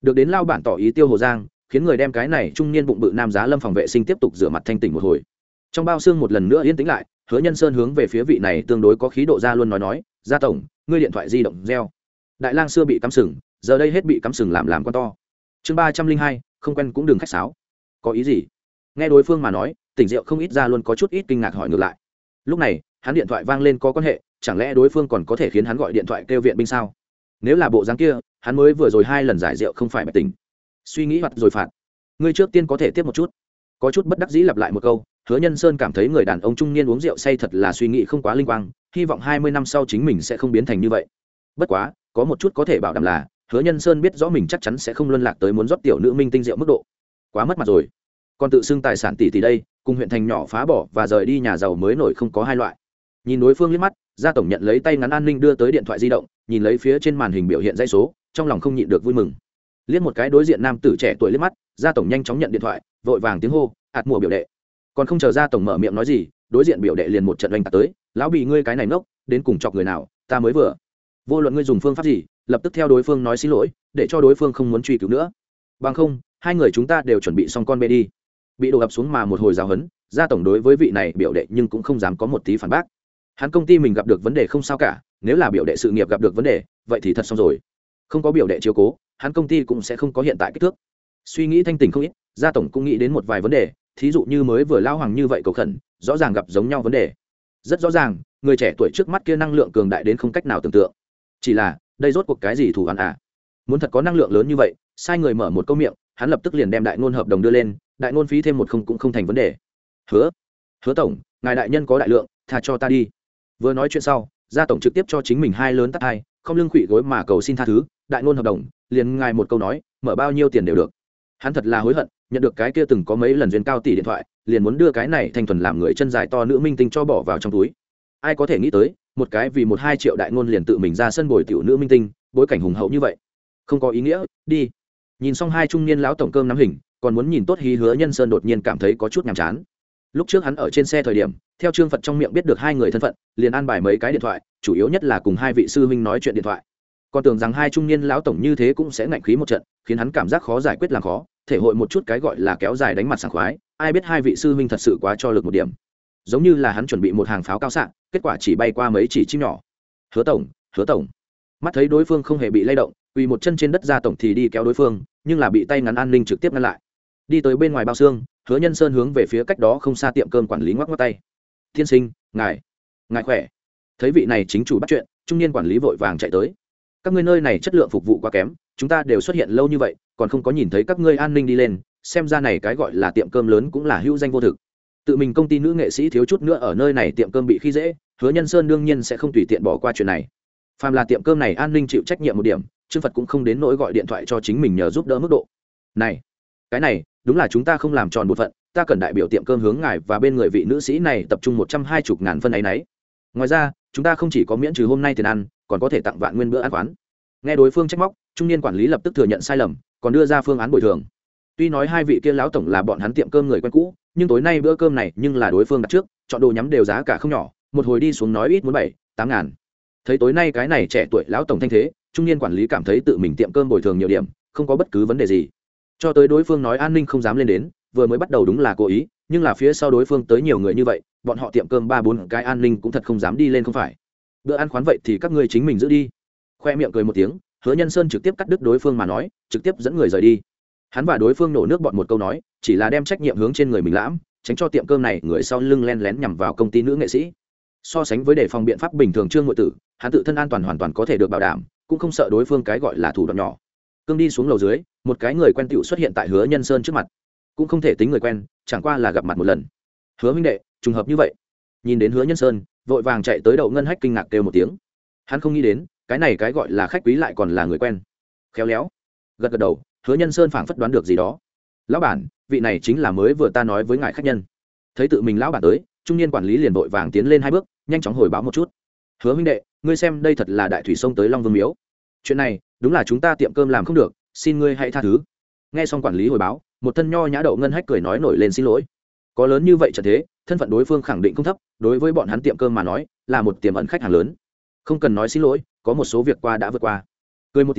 được đến lao bản tỏ ý tiêu hồ giang, khiến người đem cái này trung niên bụng bự nam giá lâm phòng vệ sinh tiếp tục rửa mặt thanh tỉnh một hồi. Trong bao xương một lần nữa yên tĩnh lại, Hứa Nhân Sơn hướng về phía vị này tương đối có khí độ ra luôn nói nói, gia tổng, ngươi điện thoại di động reo. Đại lang xưa bị cắm sừng, giờ đây hết bị cắm sừng làm làm con to. Chương ba trăm linh hai, không quen cũng đừng khách sáo. Có ý gì? Nghe đối phương mà nói, tỉnh rượu không ít ra luôn có chút ít kinh ngạc hỏi ngược lại. Lúc này, hắn điện thoại vang lên có quan hệ, chẳng lẽ đối phương còn có thể khiến hắn gọi điện thoại kêu viện binh sao? Nếu là bộ dáng kia, hắn mới vừa rồi hai lần giải rượu không phải bạch tỉnh. Suy nghĩ hoặc rồi phạt. Ngươi trước tiên có thể tiếp một chút. Có chút bất đắc dĩ lặp lại một câu, Hứa Nhân Sơn cảm thấy người đàn ông trung niên uống rượu say thật là suy nghĩ không quá linh quang, hy vọng hai mươi năm sau chính mình sẽ không biến thành như vậy. Bất quá, có một chút có thể bảo đảm là, Hứa Nhân Sơn biết rõ mình chắc chắn sẽ không luân lạc tới muốn rót tiểu nữ minh tinh rượu mức độ. Quá mất mặt rồi. Còn tự xưng tài sản tỷ tỷ đây, cùng huyện thành nhỏ phá bỏ và rời đi nhà giàu mới nổi không có hai loại. Nhìn đối phương liếc mắt, gia tổng nhận lấy tay ngắn an ninh đưa tới điện thoại di động, nhìn lấy phía trên màn hình biểu hiện dãy số, trong lòng không nhịn được vui mừng. Liếc một cái đối diện nam tử trẻ tuổi liếc mắt, gia tổng nhanh chóng nhận điện thoại, vội vàng tiếng hô, "Ạt mùa biểu đệ." Còn không chờ gia tổng mở miệng nói gì, đối diện biểu đệ liền một trận oanh tạc tới, "Lão bị ngươi cái này ngốc, đến cùng chọc người nào, ta mới vừa." Vô luận ngươi dùng phương pháp gì, lập tức theo đối phương nói xin lỗi, để cho đối phương không muốn truy cứu nữa. Bằng không, hai người chúng ta đều chuẩn bị xong con bê đi. Bị đổ ập xuống mà một hồi giáo hấn, gia tổng đối với vị này biểu đệ nhưng cũng không dám có một tí phản bác. Hắn công ty mình gặp được vấn đề không sao cả, nếu là biểu đệ sự nghiệp gặp được vấn đề, vậy thì thật xong rồi. Không có biểu đệ chiếu cố, hắn công ty cũng sẽ không có hiện tại kích thước. Suy nghĩ thanh tỉnh không ít, gia tổng cũng nghĩ đến một vài vấn đề, thí dụ như mới vừa lao hoàng như vậy cầu khẩn, rõ ràng gặp giống nhau vấn đề. Rất rõ ràng, người trẻ tuổi trước mắt kia năng lượng cường đại đến không cách nào tưởng tượng. Chỉ là, đây rốt cuộc cái gì thủ hắn à? Muốn thật có năng lượng lớn như vậy, sai người mở một câu miệng, hắn lập tức liền đem đại ngôn hợp đồng đưa lên, đại ngôn phí thêm một không cũng không thành vấn đề. Hứa, Hứa tổng, ngài đại nhân có đại lượng, tha cho ta đi. Vừa nói chuyện sau, gia tổng trực tiếp cho chính mình hai lớn tát hai, không lưng khuỵu gối mà cầu xin tha thứ, đại ngôn hợp đồng, liền ngài một câu nói, mở bao nhiêu tiền đều được. Hắn thật là hối hận, nhận được cái kia từng có mấy lần duyên cao tỷ điện thoại, liền muốn đưa cái này thanh thuần làm người chân dài to nữ minh tinh cho bỏ vào trong túi. Ai có thể nghĩ tới, một cái vì một hai triệu đại ngôn liền tự mình ra sân bồi tiểu nữ minh tinh, bối cảnh hùng hậu như vậy. Không có ý nghĩa, đi. Nhìn xong hai trung niên lão tổng cơm nắm hình, còn muốn nhìn tốt hí Hứa Nhân Sơn đột nhiên cảm thấy có chút nhàm chán. Lúc trước hắn ở trên xe thời điểm, theo Trương Phật trong miệng biết được hai người thân phận, liền an bài mấy cái điện thoại, chủ yếu nhất là cùng hai vị sư huynh nói chuyện điện thoại. Còn tưởng rằng hai trung niên lão tổng như thế cũng sẽ ngạnh khí một trận, khiến hắn cảm giác khó giải quyết làm khó, thể hội một chút cái gọi là kéo dài đánh mặt sảng khoái, ai biết hai vị sư huynh thật sự quá cho lực một điểm. Giống như là hắn chuẩn bị một hàng pháo cao xạ, kết quả chỉ bay qua mấy chỉ chim nhỏ. Hứa tổng, Hứa tổng. Mắt thấy đối phương không hề bị lay động, quỳ một chân trên đất gia tổng thì đi kéo đối phương, nhưng là bị tay ngắn an ninh trực tiếp ngăn lại. Đi tới bên ngoài bao xương, Hứa Nhân Sơn hướng về phía cách đó không xa tiệm cơm quản lý ngoắc ngoắc tay. "Tiên sinh, ngài, ngài khỏe." Thấy vị này chính chủ bắt chuyện, trung niên quản lý vội vàng chạy tới. "Các ngươi nơi này chất lượng phục vụ quá kém, chúng ta đều xuất hiện lâu như vậy, còn không có nhìn thấy các ngươi an ninh đi lên, xem ra này cái gọi là tiệm cơm lớn cũng là hữu danh vô thực." Tự mình công ty nữ nghệ sĩ thiếu chút nữa ở nơi này tiệm cơm bị khi dễ, Hứa Nhân Sơn đương nhiên sẽ không tùy tiện bỏ qua chuyện này. Phàm là tiệm cơm này an ninh chịu trách nhiệm một điểm, Trương Phật cũng không đến nỗi gọi điện thoại cho chính mình nhờ giúp đỡ mức độ. "Này, cái này, đúng là chúng ta không làm tròn bổn phận, ta cần đại biểu tiệm cơm hướng ngài và bên người vị nữ sĩ này tập trung một trăm hai mươi ngàn phân ấy nấy. Ngoài ra, chúng ta không chỉ có miễn trừ hôm nay tiền ăn, còn có thể tặng vạn nguyên bữa ăn khoán." Nghe đối phương trách móc, trung niên quản lý lập tức thừa nhận sai lầm, còn đưa ra phương án bồi thường. Tuy nói hai vị kia lão tổng là bọn hắn tiệm cơm người quen cũ, nhưng tối nay bữa cơm này nhưng là đối phương đặt trước, chọn đồ nhắm đều giá cả không nhỏ, một hồi đi xuống nói ít muốn bảy, tám ngàn. Thấy tối nay cái này trẻ tuổi lão tổng thanh thế, trung niên quản lý cảm thấy tự mình tiệm cơm bồi thường nhiều điểm, không có bất cứ vấn đề gì. Cho tới đối phương nói an ninh không dám lên đến, vừa mới bắt đầu đúng là cố ý, nhưng là phía sau đối phương tới nhiều người như vậy, bọn họ tiệm cơm ba bốn cái an ninh cũng thật không dám đi lên không phải. Bữa ăn khoán vậy thì các ngươi chính mình giữ đi. Khoe miệng cười một tiếng, Hứa Nhân Sơn trực tiếp cắt đứt đối phương mà nói, trực tiếp dẫn người rời đi. Hắn và đối phương nổ nước bọn một câu nói, chỉ là đem trách nhiệm hướng trên người mình lãm, tránh cho tiệm cơm này người sau lưng len lén nhằm vào công ty nữ nghệ sĩ. So sánh với đề phòng biện pháp bình thường Trương Ngụy Tử, hắn tự thân an toàn hoàn toàn có thể được bảo đảm, cũng không sợ đối phương cái gọi là thủ đoạn nhỏ. Cương đi xuống lầu dưới, một cái người quen tựu xuất hiện tại Hứa Nhân Sơn trước mặt. Cũng không thể tính người quen, chẳng qua là gặp mặt một lần. "Hứa huynh đệ, trùng hợp như vậy." Nhìn đến Hứa Nhân Sơn, vội vàng chạy tới Đậu Ngân Hách kinh ngạc kêu một tiếng. Hắn không nghĩ đến, cái này cái gọi là khách quý lại còn là người quen. Khéo léo, gật gật đầu, Hứa Nhân Sơn phảng phất đoán được gì đó. "Lão bản, vị này chính là mới vừa ta nói với ngài khách nhân." Thấy tự mình lão bản tới, trung niên quản lý liền vội vàng tiến lên hai bước, nhanh chóng hồi báo một chút. "Hứa huynh đệ, ngươi xem đây thật là đại thủy sông tới Long Vương miếu. Chuyện này, đúng là chúng ta tiệm cơm làm không được, xin ngươi hãy tha thứ." Nghe xong quản lý hồi báo, một thân nho nhã Đậu Ngân Hách cười nói nổi lên xin lỗi. Có lớn như vậy trận thế, thân phận đối phương khẳng định không thấp, đối với bọn hắn tiệm cơm mà nói, là một tiềm ẩn khách hàng lớn. Không cần nói xin lỗi, có một số việc qua đã vượt qua. Cười một tiếng,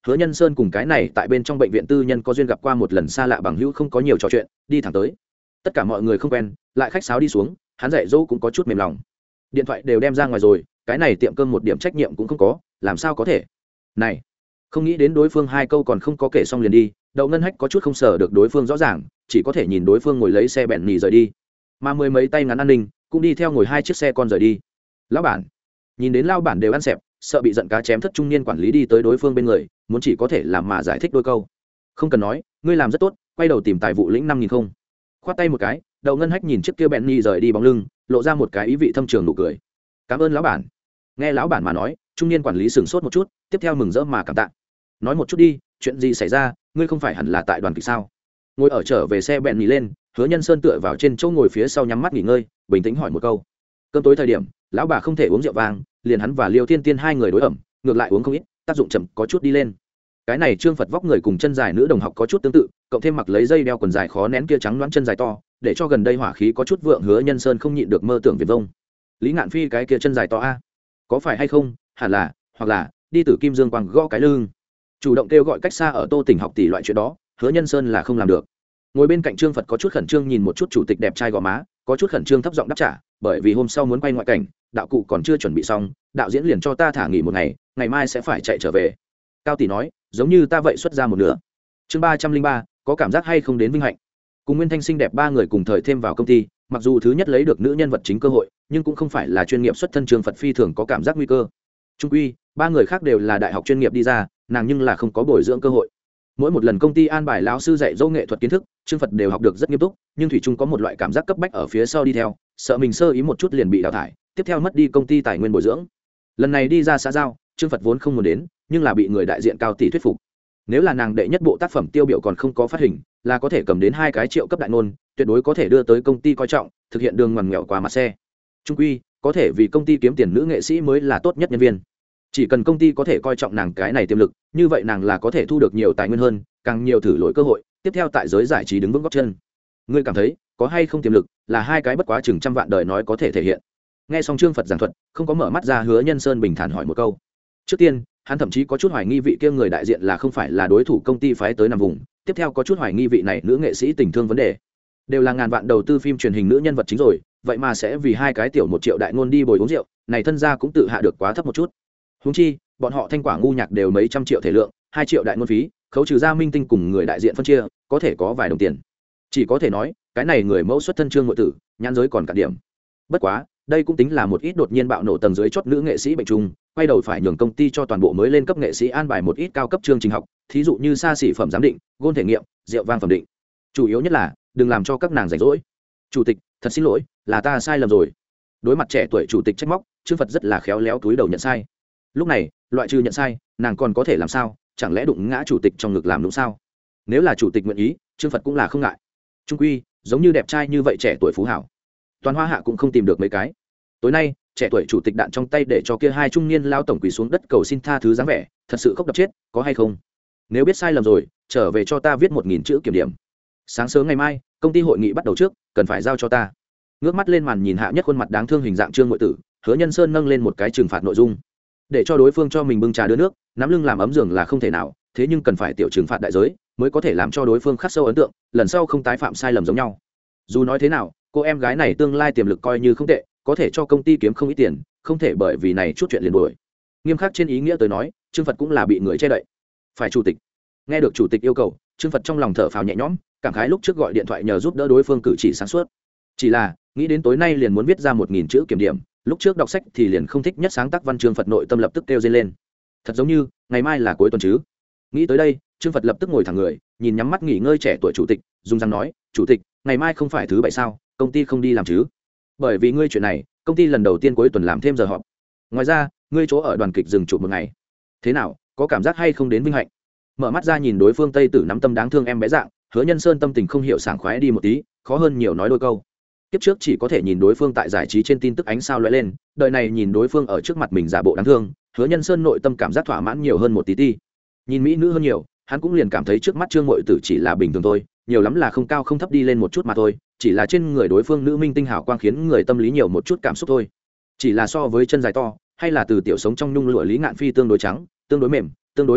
Hứa Nhân Sơn cùng cái này tại bên trong bệnh viện tư nhân có duyên gặp qua một lần xa lạ bằng hữu không có nhiều trò chuyện, đi thẳng tới. Tất cả mọi người không quen, lại khách sáo đi xuống, hắn dạy dỗ cũng có chút mềm lòng. Điện thoại đều đem ra ngoài rồi, cái này tiệm cơm một điểm trách nhiệm cũng không có, làm sao có thể? Này, không nghĩ đến đối phương hai câu còn không có kể xong liền đi, Đậu Ngân Hách có chút không sở được đối phương rõ ràng, chỉ có thể nhìn đối phương ngồi lấy xe bẹn nhì rời đi. Mà mười mấy tay ngắn an ninh cũng đi theo ngồi hai chiếc xe con rời đi. Lão bản, nhìn đến lão bản đều ăn xẹp, sợ bị giận cá chém thất trung niên quản lý đi tới đối phương bên người, muốn chỉ có thể làm mà giải thích đôi câu. Không cần nói, ngươi làm rất tốt, quay đầu tìm tài vụ lĩnh năm nghìn không. Khoát tay một cái, Đậu Ngân Hách nhìn chiếc kia bẹn nhì rời đi bóng lưng, lộ ra một cái ý vị thâm trường nụ cười. Cảm ơn lão bản. Nghe lão bản mà nói, trung niên quản lý sửng sốt một chút, tiếp theo mừng rỡ mà cảm tạ. Nói một chút đi, chuyện gì xảy ra, ngươi không phải hẳn là tại đoàn kịch sao? Ngồi ở trở về xe bẹn nhì lên, Hứa Nhân Sơn tựa vào trên chỗ ngồi phía sau nhắm mắt nghỉ ngơi, bình tĩnh hỏi một câu. Cơm tối thời điểm, lão bà không thể uống rượu vang, liền hắn và Liêu Thiên Tiên hai người đối ẩm, ngược lại uống không ít, tác dụng chậm có chút đi lên. Cái này Trương Phật vóc người cùng chân dài nữ đồng học có chút tương tự, cộng thêm mặc lấy dây đeo quần dài khó nén kia trắng loáng chân dài to, để cho gần đây hỏa khí có chút vượng. Hứa Nhân Sơn không nhịn được mơ tưởng viển vông. Lý Ngạn Phi cái kia chân dài to a, có phải hay không? Hẳn là, hoặc là đi từ Kim Dương Quang gõ cái lưng. Chủ động kêu gọi cách xa ở Tô Tỉnh học tỷ loại chuyện đó, Hứa Nhân Sơn là không làm được. Ngồi bên cạnh Trương Phật có chút khẩn trương nhìn một chút chủ tịch đẹp trai gò má, có chút khẩn trương thấp giọng đáp trả, bởi vì hôm sau muốn quay ngoại cảnh, đạo cụ còn chưa chuẩn bị xong, đạo diễn liền cho ta thả nghỉ một ngày, ngày mai sẽ phải chạy trở về. Cao tỷ nói, giống như ta vậy xuất ra một nửa. Chương ba trăm linh ba, có cảm giác hay không đến vinh hạnh. Cùng Nguyên Thanh xinh đẹp ba người cùng thời thêm vào công ty, mặc dù thứ nhất lấy được nữ nhân vật chính cơ hội, nhưng cũng không phải là chuyên nghiệp xuất thân. Trương Phật phi thường có cảm giác nguy cơ. Trung quy, ba người khác đều là đại học chuyên nghiệp đi ra, nàng nhưng là không có bồi dưỡng cơ hội. Mỗi một lần công ty an bài lão sư dạy dỗ nghệ thuật kiến thức, Trương Phật đều học được rất nghiêm túc, nhưng thủy chung có một loại cảm giác cấp bách ở phía sau đi theo, sợ mình sơ ý một chút liền bị đào thải, tiếp theo mất đi công ty tài nguyên bồi dưỡng. Lần này đi ra xã giao, Trương Phật vốn không muốn đến, nhưng là bị người đại diện Cao tỷ thuyết phục. Nếu là nàng đệ nhất bộ tác phẩm tiêu biểu còn không có phát hình, là có thể cầm đến hai cái triệu cấp đại ngôn, tuyệt đối có thể đưa tới công ty coi trọng, thực hiện đường ngoằn nghèo qua mặt xe. Trung quy, có thể vì công ty kiếm tiền nữ nghệ sĩ mới là tốt nhất nhân viên. Chỉ cần công ty có thể coi trọng nàng cái này tiềm lực, như vậy nàng là có thể thu được nhiều tài nguyên hơn, càng nhiều thử lỗi cơ hội, tiếp theo tại giới giải trí đứng vững gót chân. Ngươi cảm thấy có hay không tiềm lực, là hai cái bất quá chừng trăm vạn đời nói có thể thể hiện. Nghe xong Trương Phật giảng thuật, không có mở mắt ra, Hứa Nhân Sơn bình thản hỏi một câu. Trước tiên, hắn thậm chí có chút hoài nghi vị kia người đại diện là không phải là đối thủ công ty phái tới nằm vùng, tiếp theo có chút hoài nghi vị này nữ nghệ sĩ tình thương vấn đề. Đều là ngàn vạn đầu tư phim truyền hình nữ nhân vật chính rồi, vậy mà sẽ vì hai cái tiểu một triệu đại ngôn đi bồi uống rượu, này thân gia cũng tự hạ được quá thấp một chút. Huống chi, bọn họ Thanh Quả ngu nhạc đều mấy trăm triệu thể lượng, hai triệu đại ngôn phí, khấu trừ ra minh tinh cùng người đại diện phân chia, có thể có vài đồng tiền. Chỉ có thể nói, cái này người mẫu xuất thân Trương ngụy tử, nhãn giới còn cả điểm. Bất quá, đây cũng tính là một ít đột nhiên bạo nổ tầng dưới chót nữ nghệ sĩ bệnh trùng, quay đầu phải nhường công ty cho toàn bộ mới lên cấp nghệ sĩ an bài một ít cao cấp chương trình học, thí dụ như xa xỉ phẩm giám định, gôn thể nghiệm, rượu vang phẩm định. Chủ yếu nhất là đừng làm cho các nàng rảnh rỗi. Chủ tịch, thật xin lỗi, là ta sai lầm rồi. Đối mặt trẻ tuổi chủ tịch trách móc, Trương Phật rất là khéo léo túi đầu nhận sai. Lúc này, loại trừ nhận sai, nàng còn có thể làm sao? Chẳng lẽ đụng ngã chủ tịch trong ngực làm đúng sao? Nếu là chủ tịch nguyện ý, Trương Phật cũng là không ngại. Trung quy, giống như đẹp trai như vậy trẻ tuổi phú hảo, toàn Hoa Hạ cũng không tìm được mấy cái. Tối nay, trẻ tuổi chủ tịch đạn trong tay để cho kia hai trung niên lao tổng quỳ xuống đất cầu xin tha thứ dáng vẻ, thật sự khóc đập chết, có hay không? Nếu biết sai lầm rồi, trở về cho ta viết một nghìn chữ kiểm điểm. Sáng sớm ngày mai, công ty hội nghị bắt đầu trước, cần phải giao cho ta. Ngước mắt lên màn nhìn hạ nhất khuôn mặt đáng thương hình dạng Trương ngụy tử, Hứa Nhân Sơn nâng lên một cái trừng phạt nội dung, để cho đối phương cho mình bưng trà đưa nước, nắm lưng làm ấm giường là không thể nào, thế nhưng cần phải tiểu trừng phạt đại giới, mới có thể làm cho đối phương khắc sâu ấn tượng, lần sau không tái phạm sai lầm giống nhau. Dù nói thế nào, cô em gái này tương lai tiềm lực coi như không tệ, có thể cho công ty kiếm không ít tiền, không thể bởi vì này chút chuyện liền đuổi. Nghiêm khắc trên ý nghĩa tới nói, Trương Phật cũng là bị người che đậy. Phải chủ tịch. Nghe được chủ tịch yêu cầu, Trương Phật trong lòng thở phào nhẹ nhõm, cảm khái lúc trước gọi điện thoại nhờ giúp đỡ đối phương cử chỉ sáng suốt. Chỉ là, nghĩ đến tối nay liền muốn viết ra một nghìn chữ kiểm điểm, lúc trước đọc sách thì liền không thích nhất sáng tác văn. Trương Phật nội tâm lập tức kêu dây lên. Thật giống như, ngày mai là cuối tuần chứ. Nghĩ tới đây, Trương Phật lập tức ngồi thẳng người, nhìn nhắm mắt nghỉ ngơi trẻ tuổi chủ tịch, dùng răng nói, "Chủ tịch, ngày mai không phải thứ bảy sao, công ty không đi làm chứ? Bởi vì ngươi chuyện này, công ty lần đầu tiên cuối tuần làm thêm giờ họp. Ngoài ra, ngươi chỗ ở đoàn kịch dừng chụp một ngày. Thế nào, có cảm giác hay không đến vinh hạnh?" Mở mắt ra nhìn đối phương Tây Tử nắm tâm đáng thương em bé dạng, Hứa Nhân Sơn tâm tình không hiểu sảng khoái đi một tí, khó hơn nhiều nói đôi câu. Kiếp trước chỉ có thể nhìn đối phương tại giải trí trên tin tức ánh sao lóe lên, đời này nhìn đối phương ở trước mặt mình giả bộ đáng thương, Hứa Nhân Sơn nội tâm cảm giác thỏa mãn nhiều hơn một tí ti. Nhìn mỹ nữ hơn nhiều, hắn cũng liền cảm thấy trước mắt Trương ngụy tử chỉ là bình thường thôi, nhiều lắm là không cao không thấp đi lên một chút mà thôi, chỉ là trên người đối phương nữ minh tinh hào quang khiến người tâm lý nhiều một chút cảm xúc thôi. Chỉ là so với chân dài to, hay là từ tiểu sống trong nhung lụa Lý Ngạn Phi tương đối trắng, tương đối mềm, tương đối đều đặn,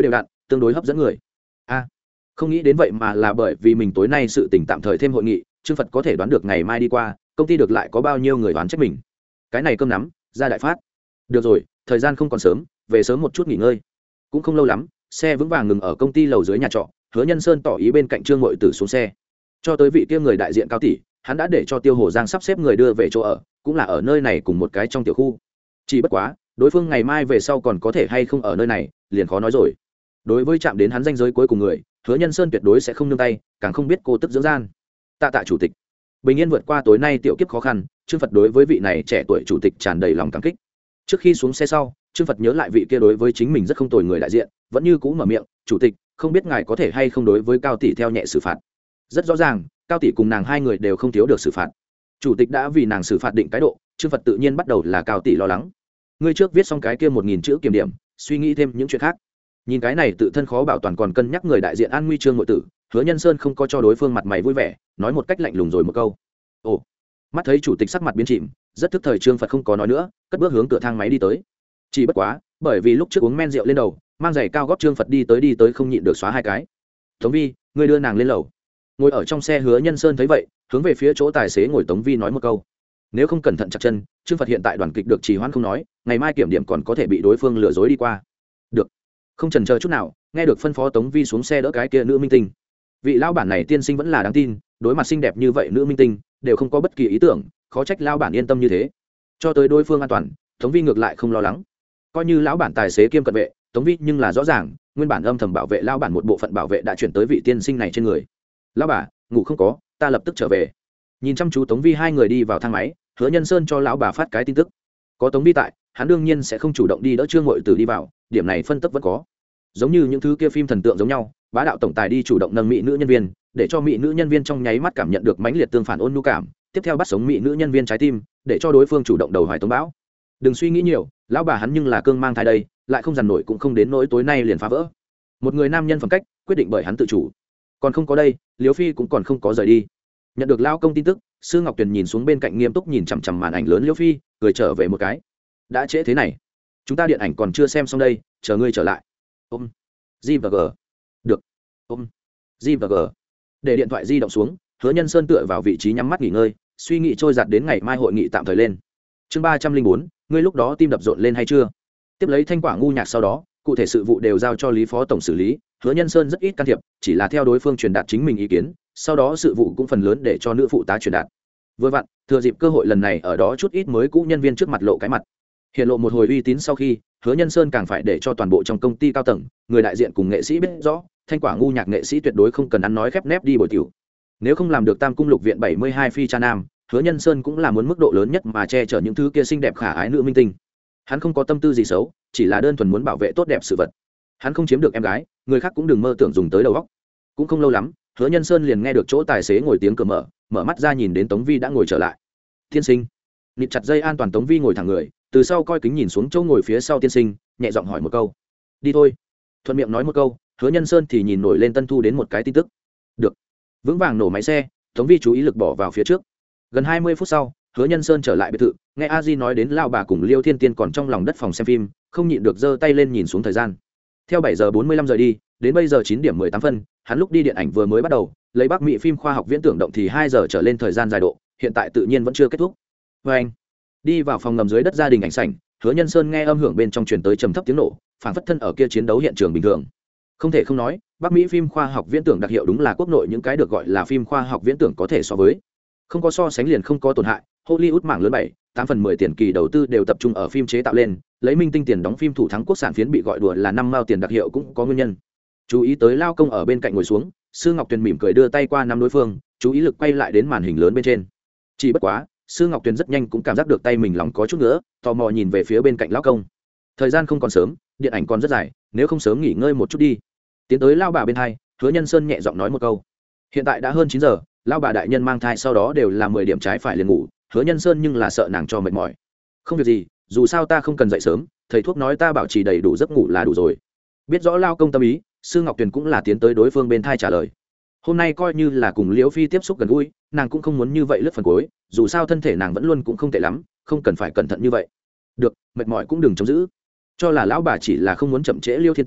tương đối hấp dẫn người. A, không nghĩ đến vậy mà là bởi vì mình tối nay sự tình tạm thời thêm hội nghị, Trương Phật có thể đoán được ngày mai đi qua công ty được lại có bao nhiêu người đoán trách mình. Cái này cơm nắm ra đại phát. Được rồi, thời gian không còn sớm, về sớm một chút nghỉ ngơi. Cũng không lâu lắm, xe vững vàng ngừng ở công ty lầu dưới nhà trọ. Hứa Nhân Sơn tỏ ý bên cạnh Trương Ngụy Tử xuống xe. Cho tới vị kia người đại diện Cao tỷ, hắn đã để cho Tiêu Hồ Giang sắp xếp người đưa về chỗ ở, cũng là ở nơi này cùng một cái trong tiểu khu. Chỉ bất quá, đối phương ngày mai về sau còn có thể hay không ở nơi này, liền khó nói rồi. Đối với chạm đến hắn danh giới cuối cùng người, Hứa Nhân Sơn tuyệt đối sẽ không nương tay, càng không biết cô tức dưỡng gian. Tạ tạ chủ tịch. Bình yên vượt qua tối nay tiểu kiếp khó khăn, Trương Phật đối với vị này trẻ tuổi chủ tịch tràn đầy lòng cảm kích. Trước khi xuống xe sau, Trương Phật nhớ lại vị kia đối với chính mình rất không tồi người đại diện, vẫn như cũ mở miệng, "Chủ tịch, không biết ngài có thể hay không đối với Cao tỷ theo nhẹ xử phạt." Rất rõ ràng, Cao tỷ cùng nàng hai người đều không thiếu được xử phạt. Chủ tịch đã vì nàng xử phạt định cái độ, Trương Phật tự nhiên bắt đầu là Cao tỷ lo lắng. Ngươi trước viết xong cái kia một nghìn chữ kiểm điểm, suy nghĩ thêm những chuyện khác. Nhìn cái này tự thân khó bảo toàn còn cân nhắc người đại diện an nguy Trương Ngụy Tử, Hứa Nhân Sơn không có cho đối phương mặt mày vui vẻ, nói một cách lạnh lùng rồi một câu. Ồ. Mắt thấy chủ tịch sắc mặt biến chìm, rất thức thời Trương Phật không có nói nữa, cất bước hướng cửa thang máy đi tới. Chỉ bất quá, bởi vì lúc trước uống men rượu lên đầu, mang giày cao gót Trương Phật đi tới đi tới không nhịn được xóa hai cái. Tống Vi, ngươi đưa nàng lên lầu. Ngồi ở trong xe Hứa Nhân Sơn thấy vậy, hướng về phía chỗ tài xế ngồi Tống Vi nói một câu. Nếu không cẩn thận chặt chân, Trương Phật hiện tại đoàn kịch được trì hoãn không nói, ngày mai kiểm điểm còn có thể bị đối phương lừa dối đi qua. Được. Không chần chờ chút nào, nghe được phân phó Tống Vi xuống xe đỡ cái kia nữ minh tinh. Vị lão bản này tiên sinh vẫn là đáng tin, đối mặt xinh đẹp như vậy nữ minh tinh, đều không có bất kỳ ý tưởng, khó trách lão bản yên tâm như thế. Cho tới đối phương an toàn, Tống Vi ngược lại không lo lắng. Coi như lão bản tài xế kiêm cận vệ, Tống Vi nhưng là rõ ràng, nguyên bản âm thầm bảo vệ lão bản một bộ phận bảo vệ đã chuyển tới vị tiên sinh này trên người. Lão bà, ngủ không có, ta lập tức trở về. Nhìn chăm chú Tống Vi hai người đi vào thang máy, Hứa Nhân Sơn cho lão bà phát cái tin tức. Có Tống Vi tại, hắn đương nhiên sẽ không chủ động đi đỡ Trương Ngụy Tử đi vào, điểm này phân tích vẫn có. Giống như những thứ kia phim thần tượng giống nhau, bá đạo tổng tài đi chủ động nâng mỹ nữ nhân viên, để cho mỹ nữ nhân viên trong nháy mắt cảm nhận được mãnh liệt tương phản ôn nhu cảm, tiếp theo bắt sống mỹ nữ nhân viên trái tim, để cho đối phương chủ động đầu hoài tống bão. Đừng suy nghĩ nhiều, lão bà hắn nhưng là cương mang thai đây, lại không dằn nổi cũng không đến nỗi tối nay liền phá vỡ. Một người nam nhân phẩm cách, quyết định bởi hắn tự chủ. Còn không có đây, Liễu Phi cũng còn không có rời đi. Nhận được lão công tin tức, Sư Ngọc Tuyền nhìn xuống bên cạnh nghiêm túc nhìn chằm chằm màn ảnh lớn Liễu Phi, cười trở về một cái. Đã trễ thế này, chúng ta điện ảnh còn chưa xem xong đây, chờ ngươi trở lại. Ôm. G và G. Được. Ôm. G và G. Để điện thoại di động xuống, Hứa Nhân Sơn tựa vào vị trí nhắm mắt nghỉ ngơi, suy nghĩ trôi giạt đến ngày mai hội nghị tạm thời lên. Chương ba trăm linh bốn, ngươi lúc đó tim đập rộn lên hay chưa? Tiếp lấy thanh quả ngu nhạc sau đó, cụ thể sự vụ đều giao cho Lý Phó tổng xử lý, Hứa Nhân Sơn rất ít can thiệp, chỉ là theo đối phương truyền đạt chính mình ý kiến, sau đó sự vụ cũng phần lớn để cho nữ phụ tá truyền đạt. Vừa vặn, thừa dịp cơ hội lần này ở đó chút ít mới cũ nhân viên trước mặt lộ cái mặt. Hiện lộ một hồi uy tín sau khi, Hứa Nhân Sơn càng phải để cho toàn bộ trong công ty cao tầng, người đại diện cùng nghệ sĩ biết rõ, thanh quả ngu nhạc nghệ sĩ tuyệt đối không cần ăn nói khép nép đi bồi tiểu. Nếu không làm được Tam cung lục viện bảy mươi hai phi cha nam, Hứa Nhân Sơn cũng là muốn mức độ lớn nhất mà che chở những thứ kia xinh đẹp khả ái nữ minh tinh. Hắn không có tâm tư gì xấu, chỉ là đơn thuần muốn bảo vệ tốt đẹp sự vật. Hắn không chiếm được em gái, người khác cũng đừng mơ tưởng dùng tới đầu óc. Cũng không lâu lắm, Hứa Nhân Sơn liền nghe được chỗ tài xế ngồi tiếng cửa mở, mở mắt ra nhìn đến Tống Vi đã ngồi trở lại. Tiên sinh. Nịt chặt dây an toàn Tống Vi ngồi thẳng người, từ sau coi kính nhìn xuống chỗ ngồi phía sau tiên sinh, nhẹ giọng hỏi một câu. Đi thôi. Thuận miệng nói một câu, Hứa Nhân Sơn thì nhìn nổi lên Tân Thu đến một cái tin tức. Được. Vững vàng nổ máy xe, Tống Vi chú ý lực bỏ vào phía trước. Gần hai mươi phút sau, Hứa Nhân Sơn trở lại biệt thự, nghe A Di nói đến lao bà cùng Liêu Thiên Tiên còn trong lòng đất phòng xem phim, không nhịn được giơ tay lên nhìn xuống thời gian. Theo bảy giờ bốn mươi lăm rời đi, đến bây giờ chín điểm mười tám phân, hắn lúc đi điện ảnh vừa mới bắt đầu, lấy Bắc Mỹ phim khoa học viễn tưởng động thì hai giờ trở lên thời gian dài độ, hiện tại tự nhiên vẫn chưa kết thúc. Và anh đi vào phòng ngầm dưới đất gia đình ảnh sảnh, Hứa Nhân Sơn nghe âm hưởng bên trong truyền tới trầm thấp tiếng nổ, phảng phất thân ở kia chiến đấu hiện trường bình thường. Không thể không nói, Bắc Mỹ phim khoa học viễn tưởng đặc hiệu đúng là quốc nội những cái được gọi là phim khoa học viễn tưởng có thể so với. Không có so sánh liền không có tổn hại, Hollywood mảng lớn bảy, tám phần mười tiền kỳ đầu tư đều tập trung ở phim chế tạo lên, lấy minh tinh tiền đóng phim thủ thắng quốc sản phiến bị gọi đùa là năm mao tiền đặc hiệu cũng có nguyên nhân. Chú ý tới lao công ở bên cạnh ngồi xuống, Sư Ngọc Tuyền mỉm cười đưa tay qua nắm đối phương, chú ý lực quay lại đến màn hình lớn bên trên. Chỉ bất quá, Sư Ngọc Tuyền rất nhanh cũng cảm giác được tay mình lòng có chút nữa, tò mò nhìn về phía bên cạnh lão công. Thời gian không còn sớm, điện ảnh còn rất dài, nếu không sớm nghỉ ngơi một chút đi. Tiến tới lao bà bên hai, Hứa Nhân Sơn nhẹ giọng nói một câu. Hiện tại đã hơn chín giờ, lao bà đại nhân mang thai sau đó đều là mười điểm trái phải liền ngủ, Hứa Nhân Sơn nhưng là sợ nàng cho mệt mỏi. Không việc gì, dù sao ta không cần dậy sớm, thầy thuốc nói ta bảo trì đầy đủ giấc ngủ là đủ rồi. Biết rõ lao công tâm ý, Sư Ngọc Tuyền cũng là tiến tới đối phương bên thai trả lời. Hôm nay coi như là cùng Liễu Phi tiếp xúc gần gũi, nàng cũng không muốn như vậy lướt phần cuối, dù sao thân thể nàng vẫn luôn cũng không tệ lắm, không cần phải cẩn thận như vậy. Được, mệt mỏi cũng đừng chống giữ. Cho là lão bà chỉ là không muốn chậm trễ Liêu Thiên Tiên,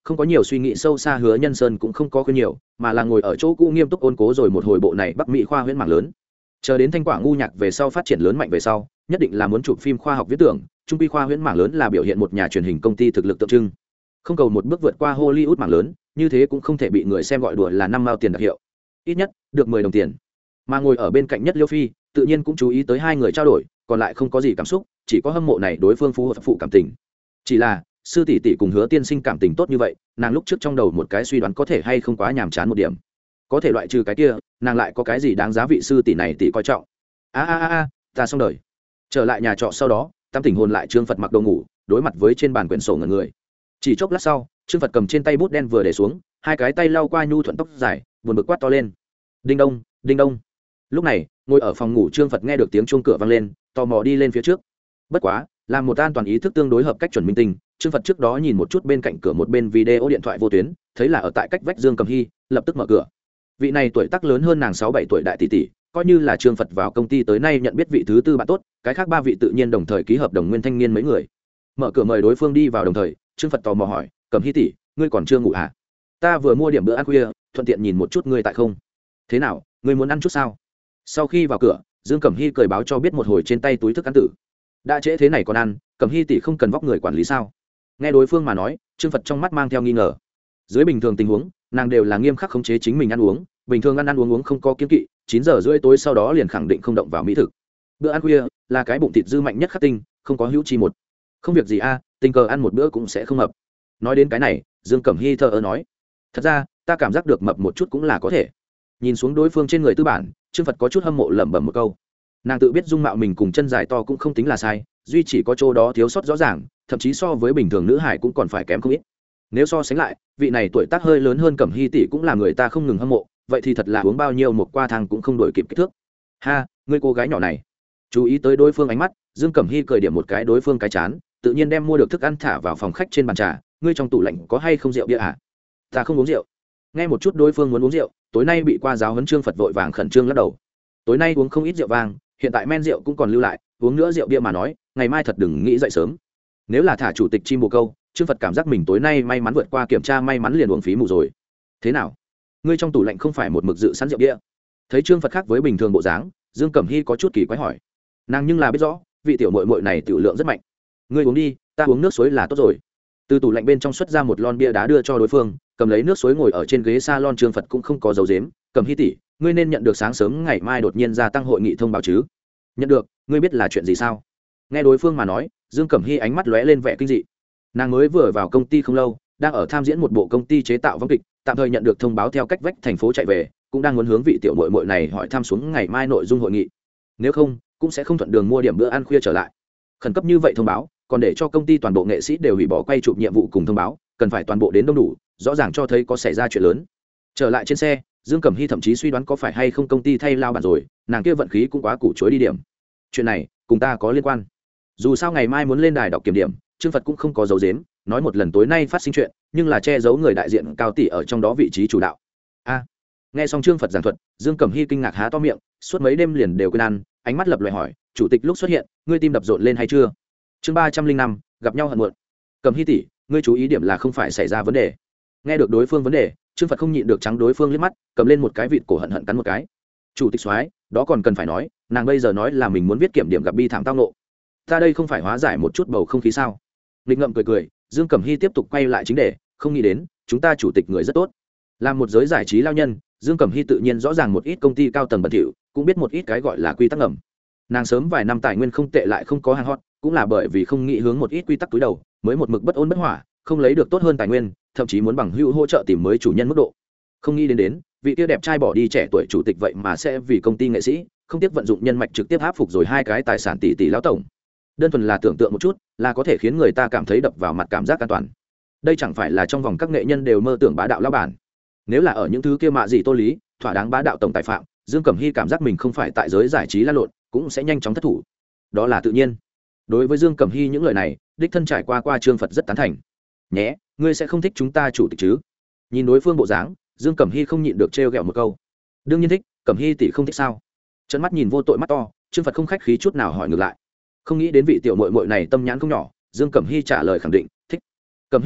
không có nhiều suy nghĩ sâu xa Hứa Nhân Sơn cũng không có khuyên nhiều, mà là ngồi ở chỗ cũ nghiêm túc ôn cố rồi một hồi bộ này Bắc Mỹ khoa huyễn mảng lớn. Chờ đến Thanh Quả ngu nhạc về sau phát triển lớn mạnh về sau, nhất định là muốn chụp phim khoa học viễn tưởng, trung quy khoa huyễn mảng lớn là biểu hiện một nhà truyền hình công ty thực lực tượng trưng. Không cầu một bước vượt qua Hollywood mảng lớn, như thế cũng không thể bị người xem gọi đùa là năm mao tiền đặc hiệu. Ít nhất được mười đồng tiền. Mà ngồi ở bên cạnh nhất Liêu Phi, tự nhiên cũng chú ý tới hai người trao đổi, còn lại không có gì cảm xúc, chỉ có hâm mộ này đối phương phù hợp phụ cảm tình. Chỉ là sư tỷ tỷ cùng Hứa tiên sinh cảm tình tốt như vậy, nàng lúc trước trong đầu một cái suy đoán có thể hay không quá nhàm chán một điểm. Có thể loại trừ cái kia, nàng lại có cái gì đáng giá vị sư tỷ này tỷ coi trọng. A a a, ta xong đời. Trở lại nhà trọ sau đó, tam tỉnh hồn lại Trương Phật mặc đồ ngủ, đối mặt với trên bàn quyển sổ ngẩn người. Chỉ chốc lát sau, Trương Phật cầm trên tay bút đen vừa để xuống, hai cái tay lau qua nhu thuận tóc dài, buồn bực quát to lên. Đinh đông, đinh đông. Lúc này, ngồi ở phòng ngủ Trương Phật nghe được tiếng chuông cửa vang lên, tò mò đi lên phía trước. Bất quá, làm một an toàn ý thức tương đối hợp cách chuẩn minh tinh, Trương Phật trước đó nhìn một chút bên cạnh cửa một bên video điện thoại vô tuyến, thấy là ở tại cách vách Dương Cầm Hy, lập tức mở cửa. Vị này tuổi tác lớn hơn nàng sáu bảy tuổi đại tỷ tỷ, coi như là Trương Phật vào công ty tới nay nhận biết vị thứ tư bạn tốt, cái khác ba vị tự nhiên đồng thời ký hợp đồng nguyên thanh niên mấy người. Mở cửa mời đối phương đi vào đồng thời, Trương Phật tò mò hỏi, Cầm Hy tỷ, ngươi còn chưa ngủ à? Ta vừa mua điểm bữa ăn khuya, thuận tiện nhìn một chút ngươi tại không. Thế nào, ngươi muốn ăn chút sao? Sau khi vào cửa, Dương Cẩm Hy cười báo cho biết một hồi trên tay túi thức ăn tử. Đã trễ thế này còn ăn, Cẩm Hy tỷ không cần vóc người quản lý sao? Nghe đối phương mà nói, Trương Phật trong mắt mang theo nghi ngờ. Dưới bình thường tình huống, nàng đều là nghiêm khắc khống chế chính mình ăn uống, bình thường ăn ăn uống uống không có kiêng kỵ, chín giờ rưỡi tối sau đó liền khẳng định không động vào mỹ thực. Bữa ăn khuya là cái bụng thịt dư mạnh nhất khắc tinh, không có hữu chi một. Không việc gì a, tình cờ ăn một bữa cũng sẽ không mập. Nói đến cái này, Dương Cẩm Hy thờ ơ nói, thật ra ta cảm giác được mập một chút cũng là có thể. Nhìn xuống đối phương trên người tư bản, Trương Phật có chút hâm mộ lẩm bẩm một câu. Nàng tự biết dung mạo mình cùng chân dài to cũng không tính là sai, duy chỉ có chỗ đó thiếu sót rõ ràng, thậm chí so với bình thường nữ hải cũng còn phải kém không ít. Nếu so sánh lại, vị này tuổi tác hơi lớn hơn Cẩm Hy tỷ cũng là người ta không ngừng hâm mộ, vậy thì thật là uống bao nhiêu một qua thang cũng không đổi kịp kích thước. Ha, ngươi cô gái nhỏ này. Chú ý tới đối phương ánh mắt, Dương Cẩm Hy cười điểm một cái đối phương cái chán, tự nhiên đem mua được thức ăn thả vào phòng khách trên bàn trà. Ngươi trong tủ lạnh có hay không rượu bia à? Ta không uống rượu. Nghe một chút đối phương muốn uống rượu, tối nay bị qua giáo huấn Trương Phật vội vàng khẩn trương lắc đầu. Tối nay uống không ít rượu vang, hiện tại men rượu cũng còn lưu lại, uống nữa rượu bia mà nói, ngày mai thật đừng nghĩ dậy sớm. Nếu là thả chủ tịch chim bồ câu, Trương Phật cảm giác mình tối nay may mắn vượt qua kiểm tra, may mắn liền uống phí mù rồi. Thế nào? Ngươi trong tủ lạnh không phải một mực dự sẵn rượu bia? Thấy Trương Phật khác với bình thường bộ dáng, Dương Cẩm Hy có chút kỳ quái hỏi. Nàng nhưng là biết rõ, vị tiểu muội muội này tiểu lượng rất mạnh. Ngươi uống đi, ta uống nước suối là tốt rồi. Từ tủ lạnh bên trong xuất ra một lon bia đá đưa cho đối phương, cầm lấy nước suối ngồi ở trên ghế salon. Trương Phật cũng không có dấu dếm, Cẩm Hy tỷ, ngươi nên nhận được sáng sớm ngày mai đột nhiên gia tăng hội nghị thông báo chứ? Nhận được, ngươi biết là chuyện gì sao? Nghe đối phương mà nói, Dương Cẩm Hy ánh mắt lóe lên vẻ kinh dị. Nàng mới vừa vào công ty không lâu, đang ở tham diễn một bộ công ty chế tạo vong kịch, tạm thời nhận được thông báo theo cách vách thành phố chạy về, cũng đang muốn hướng vị tiểu muội muội này hỏi thăm xuống ngày mai nội dung hội nghị. Nếu không, cũng sẽ không thuận đường mua điểm bữa ăn khuya trở lại. Khẩn cấp như vậy thông báo, còn để cho công ty toàn bộ nghệ sĩ đều hủy bỏ quay chụp nhiệm vụ cùng thông báo, cần phải toàn bộ đến đông đủ, rõ ràng cho thấy có xảy ra chuyện lớn. Trở lại trên xe, Dương Cẩm Hy thậm chí suy đoán có phải hay không công ty thay lao bản rồi, nàng kia vận khí cũng quá củ chuối đi điểm. Chuyện này cùng ta có liên quan. Dù sao ngày mai muốn lên đài đọc kiểm điểm, Trương Phật cũng không có giấu giếm, nói một lần tối nay phát sinh chuyện, nhưng là che giấu người đại diện cao tỷ ở trong đó vị trí chủ đạo. A. Nghe xong Trương Phật giảng thuật, Dương Cẩm Hy kinh ngạc há to miệng, suốt mấy đêm liền đều quên ăn, ánh mắt lập loè hỏi, chủ tịch lúc xuất hiện, ngươi tim đập rộn lên hay chưa? Chương ba trăm linh năm, gặp nhau hận muộn. Cẩm Hy tỷ, ngươi chú ý điểm là không phải xảy ra vấn đề. Nghe được đối phương vấn đề, Trương Phật không nhịn được trắng đối phương liếc mắt, cầm lên một cái vịt cổ hận hận cắn một cái. Chủ tịch soái, đó còn cần phải nói, nàng bây giờ nói là mình muốn viết kiểm điểm gặp bi thảm tao nộ. Ta đây không phải hóa giải một chút bầu không khí sao? Lịch ngậm cười cười, Dương Cẩm Hy tiếp tục quay lại chính đề, không nghĩ đến, chúng ta chủ tịch người rất tốt. Làm một giới giải trí lao nhân, Dương Cẩm Hy tự nhiên rõ ràng một ít công ty cao tầng bẩn thỉu, cũng biết một ít cái gọi là quy tắc ngầm. Nàng sớm vài năm tài nguyên không tệ lại không có hàng hot, cũng là bởi vì không nghĩ hướng một ít quy tắc túi đầu, mới một mực bất ổn bất hỏa, không lấy được tốt hơn tài nguyên, thậm chí muốn bằng hữu hỗ trợ tìm mới chủ nhân mức độ. Không nghĩ đến đến, vị kia đẹp trai bỏ đi trẻ tuổi chủ tịch vậy mà sẽ vì công ty nghệ sĩ, không tiếc vận dụng nhân mạch trực tiếp áp phục rồi hai cái tài sản tỷ tỷ lão tổng. Đơn thuần là tưởng tượng một chút, là có thể khiến người ta cảm thấy đập vào mặt cảm giác an toàn. Đây chẳng phải là trong vòng các nghệ nhân đều mơ tưởng bá đạo lão bản. Nếu là ở những thứ kia mạ gì tô lý, thỏa đáng bá đạo tổng tài phạm, Dương Cẩm Hy cảm giác mình không phải tại giới giải trí lăn lộn, cũng sẽ nhanh chóng thất thủ. Đó là tự nhiên. Đối với Dương Cẩm Hy những lời này, đích thân trải qua qua Trương Phật rất tán thành. Nhé, ngươi sẽ không thích chúng ta chủ tịch chứ? Nhìn đối phương bộ dáng, Dương Cẩm Hy không nhịn được trêu ghẹo một câu. Đương nhiên thích, Cẩm Hy tỷ không thích sao? Trợn mắt nhìn vô tội mắt to, Trương Phật không khách khí chút nào hỏi ngược lại. Không nghĩ đến vị tiểu muội muội này tâm nhãn không nhỏ, Dương Cẩm Hy trả lời khẳng định, thích. Cẩm Hy tỷ,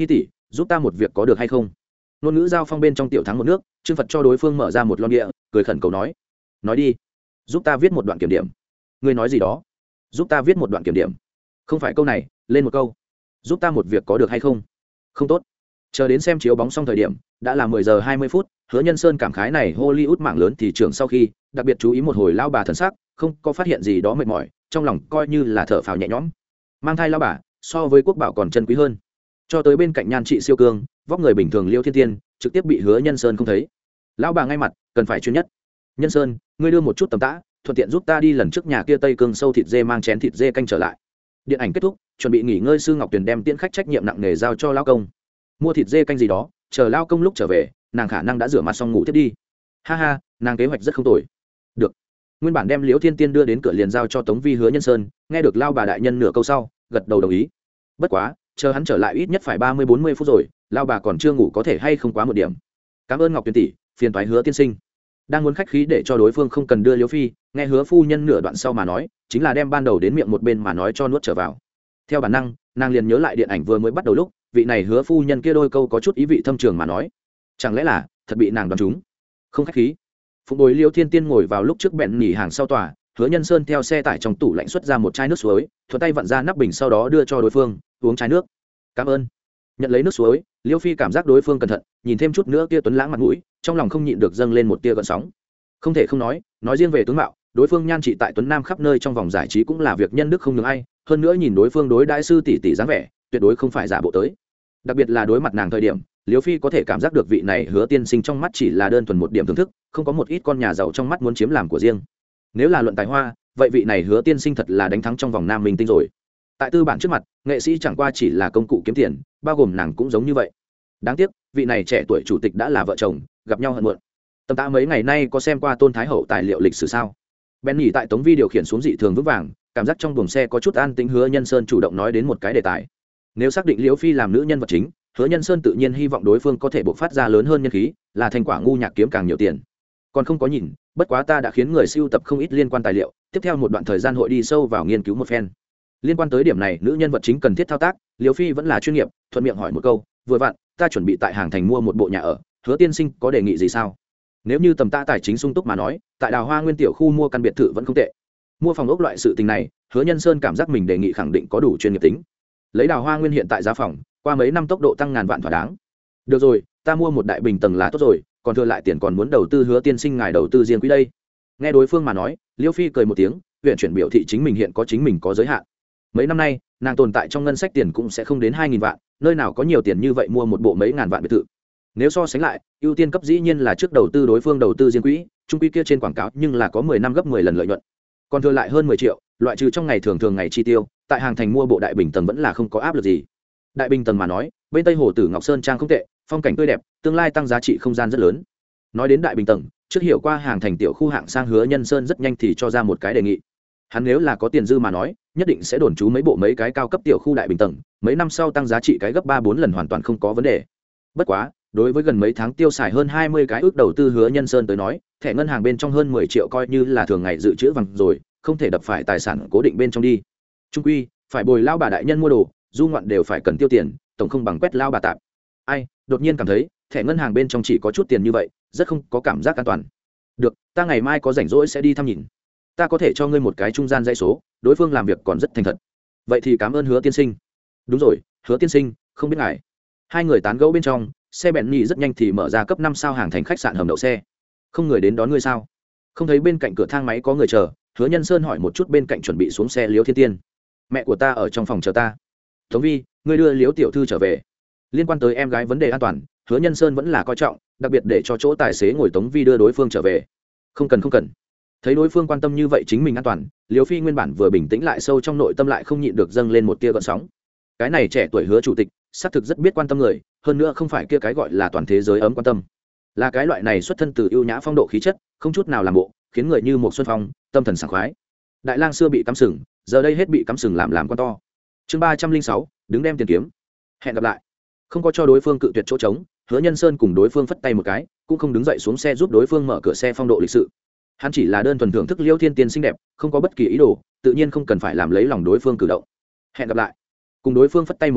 giúp ta một việc có được hay không? Ngôn ngữ giao phong bên trong tiểu thắng một nước, Trương Phật cho đối phương mở ra một lon địa, cười khẩn cầu nói: nói đi, giúp ta viết một đoạn kiểm điểm. Ngươi nói gì đó? Giúp ta viết một đoạn kiểm điểm. Không phải câu này, lên một câu. Giúp ta một việc có được hay không? Không tốt. Chờ đến xem chiếu bóng xong thời điểm, đã là mười giờ hai mươi phút, Hứa Nhân Sơn cảm khái này Hollywood mạng lớn thị trường sau khi, đặc biệt chú ý một hồi lao bà thần sắc, không có phát hiện gì đó mệt mỏi, trong lòng coi như là thở phào nhẹ nhõm. Mang thai lao bà, so với quốc bảo còn chân quý hơn. Cho tới bên cạnh nhan trị siêu cương, vóc người bình thường Liêu Thiên Tiên, trực tiếp bị Hứa Nhân Sơn không thấy. Lão bà ngay mặt, cần phải chuyên nhất. Nhân Sơn, ngươi đưa một chút tầm tã, thuận tiện giúp ta đi lần trước nhà kia Tây Cương sâu thịt dê mang chén thịt dê canh trở lại. Điện ảnh kết thúc, chuẩn bị nghỉ ngơi, Sư Ngọc Tuyền đem tiễn khách trách nhiệm nặng nề giao cho lao công. Mua thịt dê canh gì đó, chờ lao công lúc trở về, nàng khả năng đã rửa mặt xong ngủ tiếp đi. Ha ha, nàng kế hoạch rất không tồi. Được. Nguyên bản đem Liễu Thiên Tiên đưa đến cửa liền giao cho Tống Vi Hứa Nhân Sơn, nghe được lao bà đại nhân nửa câu sau, gật đầu đồng ý. Bất quá, chờ hắn trở lại ít nhất phải ba mươi bốn mươi phút rồi, lao bà còn chưa ngủ có thể hay không quá một điểm. Cảm ơn Ngọc Tuyền tỷ, phiền toái Hứa tiên sinh. Đang muốn khách khí để cho đối phương không cần đưa Liễu phi, nghe Hứa phu nhân nửa đoạn sau mà nói, chính là đem ban đầu đến miệng một bên mà nói cho nuốt trở vào. Theo bản năng, nàng liền nhớ lại điện ảnh vừa mới bắt đầu lúc, vị này Hứa phu nhân kia đôi câu có chút ý vị thâm trường mà nói, chẳng lẽ là thật bị nàng đoán trúng. Không khách khí. Phụng bồi Liễu Thiên Tiên ngồi vào lúc trước bẹn nghỉ hàng sau tòa, Hứa Nhân Sơn theo xe tải trong tủ lạnh xuất ra một chai nước suối, thuận tay vặn ra nắp bình sau đó đưa cho đối phương, uống chai nước. Cảm ơn. Nhận lấy nước suối, Liễu phi cảm giác đối phương cẩn thận, nhìn thêm chút nữa kia tuấn lãng mặt mũi, trong lòng không nhịn được dâng lên một tia gợn sóng. Không thể không nói, nói riêng về tướng mạo, đối phương nhan trị tại tuấn nam khắp nơi trong vòng giải trí cũng là việc nhân đức không nhường ai, hơn nữa nhìn đối phương đối đại sư tỷ tỷ dáng vẻ, tuyệt đối không phải giả bộ tới. Đặc biệt là đối mặt nàng thời điểm, Liễu phi có thể cảm giác được vị này Hứa tiên sinh trong mắt chỉ là đơn thuần một điểm thưởng thức, không có một ít con nhà giàu trong mắt muốn chiếm làm của riêng. Nếu là luận tài hoa, vậy vị này Hứa tiên sinh thật là đánh thắng trong vòng nam minh tinh rồi. Tại tư bản trước mặt, nghệ sĩ chẳng qua chỉ là công cụ kiếm tiền, bao gồm nàng cũng giống như vậy. Đáng tiếc, vị này trẻ tuổi chủ tịch đã là vợ chồng, gặp nhau hận muộn. Tầm tạ mấy ngày nay có xem qua Tôn Thái Hậu tài liệu lịch sử sao? Ben nhỉ tại Tống Vi điều khiển xuống dị thường vững vàng, cảm giác trong buồng xe có chút an tĩnh. Hứa Nhân Sơn chủ động nói đến một cái đề tài. Nếu xác định Liễu phi làm nữ nhân vật chính, Hứa Nhân Sơn tự nhiên hy vọng đối phương có thể bộc phát ra lớn hơn nhân khí, là thành quả ngu nhạc kiếm càng nhiều tiền. Còn không có nhìn, bất quá ta đã khiến người sưu tập không ít liên quan tài liệu, tiếp theo một đoạn thời gian hội đi sâu vào nghiên cứu một phen. Liên quan tới điểm này, nữ nhân vật chính cần thiết thao tác, Liễu phi vẫn là chuyên nghiệp, thuận miệng hỏi một câu, vừa vặn, ta chuẩn bị tại hàng thành mua một bộ nhà ở, Hứa tiên sinh có đề nghị gì sao? Nếu như tầm ta tài chính sung túc mà nói, tại Đào Hoa Nguyên tiểu khu mua căn biệt thự vẫn không tệ. Mua phòng ốc loại sự tình này, Hứa Nhân Sơn cảm giác mình đề nghị khẳng định có đủ chuyên nghiệp tính. Lấy Đào Hoa Nguyên hiện tại giá phòng, qua mấy năm tốc độ tăng ngàn vạn thỏa đáng. Được rồi, ta mua một đại bình tầng là tốt rồi, còn thừa lại tiền còn muốn đầu tư Hứa tiên sinh ngài đầu tư riêng quý đây. Nghe đối phương mà nói, Liễu phi cười một tiếng, huyện chuyển biểu thị chính mình hiện có chính mình có giới hạn. Mấy năm nay, nàng tồn tại trong ngân sách tiền cũng sẽ không đến hai nghìn vạn, nơi nào có nhiều tiền như vậy mua một bộ mấy ngàn vạn biệt thự. Nếu so sánh lại, ưu tiên cấp dĩ nhiên là trước đầu tư đối phương đầu tư riêng quỹ, trung quỹ kia trên quảng cáo nhưng là có mười năm gấp mười lần lợi nhuận. Còn thừa lại hơn mười triệu, loại trừ trong ngày thường thường ngày chi tiêu, tại hàng thành mua bộ đại bình tầng vẫn là không có áp lực gì. Đại bình tầng mà nói, bên Tây Hồ Tử Ngọc Sơn trang không tệ, phong cảnh tươi đẹp, tương lai tăng giá trị không gian rất lớn. Nói đến đại bình tầng, trước hiểu qua hàng thành tiểu khu hạng sang Hứa Nhân Sơn rất nhanh thì cho ra một cái đề nghị. Hắn nếu là có tiền dư mà nói, nhất định sẽ đồn trú mấy bộ mấy cái cao cấp tiểu khu đại bình tầng, mấy năm sau tăng giá trị cái gấp ba bốn lần hoàn toàn không có vấn đề. Bất quá, đối với gần mấy tháng tiêu xài hơn hai mươi cái ước đầu tư Hứa Nhân Sơn tới nói, thẻ ngân hàng bên trong hơn mười triệu coi như là thường ngày dự trữ vàng rồi, không thể đập phải tài sản cố định bên trong đi. Trung quy, phải bồi lao bà đại nhân mua đồ, du ngoạn đều phải cần tiêu tiền, tổng không bằng quét lao bà tạm. Ai, đột nhiên cảm thấy, thẻ ngân hàng bên trong chỉ có chút tiền như vậy, rất không có cảm giác an toàn. Được, ta ngày mai có rảnh rỗi sẽ đi thăm nhìn. Ta có thể cho ngươi một cái trung gian dãy số, đối phương làm việc còn rất thành thật. Vậy thì cảm ơn Hứa tiên sinh. Đúng rồi, Hứa tiên sinh, không biết ngài. Hai người tán gẫu bên trong, xe bẹn nhì rất nhanh thì mở ra cấp năm sao hàng thành khách sạn hầm đậu xe. Không người đến đón ngươi sao? Không thấy bên cạnh cửa thang máy có người chờ, Hứa Nhân Sơn hỏi một chút bên cạnh chuẩn bị xuống xe Liễu Thiên Tiên. Mẹ của ta ở trong phòng chờ ta. Tống Vi, ngươi đưa Liễu tiểu thư trở về. Liên quan tới em gái vấn đề an toàn, Hứa Nhân Sơn vẫn là coi trọng, đặc biệt để cho chỗ tài xế ngồi Tống Vi đưa đối phương trở về. Không cần không cần. Thấy đối phương quan tâm như vậy chính mình an toàn, Liễu phi nguyên bản vừa bình tĩnh lại sâu trong nội tâm lại không nhịn được dâng lên một tia gợn sóng. Cái này trẻ tuổi Hứa chủ tịch, xác thực rất biết quan tâm người, hơn nữa không phải kia cái gọi là toàn thế giới ấm quan tâm, là cái loại này xuất thân từ ưu nhã phong độ khí chất, không chút nào làm bộ, khiến người như một xuân phong, tâm thần sảng khoái. Đại lang xưa bị cắm sừng, giờ đây hết bị cắm sừng làm làm quan to. Chương ba trăm linh sáu, đứng đem tiền kiếm. Hẹn gặp lại. Không có cho đối phương cự tuyệt chỗ trống, Hứa Nhân Sơn cùng đối phương phất tay một cái, cũng không đứng dậy xuống xe giúp đối phương mở cửa xe phong độ lịch sự. Hắn chỉ là đơn thuần thưởng thức Liễu Thiên Tiên xinh đẹp, không có bất kỳ ý đồ, tự nhiên không cần phải làm lấy lòng đối phương cử động. Hẹn gặp lại. Cùng đối phương phất tay một cái,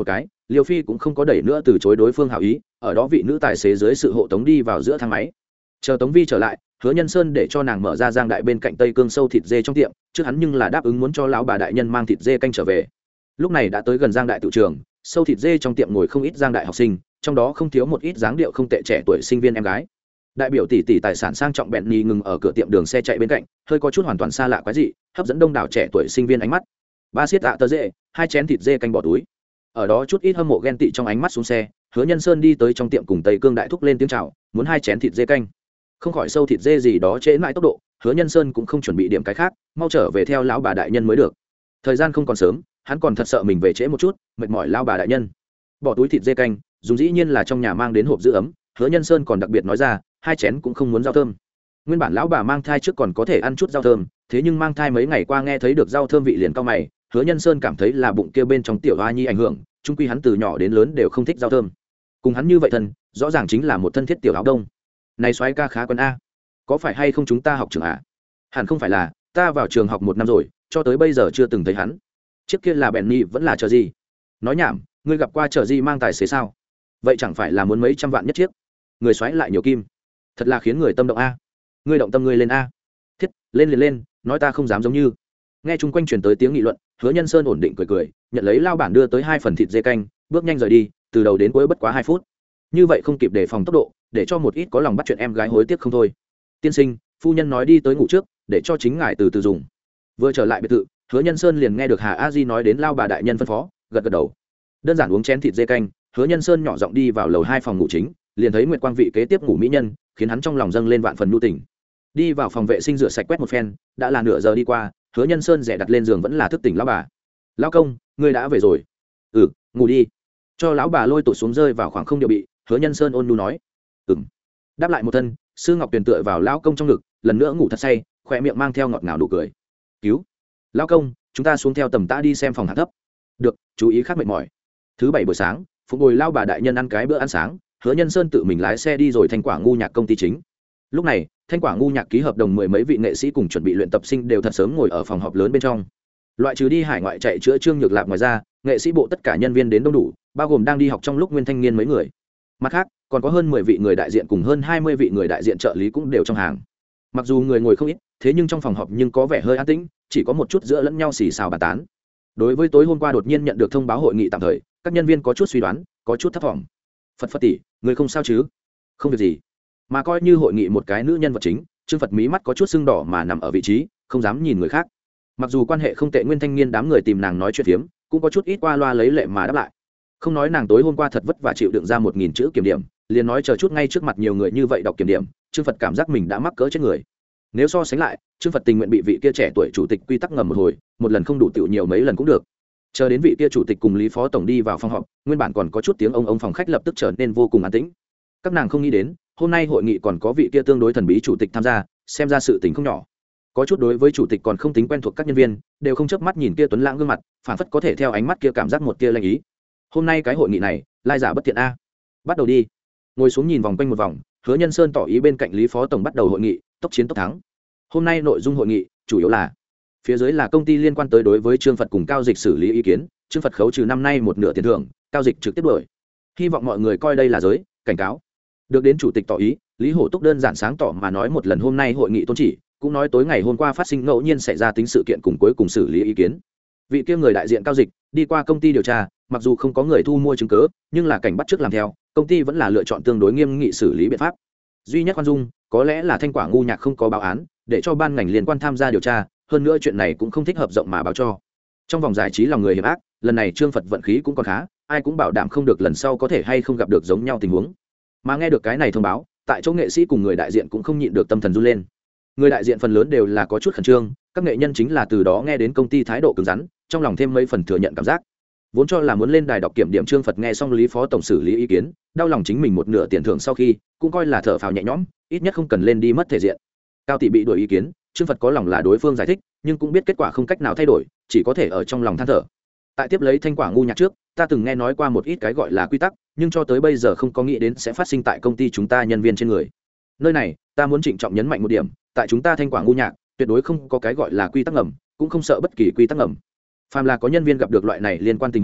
Liêu Phi cũng không có đẩy nữa từ chối đối phương hảo ý, ở đó vị nữ tài xế dưới sự hộ tống đi vào giữa thang máy. Chờ Tống Vi trở lại, Hứa Nhân Sơn để cho nàng mở ra Giang Đại bên cạnh Tây Cương sâu thịt dê trong tiệm, trước hắn nhưng là đáp ứng muốn cho lão bà đại nhân mang thịt dê canh trở về. Lúc này đã tới gần Giang Đại tự trường, sâu thịt dê trong tiệm ngồi không ít Giang Đại học sinh, trong đó không thiếu một ít dáng điệu không tệ trẻ tuổi sinh viên em gái. Đại biểu tỷ tỷ tài sản sang trọng bẹn nhì ngừng ở cửa tiệm đường xe chạy bên cạnh, hơi có chút hoàn toàn xa lạ quái dị, hấp dẫn đông đảo trẻ tuổi sinh viên ánh mắt. Ba xiết tạ tơ dê, hai chén thịt dê canh bỏ túi. Ở đó chút ít hâm mộ ghen tị trong ánh mắt xuống xe, Hứa Nhân Sơn đi tới trong tiệm cùng Tây Cương đại thúc lên tiếng chào, muốn hai chén thịt dê canh. Không khỏi sâu thịt dê gì đó trễ mãi tốc độ, Hứa Nhân Sơn cũng không chuẩn bị điểm cái khác, mau trở về theo lão bà đại nhân mới được. Thời gian không còn sớm, hắn còn thật sợ mình về trễ một chút, mệt mỏi lão bà đại nhân. Bỏ túi thịt dê canh, dùng dĩ nhiên là trong nhà mang đến hộp giữ ấm, Hứa Nhân Sơn còn đặc biệt nói ra, hai chén cũng không muốn rau thơm. Nguyên bản lão bà mang thai trước còn có thể ăn chút rau thơm, thế nhưng mang thai mấy ngày qua nghe thấy được rau thơm vị liền cau mày, Hứa Nhân Sơn cảm thấy là bụng kia bên trong tiểu hoa nhi ảnh hưởng, chung quy hắn từ nhỏ đến lớn đều không thích rau thơm. Cùng hắn như vậy thân, rõ ràng chính là một thân thiết tiểu áo đông. Này soái ca khá quân a, có phải hay không chúng ta học trường à? Hẳn không phải là, ta vào trường học một năm rồi, cho tới bây giờ chưa từng thấy hắn. Trước kia là Benny vẫn là chờ gì? Nói nhảm, ngươi gặp qua chờ gì mang tài xế sao? Vậy chẳng phải là muốn mấy trăm vạn nhất chiếc? Người xoáy lại nhiều kim, thật là khiến người tâm động a. Ngươi động tâm ngươi lên a. Thiết, lên liền lên, nói ta không dám giống như. Nghe chung quanh truyền tới tiếng nghị luận, Hứa Nhân Sơn ổn định cười cười, nhận lấy lao bản đưa tới hai phần thịt dê canh, bước nhanh rời đi, từ đầu đến cuối bất quá hai phút. Như vậy không kịp đề phòng tốc độ, để cho một ít có lòng bắt chuyện em gái hối tiếc không thôi. Tiên sinh, phu nhân nói đi tới ngủ trước, để cho chính ngài từ từ dùng. Vừa trở lại biệt thự, Hứa Nhân Sơn liền nghe được Hà A Di nói đến lao bà đại nhân phân phó, gật gật đầu. Đơn giản uống chén thịt dê canh, Hứa Nhân Sơn nhỏ giọng đi vào lầu hai phòng ngủ chính, liền thấy Nguyệt Quang vị kế tiếp ngủ mỹ nhân, khiến hắn trong lòng dâng lên vạn phần nhu tình. Đi vào phòng vệ sinh rửa sạch quét một phen, đã là nửa giờ đi qua, Hứa Nhân Sơn rẽ đặt lên giường vẫn là thức tỉnh lão bà. Lão công, ngươi đã về rồi. Ừ, ngủ đi. Cho lão bà lôi tụt xuống rơi vào khoảng không điều bị, Hứa Nhân Sơn ôn nhu nói. Ừm. Đáp lại một thân, Sư Ngọc Tuyền tựa vào lão công trong ngực, lần nữa ngủ thật say, khỏe miệng mang theo ngọt ngào nụ cười. Cứu. Lão công, chúng ta xuống theo tầm ta đi xem phòng hạ thấp. Được, chú ý khác mệt mỏi. Thứ bảy buổi sáng, phục ngồi lao bà đại nhân ăn cái bữa ăn sáng, Hứa Nhân Sơn tự mình lái xe đi rồi Thanh Quả ngu nhạc công ty chính. Lúc này, Thanh Quả ngu nhạc ký hợp đồng mười mấy vị nghệ sĩ cùng chuẩn bị luyện tập sinh đều thật sớm ngồi ở phòng họp lớn bên trong. Loại trừ đi hải ngoại chạy chữa Trương Nhược Lạp ngoài ra, nghệ sĩ bộ tất cả nhân viên đến đông đủ, bao gồm đang đi học trong lúc nguyên thanh niên mấy người. Mặt khác, còn có hơn mười vị người đại diện cùng hơn hai mươi vị người đại diện trợ lý cũng đều trong hàng. Mặc dù người ngồi không ít, thế nhưng trong phòng họp nhưng có vẻ hơi an tĩnh, chỉ có một chút giữa lẫn nhau xì xào bàn tán. Đối với tối hôm qua đột nhiên nhận được thông báo hội nghị tạm thời, các nhân viên có chút suy đoán, có chút thất vọng. Phật Phật tỷ, người không sao chứ? Không việc gì. Mà coi như hội nghị một cái nữ nhân vật chính, Trương Phật mí mắt có chút sưng đỏ mà nằm ở vị trí, không dám nhìn người khác. Mặc dù quan hệ không tệ, nguyên thanh niên đám người tìm nàng nói chuyện phiếm, cũng có chút ít qua loa lấy lệ mà đáp lại. Không nói nàng tối hôm qua thật vất vả chịu đựng ra một nghìn chữ kiểm điểm, liền nói chờ chút ngay trước mặt nhiều người như vậy đọc kiểm điểm, Trương Phật cảm giác mình đã mắc cỡ chết người. Nếu so sánh lại, Trương Phật tình nguyện bị vị kia trẻ tuổi chủ tịch quy tắc ngầm một hồi, một lần không đủ tiểu nhiều mấy lần cũng được. Chờ đến vị kia chủ tịch cùng Lý Phó tổng đi vào phòng họp, nguyên bản còn có chút tiếng ông ông phòng khách lập tức trở nên vô cùng an tĩnh. Các nàng không nghĩ đến, hôm nay hội nghị còn có vị kia tương đối thần bí chủ tịch tham gia, xem ra sự tình không nhỏ. Có chút đối với chủ tịch còn không tính quen thuộc các nhân viên, đều không chớp mắt nhìn kia tuấn lãng gương mặt, phản phất có thể theo ánh mắt kia cảm giác một tia lanh ý. Hôm nay cái hội nghị này, lai giả bất thiện a. Bắt đầu đi. Ngồi xuống nhìn vòng quanh một vòng, Hứa Nhân Sơn tỏ ý bên cạnh Lý Phó tổng bắt đầu hội nghị, tốc chiến tốc thắng. Hôm nay nội dung hội nghị chủ yếu là phía dưới là công ty liên quan tới đối với Trương Phật cùng Cao Dịch xử lý ý kiến, Trương Phật khấu trừ năm nay một nửa tiền thưởng, Cao Dịch trực tiếp đuổi. Hy vọng mọi người coi đây là giới cảnh cáo. Được đến chủ tịch tỏ ý, Lý Hổ Túc đơn giản sáng tỏ mà nói một lần hôm nay hội nghị tôn chỉ, cũng nói tối ngày hôm qua phát sinh ngẫu nhiên xảy ra tính sự kiện cùng cuối cùng xử lý ý kiến. Vị kia người đại diện Cao Dịch đi qua công ty điều tra, mặc dù không có người thu mua chứng cứ, nhưng là cảnh bắt trước làm theo, công ty vẫn là lựa chọn tương đối nghiêm nghị xử lý biện pháp. Duy nhất khoan dung, có lẽ là Thanh Quả ngu nhạc không có báo án, để cho ban ngành liên quan tham gia điều tra, hơn nữa chuyện này cũng không thích hợp rộng mà báo cho. Trong vòng giải trí lòng người hiểm ác, lần này Trương Phật vận khí cũng còn khá, ai cũng bảo đảm không được lần sau có thể hay không gặp được giống nhau tình huống. Mà nghe được cái này thông báo, tại chỗ nghệ sĩ cùng người đại diện cũng không nhịn được tâm thần run lên. Người đại diện phần lớn đều là có chút khẩn trương, các nghệ nhân chính là từ đó nghe đến công ty thái độ cứng rắn, trong lòng thêm mấy phần thừa nhận cảm giác. Vốn cho là muốn lên đài đọc kiểm điểm, Trương Phật nghe xong Lý Phó tổng xử lý ý kiến, đau lòng chính mình một nửa tiền thưởng sau khi, cũng coi là thở phào nhẹ nhõm, ít nhất không cần lên đi mất thể diện. Cao tỷ bị đuổi ý kiến, Trương Phật có lòng là đối phương giải thích, nhưng cũng biết kết quả không cách nào thay đổi, chỉ có thể ở trong lòng than thở. Tại tiếp lấy Thanh Quả ngu nhạc trước, ta từng nghe nói qua một ít cái gọi là quy tắc, nhưng cho tới bây giờ không có nghĩ đến sẽ phát sinh tại công ty chúng ta nhân viên trên người. Nơi này, ta muốn trịnh trọng nhấn mạnh một điểm, tại chúng ta Thanh Quả ngu nhạc, tuyệt đối không có cái gọi là quy tắc ngầm, cũng không sợ bất kỳ quy tắc ngầm. Phàm là có nhân viên gặp được loại này liên quan tình huống,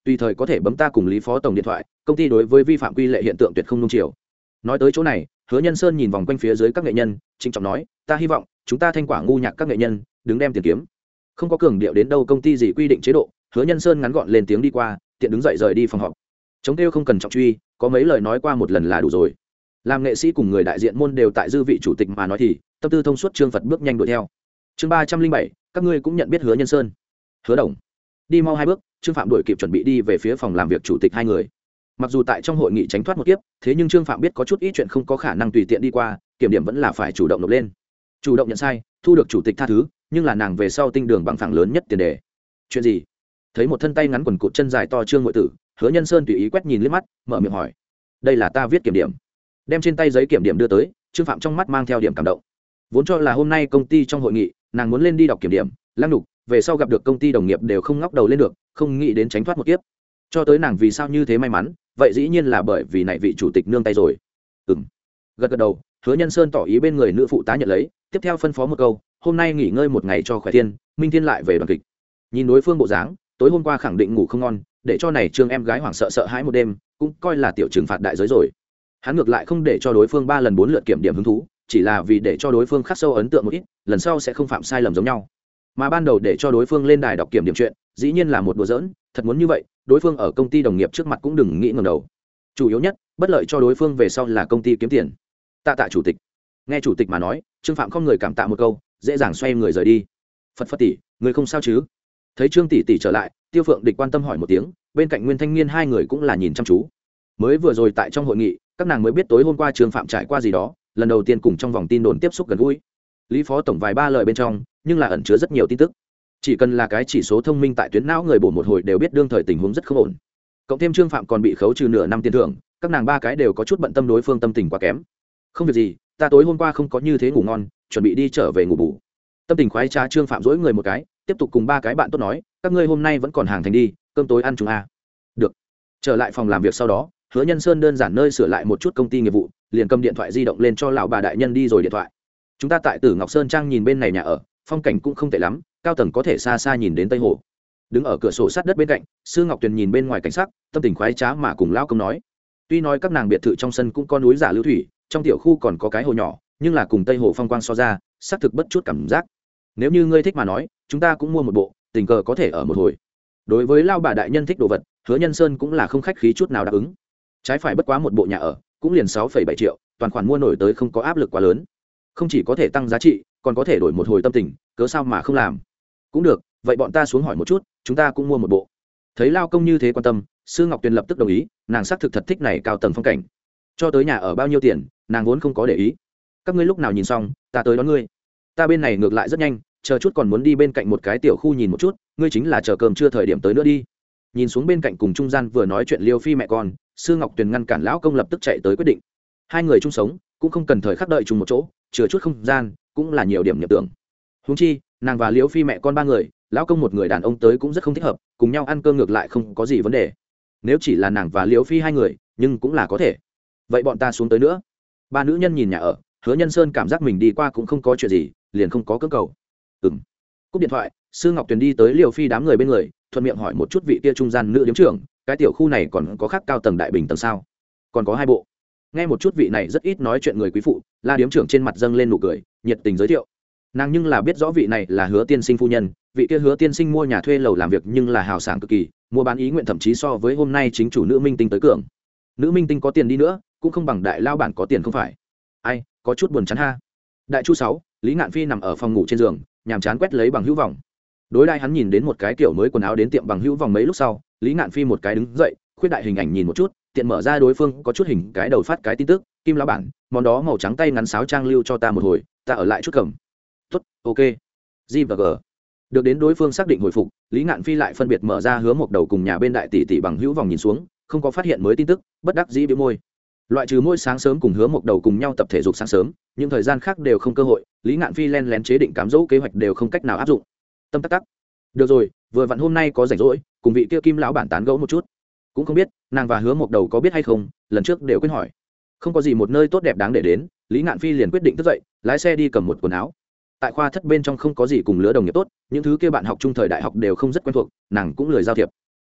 tùy thời có thể bấm ta cùng lý phó tổng điện thoại, công ty đối với vi phạm quy lệ hiện tượng tuyệt không nung chiều. Nói tới chỗ này, Hứa Nhân Sơn nhìn vòng quanh phía dưới các nghệ nhân, trịnh trọng nói, ta hy vọng chúng ta thanh quả ngu nhạc các nghệ nhân đứng đem tiền kiếm. Không có cường điệu đến đâu công ty gì quy định chế độ, Hứa Nhân Sơn ngắn gọn lên tiếng đi qua, tiện đứng dậy rời đi phòng họp. Chống kêu không cần trọng truy, có mấy lời nói qua một lần là đủ rồi. Làm nghệ sĩ cùng người đại diện môn đều tại dư vị chủ tịch mà nói thì, tâm tư thông suốt Trương Phật bước nhanh đuổi theo. Chương ba trăm linh bảy, các ngươi cũng nhận biết Hứa Nhân Sơn. Hứa Đồng. Đi mau hai bước, Trương Phạm đuổi kịp chuẩn bị đi về phía phòng làm việc chủ tịch hai người. Mặc dù tại trong hội nghị tránh thoát một kiếp, thế nhưng Trương Phạm biết có chút ít chuyện không có khả năng tùy tiện đi qua, kiểm điểm vẫn là phải chủ động nộp lên. Chủ động nhận sai, thu được chủ tịch tha thứ, nhưng là nàng về sau tinh đường bằng phẳng lớn nhất tiền đề. Chuyện gì? Thấy một thân tay ngắn quần cụt chân dài to Trương ngụy tử, Hứa Nhân Sơn tùy ý quét nhìn liếc mắt, mở miệng hỏi: "Đây là ta viết kiểm điểm." Đem trên tay giấy kiểm điểm đưa tới, Trương Phạm trong mắt mang theo điểm cảm động. Vốn cho là hôm nay công ty trong hội nghị, nàng muốn lên đi đọc kiểm điểm, lăng nhục, về sau gặp được công ty đồng nghiệp đều không ngóc đầu lên được, không nghĩ đến tránh thoát một kiếp. Cho tới nàng vì sao như thế may mắn, vậy dĩ nhiên là bởi vì này vị chủ tịch nương tay rồi. Ừm. Gật gật đầu, Hứa Nhân Sơn tỏ ý bên người nữ phụ tá nhận lấy, tiếp theo phân phó một câu: "Hôm nay nghỉ ngơi một ngày cho khỏe thiên, minh thiên lại về đoàn kịch." Nhìn đối phương bộ dáng, tối hôm qua khẳng định ngủ không ngon, để cho này Trương em gái hoảng sợ sợ hãi một đêm, cũng coi là tiểu trừng phạt đại giới rồi. Hắn ngược lại không để cho đối phương ba lần bốn lượt kiểm điểm hứng thú, chỉ là vì để cho đối phương khắc sâu ấn tượng một ít, lần sau sẽ không phạm sai lầm giống nhau. Mà ban đầu để cho đối phương lên đài đọc kiểm điểm chuyện, dĩ nhiên là một đùa giỡn, thật muốn như vậy, đối phương ở công ty đồng nghiệp trước mặt cũng đừng nghĩ ngẩng đầu. Chủ yếu nhất, bất lợi cho đối phương về sau là công ty kiếm tiền. Tạ tạ chủ tịch. Nghe chủ tịch mà nói, Trương Phạm không người cảm tạ một câu, dễ dàng xoay người rời đi. Phật Phật tỷ, người không sao chứ? Thấy Trương tỷ tỷ trở lại, Tiêu Phượng Địch quan tâm hỏi một tiếng, bên cạnh Nguyên Thanh Niên hai người cũng là nhìn chăm chú. Mới vừa rồi tại trong hội nghị, các nàng mới biết tối hôm qua Trương Phạm trải qua gì đó, lần đầu tiên cùng trong vòng tin đồn tiếp xúc gần gũi. Lý phó tổng vài ba lời bên trong, nhưng là ẩn chứa rất nhiều tin tức. Chỉ cần là cái chỉ số thông minh tại tuyến não người bổ một hồi đều biết đương thời tình huống rất không ổn. Cộng thêm Trương Phạm còn bị khấu trừ nửa năm tiền thưởng, các nàng ba cái đều có chút bận tâm đối phương tâm tình quá kém. Không việc gì, ta tối hôm qua không có như thế ngủ ngon, chuẩn bị đi trở về ngủ bù. Tâm tình khoái trá Trương Phạm dỗi người một cái, tiếp tục cùng ba cái bạn tốt nói, các ngươi hôm nay vẫn còn hàng thành đi, cơm tối ăn chúng a. Được. Trở lại phòng làm việc sau đó, Hứa Nhân Sơn đơn giản nơi sửa lại một chút công ty nghiệp vụ, liền cầm điện thoại di động lên cho lão bà đại nhân đi rồi điện thoại. Chúng ta tại Tử Ngọc Sơn Trang nhìn bên này nhà ở, phong cảnh cũng không tệ lắm, cao tầng có thể xa xa nhìn đến Tây Hồ. Đứng ở cửa sổ sát đất bên cạnh, Sư Ngọc Tuyền nhìn bên ngoài cảnh sắc, tâm tình khoái trá mà cùng lão công nói. Tuy nói các nàng biệt thự trong sân cũng có núi giả lưu thủy, trong tiểu khu còn có cái hồ nhỏ, nhưng là cùng Tây Hồ phong quang so ra, xác thực bất chút cảm giác. Nếu như ngươi thích mà nói, chúng ta cũng mua một bộ, tình cờ có thể ở một hồi. Đối với lão bà đại nhân thích đồ vật, Hứa Nhân Sơn cũng là không khách khí chút nào đáp ứng. Trái phải bất quá một bộ nhà ở, cũng liền sáu phẩy bảy triệu, toàn khoản mua nổi tới không có áp lực quá lớn. Không chỉ có thể tăng giá trị, còn có thể đổi một hồi tâm tình, cớ sao mà không làm. Cũng được, vậy bọn ta xuống hỏi một chút, chúng ta cũng mua một bộ. Thấy lao công như thế quan tâm, Sư Ngọc Tuyền lập tức đồng ý, nàng xác thực thật thích này cao tầng phong cảnh. Cho tới nhà ở bao nhiêu tiền, nàng vốn không có để ý. Các ngươi lúc nào nhìn xong, ta tới đón ngươi. Ta bên này ngược lại rất nhanh, chờ chút còn muốn đi bên cạnh một cái tiểu khu nhìn một chút, ngươi chính là chờ cơm trưa thời điểm tới nữa đi. Nhìn xuống bên cạnh cùng trung gian vừa nói chuyện Liêu Phi mẹ con, Sư Ngọc Tuyền ngăn cản lão công lập tức chạy tới quyết định. Hai người chung sống, cũng không cần thời khắc đợi chung một chỗ, chừa chút không gian, cũng là nhiều điểm nhập tưởng. Huống chi, nàng và Liêu Phi mẹ con ba người, lão công một người đàn ông tới cũng rất không thích hợp, cùng nhau ăn cơm ngược lại không có gì vấn đề. Nếu chỉ là nàng và Liêu Phi hai người, nhưng cũng là có thể. Vậy bọn ta xuống tới nữa. Ba nữ nhân nhìn nhà ở, Hứa Nhân Sơn cảm giác mình đi qua cũng không có chuyện gì, liền không có cưỡng cầu. Ừm. Cúp điện thoại, Sư Ngọc Tuyền đi tới Liêu Phi đám người bên người, thuận miệng hỏi một chút vị kia trung gian nữ điếm trưởng, cái tiểu khu này còn có khác cao tầng đại bình tầng sao? Còn có hai bộ. Nghe một chút vị này rất ít nói chuyện người quý phụ, La điếm trưởng trên mặt dâng lên nụ cười, nhiệt tình giới thiệu. Nàng nhưng là biết rõ vị này là Hứa tiên sinh phu nhân, vị kia Hứa tiên sinh mua nhà thuê lầu làm việc nhưng là hào sảng cực kỳ, mua bán ý nguyện thậm chí so với hôm nay chính chủ nữ minh tinh tới cường. Nữ minh tinh có tiền đi nữa, cũng không bằng đại lao bản có tiền không phải? Ai, có chút buồn chán ha. Đại chu sáu, Lý Ngạn Phi nằm ở phòng ngủ trên giường, nhàm chán quét lấy bằng hữu vòng. Đối đai hắn nhìn đến một cái kiểu mới quần áo đến tiệm bằng hữu vòng mấy lúc sau, Lý Ngạn Phi một cái đứng dậy, khuyết đại hình ảnh nhìn một chút, tiện mở ra đối phương có chút hình cái đầu phát cái tin tức, Kim lão bản, món đó màu trắng tay ngắn sáo trang lưu cho ta một hồi, ta ở lại chút cầm. Tốt, ok. G và G. Được đến đối phương xác định hồi phục, Lý Ngạn Phi lại phân biệt mở ra Hứa Mộc Đầu cùng nhà bên đại tỷ tỷ bằng hữu vòng nhìn xuống, không có phát hiện mới tin tức, bất đắc dĩ bĩu môi. Loại trừ mỗi sáng sớm cùng Hứa Mộc Đầu cùng nhau tập thể dục sáng sớm, những thời gian khác đều không cơ hội, Lý Ngạn Phi len lén chế định cám dỗ kế hoạch đều không cách nào áp dụng. Tâm tắc tắc. Được rồi, vừa vặn hôm nay có rảnh rỗi, cùng vị kia Kim lão bản tán gẫu một chút. Cũng không biết, nàng và Hứa Mộc Đầu có biết hay không, lần trước đều quên hỏi. Không có gì một nơi tốt đẹp đáng để đến, Lý Ngạn Phi liền quyết định thức dậy, lái xe đi cầm một quần áo. Tại khoa thất bên trong không có gì cùng lứa đồng nghiệp tốt, những thứ kia bạn học trung thời đại học đều không rất quen thuộc, nàng cũng lười giao thiệp.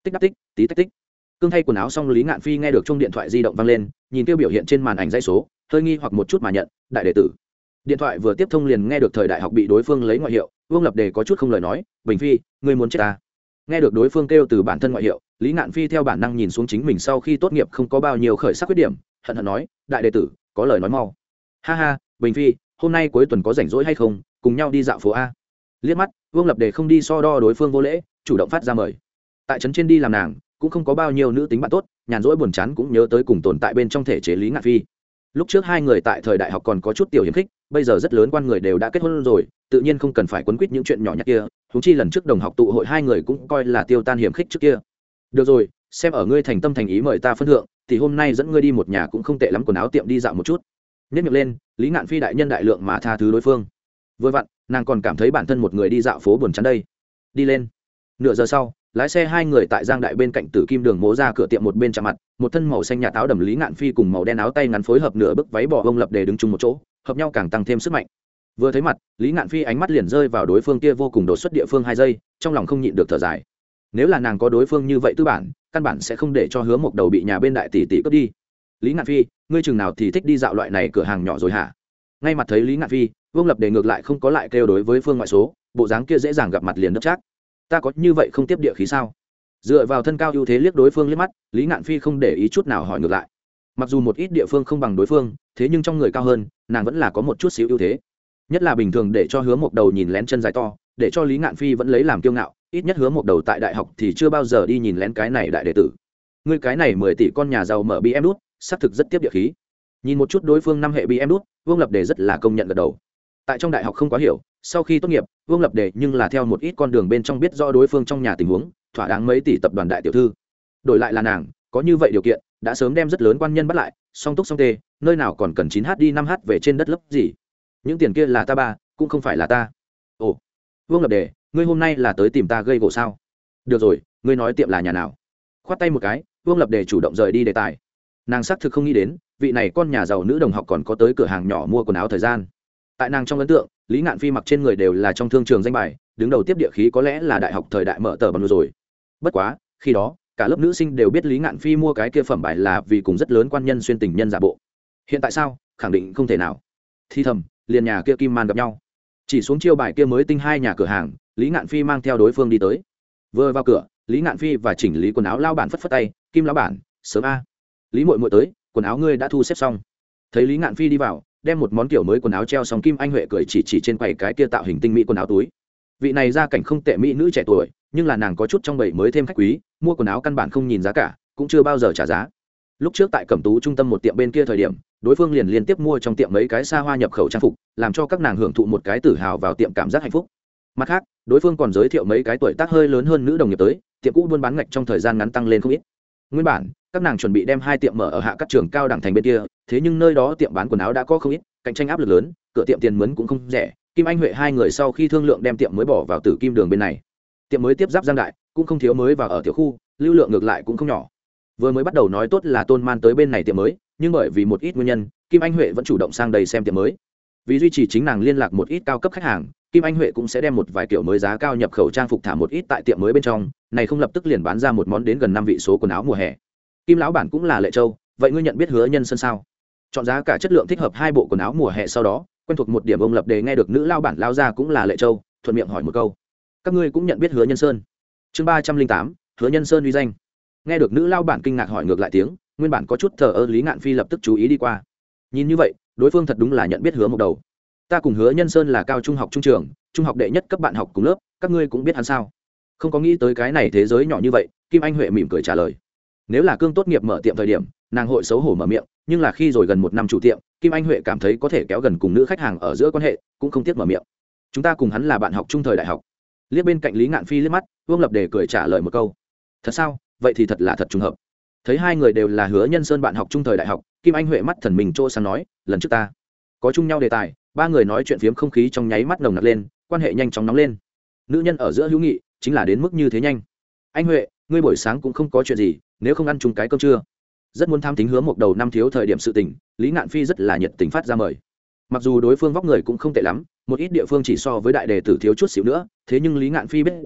tích đắp tích tí tách tích. Cương thay quần áo xong, Lý Ngạn Phi nghe được chuông điện thoại di động vang lên, nhìn tiêu biểu hiện trên màn ảnh dãy số, hơi nghi hoặc một chút mà nhận, đại đệ tử. Điện thoại vừa tiếp thông liền nghe được thời đại học bị đối phương lấy ngoại hiệu, Vương Lập Đề có chút không lời nói, Bình Phi, ngươi muốn chết ta. Nghe được đối phương kêu từ bản thân ngoại hiệu, Lý Ngạn Phi theo bản năng nhìn xuống chính mình sau khi tốt nghiệp không có bao nhiêu khởi sắc khuyết điểm, hận hận nói, đại đệ tử, có lời nói mau. Ha ha, Bình Phi, hôm nay cuối tuần có rảnh rỗi hay không, cùng nhau đi dạo phố a. Liếc mắt, Vương Lập Đề không đi so đo đối phương vô lễ, chủ động phát ra mời. Tại trấn trên đi làm nàng, cũng không có bao nhiêu nữ tính bạn tốt, nhàn rỗi buồn chán cũng nhớ tới cùng tồn tại bên trong thể chế Lý Ngạn Phi. Lúc trước hai người tại thời đại học còn có chút tiểu hiểm khích, bây giờ rất lớn quan người đều đã kết hôn rồi, tự nhiên không cần phải quấn quýt những chuyện nhỏ nhặt kia, huống chi lần trước đồng học tụ hội hai người cũng coi là tiêu tan hiểm khích trước kia. Được rồi, xem ở ngươi thành tâm thành ý mời ta phân thượng, thì hôm nay dẫn ngươi đi một nhà cũng không tệ lắm quần áo tiệm đi dạo một chút. Nhếch miệng lên, Lý Ngạn Phi đại nhân đại lượng mà tha thứ đối phương. Vừa vặn, nàng còn cảm thấy bản thân một người đi dạo phố buồn chán đây. Đi lên. Nửa giờ sau, lái xe hai người tại Giang Đại bên cạnh Tử Kim Đường mố ra cửa tiệm một bên chạm mặt, một thân màu xanh nhạt áo đầm Lý Ngạn Phi cùng màu đen áo tay ngắn phối hợp nửa bức váy bò Vương Lập Đề đứng chung một chỗ, hợp nhau càng tăng thêm sức mạnh. Vừa thấy mặt, Lý Ngạn Phi ánh mắt liền rơi vào đối phương kia vô cùng đột xuất địa phương hai giây, trong lòng không nhịn được thở dài. Nếu là nàng có đối phương như vậy tư bản, căn bản sẽ không để cho Hứa Mộc Đầu bị nhà bên đại tỷ tỷ cướp đi. Lý Ngạn Phi, ngươi chừng nào thì thích đi dạo loại này cửa hàng nhỏ rồi hả? Ngay mặt thấy Lý Ngạn Phi, Vương Lập Đề ngược lại không có lại kêu đối với phương ngoại số, bộ dáng kia dễ dàng gặp mặt liền đấp chắc. Ta có như vậy không tiếp địa khí sao? Dựa vào thân cao ưu thế liếc đối phương liếc mắt, Lý Ngạn Phi không để ý chút nào hỏi ngược lại. Mặc dù một ít địa phương không bằng đối phương, thế nhưng trong người cao hơn, nàng vẫn là có một chút xíu ưu thế. Nhất là bình thường để cho Hứa Mộc Đầu nhìn lén chân dài to, để cho Lý Ngạn Phi vẫn lấy làm kiêu ngạo, ít nhất Hứa Mộc Đầu tại đại học thì chưa bao giờ đi nhìn lén cái này đại đệ tử. Ngươi cái này mười tỷ con nhà giàu mở bê em đút, xác thực rất tiếp địa khí. Nhìn một chút đối phương năm hệ bê em đút, Vương Lập Đề rất là công nhận gật đầu. Tại trong đại học không quá hiểu, sau khi tốt nghiệp, Vương Lập Đề nhưng là theo một ít con đường bên trong biết rõ đối phương trong nhà tình huống, thỏa đáng mấy tỷ tập đoàn đại tiểu thư. Đổi lại là nàng, có như vậy điều kiện, đã sớm đem rất lớn quan nhân bắt lại, song túc song tê, nơi nào còn cần chín h đi năm h về trên đất lấp gì. Những tiền kia là ta ba, cũng không phải là ta. Ồ, Vương Lập Đề, ngươi hôm nay là tới tìm ta gây gổ sao? Được rồi, ngươi nói tiệm là nhà nào? Khoát tay một cái, Vương Lập Đề chủ động rời đi đề tài. Nàng xác thực không nghĩ đến, vị này con nhà giàu nữ đồng học còn có tới cửa hàng nhỏ mua quần áo thời gian. Tại nàng trong ấn tượng, Lý Ngạn Phi mặc trên người đều là trong thương trường danh bài, đứng đầu tiếp địa khí có lẽ là đại học thời đại mở tờ bằng rồi. Bất quá, khi đó, cả lớp nữ sinh đều biết Lý Ngạn Phi mua cái kia phẩm bài là vì cùng rất lớn quan nhân xuyên tình nhân giả bộ. Hiện tại sao? Khẳng định không thể nào. Thi thầm, liền nhà kia Kim Man gặp nhau. Chỉ xuống chiêu bài kia mới tinh hai nhà cửa hàng, Lý Ngạn Phi mang theo đối phương đi tới. Vừa vào cửa, Lý Ngạn Phi và chỉnh lý quần áo lao bản phất phất tay, Kim lão bản, sớm a. Lý muội muội tới, quần áo ngươi đã thu xếp xong. Thấy Lý Ngạn Phi đi vào, đem một món kiểu mới quần áo treo xong, Kim Anh Huệ cười chỉ chỉ trên quầy cái kia tạo hình tinh mỹ quần áo túi. Vị này gia cảnh không tệ mỹ nữ trẻ tuổi, nhưng là nàng có chút trong bầy mới thêm khách quý, mua quần áo căn bản không nhìn giá cả, cũng chưa bao giờ trả giá. Lúc trước tại Cẩm Tú trung tâm một tiệm bên kia thời điểm, đối phương liền liên tiếp mua trong tiệm mấy cái xa hoa nhập khẩu trang phục, làm cho các nàng hưởng thụ một cái tự hào vào tiệm cảm giác hạnh phúc. Mặt khác, đối phương còn giới thiệu mấy cái tuổi tác hơi lớn hơn nữ đồng nghiệp tới, tiệm cũ buôn bán ngạch trong thời gian ngắn tăng lên không ít. Nguyên bản, các nàng chuẩn bị đem hai tiệm mở ở hạ các trường cao đẳng thành bên kia, thế nhưng nơi đó tiệm bán quần áo đã có không ít, cạnh tranh áp lực lớn, cửa tiệm tiền mướn cũng không rẻ. Kim Anh Huệ hai người sau khi thương lượng đem tiệm mới bỏ vào Tử Kim Đường bên này. Tiệm mới tiếp giáp Giang Đại, cũng không thiếu mới vào ở tiểu khu, lưu lượng ngược lại cũng không nhỏ. Vừa mới bắt đầu nói tốt là Tôn Man tới bên này tiệm mới, nhưng bởi vì một ít nguyên nhân, Kim Anh Huệ vẫn chủ động sang đây xem tiệm mới. Vì duy trì chính nàng liên lạc một ít cao cấp khách hàng, Kim Anh Huệ cũng sẽ đem một vài kiểu mới giá cao nhập khẩu trang phục thả một ít tại tiệm mới bên trong, này không lập tức liền bán ra một món đến gần năm vị số quần áo mùa hè. Kim lão bản cũng là Lệ Châu, vậy ngươi nhận biết Hứa Nhân Sơn sao? Chọn giá cả chất lượng thích hợp hai bộ quần áo mùa hè, sau đó quen thuộc một điểm ông Lập Đề nghe được nữ lao bản lao ra cũng là Lệ Châu, thuận miệng hỏi một câu, các ngươi cũng nhận biết Hứa Nhân Sơn? Chương ba trăm linh tám, Hứa Nhân Sơn uy danh. Nghe được nữ lao bản kinh ngạc hỏi ngược lại tiếng, nguyên bản có chút thờ ơ Lý Ngạn Phi lập tức chú ý đi qua. Nhìn như vậy, đối phương thật đúng là nhận biết Hứa Mộc Đầu. Ta cùng Hứa Nhân Sơn là cao trung học trung trường, trung học đệ nhất cấp bạn học cùng lớp, các ngươi cũng biết hắn sao? Không có nghĩ tới cái này thế giới nhỏ như vậy, Kim Anh Huệ mỉm cười trả lời. Nếu là cương tốt nghiệp mở tiệm thời điểm, nàng hội xấu hổ mở miệng, nhưng là khi rồi gần một năm chủ tiệm, Kim Anh Huệ cảm thấy có thể kéo gần cùng nữ khách hàng ở giữa quan hệ, cũng không tiếc mở miệng. Chúng ta cùng hắn là bạn học trung thời đại học. Liếc bên cạnh Lý Ngạn Phi liếc mắt, Vương Lập Đề cười trả lời một câu. Thật sao? Vậy thì thật là thật trùng hợp. Thấy hai người đều là Hứa Nhân Sơn bạn học trung thời đại học, Kim Anh Huệ mắt thần mình trô sang nói, lần trước ta có chung nhau đề tài, ba người nói chuyện phiếm, không khí trong nháy mắt nồng nặc lên, quan hệ nhanh chóng nóng lên. Nữ nhân ở giữa hữu nghị, chính là đến mức như thế nhanh. Anh Huệ, ngươi buổi sáng cũng không có chuyện gì, nếu không ăn chung cái cơm trưa? Rất muốn tham thính Hứa Mộc Đầu năm thiếu thời điểm sự tình, Lý Ngạn Phi rất là nhiệt tình phát ra mời. Mặc dù đối phương vóc người cũng không tệ lắm, một ít địa phương chỉ so với đại đề tử thiếu chút xíu nữa, thế nhưng Lý Ngạn Phi biết rõ,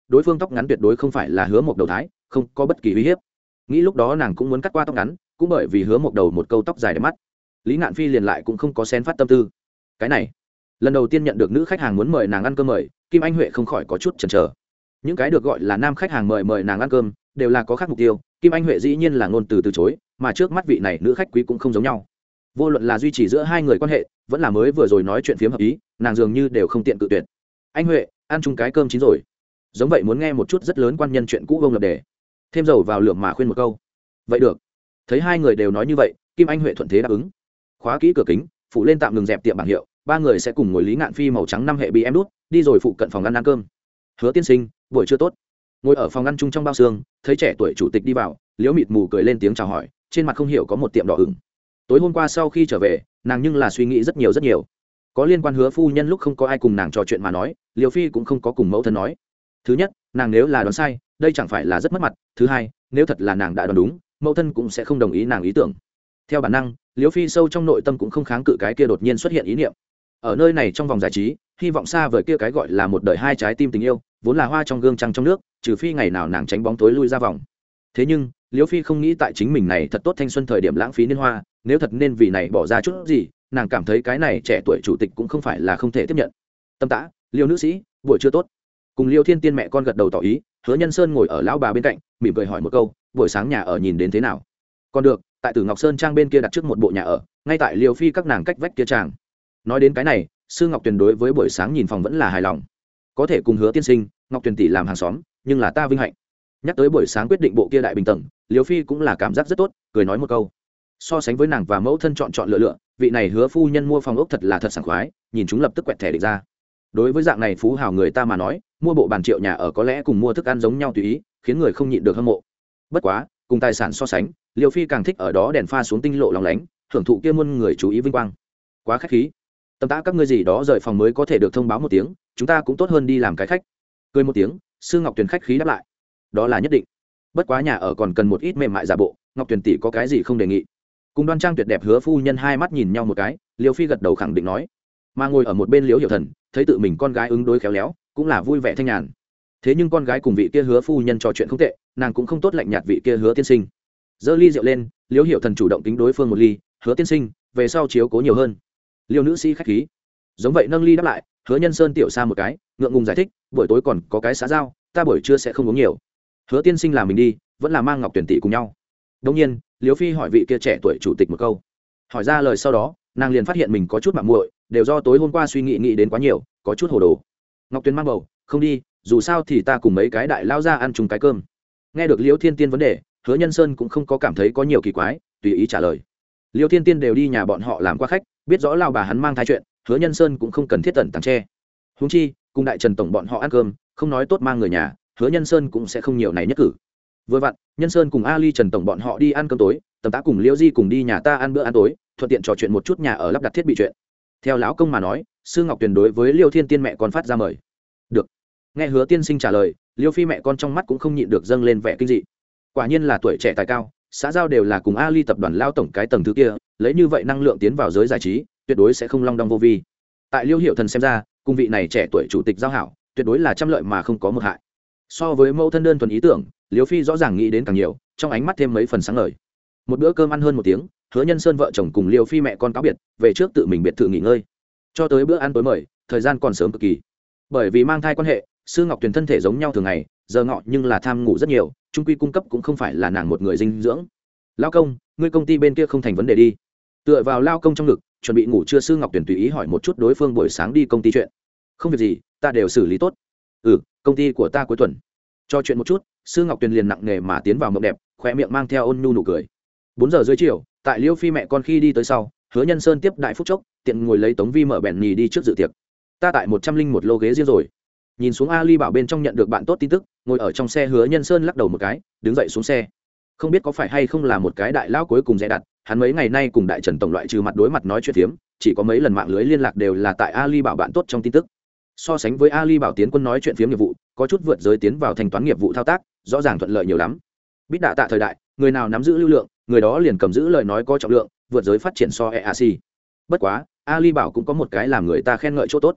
đối phương tóc ngắn tuyệt đối không phải là Hứa Mộc đầu thái, không có bất kỳ uy hiếp. Nghĩ lúc đó nàng cũng muốn cắt qua tóc ngắn, cũng bởi vì Hứa Mộc đầu một câu tóc dài đẹp mắt. Lý Ngạn Phi liền lại cũng không có xen phát tâm tư. Cái này, lần đầu tiên nhận được nữ khách hàng muốn mời nàng ăn cơm mời, Kim Anh Huệ không khỏi có chút chần chờ. Những cái được gọi là nam khách hàng mời mời nàng ăn cơm, đều là có khác mục tiêu, Kim Anh Huệ dĩ nhiên là ngôn từ từ chối, mà trước mắt vị này nữ khách quý cũng không giống nhau. Vô luận là duy trì giữa hai người quan hệ, vẫn là mới vừa rồi nói chuyện phiếm hợp ý, nàng dường như đều không tiện cự tuyệt. Anh Huệ, ăn chung cái cơm chín rồi. Giống vậy muốn nghe một chút rất lớn quan nhân chuyện cũ vông lập đề. Thêm dầu vào lửa mà khuyên một câu. Vậy được. Thấy hai người đều nói như vậy, Kim Anh Huệ thuận thế đáp ứng. Khóa kỹ cửa kính, phụ lên tạm ngừng dẹp tiệm bảng hiệu, ba người sẽ cùng ngồi Lý Ngạn Phi màu trắng năm hệ bị em đút, đi rồi phụ cận phòng ăn ăn cơm. Hứa tiên sinh, buổi trưa tốt. Ngồi ở phòng ăn chung trong bao xương, thấy trẻ tuổi chủ tịch đi vào, Liễu Mịt Mù cười lên tiếng chào hỏi, trên mặt không hiểu có một tiệm đỏ ửng. Tối hôm qua sau khi trở về, nàng nhưng là suy nghĩ rất nhiều rất nhiều. Có liên quan Hứa phu nhân lúc không có ai cùng nàng trò chuyện mà nói, Liễu Phi cũng không có cùng mẫu thân nói. Thứ nhất, nàng nếu là đoán sai, đây chẳng phải là rất mất mặt. Thứ hai, nếu thật là nàng đã đoán đúng, mẫu thân cũng sẽ không đồng ý nàng ý tưởng. Theo bản năng, Liễu Phi sâu trong nội tâm cũng không kháng cự cái kia đột nhiên xuất hiện ý niệm. Ở nơi này trong vòng giải trí, hy vọng xa vời kia cái gọi là một đời hai trái tim tình yêu, vốn là hoa trong gương trăng trong nước, trừ phi ngày nào nàng tránh bóng tối lui ra vòng. Thế nhưng, Liễu Phi không nghĩ tại chính mình này thật tốt thanh xuân thời điểm lãng phí niên hoa, nếu thật nên vì này bỏ ra chút gì, nàng cảm thấy cái này trẻ tuổi chủ tịch cũng không phải là không thể tiếp nhận. Tâm tã, Liêu nữ sĩ, buổi trưa tốt. Cùng Liêu Thiên Tiên mẹ con gật đầu tỏ ý, Hứa Nhân Sơn ngồi ở lão bà bên cạnh, mỉm cười hỏi một câu, buổi sáng nhà ở nhìn đến thế nào? Còn được, tại Tử Ngọc Sơn trang bên kia đặt trước một bộ nhà ở, ngay tại Liêu Phi các nàng cách vách kia tràng. Nói đến cái này, Sư Ngọc Tuyền đối với buổi sáng nhìn phòng vẫn là hài lòng. Có thể cùng Hứa tiên sinh, Ngọc Tuyền tỷ làm hàng xóm, nhưng là ta vinh hạnh. Nhắc tới buổi sáng quyết định bộ kia đại bình tầng, Liêu Phi cũng là cảm giác rất tốt, cười nói một câu. So sánh với nàng và mẫu thân chọn chọn lựa lựa, vị này Hứa phu nhân mua phòng ốc thật là thật sảng khoái, nhìn chúng lập tức quẹt thẻ định ra. Đối với dạng này phú hào người ta mà nói, mua bộ bàn triệu nhà ở có lẽ cùng mua thức ăn giống nhau tùy ý, khiến người không nhịn được hâm mộ. Bất quá, cùng tài sản so sánh, Liêu Phi càng thích ở đó đèn pha xuống tinh lộ lóng lánh, hưởng thụ kia muôn người chú ý vinh quang. Quá khách khí. Tầm tã các ngươi gì đó rời phòng mới có thể được thông báo một tiếng, chúng ta cũng tốt hơn đi làm cái khách. Cười một tiếng, Sư Ngọc Tuyền khách khí đáp lại. Đó là nhất định. Bất quá nhà ở còn cần một ít mềm mại giả bộ, Ngọc Tuyền tỷ có cái gì không đề nghị. Cùng đoan trang tuyệt đẹp Hứa phu nhân hai mắt nhìn nhau một cái, Liêu Phi gật đầu khẳng định nói. Mà ngồi ở một bên Liễu Hiểu Thần, thấy tự mình con gái ứng đối khéo léo, cũng là vui vẻ thanh nhàn. Thế nhưng con gái cùng vị kia Hứa phu nhân trò chuyện không tệ, nàng cũng không tốt lạnh nhạt vị kia Hứa tiên sinh. Giơ ly rượu lên, Liễu Hiểu Thần chủ động kính đối phương một ly, Hứa tiên sinh, về sau chiếu cố nhiều hơn. Liêu nữ sĩ khách khí. Giống vậy nâng ly đáp lại, Hứa Nhân Sơn tiểu xa một cái, ngượng ngùng giải thích, buổi tối còn có cái xã giao, ta buổi trưa sẽ không uống nhiều. Hứa tiên sinh làm mình đi, vẫn là mang Ngọc Tuyển tỷ cùng nhau. Đương nhiên, Liễu Phi hỏi vị kia trẻ tuổi chủ tịch một câu. Hỏi ra lời sau đó, nàng liền phát hiện mình có chút mạo muội, đều do tối hôm qua suy nghĩ nghĩ đến quá nhiều, có chút hồ đồ. Ngọc Tuyển mang bầu, không đi, dù sao thì ta cùng mấy cái đại lao ra ăn chung cái cơm. Nghe được Liễu Thiên Tiên vấn đề, Hứa Nhân Sơn cũng không có cảm thấy có nhiều kỳ quái, tùy ý trả lời. Liễu Thiên Tiên đều đi nhà bọn họ làm qua khách, biết rõ lao bà hắn mang thai chuyện, Hứa Nhân Sơn cũng không cần thiết tận tàng tre. Huống chi, cùng đại Trần tổng bọn họ ăn cơm, không nói tốt mang người nhà, Hứa Nhân Sơn cũng sẽ không nhiều này nhất cử. Vừa vặn, Nhân Sơn cùng Ali Trần tổng bọn họ đi ăn cơm tối, Tầm Tá cùng Liễu Di cùng đi nhà ta ăn bữa ăn tối, thuận tiện trò chuyện một chút nhà ở lắp đặt thiết bị chuyện. Theo lão công mà nói, Sư Ngọc Tuyền đối với Liêu Thiên Tiên mẹ con phát ra mời. Được. Nghe Hứa tiên sinh trả lời, Liêu Phi mẹ con trong mắt cũng không nhịn được dâng lên vẻ kinh dị. Quả nhiên là tuổi trẻ tài cao, xã giao đều là cùng Ali tập đoàn lao tổng cái tầng thứ kia, lấy như vậy năng lượng tiến vào giới giải trí, tuyệt đối sẽ không long đong vô vi. Tại Liêu Hiểu Thần xem ra, cùng vị này trẻ tuổi chủ tịch giao hảo, tuyệt đối là trăm lợi mà không có một hại. So với mẫu thân đơn thuần ý tưởng, Liêu Phi rõ ràng nghĩ đến càng nhiều, trong ánh mắt thêm mấy phần sáng ngời. Một bữa cơm ăn hơn một tiếng, Hứa Nhân Sơn vợ chồng cùng Liêu Phi mẹ con cáo biệt, về trước tự mình biệt thự nghỉ ngơi. Cho tới bữa ăn tối mời, thời gian còn sớm cực kỳ. Bởi vì mang thai quan hệ, Sư Ngọc Tuyền thân thể giống nhau thường ngày, giờ ngọ nhưng là tham ngủ rất nhiều, trung quy cung cấp cũng không phải là nàng một người dinh dưỡng. Lao công, ngươi công ty bên kia không thành vấn đề đi. Tựa vào lao công trong ngực, chuẩn bị ngủ trưa, Sư Ngọc Tuyền tùy ý hỏi một chút đối phương buổi sáng đi công ty chuyện. Không việc gì, ta đều xử lý tốt. Ừ, công ty của ta cuối tuần. Cho chuyện một chút, Sư Ngọc Tuyền liền nặng nề mà tiến vào mộng đẹp, khóe miệng mang theo ôn nhu nụ cười. Bốn giờ dưới chiều, tại Liêu Phi mẹ con khi đi tới sau, Hứa Nhân Sơn tiếp đại phút chốc, tiện ngồi lấy Tống Vi mở bèn nhì đi trước dự tiệc. Ta tại một trăm linh một lô ghế riêng rồi. Nhìn xuống Ali bảo bên trong nhận được bạn tốt tin tức, ngồi ở trong xe Hứa Nhân Sơn lắc đầu một cái, đứng dậy xuống xe. Không biết có phải hay không là một cái đại lão cuối cùng dè đặt, hắn mấy ngày nay cùng đại Trần tổng loại trừ mặt đối mặt nói chuyện phiếm, chỉ có mấy lần mạng lưới liên lạc đều là tại Ali bảo bạn tốt trong tin tức. So sánh với Ali bảo tiến quân nói chuyện phiếm nghiệp vụ, có chút vượt giới tiến vào thanh toán nghiệp vụ thao tác, rõ ràng thuận lợi nhiều lắm. Biết đạ tạ thời đại, người nào nắm giữ lưu lượng, người đó liền cầm giữ lời nói có trọng lượng, vượt giới phát triển so e a xê. Bất quá, Ali bảo cũng có một cái làm người ta khen ngợi chỗ tốt.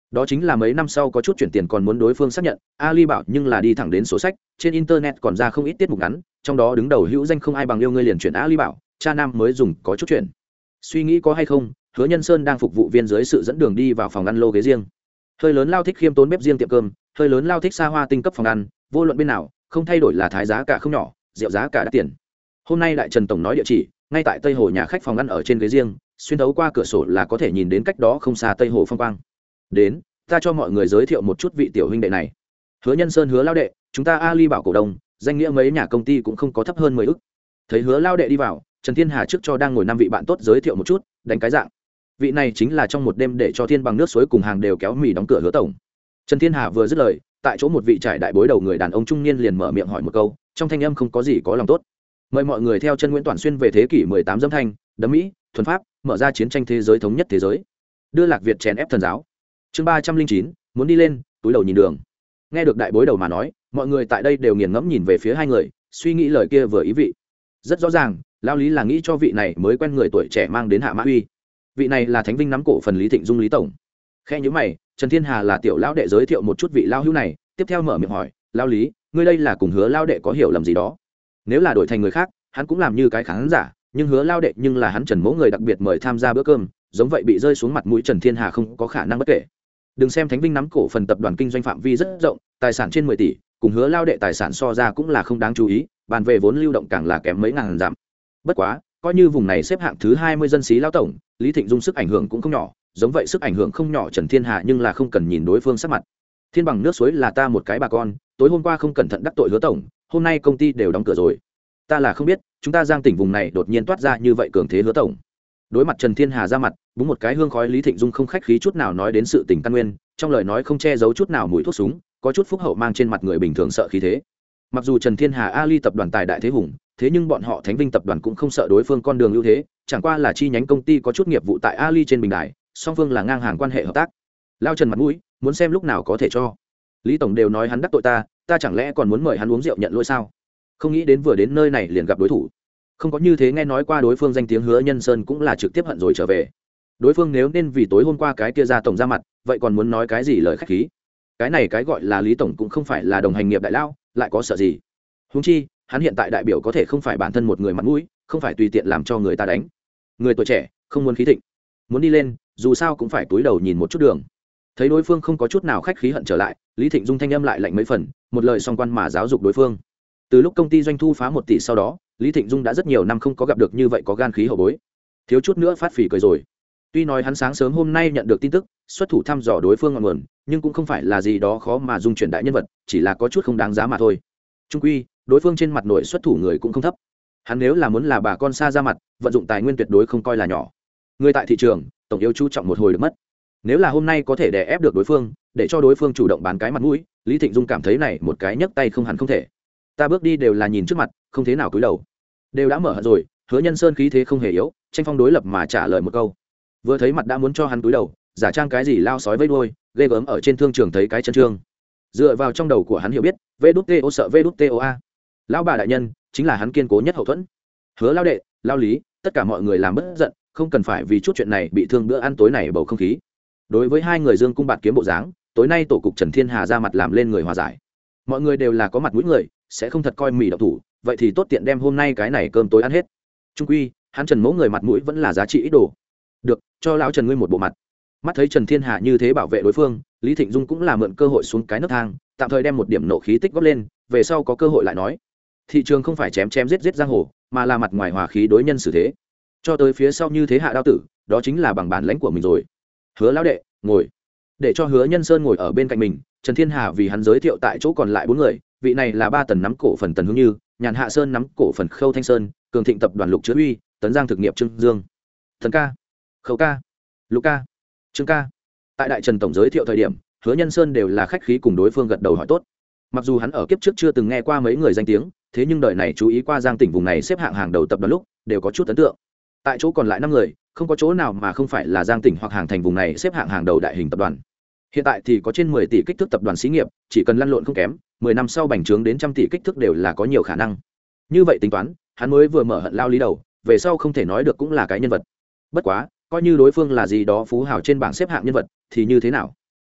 Đó chính là mấy năm sau có chút chuyển tiền còn muốn đối phương xác nhận, Ali bảo nhưng là đi thẳng đến sổ sách, trên internet còn ra không ít tiết mục ngắn, trong đó đứng đầu hữu danh không ai bằng yêu ngươi liền chuyển Ali bảo, cha nam mới dùng có chút chuyện. Suy nghĩ có hay không, Hứa Nhân Sơn đang phục vụ viên dưới sự dẫn đường đi vào phòng ăn lô ghế riêng. Hơi lớn lao thích khiêm tốn bếp riêng tiệm cơm, hơi lớn lao thích xa hoa tinh cấp phòng ăn, vô luận bên nào, không thay đổi là thái giá cả không nhỏ, rượu giá cả đắt tiền. Hôm nay đại Trần tổng nói địa chỉ, ngay tại Tây Hồ nhà khách phòng ăn ở trên ghế riêng, xuyên thấu qua cửa sổ là có thể nhìn đến cách đó không xa Tây Hồ phong quang. Đến, ta cho mọi người giới thiệu một chút vị tiểu huynh đệ này. Hứa Nhân Sơn Hứa lao đệ, chúng ta Ali bảo cổ đông, danh nghĩa mấy nhà công ty cũng không có thấp hơn mười ức. Thấy Hứa lao đệ đi vào, Trần Thiên Hà trước cho đang ngồi năm vị bạn tốt giới thiệu một chút, đánh cái dạng. Vị này chính là trong một đêm để cho thiên bằng nước suối cùng hàng đều kéo mì đóng cửa Hứa tổng. Trần Thiên Hà vừa dứt lời, tại chỗ một vị trải đại bối đầu người đàn ông trung niên liền mở miệng hỏi một câu, trong thanh âm không có gì có lòng tốt. Mời mọi người theo chân Nguyễn Toàn Xuyên về thế kỷ mười tám dâm thanh, đấm Mỹ, thuần pháp, mở ra chiến tranh thế giới thống nhất thế giới. Đưa Lạc Việt chèn ép thần giáo. Chương ba trăm linh chín, muốn đi lên, túi đầu nhìn đường. Nghe được đại bối đầu mà nói, mọi người tại đây đều nghiền ngẫm nhìn về phía hai người, suy nghĩ lời kia vừa ý vị. Rất rõ ràng, lao lý là nghĩ cho vị này mới quen người tuổi trẻ mang đến hạ mã uy. Vị này là Thánh Vinh nắm cổ phần Lý Thịnh Dung Lý tổng. Khe nhíu mày, Trần Thiên Hà là tiểu lão đệ giới thiệu một chút vị lao hữu này, tiếp theo mở miệng hỏi, lao lý, ngươi đây là cùng Hứa lao đệ có hiểu lầm gì đó? Nếu là đổi thành người khác, hắn cũng làm như cái khán giả, nhưng Hứa lao đệ nhưng là hắn Trần mỗ người đặc biệt mời tham gia bữa cơm, giống vậy bị rơi xuống mặt mũi Trần Thiên Hà không có khả năng bất kể. Đừng xem Thánh Vinh nắm cổ phần tập đoàn kinh doanh phạm vi rất rộng, tài sản trên mười tỷ, cùng Hứa lao đệ tài sản so ra cũng là không đáng chú ý, bàn về vốn lưu động càng là kém mấy ngàn giảm. Bất quá, coi như vùng này xếp hạng thứ hai mươi dân xí lao tổng, Lý Thịnh Dung sức ảnh hưởng cũng không nhỏ, giống vậy sức ảnh hưởng không nhỏ Trần Thiên Hà nhưng là không cần nhìn đối phương sắc mặt. Thiên bằng nước suối là ta một cái bà con, tối hôm qua không cẩn thận đắc tội Hứa tổng, hôm nay công ty đều đóng cửa rồi. Ta là không biết, chúng ta Giang tỉnh vùng này đột nhiên toát ra như vậy cường thế Hứa tổng. Đối mặt Trần Thiên Hà ra mặt, búng một cái hương khói Lý Thịnh Dung không khách khí chút nào nói đến sự tình căn nguyên, trong lời nói không che giấu chút nào mùi thuốc súng, có chút phúc hậu mang trên mặt người bình thường sợ khí thế. Mặc dù Trần Thiên Hà Ali tập đoàn tài đại thế hùng, thế nhưng bọn họ Thánh Vinh tập đoàn cũng không sợ đối phương con đường ưu thế, chẳng qua là chi nhánh công ty có chút nghiệp vụ tại Ali trên bình đài, song phương là ngang hàng quan hệ hợp tác. Lao Trần mặt mũi, muốn xem lúc nào có thể cho. Lý tổng đều nói hắn đắc tội ta, ta chẳng lẽ còn muốn mời hắn uống rượu nhận lỗi sao? Không nghĩ đến vừa đến nơi này liền gặp đối thủ. Không có như thế, nghe nói qua đối phương danh tiếng Hứa Nhân Sơn cũng là trực tiếp hận rồi trở về. Đối phương nếu nên vì tối hôm qua cái kia ra tổng ra mặt, vậy còn muốn nói cái gì lời khách khí? Cái này cái gọi là Lý tổng cũng không phải là đồng hành nghiệp đại lao, lại có sợ gì? Huống chi, hắn hiện tại đại biểu có thể không phải bản thân một người mặt mũi, không phải tùy tiện làm cho người ta đánh. Người tuổi trẻ, không muốn khí thịnh, muốn đi lên, dù sao cũng phải túi đầu nhìn một chút đường. Thấy đối phương không có chút nào khách khí hận trở lại, Lý Thịnh Dung thanh âm lại lạnh mấy phần, một lời song quan mà giáo dục đối phương. Từ lúc công ty doanh thu phá một tỷ sau đó, Lý Thịnh Dung đã rất nhiều năm không có gặp được như vậy có gan khí hậu bối, thiếu chút nữa phát phỉ cười rồi. Tuy nói hắn sáng sớm hôm nay nhận được tin tức, xuất thủ thăm dò đối phương ngọn nguồn, nhưng cũng không phải là gì đó khó mà dung chuyển đại nhân vật, chỉ là có chút không đáng giá mà thôi. Trung quy, đối phương trên mặt nội xuất thủ người cũng không thấp. Hắn nếu là muốn là bà con xa ra mặt, vận dụng tài nguyên tuyệt đối không coi là nhỏ. Người tại thị trường, tổng yêu chú trọng một hồi được mất. Nếu là hôm nay có thể đè ép được đối phương, để cho đối phương chủ động bán cái mặt mũi, Lý Thịnh Dung cảm thấy này một cái nhấc tay không hẳn không thể. Ta bước đi đều là nhìn trước mặt, không thế nào cúi đầu. Đều đã mở hận rồi, Hứa Nhân Sơn khí thế không hề yếu, tranh phong đối lập mà trả lời một câu. Vừa thấy mặt đã muốn cho hắn cúi đầu, giả trang cái gì lao sói vây đuôi, ghê gớm ở trên thương trường thấy cái chân trương. Dựa vào trong đầu của hắn hiểu biết, vê đút tê ô sợ vê đút tê ô a. Lão bà đại nhân chính là hắn kiên cố nhất hậu thuẫn. Hứa lao đệ, lao lý, tất cả mọi người làm bất giận, không cần phải vì chút chuyện này bị thương bữa ăn tối này bầu không khí. Đối với hai người dương cung bạt kiếm bộ dáng, tối nay tổ cục Trần Thiên Hà ra mặt làm lên người hòa giải. Mọi người đều là có mặt mũi người, sẽ không thật coi mì độc thủ, vậy thì tốt tiện đem hôm nay cái này cơm tối ăn hết. Trung quy, hắn Trần mẫu người mặt mũi vẫn là giá trị ít đồ. Được, cho lão Trần ngươi một bộ mặt. Mắt thấy Trần Thiên Hà như thế bảo vệ đối phương, Lý Thịnh Dung cũng là mượn cơ hội xuống cái nấc thang, tạm thời đem một điểm nộ khí tích góp lên, về sau có cơ hội lại nói. Thị trường không phải chém chém giết giết giang hồ, mà là mặt ngoài hòa khí đối nhân xử thế. Cho tới phía sau như thế hạ đao tử, đó chính là bằng bản lãnh của mình rồi. Hứa lão đệ, ngồi. Để cho Hứa Nhân Sơn ngồi ở bên cạnh mình, Trần Thiên Hà vì hắn giới thiệu tại chỗ còn lại bốn người, vị này là ba tần nắm cổ phần Tần Hướng Như, Nhàn Hạ Sơn nắm cổ phần Khâu Thanh Sơn, Cường Thịnh tập đoàn Lục Chứa Uy, Tấn Giang thực nghiệp Trương Dương. Thần ca, Khâu ca, Lục ca, Trương ca. Tại đại Trần tổng giới thiệu thời điểm, Hứa Nhân Sơn đều là khách khí cùng đối phương gật đầu hỏi tốt. Mặc dù hắn ở kiếp trước chưa từng nghe qua mấy người danh tiếng, thế nhưng đời này chú ý qua Giang tỉnh vùng này xếp hạng hàng đầu tập đoàn lúc, đều có chút ấn tượng. Tại chỗ còn lại năm người, không có chỗ nào mà không phải là Giang tỉnh hoặc hàng thành vùng này xếp hạng hàng đầu đại hình tập đoàn. Hiện tại thì có trên mười tỷ kích thước tập đoàn xí nghiệp, chỉ cần lăn lộn không kém, mười năm sau bành trướng đến trăm tỷ kích thước đều là có nhiều khả năng. Như vậy tính toán, hắn mới vừa mở hận lao lý đầu, về sau không thể nói được cũng là cái nhân vật. Bất quá, coi như đối phương là gì đó phú hào trên bảng xếp hạng nhân vật, thì như thế nào?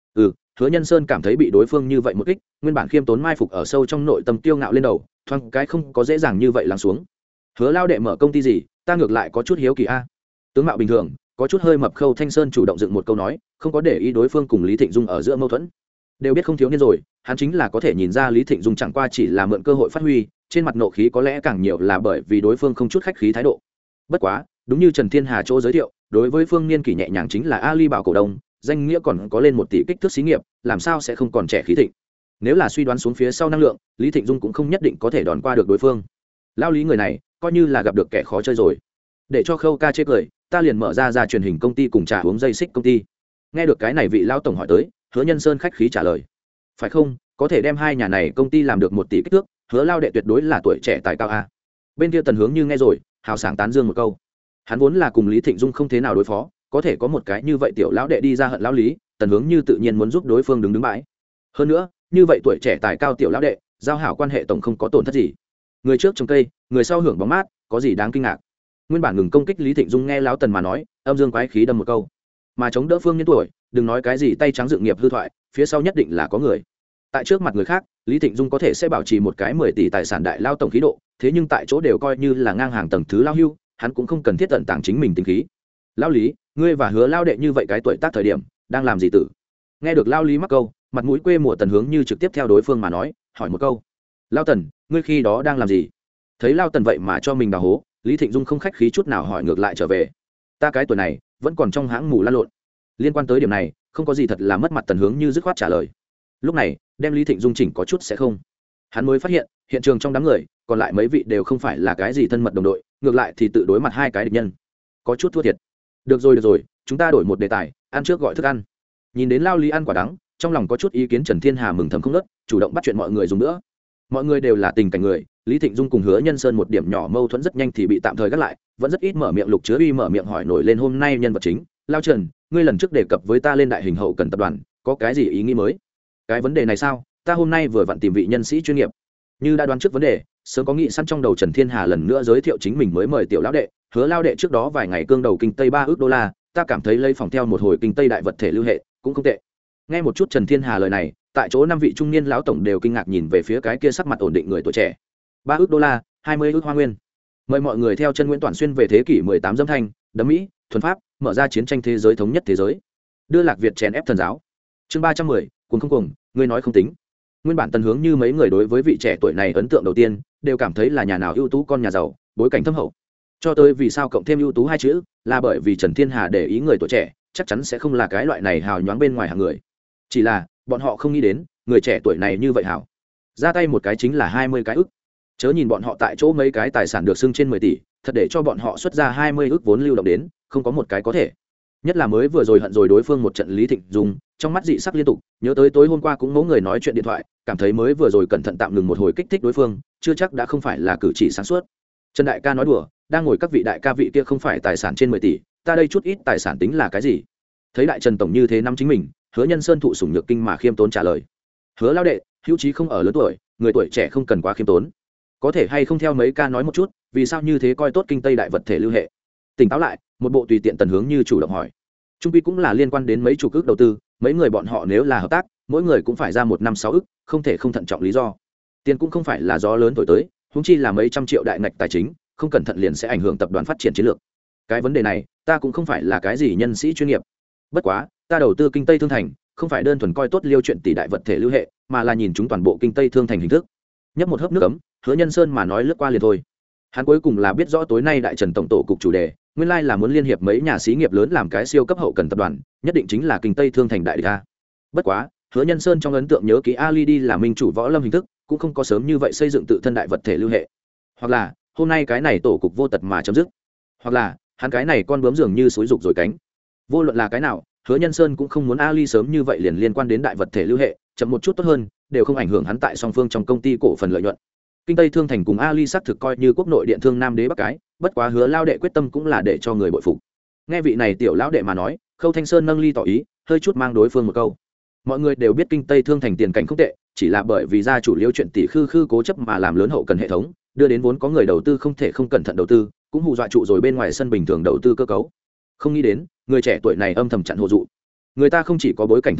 Ừ, Hứa Nhân Sơn cảm thấy bị đối phương như vậy một kích, nguyên bản khiêm tốn mai phục ở sâu trong nội tâm tiêu ngạo lên đầu, thoáng cái không có dễ dàng như vậy lắng xuống. Hứa lao đệ mở công ty gì, ta ngược lại có chút hiếu kỳ a. Tướng mạo bình thường, có chút hơi mập. Khâu Thanh Sơn chủ động dựng một câu nói, không có để ý đối phương cùng Lý Thịnh Dung ở giữa mâu thuẫn. Đều biết không thiếu niên rồi, hắn chính là có thể nhìn ra Lý Thịnh Dung chẳng qua chỉ là mượn cơ hội phát huy, trên mặt nộ khí có lẽ càng nhiều là bởi vì đối phương không chút khách khí thái độ. Bất quá, đúng như Trần Thiên Hà chỗ giới thiệu, đối với phương niên kỷ nhẹ nhàng chính là Ali Bảo cổ đông, danh nghĩa còn có lên một tỷ kích thước xí nghiệp, làm sao sẽ không còn trẻ khí thịnh. Nếu là suy đoán xuống phía sau năng lượng, Lý Thịnh Dung cũng không nhất định có thể đòn qua được đối phương. Lao Lý người này, coi như là gặp được kẻ khó chơi rồi. Để cho Khâu ca chê cười, ta liền mở ra ra truyền hình công ty cùng trà uống dây xích công ty. Nghe được cái này vị lão tổng hỏi tới, Hứa Nhân Sơn khách khí trả lời, phải không, có thể đem hai nhà này công ty làm được một tỷ kích thước, Hứa lao đệ tuyệt đối là tuổi trẻ tài cao a. Bên kia Tần Hướng Như nghe rồi, hào sảng tán dương một câu. Hắn vốn là cùng Lý Thịnh Dung không thế nào đối phó, có thể có một cái như vậy tiểu lão đệ đi ra hận lão Lý, Tần Hướng Như tự nhiên muốn giúp đối phương đứng đứng bãi. Hơn nữa, như vậy tuổi trẻ tài cao tiểu lão đệ, giao hảo quan hệ tổng không có tổn thất gì. Người trước trồng cây, người sau hưởng bóng mát, có gì đáng kinh ngạc. Nguyên bản ngừng công kích Lý Thịnh Dung nghe lão Tần mà nói, âm dương quái khí đâm một câu. Mà chống đỡ phương nhân tuổi, đừng nói cái gì tay trắng dựng nghiệp hư thoại, phía sau nhất định là có người. Tại trước mặt người khác, Lý Thịnh Dung có thể sẽ bảo trì một cái mười tỷ tài sản đại lao tổng khí độ, thế nhưng tại chỗ đều coi như là ngang hàng tầng thứ lao hưu, hắn cũng không cần thiết tận tàng chính mình tính khí. Lao Lý, ngươi và Hứa lao đệ như vậy cái tuổi tác thời điểm, đang làm gì tử? Nghe được Lao Lý mắc câu, mặt mũi quê mùa Tần Hướng Như trực tiếp theo đối phương mà nói, hỏi một câu. Lao Tần, ngươi khi đó đang làm gì? Thấy Lao Tần vậy mà cho mình đào hố, Lý Thịnh Dung không khách khí chút nào hỏi ngược lại trở về. Ta cái tuổi này, vẫn còn trong hãng mù lan lộn. Liên quan tới điểm này, không có gì thật là mất mặt. Tần Hướng Như dứt khoát trả lời. Lúc này, đem Lý Thịnh Dung chỉnh có chút sẽ không. Hắn mới phát hiện, hiện trường trong đám người, còn lại mấy vị đều không phải là cái gì thân mật đồng đội, ngược lại thì tự đối mặt hai cái địch nhân, có chút thua thiệt. Được rồi được rồi, chúng ta đổi một đề tài, ăn trước gọi thức ăn. Nhìn đến Lao Lý ăn quả đắng, trong lòng có chút ý kiến Trần Thiên Hà mừng thầm không ngớt, chủ động bắt chuyện mọi người dùng nữa. Mọi người đều là tình cảnh người, Lý Thịnh Dung cùng Hứa Nhân Sơn một điểm nhỏ mâu thuẫn rất nhanh thì bị tạm thời gác lại, vẫn rất ít mở miệng. Lục Chứa Uy mở miệng hỏi nổi lên hôm nay nhân vật chính, Lao Trần, ngươi lần trước đề cập với ta lên đại hình hậu cần tập đoàn, có cái gì ý nghĩ mới? Cái vấn đề này sao? Ta hôm nay vừa vặn tìm vị nhân sĩ chuyên nghiệp. Như đã đoán trước vấn đề, sớm có nghị săn trong đầu Trần Thiên Hà lần nữa giới thiệu chính mình mới mời tiểu lão đệ, Hứa lao đệ trước đó vài ngày cương đầu kinh tây ba ước đô la, ta cảm thấy lấy phòng theo một hồi kinh tây đại vật thể lưu hệ, cũng không tệ. Nghe một chút Trần Thiên Hà lời này, tại chỗ năm vị trung niên lão tổng đều kinh ngạc nhìn về phía cái kia sắc mặt ổn định người tuổi trẻ. Ba ước đô la, hai mươi ước hoa nguyên. Mời mọi người theo chân Nguyễn Toàn Xuyên về thế kỷ mười tám dâm thanh, đấm Mỹ, thuần pháp, mở ra chiến tranh thế giới thống nhất thế giới. Đưa Lạc Việt chèn ép thần giáo. Chương ba trăm mười, cuồng không cuồng, ngươi nói không tính. Nguyên bản Tần Hướng Như mấy người đối với vị trẻ tuổi này ấn tượng đầu tiên đều cảm thấy là nhà nào ưu tú con nhà giàu, bối cảnh thâm hậu. Cho tới vì sao cộng thêm ưu tú hai chữ, là bởi vì Trần Thiên Hà để ý người tuổi trẻ chắc chắn sẽ không là cái loại này hào nhoáng bên ngoài hàng người. Chỉ là bọn họ không nghĩ đến người trẻ tuổi này như vậy hảo, ra tay một cái chính là hai mươi cái ức. Chớ nhìn bọn họ tại chỗ mấy cái tài sản được xưng trên mười tỷ, thật để cho bọn họ xuất ra hai mươi ức vốn lưu động đến, không có một cái có thể. Nhất là mới vừa rồi hận rồi đối phương một trận Lý Thịnh Dung, trong mắt dị sắc liên tục, nhớ tới tối hôm qua cũng mẫu người nói chuyện điện thoại, cảm thấy mới vừa rồi cẩn thận tạm ngừng một hồi kích thích đối phương, chưa chắc đã không phải là cử chỉ sáng suốt. Trần đại ca nói đùa, đang ngồi các vị đại ca vị kia không phải tài sản trên mười tỷ, ta đây chút ít tài sản tính là cái gì? Thấy đại Trần tổng như thế năm chính mình, Hứa Nhân Sơn thụ sủng nhược kinh mà khiêm tốn trả lời. Hứa lao đệ, hữu trí không ở lớn tuổi, người tuổi trẻ không cần quá khiêm tốn. Có thể hay không theo mấy ca nói một chút, vì sao như thế coi tốt kinh tây đại vật thể lưu hệ? Tỉnh táo lại, một bộ tùy tiện Tần Hướng Như chủ động hỏi. Trung quy cũng là liên quan đến mấy chục ức đầu tư, mấy người bọn họ nếu là hợp tác, mỗi người cũng phải ra một năm sáu ức, không thể không thận trọng lý do. Tiền cũng không phải là gió lớn thổi tới, huống chi là mấy trăm triệu đại ngạch tài chính, không cẩn thận liền sẽ ảnh hưởng tập đoàn phát triển chiến lược. Cái vấn đề này, ta cũng không phải là cái gì nhân sĩ chuyên nghiệp. Bất quá, ta đầu tư kinh tây thương thành, không phải đơn thuần coi tốt liêu chuyện tỷ đại vật thể lưu hệ, mà là nhìn chúng toàn bộ kinh tây thương thành hình thức. Nhấp một hớp nước ấm, Hứa Nhân Sơn mà nói lướt qua liền thôi. Hắn cuối cùng là biết rõ tối nay đại Trần tổng tổ cục chủ đề, nguyên lai là muốn liên hiệp mấy nhà xí nghiệp lớn làm cái siêu cấp hậu cần tập đoàn, nhất định chính là kinh tây thương thành đại địch a. Bất quá, Hứa Nhân Sơn trong ấn tượng nhớ ký Ali đi là minh chủ võ lâm hình thức, cũng không có sớm như vậy xây dựng tự thân đại vật thể lưu hệ. Hoặc là, hôm nay cái này tổ cục vô tật mà chấm dứt. Hoặc là, hắn cái này con bướm dường như xối rục rồi cánh. Vô luận là cái nào, Hứa Nhân Sơn cũng không muốn Ali sớm như vậy liền liên quan đến đại vật thể lưu hệ, chậm một chút tốt hơn, đều không ảnh hưởng hắn tại song phương trong công ty cổ phần lợi nhuận. Kinh tây thương thành cùng Ali xác thực coi như quốc nội điện thương nam đế bắc cái, bất quá Hứa lao đệ quyết tâm cũng là để cho người bội phục. Nghe vị này tiểu lão đệ mà nói, Khâu Thanh Sơn nâng ly tỏ ý, hơi chút mang đối phương một câu. Mọi người đều biết kinh tây thương thành tiền cảnh không tệ, chỉ là bởi vì gia chủ liêu chuyện tỷ khư khư cố chấp mà làm lớn hậu cần hệ thống, đưa đến vốn có người đầu tư không thể không cẩn thận đầu tư, cũng hù dọa trụ rồi bên ngoài sân bình thường đầu tư cơ cấu. Không nghĩ đến, người trẻ tuổi này âm thầm chặn hộ dụ. Người ta không chỉ có bối cảnh thâm hậu,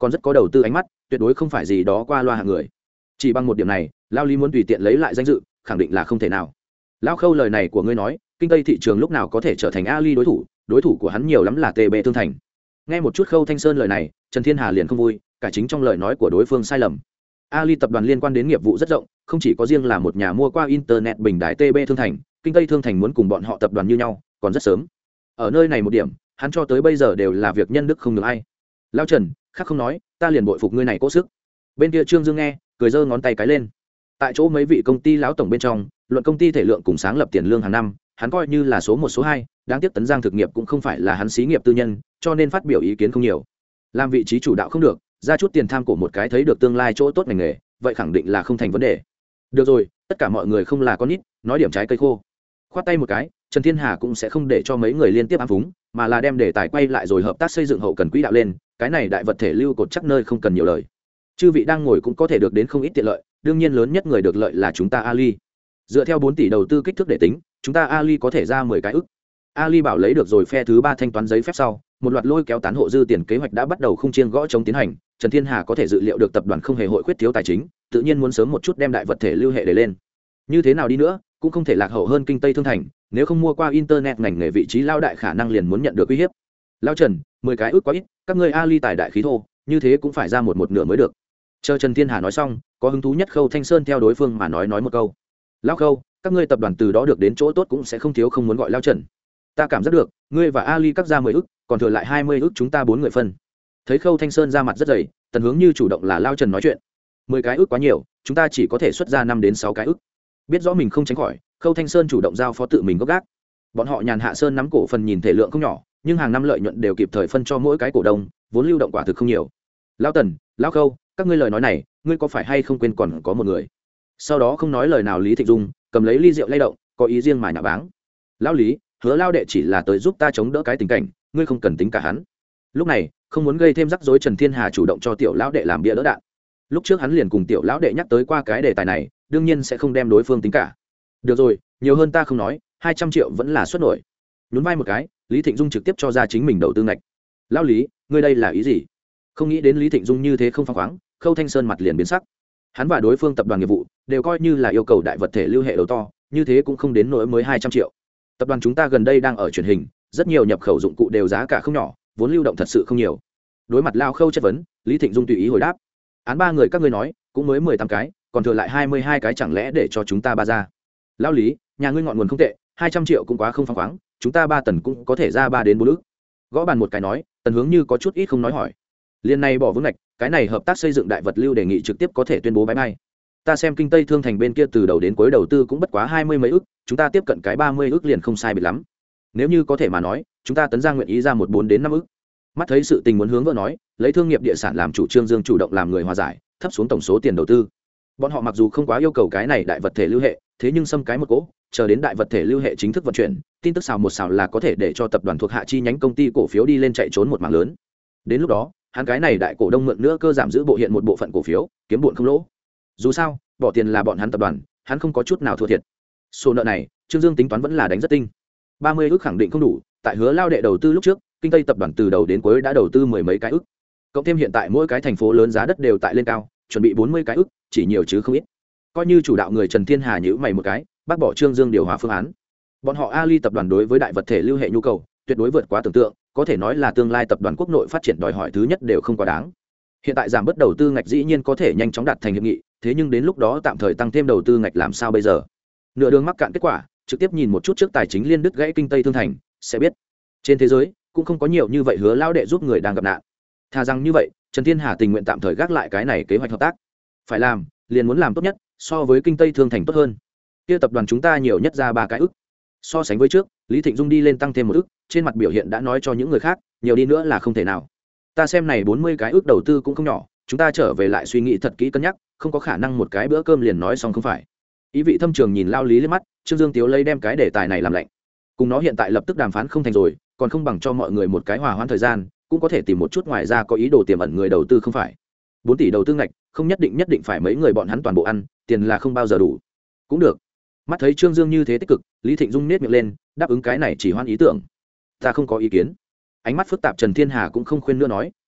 còn rất có đầu tư ánh mắt, tuyệt đối không phải gì đó qua loa hạng người. Chỉ bằng một điểm này, Lao Lý muốn tùy tiện lấy lại danh dự, khẳng định là không thể nào. Lão Khâu, lời này của ngươi nói, kinh tây thị trường lúc nào có thể trở thành Ali đối thủ, đối thủ của hắn nhiều lắm là tê bê Thương Thành. Nghe một chút Khâu Thanh Sơn lời này, Trần Thiên Hà liền không vui, cả chính trong lời nói của đối phương sai lầm. Ali tập đoàn liên quan đến nghiệp vụ rất rộng, không chỉ có riêng là một nhà mua qua internet bình đài tê bê Thương Thành, kinh tây Thương Thành muốn cùng bọn họ tập đoàn như nhau, còn rất sớm. Ở nơi này một điểm, hắn cho tới bây giờ đều là việc nhân đức không được ai. Lão Trần, khác không nói, ta liền bội phục ngươi này cố sức. Bên kia Trương Dương nghe, cười giơ ngón tay cái lên. Tại chỗ mấy vị công ty lão tổng bên trong, luận công ty thể lượng cùng sáng lập tiền lương hàng năm, hắn coi như là số một số hai, đáng tiếc Tấn Giang thực nghiệp cũng không phải là hắn xí nghiệp tư nhân, cho nên phát biểu ý kiến không nhiều. Làm vị trí chủ đạo không được, ra chút tiền tham của một cái thấy được tương lai chỗ tốt ngành nghề, vậy khẳng định là không thành vấn đề. Được rồi, tất cả mọi người không là con nít, nói điểm trái cây khô. Khoát tay một cái, Trần Thiên Hà cũng sẽ không để cho mấy người liên tiếp ám phúng, mà là đem đề tài quay lại rồi hợp tác xây dựng hậu cần quỹ đạo lên, cái này đại vật thể lưu cột chắc nơi không cần nhiều lời. Chư vị đang ngồi cũng có thể được đến không ít tiện lợi, đương nhiên lớn nhất người được lợi là chúng ta Ali. Dựa theo bốn tỷ đầu tư kích thước để tính, chúng ta Ali có thể ra mười cái ức. Ali bảo lấy được rồi phe thứ ba thanh toán giấy phép sau, một loạt lôi kéo tán hộ dư tiền kế hoạch đã bắt đầu khung chiêng gõ chống tiến hành. Trần Thiên Hà có thể dự liệu được tập đoàn không hề hội khuyết thiếu tài chính, tự nhiên muốn sớm một chút đem đại vật thể lưu hệ để lên. Như thế nào đi nữa, cũng không thể lạc hậu hơn kinh tây Thương Thành, nếu không mua qua internet ngành nghề vị trí lao đại khả năng liền muốn nhận được uy hiếp. Lao Trần, mười cái ức quá ít, các ngươi Ali tài đại khí thô, như thế cũng phải ra một một nửa mới được. Chờ Trần Thiên Hà nói xong, có hứng thú nhất Khâu Thanh Sơn theo đối phương mà nói nói một câu. Lão Khâu, các ngươi tập đoàn từ đó được đến chỗ tốt cũng sẽ không thiếu, không muốn gọi Lao Trần. Ta cảm giác được, ngươi và Ali cắt ra mười ức, còn thừa lại hai mươi ức chúng ta bốn người phân. Thấy Khâu Thanh Sơn ra mặt rất dày, Tần Hướng Như chủ động là Lao Trần nói chuyện. Mười cái ức quá nhiều, chúng ta chỉ có thể xuất ra năm đến sáu cái ức. Biết rõ mình không tránh khỏi, Khâu Thanh Sơn chủ động giao phó tự mình gốc gác. Bọn họ Nhàn Hạ Sơn nắm cổ phần nhìn thể lượng không nhỏ, nhưng hàng năm lợi nhuận đều kịp thời phân cho mỗi cái cổ đông, vốn lưu động quả thực không nhiều. Lão Tần, Lão Khâu, các ngươi lời nói này, ngươi có phải hay không quên còn có một người? Sau đó không nói lời nào, Lý Thịnh Dung cầm lấy ly rượu lay động, có ý riêng mà nhả báng. Lão Lý, Hứa Lao đệ chỉ là tới giúp ta chống đỡ cái tình cảnh, ngươi không cần tính cả hắn. Lúc này, không muốn gây thêm rắc rối, Trần Thiên Hà chủ động cho tiểu lão đệ làm bia đỡ đạn. Lúc trước hắn liền cùng tiểu lão đệ nhắc tới qua cái đề tài này, đương nhiên sẽ không đem đối phương tính cả. Được rồi, nhiều hơn ta không nói, hai trăm triệu vẫn là xuất nổi. Nhún vai một cái, Lý Thịnh Dung trực tiếp cho ra chính mình đầu tư ngạch. Lão Lý, ngươi đây là ý gì? Không nghĩ đến Lý Thịnh Dung như thế không phăng khoáng, Khâu Thanh Sơn mặt liền biến sắc. Hắn và đối phương tập đoàn nghiệp vụ đều coi như là yêu cầu đại vật thể lưu hệ đầu to, như thế cũng không đến nỗi mới hai trăm triệu. Tập đoàn chúng ta gần đây đang ở truyền hình, rất nhiều nhập khẩu dụng cụ đều giá cả không nhỏ, vốn lưu động thật sự không nhiều. Đối mặt Lao Khâu chất vấn, Lý Thịnh Dung tùy ý hồi đáp. Án ba người các ngươi nói, cũng mới mười tám cái, còn thừa lại hai mươi hai cái, chẳng lẽ để cho chúng ta ba ra? Lão Lý, nhà ngươi ngọn nguồn không tệ, hai trăm triệu cũng quá không phăng khoáng, chúng ta ba tần cũng có thể ra ba đến bốn ức. Gõ bàn một cái nói, Tần Hướng Như có chút ít không nói hỏi. Liên này bỏ vốn ngạch, cái này hợp tác xây dựng đại vật lưu đề nghị trực tiếp có thể tuyên bố bye bye. Ta xem kinh tây Thương Thành bên kia từ đầu đến cuối đầu tư cũng bất quá hai mươi mấy ức, chúng ta tiếp cận cái ba mươi ức liền không sai biệt lắm. Nếu như có thể mà nói, chúng ta Tấn Giang nguyện ý ra một bốn đến năm ức. Mắt thấy sự tình muốn hướng vỡ nói, lấy thương nghiệp địa sản làm chủ trương Dương chủ động làm người hòa giải, thấp xuống tổng số tiền đầu tư. Bọn họ mặc dù không quá yêu cầu cái này đại vật thể lưu hệ, thế nhưng xâm cái một cỗ, chờ đến đại vật thể lưu hệ chính thức vận chuyển, tin tức xào một xào là có thể để cho tập đoàn thuộc hạ chi nhánh công ty cổ phiếu đi lên chạy trốn một mảng lớn. Đến lúc đó, hắn cái này đại cổ đông mượn nữa cơ giảm giữ bộ hiện một bộ phận cổ phiếu, kiếm bộn không lỗ. Dù sao, bỏ tiền là bọn hắn tập đoàn, hắn không có chút nào thua thiệt. Số nợ này, Trương Dương tính toán vẫn là đánh rất tinh. ba mươi ức khẳng định không đủ, tại Hứa Lao đệ đầu tư lúc trước, kinh tây tập đoàn từ đầu đến cuối đã đầu tư mười mấy cái ức. Cộng thêm hiện tại mỗi cái thành phố lớn giá đất đều tại lên cao, chuẩn bị bốn mươi cái ức, chỉ nhiều chứ không ít. Coi như chủ đạo người Trần Thiên Hà nhíu mày một cái, bác bỏ Trương Dương điều hòa phương án. Bọn họ Ali tập đoàn đối với đại vật thể lưu hệ nhu cầu, tuyệt đối vượt quá tưởng tượng, có thể nói là tương lai tập đoàn quốc nội phát triển đòi hỏi thứ nhất đều không quá đáng. Hiện tại giảm bớt đầu tư ngạch dĩ nhiên có thể nhanh chóng đạt thành hiệp nghị, thế nhưng đến lúc đó tạm thời tăng thêm đầu tư ngạch làm sao bây giờ? Nửa đường mắc cạn kết quả, trực tiếp nhìn một chút trước tài chính liên đứt gãy kinh tây Thương Thành, sẽ biết. Trên thế giới cũng không có nhiều như vậy Hứa Lao đệ giúp người đang gặp nạn. Thà rằng như vậy, Trần Thiên Hà tình nguyện tạm thời gác lại cái này kế hoạch hợp tác. Phải làm, liền muốn làm tốt nhất, so với kinh tây Thương Thành tốt hơn. Kia tập đoàn chúng ta nhiều nhất ra ba cái ức. So sánh với trước, Lý Thịnh Dung đi lên tăng thêm một ức, trên mặt biểu hiện đã nói cho những người khác, nhiều đi nữa là không thể nào. Ta xem này bốn mươi cái ức đầu tư cũng không nhỏ, chúng ta trở về lại suy nghĩ thật kỹ cân nhắc, không có khả năng một cái bữa cơm liền nói xong không phải. Ý vị thâm trường nhìn Lao Lý lên mắt, Trương Dương Tiếu lấy đem cái đề tài này làm lạnh. Cùng nó hiện tại lập tức đàm phán không thành rồi, còn không bằng cho mọi người một cái hòa hoãn thời gian, cũng có thể tìm một chút ngoài ra có ý đồ tiềm ẩn người đầu tư không phải. bốn tỷ đầu tư ngạch, không nhất định nhất định phải mấy người bọn hắn toàn bộ ăn, tiền là không bao giờ đủ. Cũng được. Mắt thấy Trương Dương như thế tích cực, Lý Thịnh Dung nết miệng lên, đáp ứng cái này chỉ hoan ý tưởng. Ta không có ý kiến. Ánh mắt phức tạp Trần Thiên Hà cũng không khuyên nữa nói,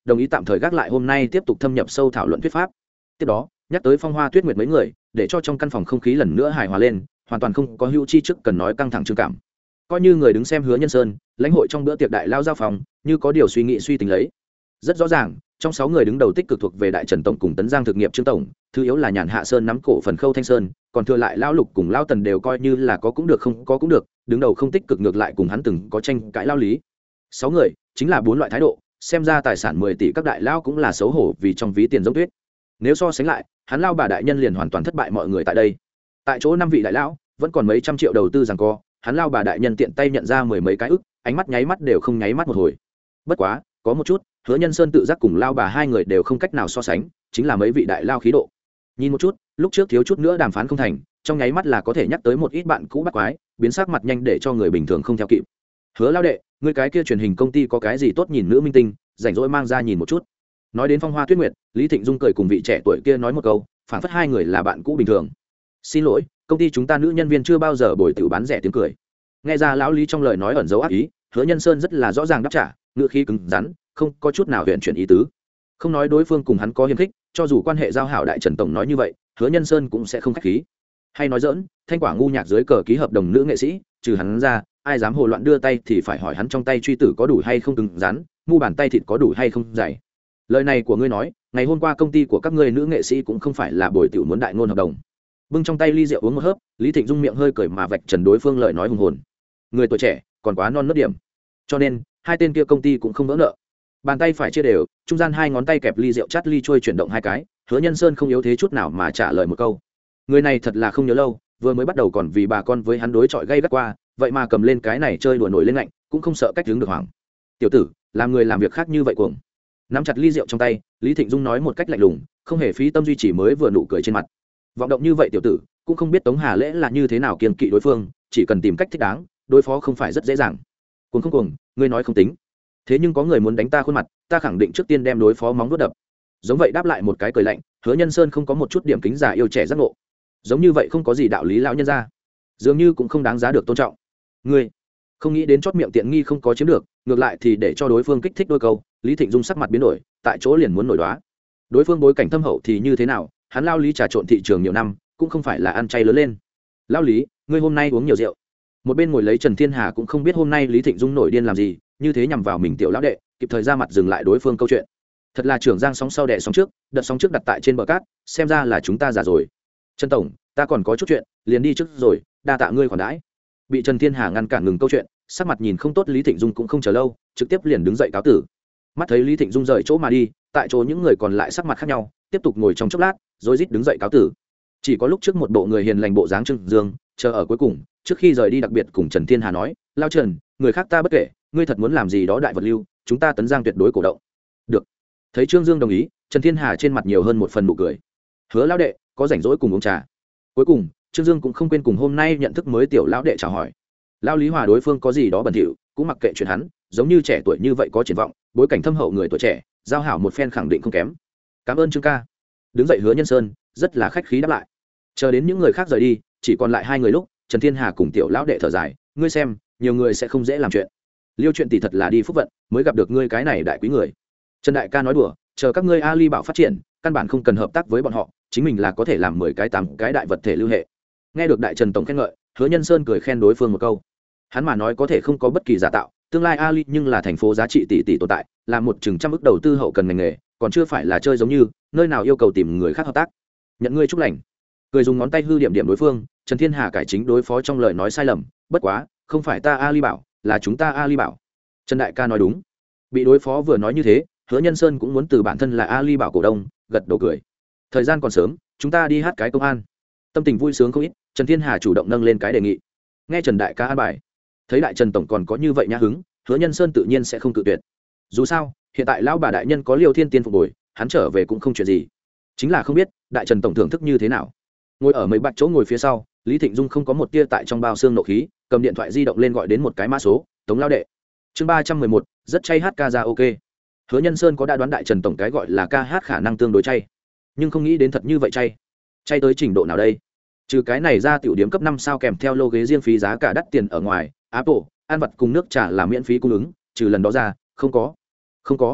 đồng ý tạm thời gác lại hôm nay tiếp tục thâm nhập sâu thảo luận thuyết pháp. Tiếp đó nhắc tới Phong Hoa Tuyết Nguyệt mấy người, để cho trong căn phòng không khí lần nữa hài hòa lên, hoàn toàn không có hữu chi trước cần nói căng thẳng trương cảm. Coi như người đứng xem Hứa Nhân Sơn, lãnh hội trong bữa tiệc đại lao giao phòng, như có điều suy nghĩ suy tính lấy. Rất rõ ràng, trong sáu người đứng đầu tích cực thuộc về Đại Trần tổng cùng Tấn Giang thực nghiệp Trương tổng, thứ yếu là Nhàn Hạ Sơn nắm cổ phần Khâu Thanh Sơn, còn thừa lại lão Lục cùng lão Tần đều coi như là có cũng được không có cũng được, đứng đầu không tích cực ngược lại cùng hắn từng có tranh cãi lao lý. Sáu người chính là bốn loại thái độ, xem ra tài sản mười tỷ các đại lao cũng là xấu hổ vì trong ví tiền giống tuyết. Nếu so sánh lại, hắn lao bà đại nhân liền hoàn toàn thất bại mọi người tại đây. Tại chỗ năm vị đại lão, vẫn còn mấy trăm triệu đầu tư giằng co, hắn lao bà đại nhân tiện tay nhận ra mười mấy cái ức, ánh mắt nháy mắt đều không nháy mắt một hồi. Bất quá, có một chút, Hứa Nhân Sơn tự giác cùng lao bà hai người đều không cách nào so sánh, chính là mấy vị đại lao khí độ. Nhìn một chút, lúc trước thiếu chút nữa đàm phán không thành, trong nháy mắt là có thể nhắc tới một ít bạn cũ bắt quái, biến sắc mặt nhanh để cho người bình thường không theo kịp. Hứa lao đệ, người cái kia truyền hình công ty có cái gì tốt nhìn nữ minh tinh, rảnh rỗi mang ra nhìn một chút. Nói đến Phong Hoa Tuyết Nguyệt, Lý Thịnh Dung cười cùng vị trẻ tuổi kia nói một câu, phản phất hai người là bạn cũ bình thường. Xin lỗi, công ty chúng ta nữ nhân viên chưa bao giờ bồi tiểu bán rẻ tiếng cười. Nghe ra lão Lý trong lời nói ẩn dấu ác ý, Hứa Nhân Sơn rất là rõ ràng đáp trả, ngữ khí cứng rắn, không có chút nào huyền chuyển ý tứ. Không nói đối phương cùng hắn có hiềm khích, cho dù quan hệ giao hảo Đại Trần tổng nói như vậy, Hứa Nhân Sơn cũng sẽ không khách khí. Hay nói dỡn, Thanh Quả ngu nhạc dưới cờ ký hợp đồng nữ nghệ sĩ, trừ hắn ra, ai dám hồ loạn đưa tay thì phải hỏi hắn trong tay truy tử có đủ hay không cứng rắn, mu bàn tay thịt có đủ hay không dày. Lời này của ngươi nói, ngày hôm qua công ty của các ngươi nữ nghệ sĩ cũng không phải là bồi tiểu muốn đại ngôn hợp đồng. Bưng trong tay ly rượu uống một hớp, Lý Thịnh Dung miệng hơi cười mà vạch trần đối phương lời nói hùng hồn. Người tuổi trẻ, còn quá non nớt điểm. Cho nên, hai tên kia công ty cũng không vỡ nợ. Bàn tay phải chia đều, trung gian hai ngón tay kẹp ly rượu chát ly trôi chuyển động hai cái, Hứa Nhân Sơn không yếu thế chút nào mà trả lời một câu. Người này thật là không nhớ lâu, vừa mới bắt đầu còn vì bà con với hắn đối chọi gay gắt qua, vậy mà cầm lên cái này chơi đùa nổi lên lạnh, cũng không sợ cách hướng được hoảng. Tiểu tử, làm người làm việc khác như vậy cuồng. Nắm chặt ly rượu trong tay, Lý Thịnh Dung nói một cách lạnh lùng, không hề phí tâm duy trì mới vừa nụ cười trên mặt. Vọng động như vậy tiểu tử, cũng không biết Tống Hà Lễ là như thế nào kiêng kỵ đối phương, chỉ cần tìm cách thích đáng, đối phó không phải rất dễ dàng. Cuồng không cuồng, ngươi nói không tính. Thế nhưng có người muốn đánh ta khuôn mặt, ta khẳng định trước tiên đem đối phó móng vuốt đập. Giống vậy đáp lại một cái cười lạnh, Hứa Nhân Sơn không có một chút điểm kính già yêu trẻ giác ngộ. Giống như vậy không có gì đạo lý lão nhân gia, dường như cũng không đáng giá được tôn trọng. Ngươi không nghĩ đến chót miệng tiện nghi không có chiếm được, ngược lại thì để cho đối phương kích thích đôi câu, Lý Thịnh Dung sắc mặt biến đổi, tại chỗ liền muốn nổi đoá. Đối phương bối cảnh thâm hậu thì như thế nào, hắn lao Lý trà trộn thị trường nhiều năm, cũng không phải là ăn chay lớn lên. Lao Lý, ngươi hôm nay uống nhiều rượu. Một bên ngồi lấy Trần Thiên Hà cũng không biết hôm nay Lý Thịnh Dung nổi điên làm gì, như thế nhằm vào mình tiểu lão đệ, kịp thời ra mặt dừng lại đối phương câu chuyện. Thật là trưởng giang sóng sau đẻ sóng trước, đợt sóng trước đặt tại trên bờ cát, xem ra là chúng ta già rồi. Trần tổng, ta còn có chút chuyện, liền đi trước rồi, đa tạ ngươi khoản đãi. Bị Trần Thiên Hà ngăn cản ngừng câu chuyện, sắc mặt nhìn không tốt Lý Thịnh Dung cũng không chờ lâu, trực tiếp liền đứng dậy cáo tử. Mắt thấy Lý Thịnh Dung rời chỗ mà đi, tại chỗ những người còn lại sắc mặt khác nhau, tiếp tục ngồi trong chốc lát, rồi rít đứng dậy cáo tử. Chỉ có lúc trước một bộ người hiền lành bộ dáng Trương Dương, chờ ở cuối cùng, trước khi rời đi đặc biệt cùng Trần Thiên Hà nói, lao Trần, người khác ta bất kể, ngươi thật muốn làm gì đó đại vật lưu, chúng ta Tấn Giang tuyệt đối cổ động. Được. Thấy Trương Dương đồng ý, Trần Thiên Hà trên mặt nhiều hơn một phần nụ cười. Hứa lão đệ, có rảnh rỗi cùng uống trà. Cuối cùng, Trương Dương cũng không quên cùng hôm nay nhận thức mới tiểu lão đệ chào hỏi. Lão Lý Hòa đối phương có gì đó bẩn thỉu, cũng mặc kệ chuyện hắn, giống như trẻ tuổi như vậy có triển vọng, bối cảnh thâm hậu người tuổi trẻ, giao hảo một phen khẳng định không kém. Cảm ơn Trương ca. Đứng dậy Hứa Nhân Sơn, rất là khách khí đáp lại. Chờ đến những người khác rời đi, chỉ còn lại hai người lúc, Trần Thiên Hà cùng tiểu lão đệ thở dài, ngươi xem, nhiều người sẽ không dễ làm chuyện. Liêu chuyện tỷ thật là đi phúc vận, mới gặp được ngươi cái này đại quý người. Trần đại ca nói đùa, chờ các ngươi Ali bảo phát triển, căn bản không cần hợp tác với bọn họ, chính mình là có thể làm mười cái tám cái đại vật thể lưu hệ. Nghe được đại Trần tổng khen ngợi, Hứa Nhân Sơn cười khen đối phương một câu. Hắn mà nói có thể không có bất kỳ giả tạo, tương lai Ali nhưng là thành phố giá trị tỷ tỷ tồn tại, là một chừng trăm ức đầu tư hậu cần ngành nghề, còn chưa phải là chơi giống như, nơi nào yêu cầu tìm người khác hợp tác. Nhận ngươi chúc lành. Cười dùng ngón tay hư điểm điểm đối phương, Trần Thiên Hà cải chính đối phó trong lời nói sai lầm, bất quá, không phải ta Ali bảo, là chúng ta Ali bảo. Trần đại ca nói đúng. Bị đối phó vừa nói như thế, Hứa Nhân Sơn cũng muốn từ bản thân là Ali bảo cổ đông, gật đầu cười. Thời gian còn sớm, chúng ta đi hát cái công an. Tâm tình vui sướng không ít, Trần Thiên Hà chủ động nâng lên cái đề nghị. Nghe Trần đại ca an bài, thấy đại Trần tổng còn có như vậy nhã hứng, Hứa Nhân Sơn tự nhiên sẽ không cự tuyệt. Dù sao, hiện tại lão bà đại nhân có Liêu Thiên Tiên phục bồi, hắn trở về cũng không chuyện gì. Chính là không biết, đại Trần tổng thưởng thức như thế nào. Ngồi ở mấy bạch chỗ ngồi phía sau, Lý Thịnh Dung không có một tia tại trong bao xương nộ khí, cầm điện thoại di động lên gọi đến một cái mã số, Tống lao đệ. Chương ba trăm mười một, rất chay hát ca ra ok. Hứa Nhân Sơn có đã đoán đại Trần tổng cái gọi là ca hát khả năng tương đối chay, nhưng không nghĩ đến thật như vậy chay. Chay tới trình độ nào đây? Trừ cái này ra tiểu điểm cấp năm sao kèm theo lô ghế riêng phí giá cả đắt tiền ở ngoài, Apple, ăn vặt cùng nước trà là miễn phí cung ứng, trừ lần đó ra, không có. Không có.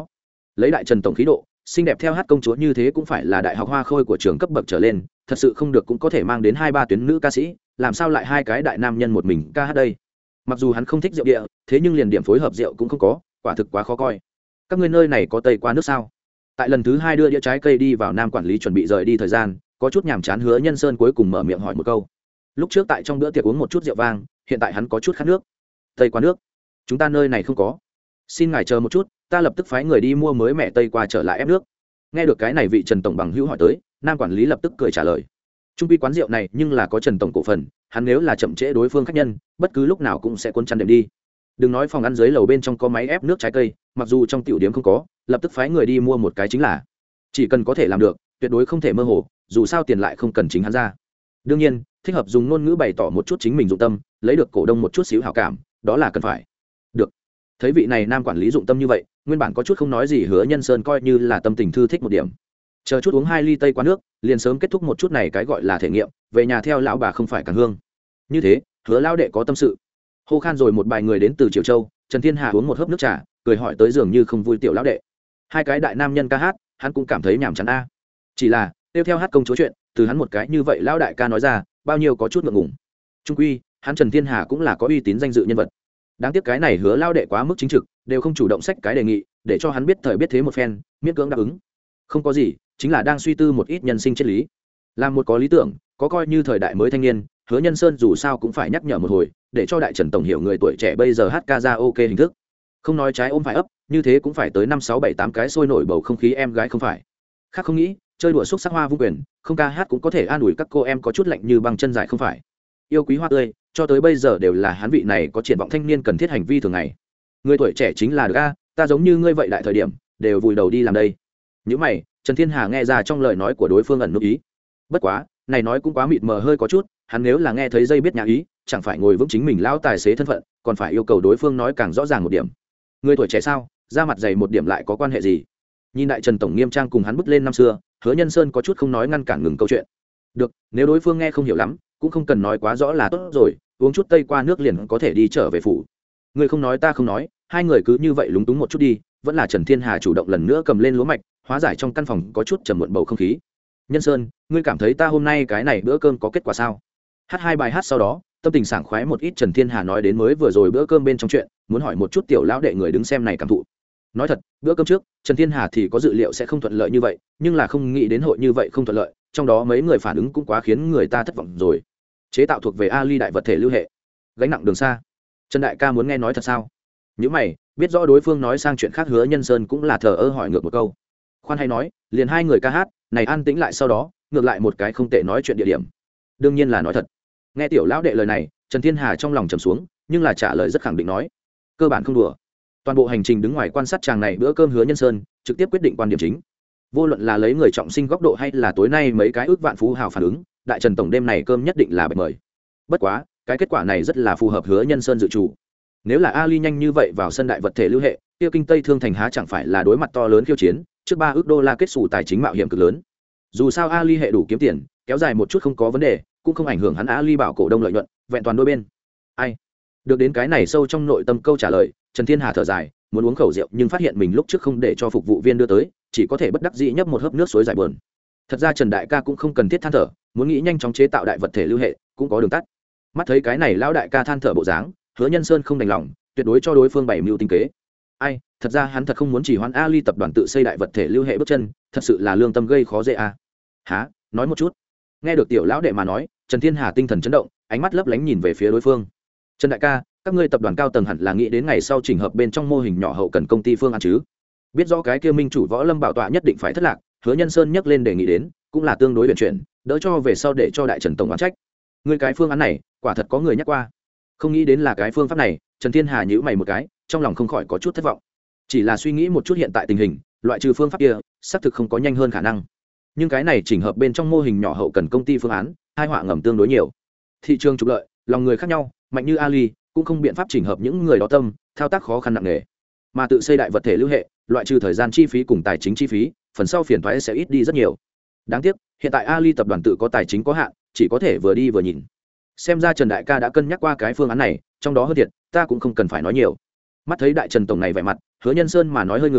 lấy đại trần tổng khí độ, xinh đẹp theo hát công chúa như thế cũng phải là đại học hoa khôi của trường cấp bậc trở lên, thật sự không được cũng có thể mang đến hai ba tuyến nữ ca sĩ, làm sao lại hai cái đại nam nhân một mình ca hát đây. Mặc dù hắn không thích rượu địa, thế nhưng liền điểm phối hợp rượu cũng không có, quả thực quá khó coi. Các ngươi nơi này có tây qua nước sao? Tại lần thứ hai đưa đĩa trái cây đi vào nam quản lý chuẩn bị rời đi thời gian, có chút nhàm chán Hứa Nhân Sơn cuối cùng mở miệng hỏi một câu. Lúc trước tại trong bữa tiệc uống một chút rượu vang, hiện tại hắn có chút khát nước. Tây qua nước, chúng ta nơi này không có. Xin ngài chờ một chút, ta lập tức phái người đi mua mới mẹ tây qua trở lại ép nước. Nghe được cái này vị Trần tổng bằng hữu hỏi tới, nam quản lý lập tức cười trả lời. Trung quy quán rượu này nhưng là có Trần tổng cổ phần, hắn nếu là chậm trễ đối phương khách nhân, bất cứ lúc nào cũng sẽ cuốn chăn đệm đi. Đừng nói phòng ăn dưới lầu bên trong có máy ép nước trái cây, mặc dù trong tiểu điểm không có, lập tức phái người đi mua một cái chính là. Chỉ cần có thể làm được, tuyệt đối không thể mơ hồ, dù sao tiền lại không cần chính hắn ra. Đương nhiên, thích hợp dùng ngôn ngữ bày tỏ một chút chính mình dụng tâm, lấy được cổ đông một chút xíu hảo cảm, đó là cần phải. Được. Thấy vị này nam quản lý dụng tâm như vậy, nguyên bản có chút không nói gì Hứa Nhân Sơn coi như là tâm tình thư thích một điểm. Chờ chút uống hai ly tây qua nước, liền sớm kết thúc một chút này cái gọi là thể nghiệm, về nhà theo lão bà không phải càng hương. Như thế, Hứa lão đệ có tâm sự. Hô khan rồi một bài người đến từ Triều Châu, Trần Thiên Hà uống một hớp nước trà, cười hỏi tới dường như không vui tiểu lão đệ. Hai cái đại nam nhân ca hát, hắn cũng cảm thấy nhàm chán a. Chỉ là, tiêu theo hát công chúa chuyện, từ hắn một cái như vậy lão đại ca nói ra, bao nhiêu có chút ngượng ngùng. Trung quy, hắn Trần Thiên Hà cũng là có uy tín danh dự nhân vật. Đáng tiếc cái này Hứa lão đệ quá mức chính trực, đều không chủ động sách cái đề nghị, để cho hắn biết thời biết thế một phen, miễn cưỡng đáp ứng. Không có gì, chính là đang suy tư một ít nhân sinh triết lý. Làm một có lý tưởng, có coi như thời đại mới thanh niên, Hứa Nhân Sơn dù sao cũng phải nhắc nhở một hồi, để cho đại Trần tổng hiểu người tuổi trẻ bây giờ hát ca ra ok hình thức. Không nói trái ôm phải ấp, như thế cũng phải tới năm sáu bảy tám cái sôi nổi bầu không khí em gái không phải. Khác không nghĩ, chơi đùa xúc sắc hoa vung quyền, không ca hát cũng có thể an ủi các cô em có chút lạnh như băng chân dài không phải. Yêu quý hoa tươi, cho tới bây giờ đều là hắn vị này có triển vọng thanh niên cần thiết hành vi thường ngày. Người tuổi trẻ chính là được a, ta giống như ngươi vậy đại thời điểm, đều vùi đầu đi làm đây. Những mày, Trần Thiên Hà nghe ra trong lời nói của đối phương ẩn nút ý. Bất quá, này nói cũng quá mịt mờ hơi có chút, hắn nếu là nghe thấy dây biết nhà ý, chẳng phải ngồi vững chính mình lão tài xế thân phận, còn phải yêu cầu đối phương nói càng rõ ràng một điểm. Người tuổi trẻ sao, da mặt dày một điểm lại có quan hệ gì? Nhìn đại Trần tổng nghiêm trang cùng hắn bứt lên năm xưa, Hứa Nhân Sơn có chút không nói ngăn cản ngừng câu chuyện. Được, nếu đối phương nghe không hiểu lắm, cũng không cần nói quá rõ là tốt rồi, uống chút tây qua nước liền có thể đi trở về phủ. Người không nói ta không nói, hai người cứ như vậy lúng túng một chút đi, vẫn là Trần Thiên Hà chủ động lần nữa cầm lên lúa mạch, hóa giải trong căn phòng có chút trầm muộn bầu không khí. Nhân Sơn, ngươi cảm thấy ta hôm nay cái này bữa cơm có kết quả sao? Hát hai bài hát sau đó, tâm tình sảng khoái một ít Trần Thiên Hà nói đến mới vừa rồi bữa cơm bên trong chuyện, muốn hỏi một chút tiểu lão đệ người đứng xem này cảm thụ. Nói thật, bữa cơm trước, Trần Thiên Hà thì có dự liệu sẽ không thuận lợi như vậy, nhưng là không nghĩ đến hội như vậy không thuận lợi, trong đó mấy người phản ứng cũng quá khiến người ta thất vọng rồi. Chế tạo thuộc về Ali đại vật thể lưu hệ, gánh nặng đường xa. Trần đại ca muốn nghe nói thật sao? Những mày, biết rõ đối phương nói sang chuyện khác Hứa Nhân Sơn cũng là thờ ơ hỏi ngược một câu. Khoan hay nói, liền hai người ca hát, này an tĩnh lại sau đó, ngược lại một cái không tệ nói chuyện địa điểm. Đương nhiên là nói thật. Nghe tiểu lão đệ lời này, Trần Thiên Hà trong lòng trầm xuống, nhưng là trả lời rất khẳng định nói, cơ bản không đùa. Toàn bộ hành trình đứng ngoài quan sát chàng này bữa cơm Hứa Nhân Sơn, trực tiếp quyết định quan điểm chính. Vô luận là lấy người trọng sinh góc độ hay là tối nay mấy cái ước vạn phú hào phản ứng, đại Trần tổng đêm này cơm nhất định là bạch mời. Bất quá, cái kết quả này rất là phù hợp Hứa Nhân Sơn dự chủ. Nếu là Ali nhanh như vậy vào sân đại vật thể lưu hệ, kia kinh Tây Thương thành há chẳng phải là đối mặt to lớn khiêu chiến, trước ba ước đô la kết xù tài chính mạo hiểm cực lớn. Dù sao Ali hệ đủ kiếm tiền, kéo dài một chút không có vấn đề, cũng không ảnh hưởng hắn Ali bảo cổ đông lợi nhuận, vẹn toàn đôi bên. Ai? Được đến cái này sâu trong nội tâm câu trả lời, Trần Thiên Hà thở dài, muốn uống khẩu rượu nhưng phát hiện mình lúc trước không để cho phục vụ viên đưa tới, chỉ có thể bất đắc dĩ nhấp một hớp nước suối giải buồn. Thật ra Trần đại ca cũng không cần thiết than thở, muốn nghĩ nhanh chóng chế tạo đại vật thể lưu hệ, cũng có đường tắt. Mắt thấy cái này lão đại ca than thở bộ dáng, Hứa Nhân Sơn không đành lòng, tuyệt đối cho đối phương bảy mưu tinh kế. Ai, thật ra hắn thật không muốn chỉ hoãn Ali tập đoàn tự xây đại vật thể lưu hệ bước chân, thật sự là lương tâm gây khó dễ a. À. Hả? Nói một chút. Nghe được tiểu lão đệ mà nói, Trần Thiên Hà tinh thần chấn động, ánh mắt lấp lánh nhìn về phía đối phương. Trần đại ca, các ngươi tập đoàn cao tầng hẳn là nghĩ đến ngày sau chỉnh hợp bên trong mô hình nhỏ hậu cần công ty phương án chứ? Biết rõ cái kia minh chủ Võ Lâm bảo tọa nhất định phải thất lạc, Hứa Nhân Sơn nhắc lên đề nghị đến, cũng là tương đối biện chuyện, đỡ cho về sau để cho đại Trần tổng oán trách. Ngươi cái phương án này, quả thật có người nhắc qua. Không nghĩ đến là cái phương pháp này, Trần Thiên Hà nhíu mày một cái, trong lòng không khỏi có chút thất vọng. Chỉ là suy nghĩ một chút hiện tại tình hình, loại trừ phương pháp kia, xác thực không có nhanh hơn khả năng. Nhưng cái này chỉnh hợp bên trong mô hình nhỏ hậu cần công ty phương án, hai họa ngầm tương đối nhiều. Thị trường trục lợi, lòng người khác nhau, mạnh như Ali, cũng không biện pháp chỉnh hợp những người đó tâm, thao tác khó khăn nặng nề. Mà tự xây đại vật thể lưu hệ, loại trừ thời gian chi phí cùng tài chính chi phí, phần sau phiền toái sẽ ít đi rất nhiều. Đáng tiếc, hiện tại Ali tập đoàn tự có tài chính có hạn, chỉ có thể vừa đi vừa nhìn. Xem ra Trần đại ca đã cân nhắc qua cái phương án này, trong đó hơn thiệt, ta cũng không cần phải nói nhiều. Mắt thấy đại Trần tổng này vẻ mặt, Hứa Nhân Sơn mà nói hơi ngừng,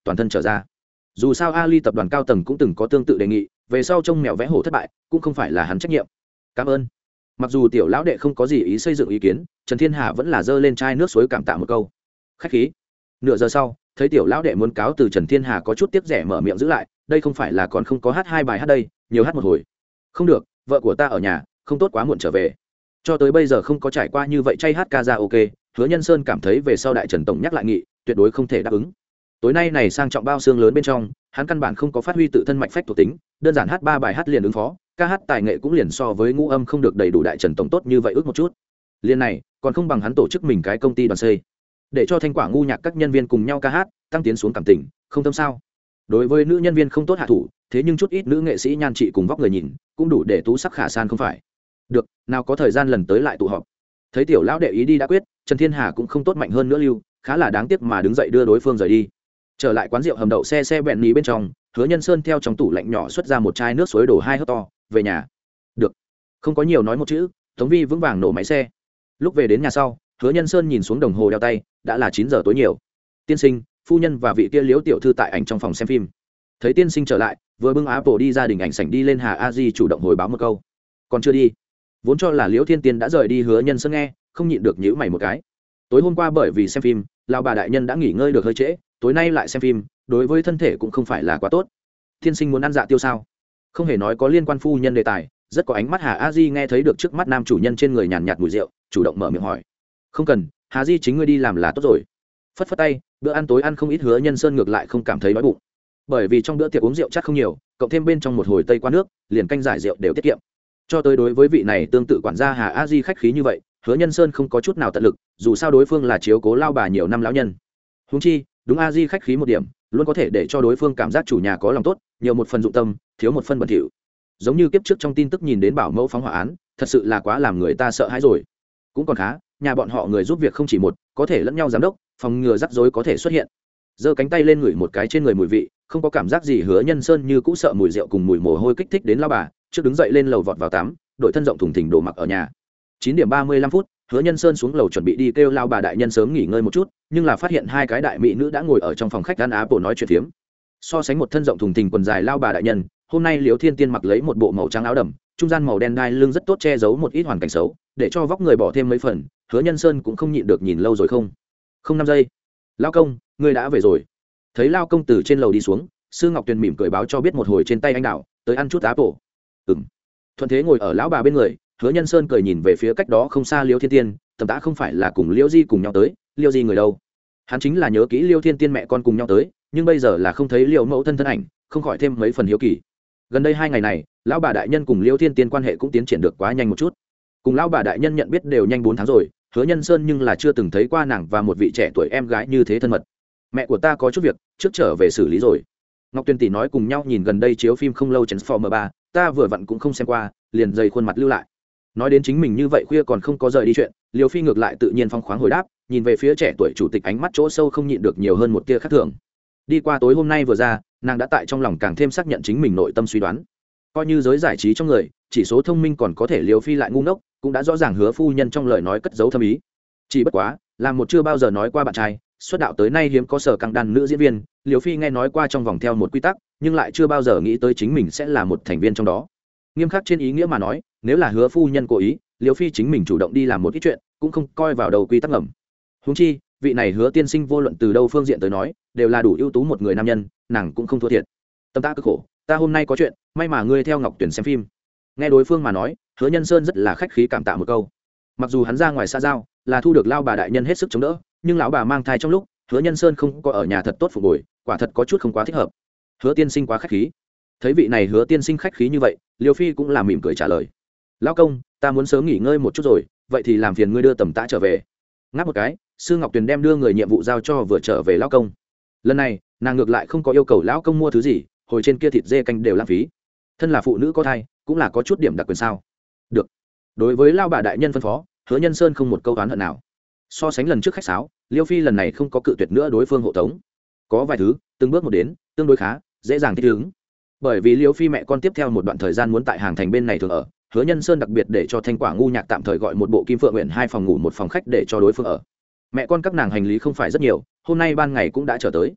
toàn thân trở ra. Dù sao Ali tập đoàn cao tầng cũng từng có tương tự đề nghị, về sau trông mèo vẽ hổ thất bại cũng không phải là hắn trách nhiệm. Cảm ơn. Mặc dù tiểu lão đệ không có gì ý xây dựng ý kiến, Trần Thiên Hà vẫn là giơ lên chai nước suối cảm tạ một câu. Khách khí. Nửa giờ sau, thấy tiểu lão đệ muốn cáo từ, Trần Thiên Hà có chút tiếc rẻ mở miệng giữ lại, đây không phải là còn không có hát hai bài hát đây, nhiều hát một hồi. Không được, vợ của ta ở nhà, không tốt quá muộn trở về. Cho tới bây giờ không có trải qua như vậy chay hát ca ra ok, Hứa Nhân Sơn cảm thấy về sau đại Trần tổng nhắc lại nghị, tuyệt đối không thể đáp ứng. Tối nay này sang trọng bao xương lớn bên trong, hắn căn bản không có phát huy tự thân mạch phách thuộc tính, đơn giản hát ba bài hát liền ứng phó, ca hát tài nghệ cũng liền so với ngũ âm không được đầy đủ đại Trần tổng tốt như vậy ước một chút. Liên này, còn không bằng hắn tổ chức mình cái công ty đoàn xây, để cho thanh quả ngu nhạc các nhân viên cùng nhau ca hát, tăng tiến xuống cảm tình, không tâm sao? Đối với nữ nhân viên không tốt hạ thủ, thế nhưng chút ít nữ nghệ sĩ nhan trị cùng vóc người nhìn, cũng đủ để tú sắc khả san không phải? Được, nào có thời gian lần tới lại tụ họp. Thấy tiểu lão đệ ý đi đã quyết, Trần Thiên Hà cũng không tốt mạnh hơn nữa lưu, khá là đáng tiếc mà đứng dậy đưa đối phương rời đi. Trở lại quán rượu hầm đậu xe xe bẹn ní bên trong, Hứa Nhân Sơn theo trong tủ lạnh nhỏ xuất ra một chai nước suối đổ hai hớp to, về nhà. Được. Không có nhiều nói một chữ, Tống Vi vững vàng nổ máy xe. Lúc về đến nhà sau, Hứa Nhân Sơn nhìn xuống đồng hồ đeo tay, đã là chín giờ tối nhiều. Tiên sinh, phu nhân và vị kia Liễu tiểu thư tại ảnh trong phòng xem phim. Thấy tiên sinh trở lại, vừa bưng Apple đi ra đình ảnh sảnh đi lên, Hà A Di chủ động hồi báo một câu. Còn chưa đi. Vốn cho là Liễu Thiên Tiên đã rời đi, Hứa Nhân Sơn nghe, không nhịn được nhíu mày một cái. Tối hôm qua bởi vì xem phim, lão bà đại nhân đã nghỉ ngơi được hơi trễ, tối nay lại xem phim, đối với thân thể cũng không phải là quá tốt. Tiên sinh muốn ăn dạ tiêu sao? Không hề nói có liên quan phu nhân đề tài, rất có ánh mắt. Hà A Di nghe thấy được trước mắt nam chủ nhân trên người nhàn nhạt mùi rượu, chủ động mở miệng hỏi. Không cần, Hà Di chính ngươi đi làm là tốt rồi. Phất phất tay, bữa ăn tối ăn không ít, Hứa Nhân Sơn ngược lại không cảm thấy đói bụng, bởi vì trong bữa tiệc uống rượu chắc không nhiều, cộng thêm bên trong một hồi tây qua nước, liền canh giải rượu đều tiết kiệm. Cho tới đối với vị này tương tự quản gia Hà A Di khách khí như vậy, Hứa Nhân Sơn không có chút nào tận lực, dù sao đối phương là chiếu cố lao bà nhiều năm lão nhân. Huống chi, đúng A Di khách khí một điểm, luôn có thể để cho đối phương cảm giác chủ nhà có lòng tốt, nhiều một phần dụng tâm, thiếu một phần bẩn thỉu. Giống như kiếp trước trong tin tức nhìn đến bảo mẫu phóng hỏa án, thật sự là quá làm người ta sợ hãi rồi. Cũng còn khá, nhà bọn họ người giúp việc không chỉ một, có thể lẫn nhau giám đốc, phòng ngừa rắc rối có thể xuất hiện. Giơ cánh tay lên ngửi một cái trên người mùi vị, không có cảm giác gì. Hứa Nhân Sơn như cũ sợ mùi rượu cùng mùi mồ hôi kích thích đến lao bà, trước đứng dậy lên lầu vọt vào tắm, đội thân rộng thùng thình đồ mặc ở nhà. Chín điểm ba mươi lăm phút, Hứa Nhân Sơn xuống lầu chuẩn bị đi kêu lao bà đại nhân sớm nghỉ ngơi một chút, nhưng là phát hiện hai cái đại mỹ nữ đã ngồi ở trong phòng khách ăn Apple nói chuyện phiếm. So sánh một thân rộng thùng thình quần dài lao bà đại nhân, hôm nay Liễu Thiên Tiên mặc lấy một bộ màu trắng áo đầm, trung gian màu đen đai lưng rất tốt che giấu một ít hoàn cảnh xấu, để cho vóc người bỏ thêm mấy phần. Hứa Nhân Sơn cũng không nhịn được nhìn lâu rồi không không năm giây. Lao công, ngươi đã về rồi. Thấy lao công từ trên lầu đi xuống, Sư Ngọc Tuyền mỉm cười báo cho biết một hồi trên tay anh đảo tới ăn chút Apple. Ừm. Thuận thế ngồi ở lão bà bên người, Hứa Nhân Sơn cười nhìn về phía cách đó không xa Liễu Thiên Tiên, tầm tã không phải là cùng Liễu Di cùng nhau tới, Liễu Di người đâu? Hắn chính là nhớ kỹ Liễu Thiên Tiên mẹ con cùng nhau tới, nhưng bây giờ là không thấy Liễu mẫu thân thân ảnh, không khỏi thêm mấy phần hiếu kỳ. Gần đây hai ngày này, lão bà đại nhân cùng Liễu Thiên Tiên quan hệ cũng tiến triển được quá nhanh một chút. Cùng lão bà đại nhân nhận biết đều nhanh bốn tháng rồi, Hứa Nhân Sơn nhưng là chưa từng thấy qua nàng và một vị trẻ tuổi em gái như thế thân mật. Mẹ của ta có chút việc, trước trở về xử lý rồi. Ngọc Tuyên tỷ nói cùng nhau nhìn gần đây chiếu phim không lâu Transformer ba, ta vừa vặn cũng không xem qua, liền dày khuôn mặt lưu lại. Nói đến chính mình như vậy khuya còn không có rời đi chuyện, Liêu Phi ngược lại tự nhiên phong khoáng hồi đáp, nhìn về phía trẻ tuổi chủ tịch, ánh mắt chỗ sâu không nhịn được nhiều hơn một tia khác thường. Đi qua tối hôm nay vừa ra, nàng đã tại trong lòng càng thêm xác nhận chính mình nội tâm suy đoán. Coi như giới giải trí trong người, chỉ số thông minh còn có thể, Liêu Phi lại ngu ngốc, cũng đã rõ ràng Hứa phu nhân trong lời nói cất giấu thâm ý. Chỉ bất quá, làm một chưa bao giờ nói qua bạn trai, xuất đạo tới nay hiếm có sở căng đan nữ diễn viên, Liêu Phi nghe nói qua trong vòng theo một quy tắc, nhưng lại chưa bao giờ nghĩ tới chính mình sẽ là một thành viên trong đó. Nghiêm khắc trên ý nghĩa mà nói, nếu là Hứa phu nhân cố ý, Liêu Phi chính mình chủ động đi làm một ít chuyện, cũng không coi vào đầu quy tắc ngầm. Huống chi, vị này Hứa tiên sinh vô luận từ đâu phương diện tới nói, đều là đủ ưu tú một người nam nhân, nàng cũng không thua thiệt. Tâm ta cực khổ, ta hôm nay có chuyện, may mà ngươi theo Ngọc Tuyển xem phim. Nghe đối phương mà nói, Hứa Nhân Sơn rất là khách khí cảm tạ một câu. Mặc dù hắn ra ngoài xa giao, là thu được lao bà đại nhân hết sức chống đỡ, nhưng lão bà mang thai trong lúc, Hứa Nhân Sơn không có ở nhà thật tốt phục hồi, quả thật có chút không quá thích hợp. Hứa tiên sinh quá khách khí. Thấy vị này Hứa tiên sinh khách khí như vậy, Liêu Phi cũng là mỉm cười trả lời. Lão công, ta muốn sớm nghỉ ngơi một chút rồi, vậy thì làm phiền ngươi đưa tầm tã trở về. Ngáp một cái, Sư Ngọc Tuyền đem đưa người nhiệm vụ giao cho vừa trở về lão công. Lần này, nàng ngược lại không có yêu cầu lão công mua thứ gì, hồi trên kia thịt dê canh đều lãng phí. Thân là phụ nữ có thai, cũng là có chút điểm đặc quyền sao? Được. Đối với lao bà đại nhân phân phó, Hứa Nhân Sơn không một câu oán hận nào. So sánh lần trước khách sáo, Liêu Phi lần này không có cự tuyệt nữa đối phương hộ tống. Có vài thứ, từng bước một đến, tương đối khá, dễ dàng thích ứng. Bởi vì Liêu Phi mẹ con tiếp theo một đoạn thời gian muốn tại hàng thành bên này thường ở, Hứa Nhân Sơn đặc biệt để cho Thanh Quả ngu nhạc tạm thời gọi một bộ Kim Phượng Nguyện hai phòng ngủ một phòng khách để cho đối phương ở. Mẹ con các nàng hành lý không phải rất nhiều, hôm nay ban ngày cũng đã trở tới.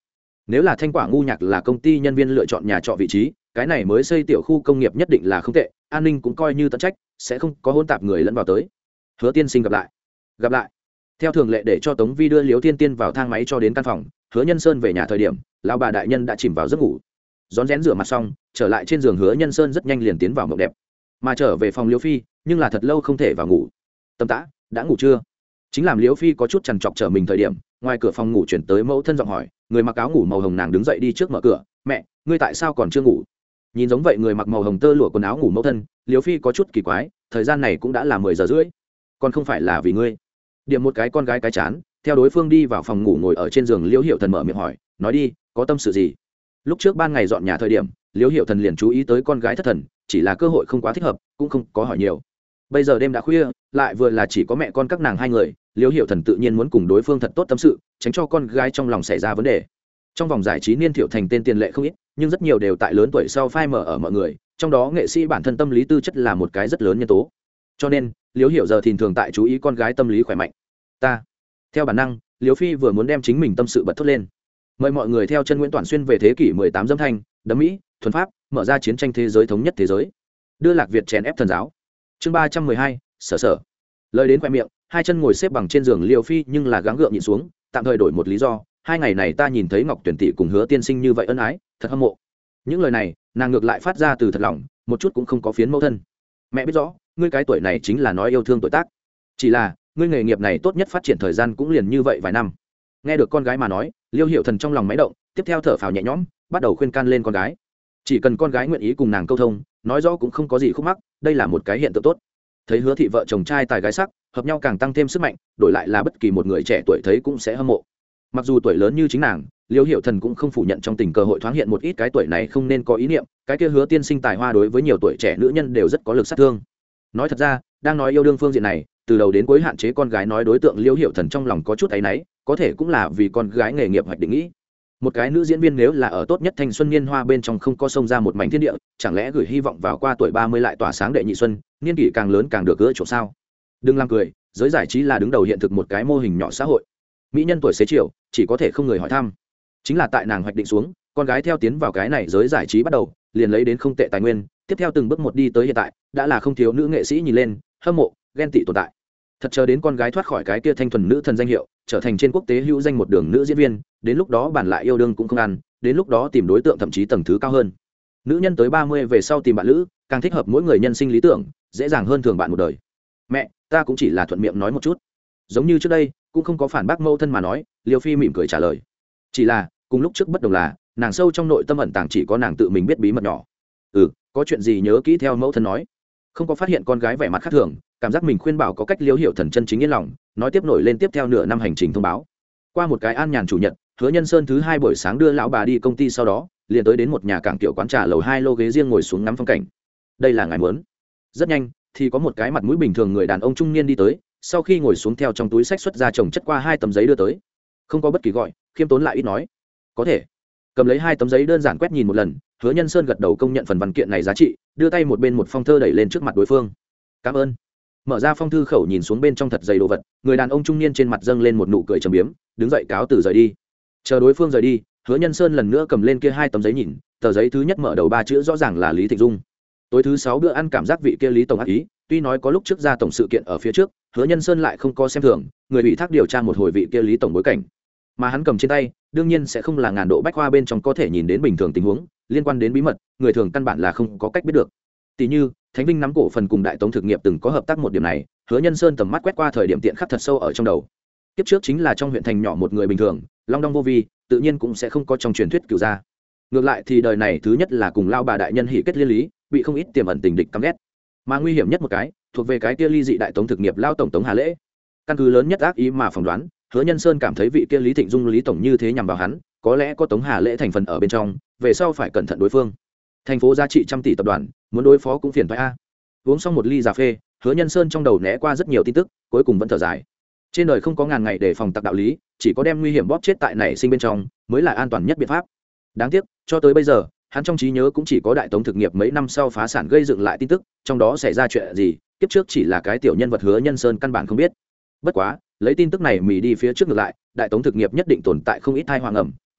nếu là Thanh Quả ngu nhạc là công ty nhân viên lựa chọn nhà trọ vị trí, cái này mới xây tiểu khu công nghiệp nhất định là không tệ, an ninh cũng coi như tận trách, sẽ không có hỗn tạp người lẫn vào tới. Hứa tiên sinh gặp lại. Gặp lại. Theo thường lệ để cho Tống Vi đưa Liễu Tiên Tiên vào thang máy cho đến căn phòng, Hứa Nhân Sơn về nhà thời điểm, lão bà đại nhân đã chìm vào giấc ngủ. Rón rén rửa mặt xong, trở lại trên giường Hứa Nhân Sơn rất nhanh liền tiến vào mộng đẹp. Mà trở về phòng Liễu Phi, nhưng là thật lâu không thể vào ngủ. Tâm Tã, đã ngủ chưa? Chính làm Liễu Phi có chút chần chọc trở mình thời điểm, ngoài cửa phòng ngủ chuyển tới mẫu thân giọng hỏi, người mặc áo ngủ màu hồng nàng đứng dậy đi trước mở cửa, "Mẹ, ngươi tại sao còn chưa ngủ?" Nhìn giống vậy người mặc màu hồng tơ lụa quần áo ngủ mẫu thân, Liễu Phi có chút kỳ quái, thời gian này cũng đã là mười giờ rưỡi, còn không phải là vì ngươi. Điểm một cái con gái cái chán, theo đối phương đi vào phòng ngủ ngồi ở trên giường, Liễu Hiểu Thần mở miệng hỏi, "Nói đi, có tâm sự gì?" Lúc trước ban ngày dọn nhà thời điểm, Liễu Hiểu Thần liền chú ý tới con gái thất thần, chỉ là cơ hội không quá thích hợp, cũng không có hỏi nhiều. Bây giờ đêm đã khuya, lại vừa là chỉ có mẹ con các nàng hai người, Liễu Hiểu Thần tự nhiên muốn cùng đối phương thật tốt tâm sự, tránh cho con gái trong lòng xảy ra vấn đề. Trong vòng giải trí niên thiệu thành tên tiền lệ không ít, nhưng rất nhiều đều tại lớn tuổi sau phai mở ở mọi người, trong đó nghệ sĩ bản thân tâm lý tư chất là một cái rất lớn nhân tố. Cho nên, Liễu Hiểu giờ thìn thường tại chú ý con gái tâm lý khỏe mạnh. Ta, theo bản năng, Liễu Phi vừa muốn đem chính mình tâm sự bật thốt lên. Mời mọi người theo chân Nguyễn Toản Xuyên về thế kỷ mười tám dâm thanh, đấm Mỹ, thuần pháp, mở ra chiến tranh thế giới thống nhất thế giới. Đưa Lạc Việt chèn ép thần giáo. Chương ba trăm mười hai, sở sở. Lời đến khoe miệng, hai chân ngồi xếp bằng trên giường Liễu Phi nhưng là gắng gượng nhịn xuống, tạm thời đổi một lý do, hai ngày này ta nhìn thấy Ngọc Tuyển tỷ cùng Hứa tiên sinh như vậy ân ái, thật hâm mộ. Những lời này, nàng ngược lại phát ra từ thật lòng, một chút cũng không có phiến mẫu thân. Mẹ biết rõ, ngươi cái tuổi này chính là nói yêu thương tuổi tác. Chỉ là, ngươi nghề nghiệp này tốt nhất phát triển thời gian cũng liền như vậy vài năm. Nghe được con gái mà nói, Liêu Hiểu Thần trong lòng máy động, tiếp theo thở phào nhẹ nhõm, bắt đầu khuyên can lên con gái. Chỉ cần con gái nguyện ý cùng nàng câu thông, nói rõ cũng không có gì khúc mắc, đây là một cái hiện tượng tốt. Thấy Hứa thị vợ chồng trai tài gái sắc, hợp nhau càng tăng thêm sức mạnh, đổi lại là bất kỳ một người trẻ tuổi thấy cũng sẽ hâm mộ. Mặc dù tuổi lớn như chính nàng, Liêu Hiểu Thần cũng không phủ nhận trong tình cơ hội thoáng hiện một ít cái tuổi này không nên có ý niệm, cái kia Hứa tiên sinh tài hoa đối với nhiều tuổi trẻ nữ nhân đều rất có lực sát thương. Nói thật ra, đang nói yêu đương phương diện này, từ đầu đến cuối hạn chế con gái nói đối tượng Liêu Hiểu Thần trong lòng có chút áy náy, có thể cũng là vì con gái nghề nghiệp hoạch định nghĩ. Một cái nữ diễn viên nếu là ở tốt nhất thanh xuân niên hoa bên trong không có xông ra một mảnh thiên địa, chẳng lẽ gửi hy vọng vào qua tuổi ba mươi lại tỏa sáng đệ nhị xuân, niên kỷ càng lớn càng được gỡ chỗ sao? Đừng làm cười, giới giải trí là đứng đầu hiện thực một cái mô hình nhỏ xã hội. Mỹ nhân tuổi xế chiều, chỉ có thể không người hỏi thăm. Chính là tại nàng hoạch định xuống, con gái theo tiến vào cái này giới giải trí bắt đầu, liền lấy đến không tệ tài nguyên, tiếp theo từng bước một đi tới hiện tại, đã là không thiếu nữ nghệ sĩ nhìn lên, hâm mộ, ghen tị tồn tại. Thật chờ đến con gái thoát khỏi cái kia thanh thuần nữ thần danh hiệu, trở thành trên quốc tế hữu danh một đường nữ diễn viên, đến lúc đó bản lại yêu đương cũng không ăn, đến lúc đó tìm đối tượng thậm chí tầng thứ cao hơn. Nữ nhân tới ba mươi về sau tìm bạn lữ, càng thích hợp mỗi người nhân sinh lý tưởng, dễ dàng hơn thường bạn một đời. Mẹ, ta cũng chỉ là thuận miệng nói một chút. Giống như trước đây, cũng không có phản bác mâu thân mà nói, Liêu Phi mỉm cười trả lời. Chỉ là, cùng lúc trước bất đồng là, nàng sâu trong nội tâm ẩn tàng chỉ có nàng tự mình biết bí mật nhỏ. Ừ, có chuyện gì nhớ kỹ theo mẫu thân nói. Không có phát hiện con gái vẻ mặt khác thường, cảm giác mình khuyên bảo có cách Liêu Hiểu Thần chân chính yên lòng, nói tiếp nổi lên tiếp theo nửa năm hành trình thông báo. Qua một cái an nhàn chủ nhật, Hứa Nhân Sơn thứ hai buổi sáng đưa lão bà đi công ty, sau đó liền tới đến một nhà cảng tiểu quán trà lầu hai lô ghế riêng ngồi xuống ngắm phong cảnh. Đây là ngài muốn. Rất nhanh, thì có một cái mặt mũi bình thường người đàn ông trung niên đi tới, sau khi ngồi xuống theo trong túi sách xuất ra chồng chất qua hai tấm giấy đưa tới. Không có bất kỳ gọi, khiêm tốn lại ít nói. Có thể. Cầm lấy hai tấm giấy đơn giản quét nhìn một lần, Hứa Nhân Sơn gật đầu công nhận phần văn kiện này giá trị, đưa tay một bên một phong thơ đẩy lên trước mặt đối phương. Cảm ơn. Mở ra phong thư khẩu nhìn xuống bên trong thật dày đồ vật, người đàn ông trung niên trên mặt dâng lên một nụ cười trầm biếm, đứng dậy cáo từ rời đi. Chờ đối phương rời đi, Hứa Nhân Sơn lần nữa cầm lên kia hai tấm giấy nhìn, tờ giấy thứ nhất mở đầu ba chữ rõ ràng là Lý Thịnh Dung. Tối thứ sáu bữa ăn cảm giác vị kia Lý tổng ác ý, tuy nói có lúc trước ra tổng sự kiện ở phía trước, Hứa Nhân Sơn lại không có xem thường, người bị thác điều tra một hồi vị kia Lý tổng bối cảnh, mà hắn cầm trên tay, đương nhiên sẽ không là ngàn độ bách khoa bên trong có thể nhìn đến bình thường tình huống, liên quan đến bí mật, người thường căn bản là không có cách biết được. Tỷ như, Thánh Vinh nắm cổ phần cùng Đại Tống thực nghiệp từng có hợp tác một điểm này, Hứa Nhân Sơn tầm mắt quét qua thời điểm tiện khắc thật sâu ở trong đầu. Kiếp trước chính là trong huyện thành nhỏ một người bình thường, long đong vô vi, tự nhiên cũng sẽ không có trong truyền thuyết cửu gia. Ngược lại thì đời này thứ nhất là cùng lao bà đại nhân hỉ kết liên lý, bị không ít tiềm ẩn tình địch căm ghét. Mà nguy hiểm nhất một cái, thuộc về cái kia ly dị Đại Tống thực nghiệp lao tổng Tống Hà Lễ. Căn cứ lớn nhất ác ý mà phỏng đoán, Hứa Nhân Sơn cảm thấy vị kia Lý Thịnh Dung Lý tổng như thế nhằm vào hắn, có lẽ có Tống Hà Lễ thành phần ở bên trong, về sau phải cẩn thận đối phương. Thành phố giá trị trăm tỷ tập đoàn, muốn đối phó cũng phiền toái a. Uống xong một ly cà phê, Hứa Nhân Sơn trong đầu né qua rất nhiều tin tức, cuối cùng vẫn thở dài. Trên đời không có ngàn ngày để phòng tặc đạo lý, chỉ có đem nguy hiểm bóp chết tại nảy sinh bên trong, mới là an toàn nhất biện pháp. Đáng tiếc, cho tới bây giờ, hắn trong trí nhớ cũng chỉ có Đại Tống thực nghiệp mấy năm sau phá sản gây dựng lại tin tức, trong đó xảy ra chuyện gì, kiếp trước chỉ là cái tiểu nhân vật Hứa Nhân Sơn căn bản không biết. Bất quá, lấy tin tức này mì đi phía trước ngược lại, Đại Tống thực nghiệp nhất định tồn tại không ít tai họa ngầm,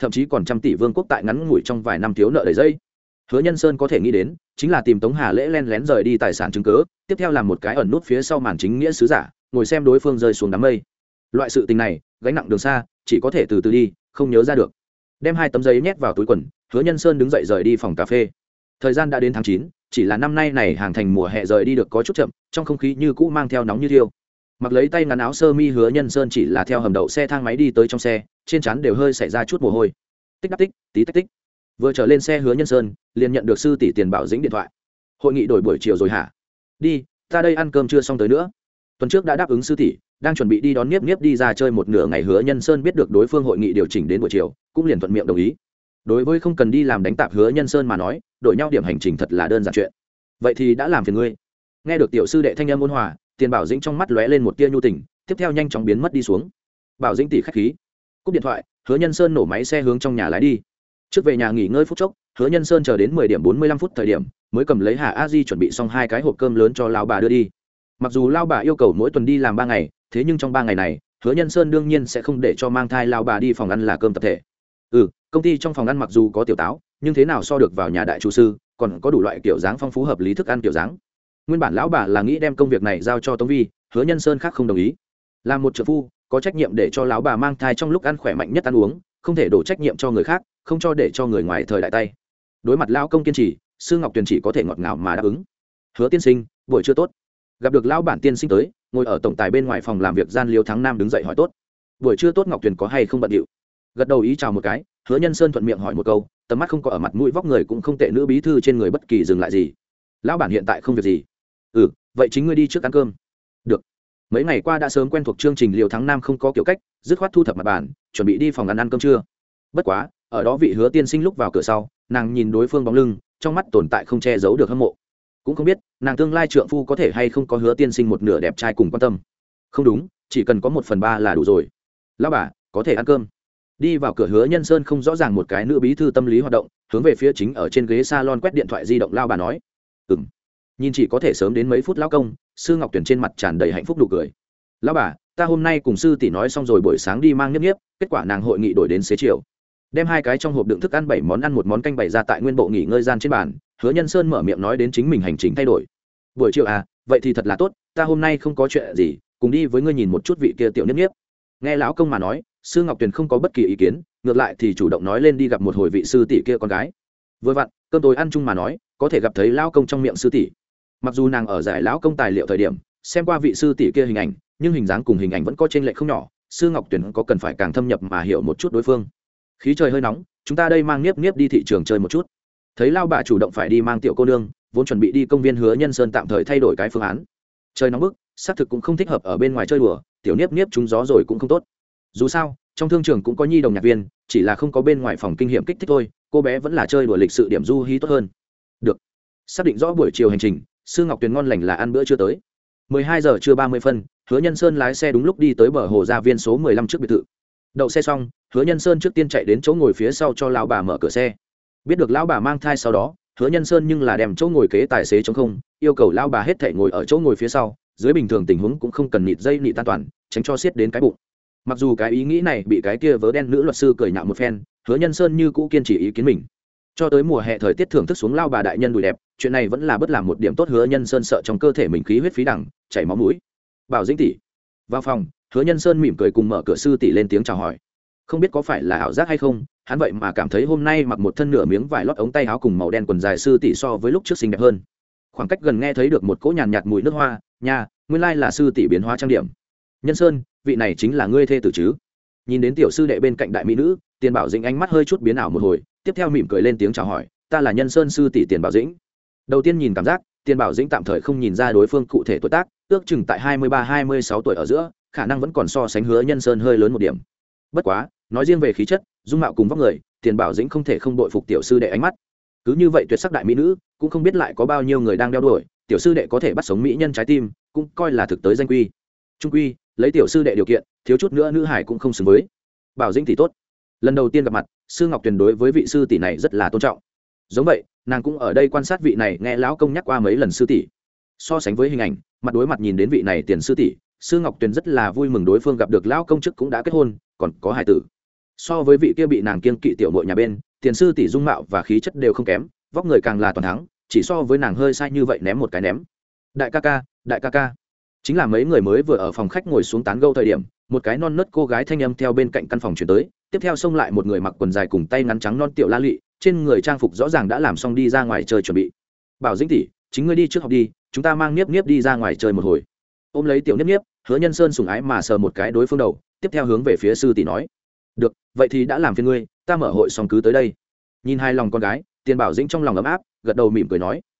thậm chí còn trăm tỷ vương quốc tại ngắn ngủi trong vài năm thiếu nợ đầy dây. Hứa Nhân Sơn có thể nghĩ đến chính là tìm Tống Hà Lễ len lén rời đi tài sản chứng cứ, tiếp theo làm một cái ẩn nút phía sau màn chính nghĩa sứ giả, ngồi xem đối phương rơi xuống đám mây. Loại sự tình này gánh nặng đường xa, chỉ có thể từ từ đi, không nhớ ra được. Đem hai tấm giấy nhét vào túi quần, Hứa Nhân Sơn đứng dậy rời đi phòng cà phê. Thời gian đã đến tháng chín, chỉ là năm nay này hàng thành mùa hè rời đi được có chút chậm, trong không khí như cũ mang theo nóng như thiêu. Mặc lấy tay ngắn áo sơ mi Hứa Nhân Sơn chỉ là theo hầm đậu xe thang máy đi tới trong xe, trên trán đều hơi xảy ra chút mồ hôi. Tích đắc tích, tí tách tích. Vừa trở lên xe Hứa Nhân Sơn, liền nhận được sư tỷ Tiền Bảo Dĩnh điện thoại. Hội nghị đổi buổi chiều rồi hả? Đi, ta đây ăn cơm chưa xong tới nữa. Tuần trước đã đáp ứng sư tỷ, đang chuẩn bị đi đón Niếp Niếp đi ra chơi một nửa ngày. Hứa Nhân Sơn biết được đối phương hội nghị điều chỉnh đến buổi chiều, cũng liền thuận miệng đồng ý. Đối với không cần đi làm đánh tạp Hứa Nhân Sơn mà nói, đổi nhau điểm hành trình thật là đơn giản chuyện. Vậy thì đã làm phiền ngươi. Nghe được tiểu sư đệ thanh âm ôn hòa, Tiền Bảo Dĩnh trong mắt lóe lên một tia nhu tình, tiếp theo nhanh chóng biến mất đi xuống. Bảo Dĩnh tỷ khách khí. Cúp điện thoại, Hứa Nhân Sơn nổ máy xe hướng trong nhà lái đi. Trước về nhà nghỉ ngơi phút chốc, Hứa Nhân Sơn chờ đến mười điểm bốn mươi lăm phút thời điểm, mới cầm lấy Hà A Di chuẩn bị xong hai cái hộp cơm lớn cho lão bà đưa đi. Mặc dù lão bà yêu cầu mỗi tuần đi làm ba ngày, thế nhưng trong ba ngày này, Hứa Nhân Sơn đương nhiên sẽ không để cho mang thai lão bà đi phòng ăn là cơm tập thể. Ừ, công ty trong phòng ăn mặc dù có tiểu táo, nhưng thế nào so được vào nhà đại chủ sư, còn có đủ loại kiểu dáng phong phú hợp lý thức ăn kiểu dáng. Nguyên bản lão bà là nghĩ đem công việc này giao cho Tống Vi, Hứa Nhân Sơn khác không đồng ý. Làm một trợ phu, có trách nhiệm để cho lão bà mang thai trong lúc ăn khỏe mạnh nhất ăn uống, không thể đổ trách nhiệm cho người khác, không cho để cho người ngoài thời đại tay. Đối mặt lão công kiên trì, Sư Ngọc Tuyền chỉ có thể ngọt ngào mà đáp ứng. Hứa tiên sinh, buổi trưa tốt. Gặp được lão bản tiên sinh tới, ngồi ở tổng tài bên ngoài phòng làm việc gian Liêu Thắng Nam đứng dậy hỏi tốt. Buổi trưa tốt. Ngọc Tuyền có hay không bận điệu? Gật đầu ý chào một cái, Hứa Nhân Sơn thuận miệng hỏi một câu, tầm mắt không có ở mặt mũi vóc người cũng không tệ nữ bí thư trên người bất kỳ dừng lại gì. Lão bản hiện tại không việc gì. Ừ, vậy chính ngươi đi trước ăn cơm. Được. Mấy ngày qua đã sớm quen thuộc chương trình Liêu Thắng Nam không có kiểu cách, dứt khoát thu thập mặt bàn, chuẩn bị đi phòng ăn ăn cơm trưa. Bất quá, ở đó vị Hứa tiên sinh lúc vào cửa sau, nàng nhìn đối phương bóng lưng, trong mắt tồn tại không che giấu được hâm mộ. Cũng không biết nàng tương lai trượng phu có thể hay không có Hứa tiên sinh một nửa đẹp trai cùng quan tâm. Không đúng, chỉ cần có một phần ba là đủ rồi. Lão bà, có thể ăn cơm. Đi vào cửa Hứa Nhân Sơn không rõ ràng một cái nữ bí thư tâm lý hoạt động, hướng về phía chính ở trên ghế salon quét điện thoại di động lao bà nói. Ừm. Nhìn chỉ có thể sớm đến mấy phút lão công, Sư Ngọc Tuyền trên mặt tràn đầy hạnh phúc nụ cười. Lão bà, ta hôm nay cùng sư tỷ nói xong rồi buổi sáng đi mang Niếp Niếp, kết quả nàng hội nghị đổi đến xế chiều. Đem hai cái trong hộp đựng thức ăn bảy món ăn một món canh bày ra tại nguyên bộ nghỉ ngơi gian trên bàn. Hứa Nhân Sơn mở miệng nói đến chính mình hành trình thay đổi. Buổi chiều à, vậy thì thật là tốt, ta hôm nay không có chuyện gì, cùng đi với ngươi nhìn một chút vị kia tiểu Niếp Niếp. Nghe lão công mà nói, Sư Ngọc Tuyền không có bất kỳ ý kiến, ngược lại thì chủ động nói lên đi gặp một hồi vị sư tỷ kia con gái. Vừa vặn, cơm tối ăn chung mà nói, có thể gặp thấy lão công trong miệng sư tỷ. Mặc dù nàng ở giải lão công tài liệu thời điểm, xem qua vị sư tỷ kia hình ảnh, nhưng hình dáng cùng hình ảnh vẫn có chênh lệch không nhỏ, Sư Ngọc Tuyền có cần phải càng thâm nhập mà hiểu một chút đối phương. Khí trời hơi nóng, chúng ta đây mang Niếp Niếp đi thị trường chơi một chút. Thấy lao bà chủ động phải đi mang tiểu cô nương, vốn chuẩn bị đi công viên Hứa Nhân Sơn tạm thời thay đổi cái phương án. Trời nóng bức, xác thực cũng không thích hợp ở bên ngoài chơi đùa, tiểu Niếp Niếp trúng gió rồi cũng không tốt. Dù sao, trong thương trường cũng có nhi đồng nhạc viên, chỉ là không có bên ngoài phòng kinh nghiệm kích thích thôi, cô bé vẫn là chơi đùa lịch sự điểm du hí tốt hơn. Được. Xác định rõ buổi chiều hành trình, Sư Ngọc Tuyền ngon lành là ăn bữa trưa tới. mười hai giờ trưa ba mươi phân, Hứa Nhân Sơn lái xe đúng lúc đi tới bờ hồ gia viên số mười lăm trước biệt thự. Đậu xe xong, Hứa Nhân Sơn trước tiên chạy đến chỗ ngồi phía sau cho lão bà mở cửa xe. Biết được lão bà mang thai sau đó, Hứa Nhân Sơn nhưng là đem chỗ ngồi kế tài xế trống không, yêu cầu lão bà hết thảy ngồi ở chỗ ngồi phía sau, dưới bình thường tình huống cũng không cần nịt dây nịt an toàn, tránh cho siết đến cái bụng. Mặc dù cái ý nghĩ này bị cái kia vớ đen nữ luật sư cười nhạo một phen, Hứa Nhân Sơn như cũ kiên trì ý kiến mình. Cho tới mùa hè thời tiết thưởng thức xuống lao bà đại nhân đùi đẹp, chuyện này vẫn là bất làm một điểm tốt. Hứa Nhân Sơn sợ trong cơ thể mình khí huyết phí đẳng, chảy máu mũi. Bảo Dĩnh tỷ. Vào phòng, Hứa Nhân Sơn mỉm cười cùng mở cửa sư tỷ lên tiếng chào hỏi. Không biết có phải là ảo giác hay không, hắn vậy mà cảm thấy hôm nay mặc một thân nửa miếng vải lót ống tay áo cùng màu đen quần dài sư tỷ so với lúc trước xinh đẹp hơn. Khoảng cách gần nghe thấy được một cỗ nhàn nhạt mùi nước hoa, nha, nguyên lai là sư tỷ biến hóa trang điểm. Nhân Sơn, vị này chính là ngươi thê tử chứ? Nhìn đến tiểu sư đệ bên cạnh đại mỹ nữ, Tiền Bảo Dĩnh ánh mắt hơi chút biến ảo một hồi, tiếp theo mỉm cười lên tiếng chào hỏi, ta là Nhân Sơn sư tỷ Tiền Bảo Dĩnh. Đầu tiên nhìn cảm giác, Tiền Bảo Dĩnh tạm thời không nhìn ra đối phương cụ thể tuổi tác, ước chừng tại hai mươi ba hai mươi sáu tuổi ở giữa, khả năng vẫn còn so sánh Hứa Nhân Sơn hơi lớn một điểm. Bất quá, nói riêng về khí chất, dung mạo cùng vóc người, Tiền Bảo Dĩnh không thể không bội phục tiểu sư đệ ánh mắt. Cứ như vậy tuyệt sắc đại mỹ nữ, cũng không biết lại có bao nhiêu người đang đeo đuổi, tiểu sư đệ có thể bắt sống mỹ nhân trái tim, cũng coi là thực tới danh quy. Trung quy, lấy tiểu sư đệ điều kiện, thiếu chút nữa nữ hải cũng không xứng với. Bảo Dĩnh tỷ tốt. Lần đầu tiên gặp mặt, Sư Ngọc Tuyền đối với vị sư tỷ này rất là tôn trọng. Giống vậy, nàng cũng ở đây quan sát vị này, nghe lão công nhắc qua mấy lần sư tỷ. So sánh với hình ảnh, mặt đối mặt nhìn đến vị này Tiền sư tỷ, Sư Ngọc Tuyền rất là vui mừng đối phương gặp được lão công chức cũng đã kết hôn, còn có hài tử. so với vị kia bị nàng kiêng kỵ tiểu mội nhà bên, tiền sư tỷ dung mạo và khí chất đều không kém, vóc người càng là toàn thắng, chỉ so với nàng hơi sai như vậy ném một cái ném. Đại ca ca, đại ca ca. Chính là mấy người mới vừa ở phòng khách ngồi xuống tán gẫu thời điểm, một cái non nớt cô gái thanh âm theo bên cạnh căn phòng truyền tới, tiếp theo xông lại một người mặc quần dài cùng tay ngắn trắng non tiểu la lị, trên người trang phục rõ ràng đã làm xong đi ra ngoài chơi chuẩn bị. Bảo Dĩnh tỷ, chính ngươi đi trước học đi, chúng ta mang Niếp Niếp đi ra ngoài chơi một hồi. Ôm lấy tiểu Niếp Niếp, Hứa Nhân Sơn sủng ái mà sờ một cái đối phương đầu, tiếp theo hướng về phía sư tỷ nói: "Được, vậy thì đã làm phiền ngươi, ta mở hội xong cứ tới đây." Nhìn hai lòng con gái, Tiền Bảo Dĩnh trong lòng ấm áp, gật đầu mỉm cười nói: